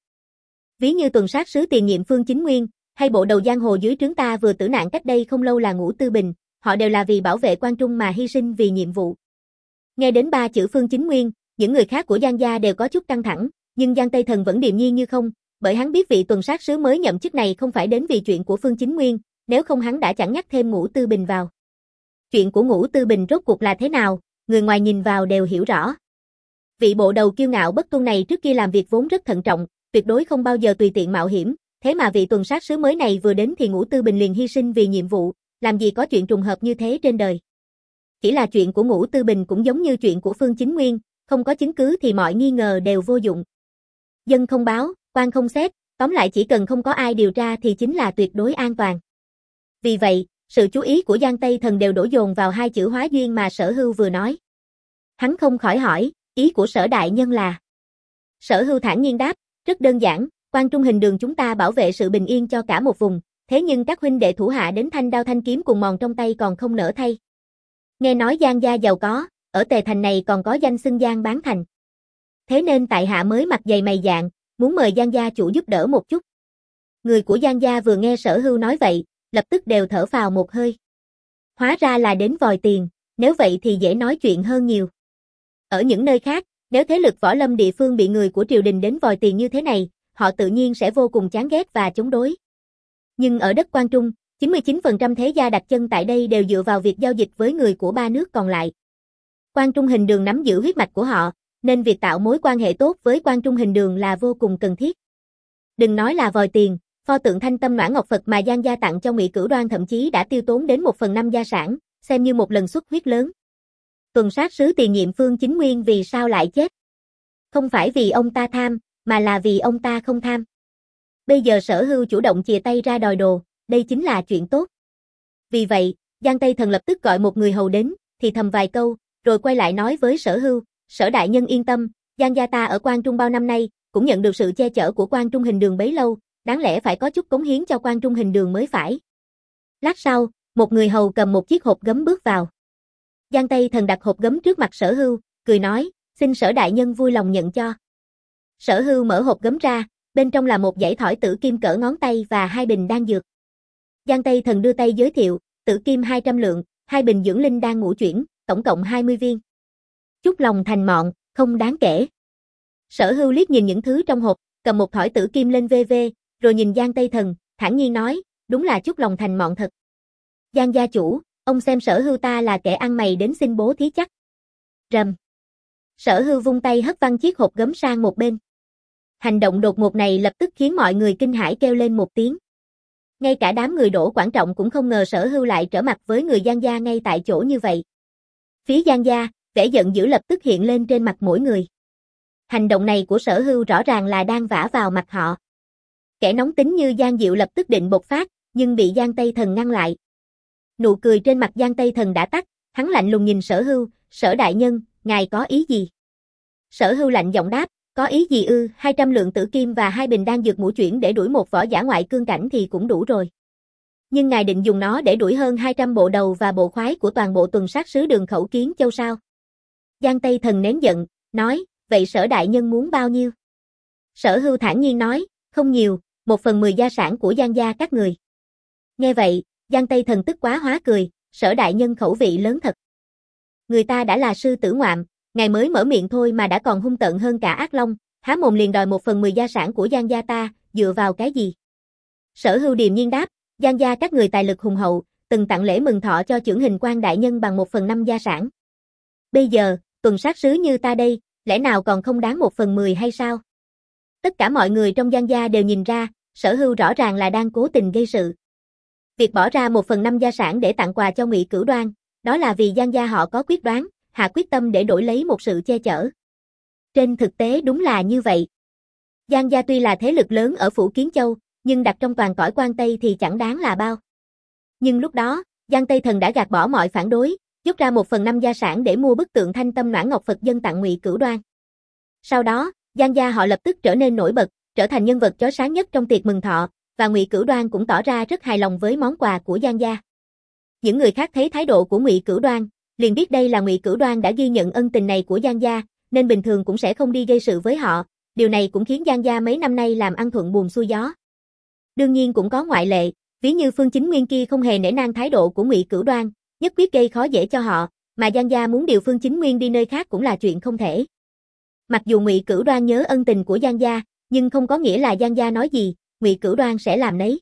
Ví như tuần sát sứ tiền nhiệm Phương Chính Nguyên, hay bộ đầu giang hồ dưới trướng ta vừa tử nạn cách đây không lâu là Ngũ Tư Bình, họ đều là vì bảo vệ Quan Trung mà hy sinh vì nhiệm vụ. Nghe đến ba chữ Phương Chính Nguyên, những người khác của Giang gia đều có chút căng thẳng, nhưng Giang Tây Thần vẫn điềm nhiên như không, bởi hắn biết vị tuần sát sứ mới nhậm chức này không phải đến vì chuyện của Phương Chính Nguyên, nếu không hắn đã chẳng nhắc thêm Ngũ Tư Bình vào. Chuyện của Ngũ Tư Bình rốt cuộc là thế nào, người ngoài nhìn vào đều hiểu rõ. Vị bộ đầu kiêu ngạo bất tuân này trước kia làm việc vốn rất thận trọng, tuyệt đối không bao giờ tùy tiện mạo hiểm, thế mà vị tuần sát sứ mới này vừa đến thì Ngũ Tư Bình liền hy sinh vì nhiệm vụ, làm gì có chuyện trùng hợp như thế trên đời. Chỉ là chuyện của Ngũ Tư Bình cũng giống như chuyện của Phương Chính Nguyên, không có chứng cứ thì mọi nghi ngờ đều vô dụng. Dân không báo, quan không xét, tóm lại chỉ cần không có ai điều tra thì chính là tuyệt đối an toàn. Vì vậy, sự chú ý của Giang Tây Thần đều đổ dồn vào hai chữ hóa duyên mà Sở Hưu vừa nói. Hắn không khỏi hỏi, ý của Sở đại nhân là? Sở Hưu thản nhiên đáp, rất đơn giản, Quan Trung Hình Đường chúng ta bảo vệ sự bình yên cho cả một vùng, thế nhưng các huynh đệ thủ hạ đến thanh đao thanh kiếm cùng mòn trong tay còn không nỡ thay. Nghe nói Giang gia giàu có, ở Tề Thành này còn có danh xưng Giang bán thành. Thế nên tại hạ mới mặt dày mày dạn, muốn mời Giang gia chủ giúp đỡ một chút. Người của Giang gia vừa nghe Sở Hưu nói vậy, lập tức đều thở phào một hơi. Hóa ra là đến vòi tiền, nếu vậy thì dễ nói chuyện hơn nhiều. Ở những nơi khác, nếu thế lực võ lâm địa phương bị người của triều đình đến vòi tiền như thế này, họ tự nhiên sẽ vô cùng chán ghét và chống đối. Nhưng ở đất Quan Trung, chín mươi chín phần trăm thế gia đặt chân tại đây đều dựa vào việc giao dịch với người của ba nước còn lại. Quan Trung Hình Đường nắm giữ huyết mạch của họ, nên việc tạo mối quan hệ tốt với Quan Trung Hình Đường là vô cùng cần thiết. Đừng nói là vòi tiền, pho tượng Thanh Tâm Noãn Ngọc Phật mà Giang gia tặng cho Ngụy Cửu Đoan thậm chí đã tiêu tốn đến một phần năm gia sản, xem như một lần xuất huyết lớn. Tuần sát sứ tiền nhiệm Phương Chính Nguyên vì sao lại chết? Không phải vì ông ta tham, mà là vì ông ta không tham. Bây giờ Sở Hưu chủ động chìa tay ra đòi đồ, đây chính là chuyện tốt. Vì vậy, Giang Tây Thần lập tức gọi một người hầu đến, thì thầm vài câu, rồi quay lại nói với Sở Hưu, Sở đại nhân yên tâm, Giang gia ta ở Quan Trung bao năm nay, cũng nhận được sự che chở của Quan Trung Hình Đường bấy lâu, đáng lẽ phải có chút cống hiến cho Quan Trung Hình Đường mới phải. Lát sau, một người hầu cầm một chiếc hộp gấm bước vào. Giang Tây Thần đặt hộp gấm trước mặt Sở Hưu, cười nói, xin Sở đại nhân vui lòng nhận cho. Sở Hưu mở hộp gấm ra, bên trong là một dãy thỏi tử kim cỡ ngón tay và hai bình đan dược. Giang Tây Thần đưa tay giới thiệu, tử kim hai trăm lượng, hai bình dưỡng linh đan ngũ chuyển, tổng cộng hai mươi viên. Chút lòng thành mọn, không đáng kể. Sở Hưu liếc nhìn những thứ trong hộp, cầm một thỏi tử kim lên vê vê, rồi nhìn Giang Tây Thần, thản nhiên nói, đúng là chút lòng thành mọn thật. Giang gia chủ, ông xem Sở Hưu ta là kẻ ăn mày đến xin bố thí chắc. Rầm. Sở Hưu vung tay hất văng chiếc hộp gấm sang một bên. Hành động đột ngột này lập tức khiến mọi người kinh hãi kêu lên một tiếng. Ngay cả đám người Đỗ Quảng Trọng cũng không ngờ Sở Hưu lại trở mặt với người Giang gia ngay tại chỗ như vậy. Phía Giang gia, vẻ giận dữ lập tức hiện lên trên mặt mỗi người. Hành động này của Sở Hưu rõ ràng là đang vả vào mặt họ. Kẻ nóng tính như Giang Diệu lập tức định bộc phát, nhưng bị Giang Tây Thần ngăn lại. Nụ cười trên mặt Giang Tây Thần đã tắt, hắn lạnh lùng nhìn Sở Hưu, Sở đại nhân, ngài có ý gì? Sở Hưu lạnh giọng đáp, có ý gì ư, hai trăm lượng tử kim và hai bình đan dược ngũ chuyển để đuổi một võ giả ngoại cương cảnh thì cũng đủ rồi. Nhưng ngài định dùng nó để đuổi hơn hai trăm bộ đầu và bộ khoái của toàn bộ tuần sát sứ Đường Khẩu Kiến Châu sao? Giang Tây Thần nén giận, nói, vậy Sở đại nhân muốn bao nhiêu? Sở Hưu thản nhiên nói, không nhiều, một phần mười gia sản của Giang gia các người. Nghe vậy, Giang Tây Thần tức quá hóa cười, Sở đại nhân khẩu vị lớn thật. Người ta đã là sư tử ngoạm, ngài mới mở miệng thôi mà đã còn hung tợn hơn cả ác long, há mồm liền đòi một phần mười gia sản của Giang gia ta, dựa vào cái gì? Sở Hưu điềm nhiên đáp, Giang gia các người tài lực hùng hậu, từng tặng lễ mừng thọ cho chưởng hình quan đại nhân bằng một phần năm gia sản. Bây giờ, tuần sát sứ như ta đây, lẽ nào còn không đáng một phần mười hay sao? Tất cả mọi người trong Giang gia đều nhìn ra, Sở Hưu rõ ràng là đang cố tình gây sự. Việc bỏ ra một phần năm gia sản để tặng quà cho Ngụy Cửu Đoan, đó là vì Giang gia họ có quyết đoán, hạ quyết tâm để đổi lấy một sự che chở. Trên thực tế đúng là như vậy. Giang gia tuy là thế lực lớn ở phủ Kiến Châu, nhưng đặt trong toàn cõi Quan Tây thì chẳng đáng là bao. Nhưng lúc đó, Giang Tây Thần đã gạt bỏ mọi phản đối, dốc ra một phần năm gia sản để mua bức tượng Thanh Tâm Noãn Ngọc Phật dân tặng Ngụy Cửu Đoan. Sau đó, Giang gia họ lập tức trở nên nổi bật, trở thành nhân vật chói sáng nhất trong tiệc mừng thọ, và Ngụy Cửu Đoan cũng tỏ ra rất hài lòng với món quà của Giang gia. Những người khác thấy thái độ của Ngụy Cửu Đoan, liền biết đây là Ngụy Cửu Đoan đã ghi nhận ân tình này của Giang gia, nên bình thường cũng sẽ không đi gây sự với họ, điều này cũng khiến Giang gia mấy năm nay làm ăn thuận buồm xuôi gió. Đương nhiên cũng có ngoại lệ, ví như Phương Chính Nguyên kia không hề nể nang thái độ của Ngụy Cửu Đoan, nhất quyết gây khó dễ cho họ, mà Giang gia muốn điều Phương Chính Nguyên đi nơi khác cũng là chuyện không thể. Mặc dù Ngụy Cửu Đoan nhớ ân tình của Giang gia, nhưng không có nghĩa là Giang gia nói gì, Ngụy Cửu Đoan sẽ làm nấy.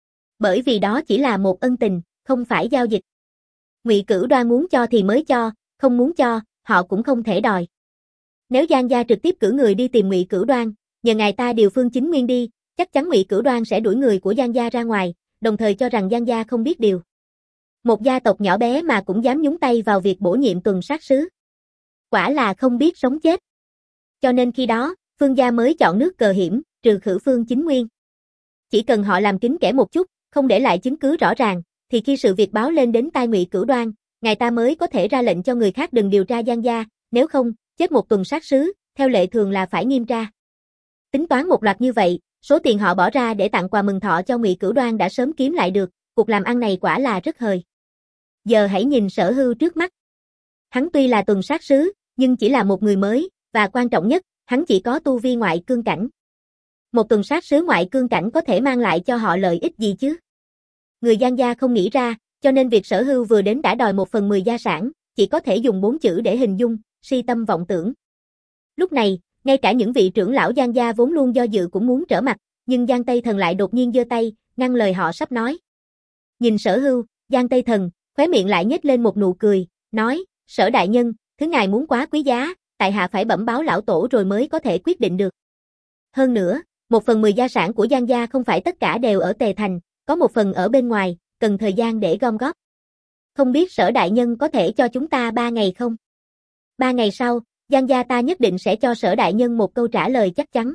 Bởi vì đó chỉ là một ân tình, không phải giao dịch. Ngụy Cửu Đoan muốn cho thì mới cho, không muốn cho, họ cũng không thể đòi. Nếu Giang gia trực tiếp cử người đi tìm Ngụy Cửu Đoan, nhờ ngài ta điều Phương Chính Nguyên đi, chắc chắn Ngụy Cửu Đoan sẽ đuổi người của Giang gia ra ngoài, đồng thời cho rằng Giang gia không biết điều. Một gia tộc nhỏ bé mà cũng dám nhúng tay vào việc bổ nhiệm tuần sát sứ. Quả là không biết sống chết. Cho nên khi đó, Phương gia mới chọn nước cờ hiểm, trừ khử Phương Chính Nguyên. Chỉ cần họ làm kín kẽ một chút, không để lại chứng cứ rõ ràng, thì khi sự việc báo lên đến tai Ngụy Cửu Đoan, ngài ta mới có thể ra lệnh cho người khác đừng điều tra Giang gia, nếu không, chết một tuần sát sứ, theo lệ thường là phải nghiêm tra. Tính toán một loạt như vậy, số tiền họ bỏ ra để tặng quà mừng thọ cho Ngụy Cửu Đoan đã sớm kiếm lại được, cuộc làm ăn này quả là rất hời. Giờ hãy nhìn Sở Hưu trước mắt. Hắn tuy là tuần sát sứ, nhưng chỉ là một người mới, và quan trọng nhất, hắn chỉ có tu vi ngoại cương cảnh. Một tuần sát sứ ngoại cương cảnh có thể mang lại cho họ lợi ích gì chứ? Người Giang gia không nghĩ ra, cho nên việc Sở Hưu vừa đến đã đòi một phần mười gia sản, chỉ có thể dùng bốn chữ để hình dung, si tâm vọng tưởng. Lúc này, ngay cả những vị trưởng lão Giang gia vốn luôn do dự cũng muốn trở mặt, nhưng Giang Tây Thần lại đột nhiên giơ tay, ngăn lời họ sắp nói. Nhìn Sở Hưu, Giang Tây Thần, khóe miệng lại nhếch lên một nụ cười, nói, Sở đại nhân, thứ ngài muốn quá quý giá, tại hạ phải bẩm báo lão tổ rồi mới có thể quyết định được. Hơn nữa, một phần mười gia sản của Giang gia không phải tất cả đều ở Tề Thành, có một phần ở bên ngoài, cần thời gian để gom góp. Không biết Sở đại nhân có thể cho chúng ta ba ngày không? Ba ngày sau, Giang gia ta nhất định sẽ cho Sở đại nhân một câu trả lời chắc chắn.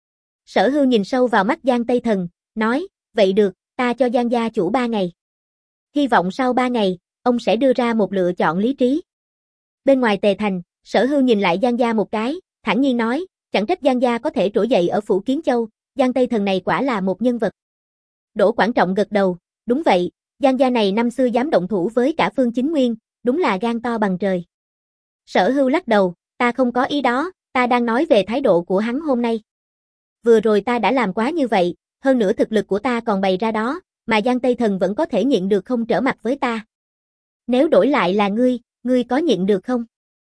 Sở Hưu nhìn sâu vào mắt Giang Tây Thần, nói, vậy được, ta cho Giang gia chủ ba ngày. Hy vọng sau ba ngày, ông sẽ đưa ra một lựa chọn lý trí. Bên ngoài Tề Thành, Sở Hưu nhìn lại Giang gia một cái, thản nhiên nói, chẳng trách Giang gia có thể trỗi dậy ở phủ Kiến Châu, Giang Tây Thần này quả là một nhân vật. Đỗ Quảng Trọng gật đầu, đúng vậy, Giang gia này năm xưa dám động thủ với cả Phương Chính Nguyên, đúng là gan to bằng trời. Sở Hưu lắc đầu, ta không có ý đó, ta đang nói về thái độ của hắn hôm nay. Vừa rồi ta đã làm quá như vậy, hơn nữa thực lực của ta còn bày ra đó, mà Giang Tây Thần vẫn có thể nhịn được không trở mặt với ta. Nếu đổi lại là ngươi, ngươi có nhịn được không?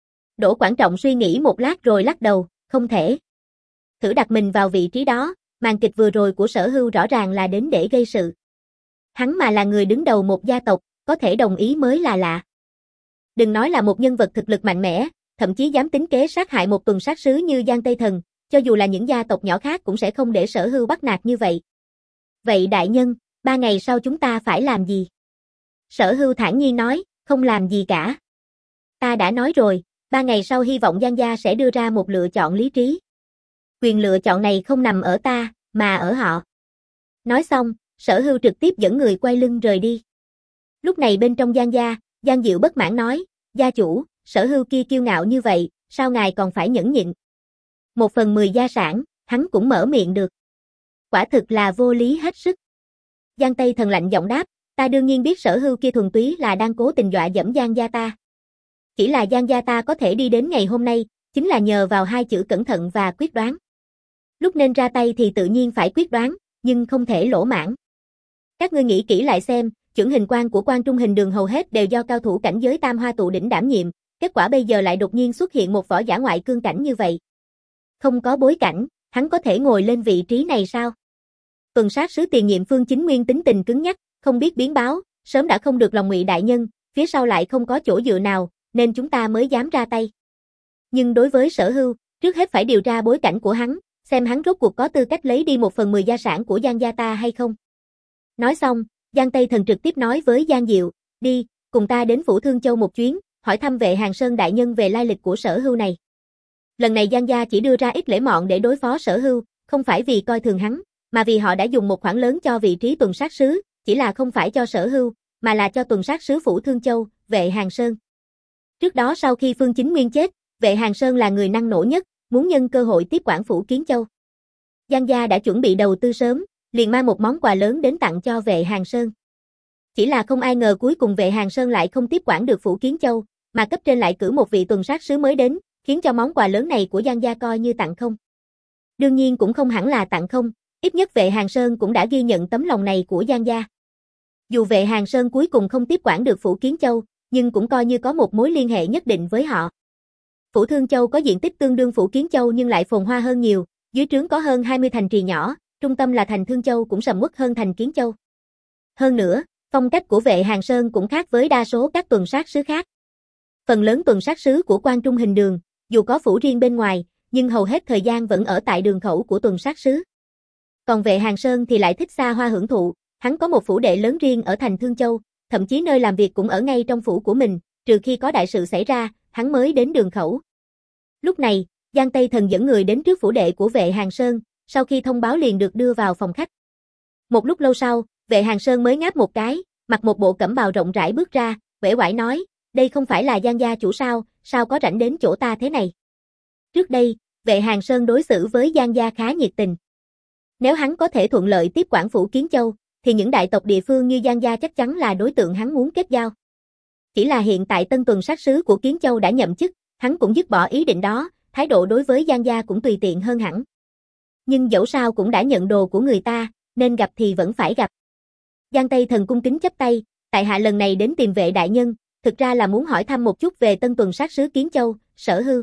Đỗ Quảng Trọng suy nghĩ một lát rồi lắc đầu, không thể. Thử đặt mình vào vị trí đó, màn kịch vừa rồi của Sở Hưu rõ ràng là đến để gây sự. Hắn mà là người đứng đầu một gia tộc, có thể đồng ý mới là lạ. Đừng nói là một nhân vật thực lực mạnh mẽ, thậm chí dám tính kế sát hại một tuần sát sứ như Giang Tây Thần, cho dù là những gia tộc nhỏ khác cũng sẽ không để Sở Hưu bắt nạt như vậy. Vậy đại nhân, ba ngày sau chúng ta phải làm gì? Sở Hưu thản nhiên nói, không làm gì cả. Ta đã nói rồi, ba ngày sau hy vọng Giang gia sẽ đưa ra một lựa chọn lý trí. Quyền lựa chọn này không nằm ở ta, mà ở họ. Nói xong, Sở Hưu trực tiếp dẫn người quay lưng rời đi. Lúc này bên trong Giang gia, Giang Diệu bất mãn nói, gia chủ, Sở Hưu kia kiêu ngạo như vậy, sao ngài còn phải nhẫn nhịn? Một phần mười gia sản, hắn cũng mở miệng được. Quả thực là vô lý hết sức. Giang Tây Thần lạnh giọng đáp, Ta đương nhiên biết Sở Hưu kia thuần túy là đang cố tình dọa dẫm Giang gia ta. Chỉ là Giang gia ta có thể đi đến ngày hôm nay, chính là nhờ vào hai chữ cẩn thận và quyết đoán. Lúc nên ra tay thì tự nhiên phải quyết đoán, nhưng không thể lỗ mãng. Các ngươi nghĩ kỹ lại xem, chưởng hình quan của Quan Trung Hình Đường hầu hết đều do cao thủ cảnh giới Tam Hoa Tụ Đỉnh đảm nhiệm, kết quả bây giờ lại đột nhiên xuất hiện một võ giả ngoại cương cảnh như vậy. Không có bối cảnh, hắn có thể ngồi lên vị trí này sao? Tuần sát sứ tiền nhiệm Phương Chính Nguyên tính tình cứng nhắc, không biết biến báo, sớm đã không được lòng Ngụy đại nhân, phía sau lại không có chỗ dựa nào, nên chúng ta mới dám ra tay. Nhưng đối với Sở Hưu, trước hết phải điều tra bối cảnh của hắn, xem hắn rốt cuộc có tư cách lấy đi một phần mười gia sản của Giang gia ta hay không. Nói xong, Giang Tây Thần trực tiếp nói với Giang Diệu, đi, cùng ta đến Phủ Thương Châu một chuyến, hỏi thăm Vệ Hàng Sơn đại nhân về lai lịch của Sở Hưu này. Lần này Giang gia chỉ đưa ra ít lễ mọn để đối phó Sở Hưu, không phải vì coi thường hắn, mà vì họ đã dùng một khoản lớn cho vị trí tuần sát sứ, chỉ là không phải cho Sở Hưu, mà là cho tuần sát sứ Phủ Thương Châu, Vệ Hàng Sơn. Trước đó sau khi Phương Chính Nguyên chết, Vệ Hàng Sơn là người năng nổ nhất, muốn nhân cơ hội tiếp quản Phủ Kiến Châu. Giang gia đã chuẩn bị đầu tư sớm, liền mang một món quà lớn đến tặng cho Vệ Hàng Sơn. Chỉ là không ai ngờ cuối cùng Vệ Hàng Sơn lại không tiếp quản được Phủ Kiến Châu, mà cấp trên lại cử một vị tuần sát sứ mới đến, khiến cho món quà lớn này của Giang gia coi như tặng không. Đương nhiên cũng không hẳn là tặng không, ít nhất Vệ Hàng Sơn cũng đã ghi nhận tấm lòng này của Giang gia. Dù Vệ Hàng Sơn cuối cùng không tiếp quản được Phủ Kiến Châu, nhưng cũng coi như có một mối liên hệ nhất định với họ. Phủ Thương Châu có diện tích tương đương Phủ Kiến Châu nhưng lại phồn hoa hơn nhiều, dưới trướng có hơn hai mươi thành trì nhỏ, trung tâm là thành Thương Châu cũng sầm uất hơn thành Kiến Châu. Hơn nữa, phong cách của Vệ Hàng Sơn cũng khác với đa số các tuần sát sứ khác. Phần lớn tuần sát sứ của Quan Trung Hình Đường, dù có phủ riêng bên ngoài, nhưng hầu hết thời gian vẫn ở tại đường khẩu của tuần sát sứ. Còn Vệ Hàng Sơn thì lại thích xa hoa hưởng thụ, hắn có một phủ đệ lớn riêng ở thành Thương Châu, thậm chí nơi làm việc cũng ở ngay trong phủ của mình, trừ khi có đại sự xảy ra, hắn mới đến đường khẩu. Lúc này, Giang Tây Thần dẫn người đến trước phủ đệ của Vệ Hàng Sơn, sau khi thông báo liền được đưa vào phòng khách. Một lúc lâu sau, Vệ Hàng Sơn mới ngáp một cái, mặc một bộ cẩm bào rộng rãi bước ra, uể oải nói, đây không phải là Giang gia chủ sao, sao có rảnh đến chỗ ta thế này. Trước đây, Vệ Hàng Sơn đối xử với Giang gia khá nhiệt tình. Nếu hắn có thể thuận lợi tiếp quản Phủ Kiến Châu, thì những đại tộc địa phương như Giang gia chắc chắn là đối tượng hắn muốn kết giao. Chỉ là hiện tại tân tuần sát sứ của Kiến Châu đã nhậm chức, hắn cũng dứt bỏ ý định đó, thái độ đối với Giang gia cũng tùy tiện hơn hẳn. Nhưng dẫu sao cũng đã nhận đồ của người ta, nên gặp thì vẫn phải gặp. Giang Tây Thần cung kính chắp tay, tại hạ lần này đến tìm Vệ đại nhân, thực ra là muốn hỏi thăm một chút về tân tuần sát sứ Kiến Châu, Sở Hưu.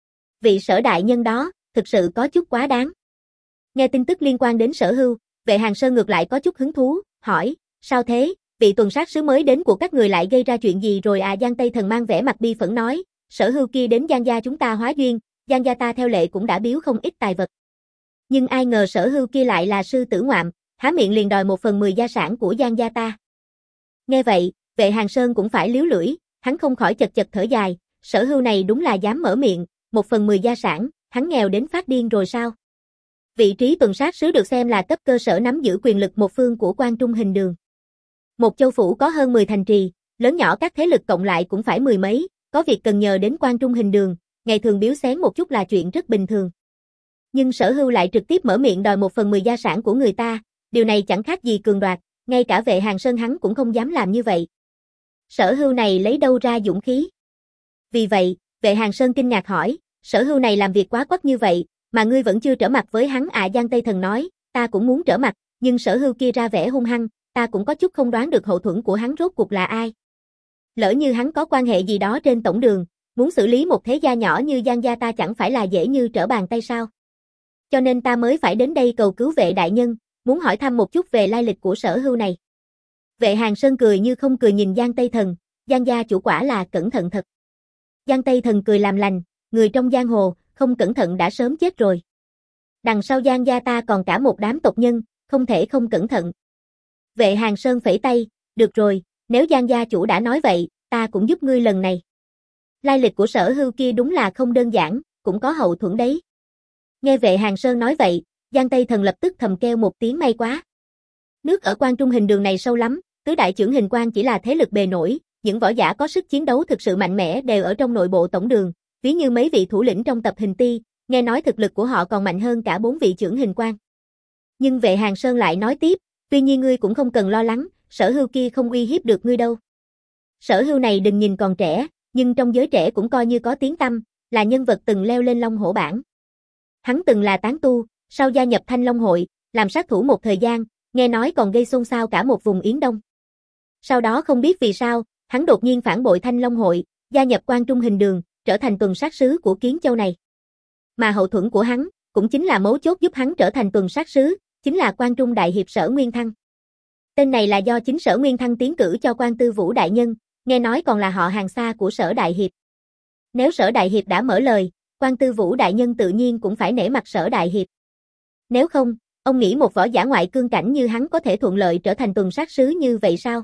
Vị Sở đại nhân đó, thực sự có chút quá đáng. Nghe tin tức liên quan đến Sở Hưu, Vệ Hàng Sơn ngược lại có chút hứng thú, hỏi, sao thế, vị tuần sát sứ mới đến của các người lại gây ra chuyện gì rồi à? Giang Tây Thần mang vẻ mặt bi phẫn nói, Sở Hưu kia đến Giang gia chúng ta hóa duyên, Giang gia ta theo lệ cũng đã biếu không ít tài vật. Nhưng ai ngờ Sở Hưu kia lại là sư tử ngoạm, há miệng liền đòi một phần mười gia sản của Giang gia ta. Nghe vậy, Vệ Hàng Sơn cũng phải liếu lưỡi, hắn không khỏi chật chật thở dài, Sở Hưu này đúng là dám mở miệng, một phần mười gia sản, hắn nghèo đến phát điên rồi sao? Vị trí tuần sát sứ được xem là cấp cơ sở nắm giữ quyền lực một phương của Quan Trung Hình Đường. Một châu phủ có hơn mười thành trì, lớn nhỏ các thế lực cộng lại cũng phải mười mấy, có việc cần nhờ đến Quan Trung Hình Đường, ngày thường biếu xén một chút là chuyện rất bình thường. Nhưng Sở Hưu lại trực tiếp mở miệng đòi một phần mười gia sản của người ta, điều này chẳng khác gì cường đoạt, ngay cả Vệ Hàng Sơn hắn cũng không dám làm như vậy. Sở Hưu này lấy đâu ra dũng khí? Vì vậy, Vệ Hàng Sơn kinh ngạc hỏi, Sở Hưu này làm việc quá quắc như vậy, mà ngươi vẫn chưa trở mặt với hắn à? Giang Tây Thần nói, ta cũng muốn trở mặt, nhưng Sở Hưu kia ra vẻ hung hăng, ta cũng có chút không đoán được hậu thuẫn của hắn rốt cuộc là ai. Lỡ như hắn có quan hệ gì đó trên tổng đường, muốn xử lý một thế gia nhỏ như Giang gia ta chẳng phải là dễ như trở bàn tay sao? Cho nên ta mới phải đến đây cầu cứu Vệ đại nhân, muốn hỏi thăm một chút về lai lịch của Sở Hưu này. Vệ Hàng Sơn cười như không cười nhìn Giang Tây Thần, Giang gia chủ quả là cẩn thận thật. Giang Tây Thần cười làm lành, người trong giang hồ, không cẩn thận đã sớm chết rồi. Đằng sau Giang gia ta còn cả một đám tộc nhân, không thể không cẩn thận. Vệ Hàng Sơn phẩy tay, được rồi, nếu Giang gia chủ đã nói vậy, ta cũng giúp ngươi lần này. Lai lịch của Sở Hưu kia đúng là không đơn giản, cũng có hậu thuẫn đấy. Nghe Vệ Hàng Sơn nói vậy, Giang Tây Thần lập tức thầm kêu một tiếng may quá. Nước ở Quan Trung Hình Đường này sâu lắm, tứ đại chưởng hình quan chỉ là thế lực bề nổi, những võ giả có sức chiến đấu thực sự mạnh mẽ đều ở trong nội bộ tổng đường, ví như mấy vị thủ lĩnh trong tập hình ti, nghe nói thực lực của họ còn mạnh hơn cả bốn vị chưởng hình quan. Nhưng Vệ Hàng Sơn lại nói tiếp, tuy nhiên ngươi cũng không cần lo lắng, Sở Hưu kia không uy hiếp được ngươi đâu. Sở Hưu này đừng nhìn còn trẻ, nhưng trong giới trẻ cũng coi như có tiếng tăm, là nhân vật từng leo lên Long Hổ bảng. Hắn từng là tán tu, sau gia nhập Thanh Long hội, làm sát thủ một thời gian, nghe nói còn gây xôn xao cả một vùng Yến Đông. Sau đó không biết vì sao, hắn đột nhiên phản bội Thanh Long hội, gia nhập Quan Trung Hình Đường, trở thành tuần sát sứ của Kiến Châu này. Mà hậu thuẫn của hắn, cũng chính là mấu chốt giúp hắn trở thành tuần sát sứ, chính là Quan Trung Đại Hiệp Sở Nguyên Thăng. Tên này là do chính Sở Nguyên Thăng tiến cử cho Quan Tư Vũ đại nhân, nghe nói còn là họ hàng xa của Sở Đại Hiệp. Nếu Sở Đại Hiệp đã mở lời, Quan Tư Vũ đại nhân tự nhiên cũng phải nể mặt Sở Đại Hiệp. Nếu không, ông nghĩ một võ giả ngoại cương cảnh như hắn có thể thuận lợi trở thành tuần sát sứ như vậy sao?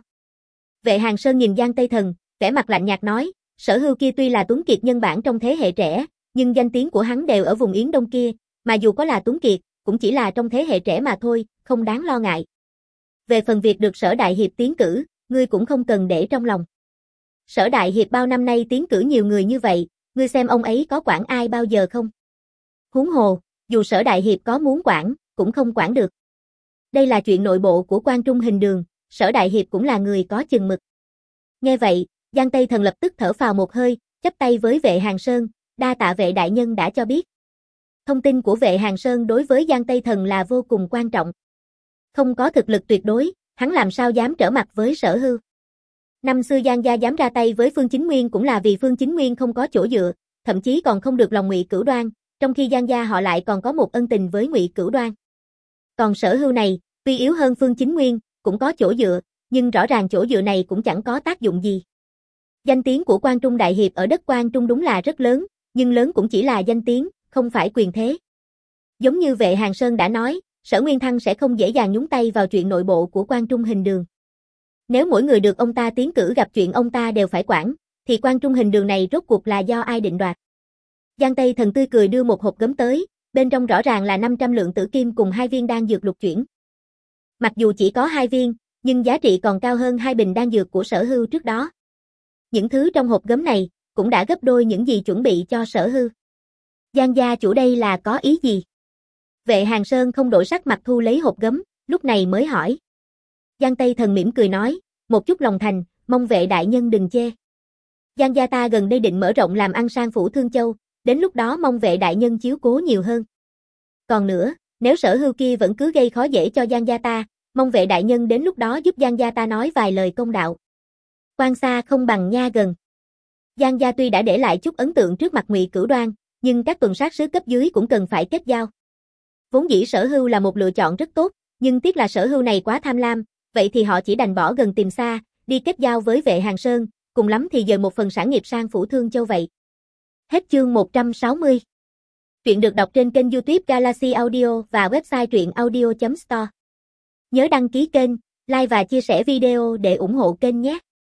Vệ Hàng Sơn nhìn Giang Tây Thần, vẻ mặt lạnh nhạt nói, Sở Hưu kia tuy là tuấn kiệt nhân bản trong thế hệ trẻ, nhưng danh tiếng của hắn đều ở vùng Yến Đông kia, mà dù có là tuấn kiệt, cũng chỉ là trong thế hệ trẻ mà thôi, không đáng lo ngại. Về phần việc được Sở Đại Hiệp tiến cử, ngươi cũng không cần để trong lòng. Sở Đại Hiệp bao năm nay tiến cử nhiều người như vậy, ngươi xem ông ấy có quản ai bao giờ không? Huống hồ, dù Sở Đại Hiệp có muốn quản, cũng không quản được. Đây là chuyện nội bộ của Quan Trung Hình Đường, Sở Đại Hiệp cũng là người có chừng mực. Nghe vậy, Giang Tây Thần lập tức thở phào một hơi, chắp tay với Vệ Hàng Sơn, đa tạ Vệ đại nhân đã cho biết. Thông tin của Vệ Hàng Sơn đối với Giang Tây Thần là vô cùng quan trọng. Không có thực lực tuyệt đối, hắn làm sao dám trở mặt với Sở Hưu. Năm xưa Giang gia dám ra tay với Phương Chính Nguyên cũng là vì Phương Chính Nguyên không có chỗ dựa, thậm chí còn không được lòng Ngụy Cửu Đoan, trong khi Giang gia họ lại còn có một ân tình với Ngụy Cửu Đoan. Còn Sở Hưu này, tuy yếu hơn Phương Chính Nguyên, cũng có chỗ dựa, nhưng rõ ràng chỗ dựa này cũng chẳng có tác dụng gì. Danh tiếng của Quan Trung Đại Hiệp ở đất Quan Trung đúng là rất lớn, nhưng lớn cũng chỉ là danh tiếng, không phải quyền thế. Giống như Vệ Hàng Sơn đã nói, Sở Nguyên Thăng sẽ không dễ dàng nhúng tay vào chuyện nội bộ của Quan Trung Hình Đường. Nếu mỗi người được ông ta tiến cử gặp chuyện ông ta đều phải quản, thì Quan Trung Hình Đường này rốt cuộc là do ai định đoạt? Giang Tây Thần tươi cười đưa một hộp gấm tới, bên trong rõ ràng là năm trăm lượng tử kim cùng hai viên đan dược lục chuyển. Mặc dù chỉ có hai viên, nhưng giá trị còn cao hơn hai bình đan dược của Sở Hưu trước đó. Những thứ trong hộp gấm này, cũng đã gấp đôi những gì chuẩn bị cho Sở Hưu. Giang gia chủ đây là có ý gì? Vệ Hàng Sơn không đổi sắc mặt thu lấy hộp gấm, lúc này mới hỏi. Giang Tây Thần mỉm cười nói, một chút lòng thành, mong Vệ đại nhân đừng chê. Giang gia ta gần đây định mở rộng làm ăn sang phủ Thương Châu, đến lúc đó mong Vệ đại nhân chiếu cố nhiều hơn. Còn nữa, nếu Sở Hưu kia vẫn cứ gây khó dễ cho Giang gia ta, mong Vệ đại nhân đến lúc đó giúp Giang gia ta nói vài lời công đạo. Quan xa không bằng nha gần. Giang gia tuy đã để lại chút ấn tượng trước mặt Ngụy Cửu Đoan, nhưng các tuần sát sứ cấp dưới cũng cần phải kết giao. Vốn dĩ Sở Hưu là một lựa chọn rất tốt, nhưng tiếc là Sở Hưu này quá tham lam, vậy thì họ chỉ đành bỏ gần tìm xa, đi kết giao với Vệ Hàng Sơn, cùng lắm thì dời một phần sản nghiệp sang phủ Thương Châu vậy. Hết chương một trăm sáu mươi. Truyện được đọc trên kênh YouTube Galaxy Audio và website truyện audio chấm store. Nhớ đăng ký kênh, like và chia sẻ video để ủng hộ kênh nhé.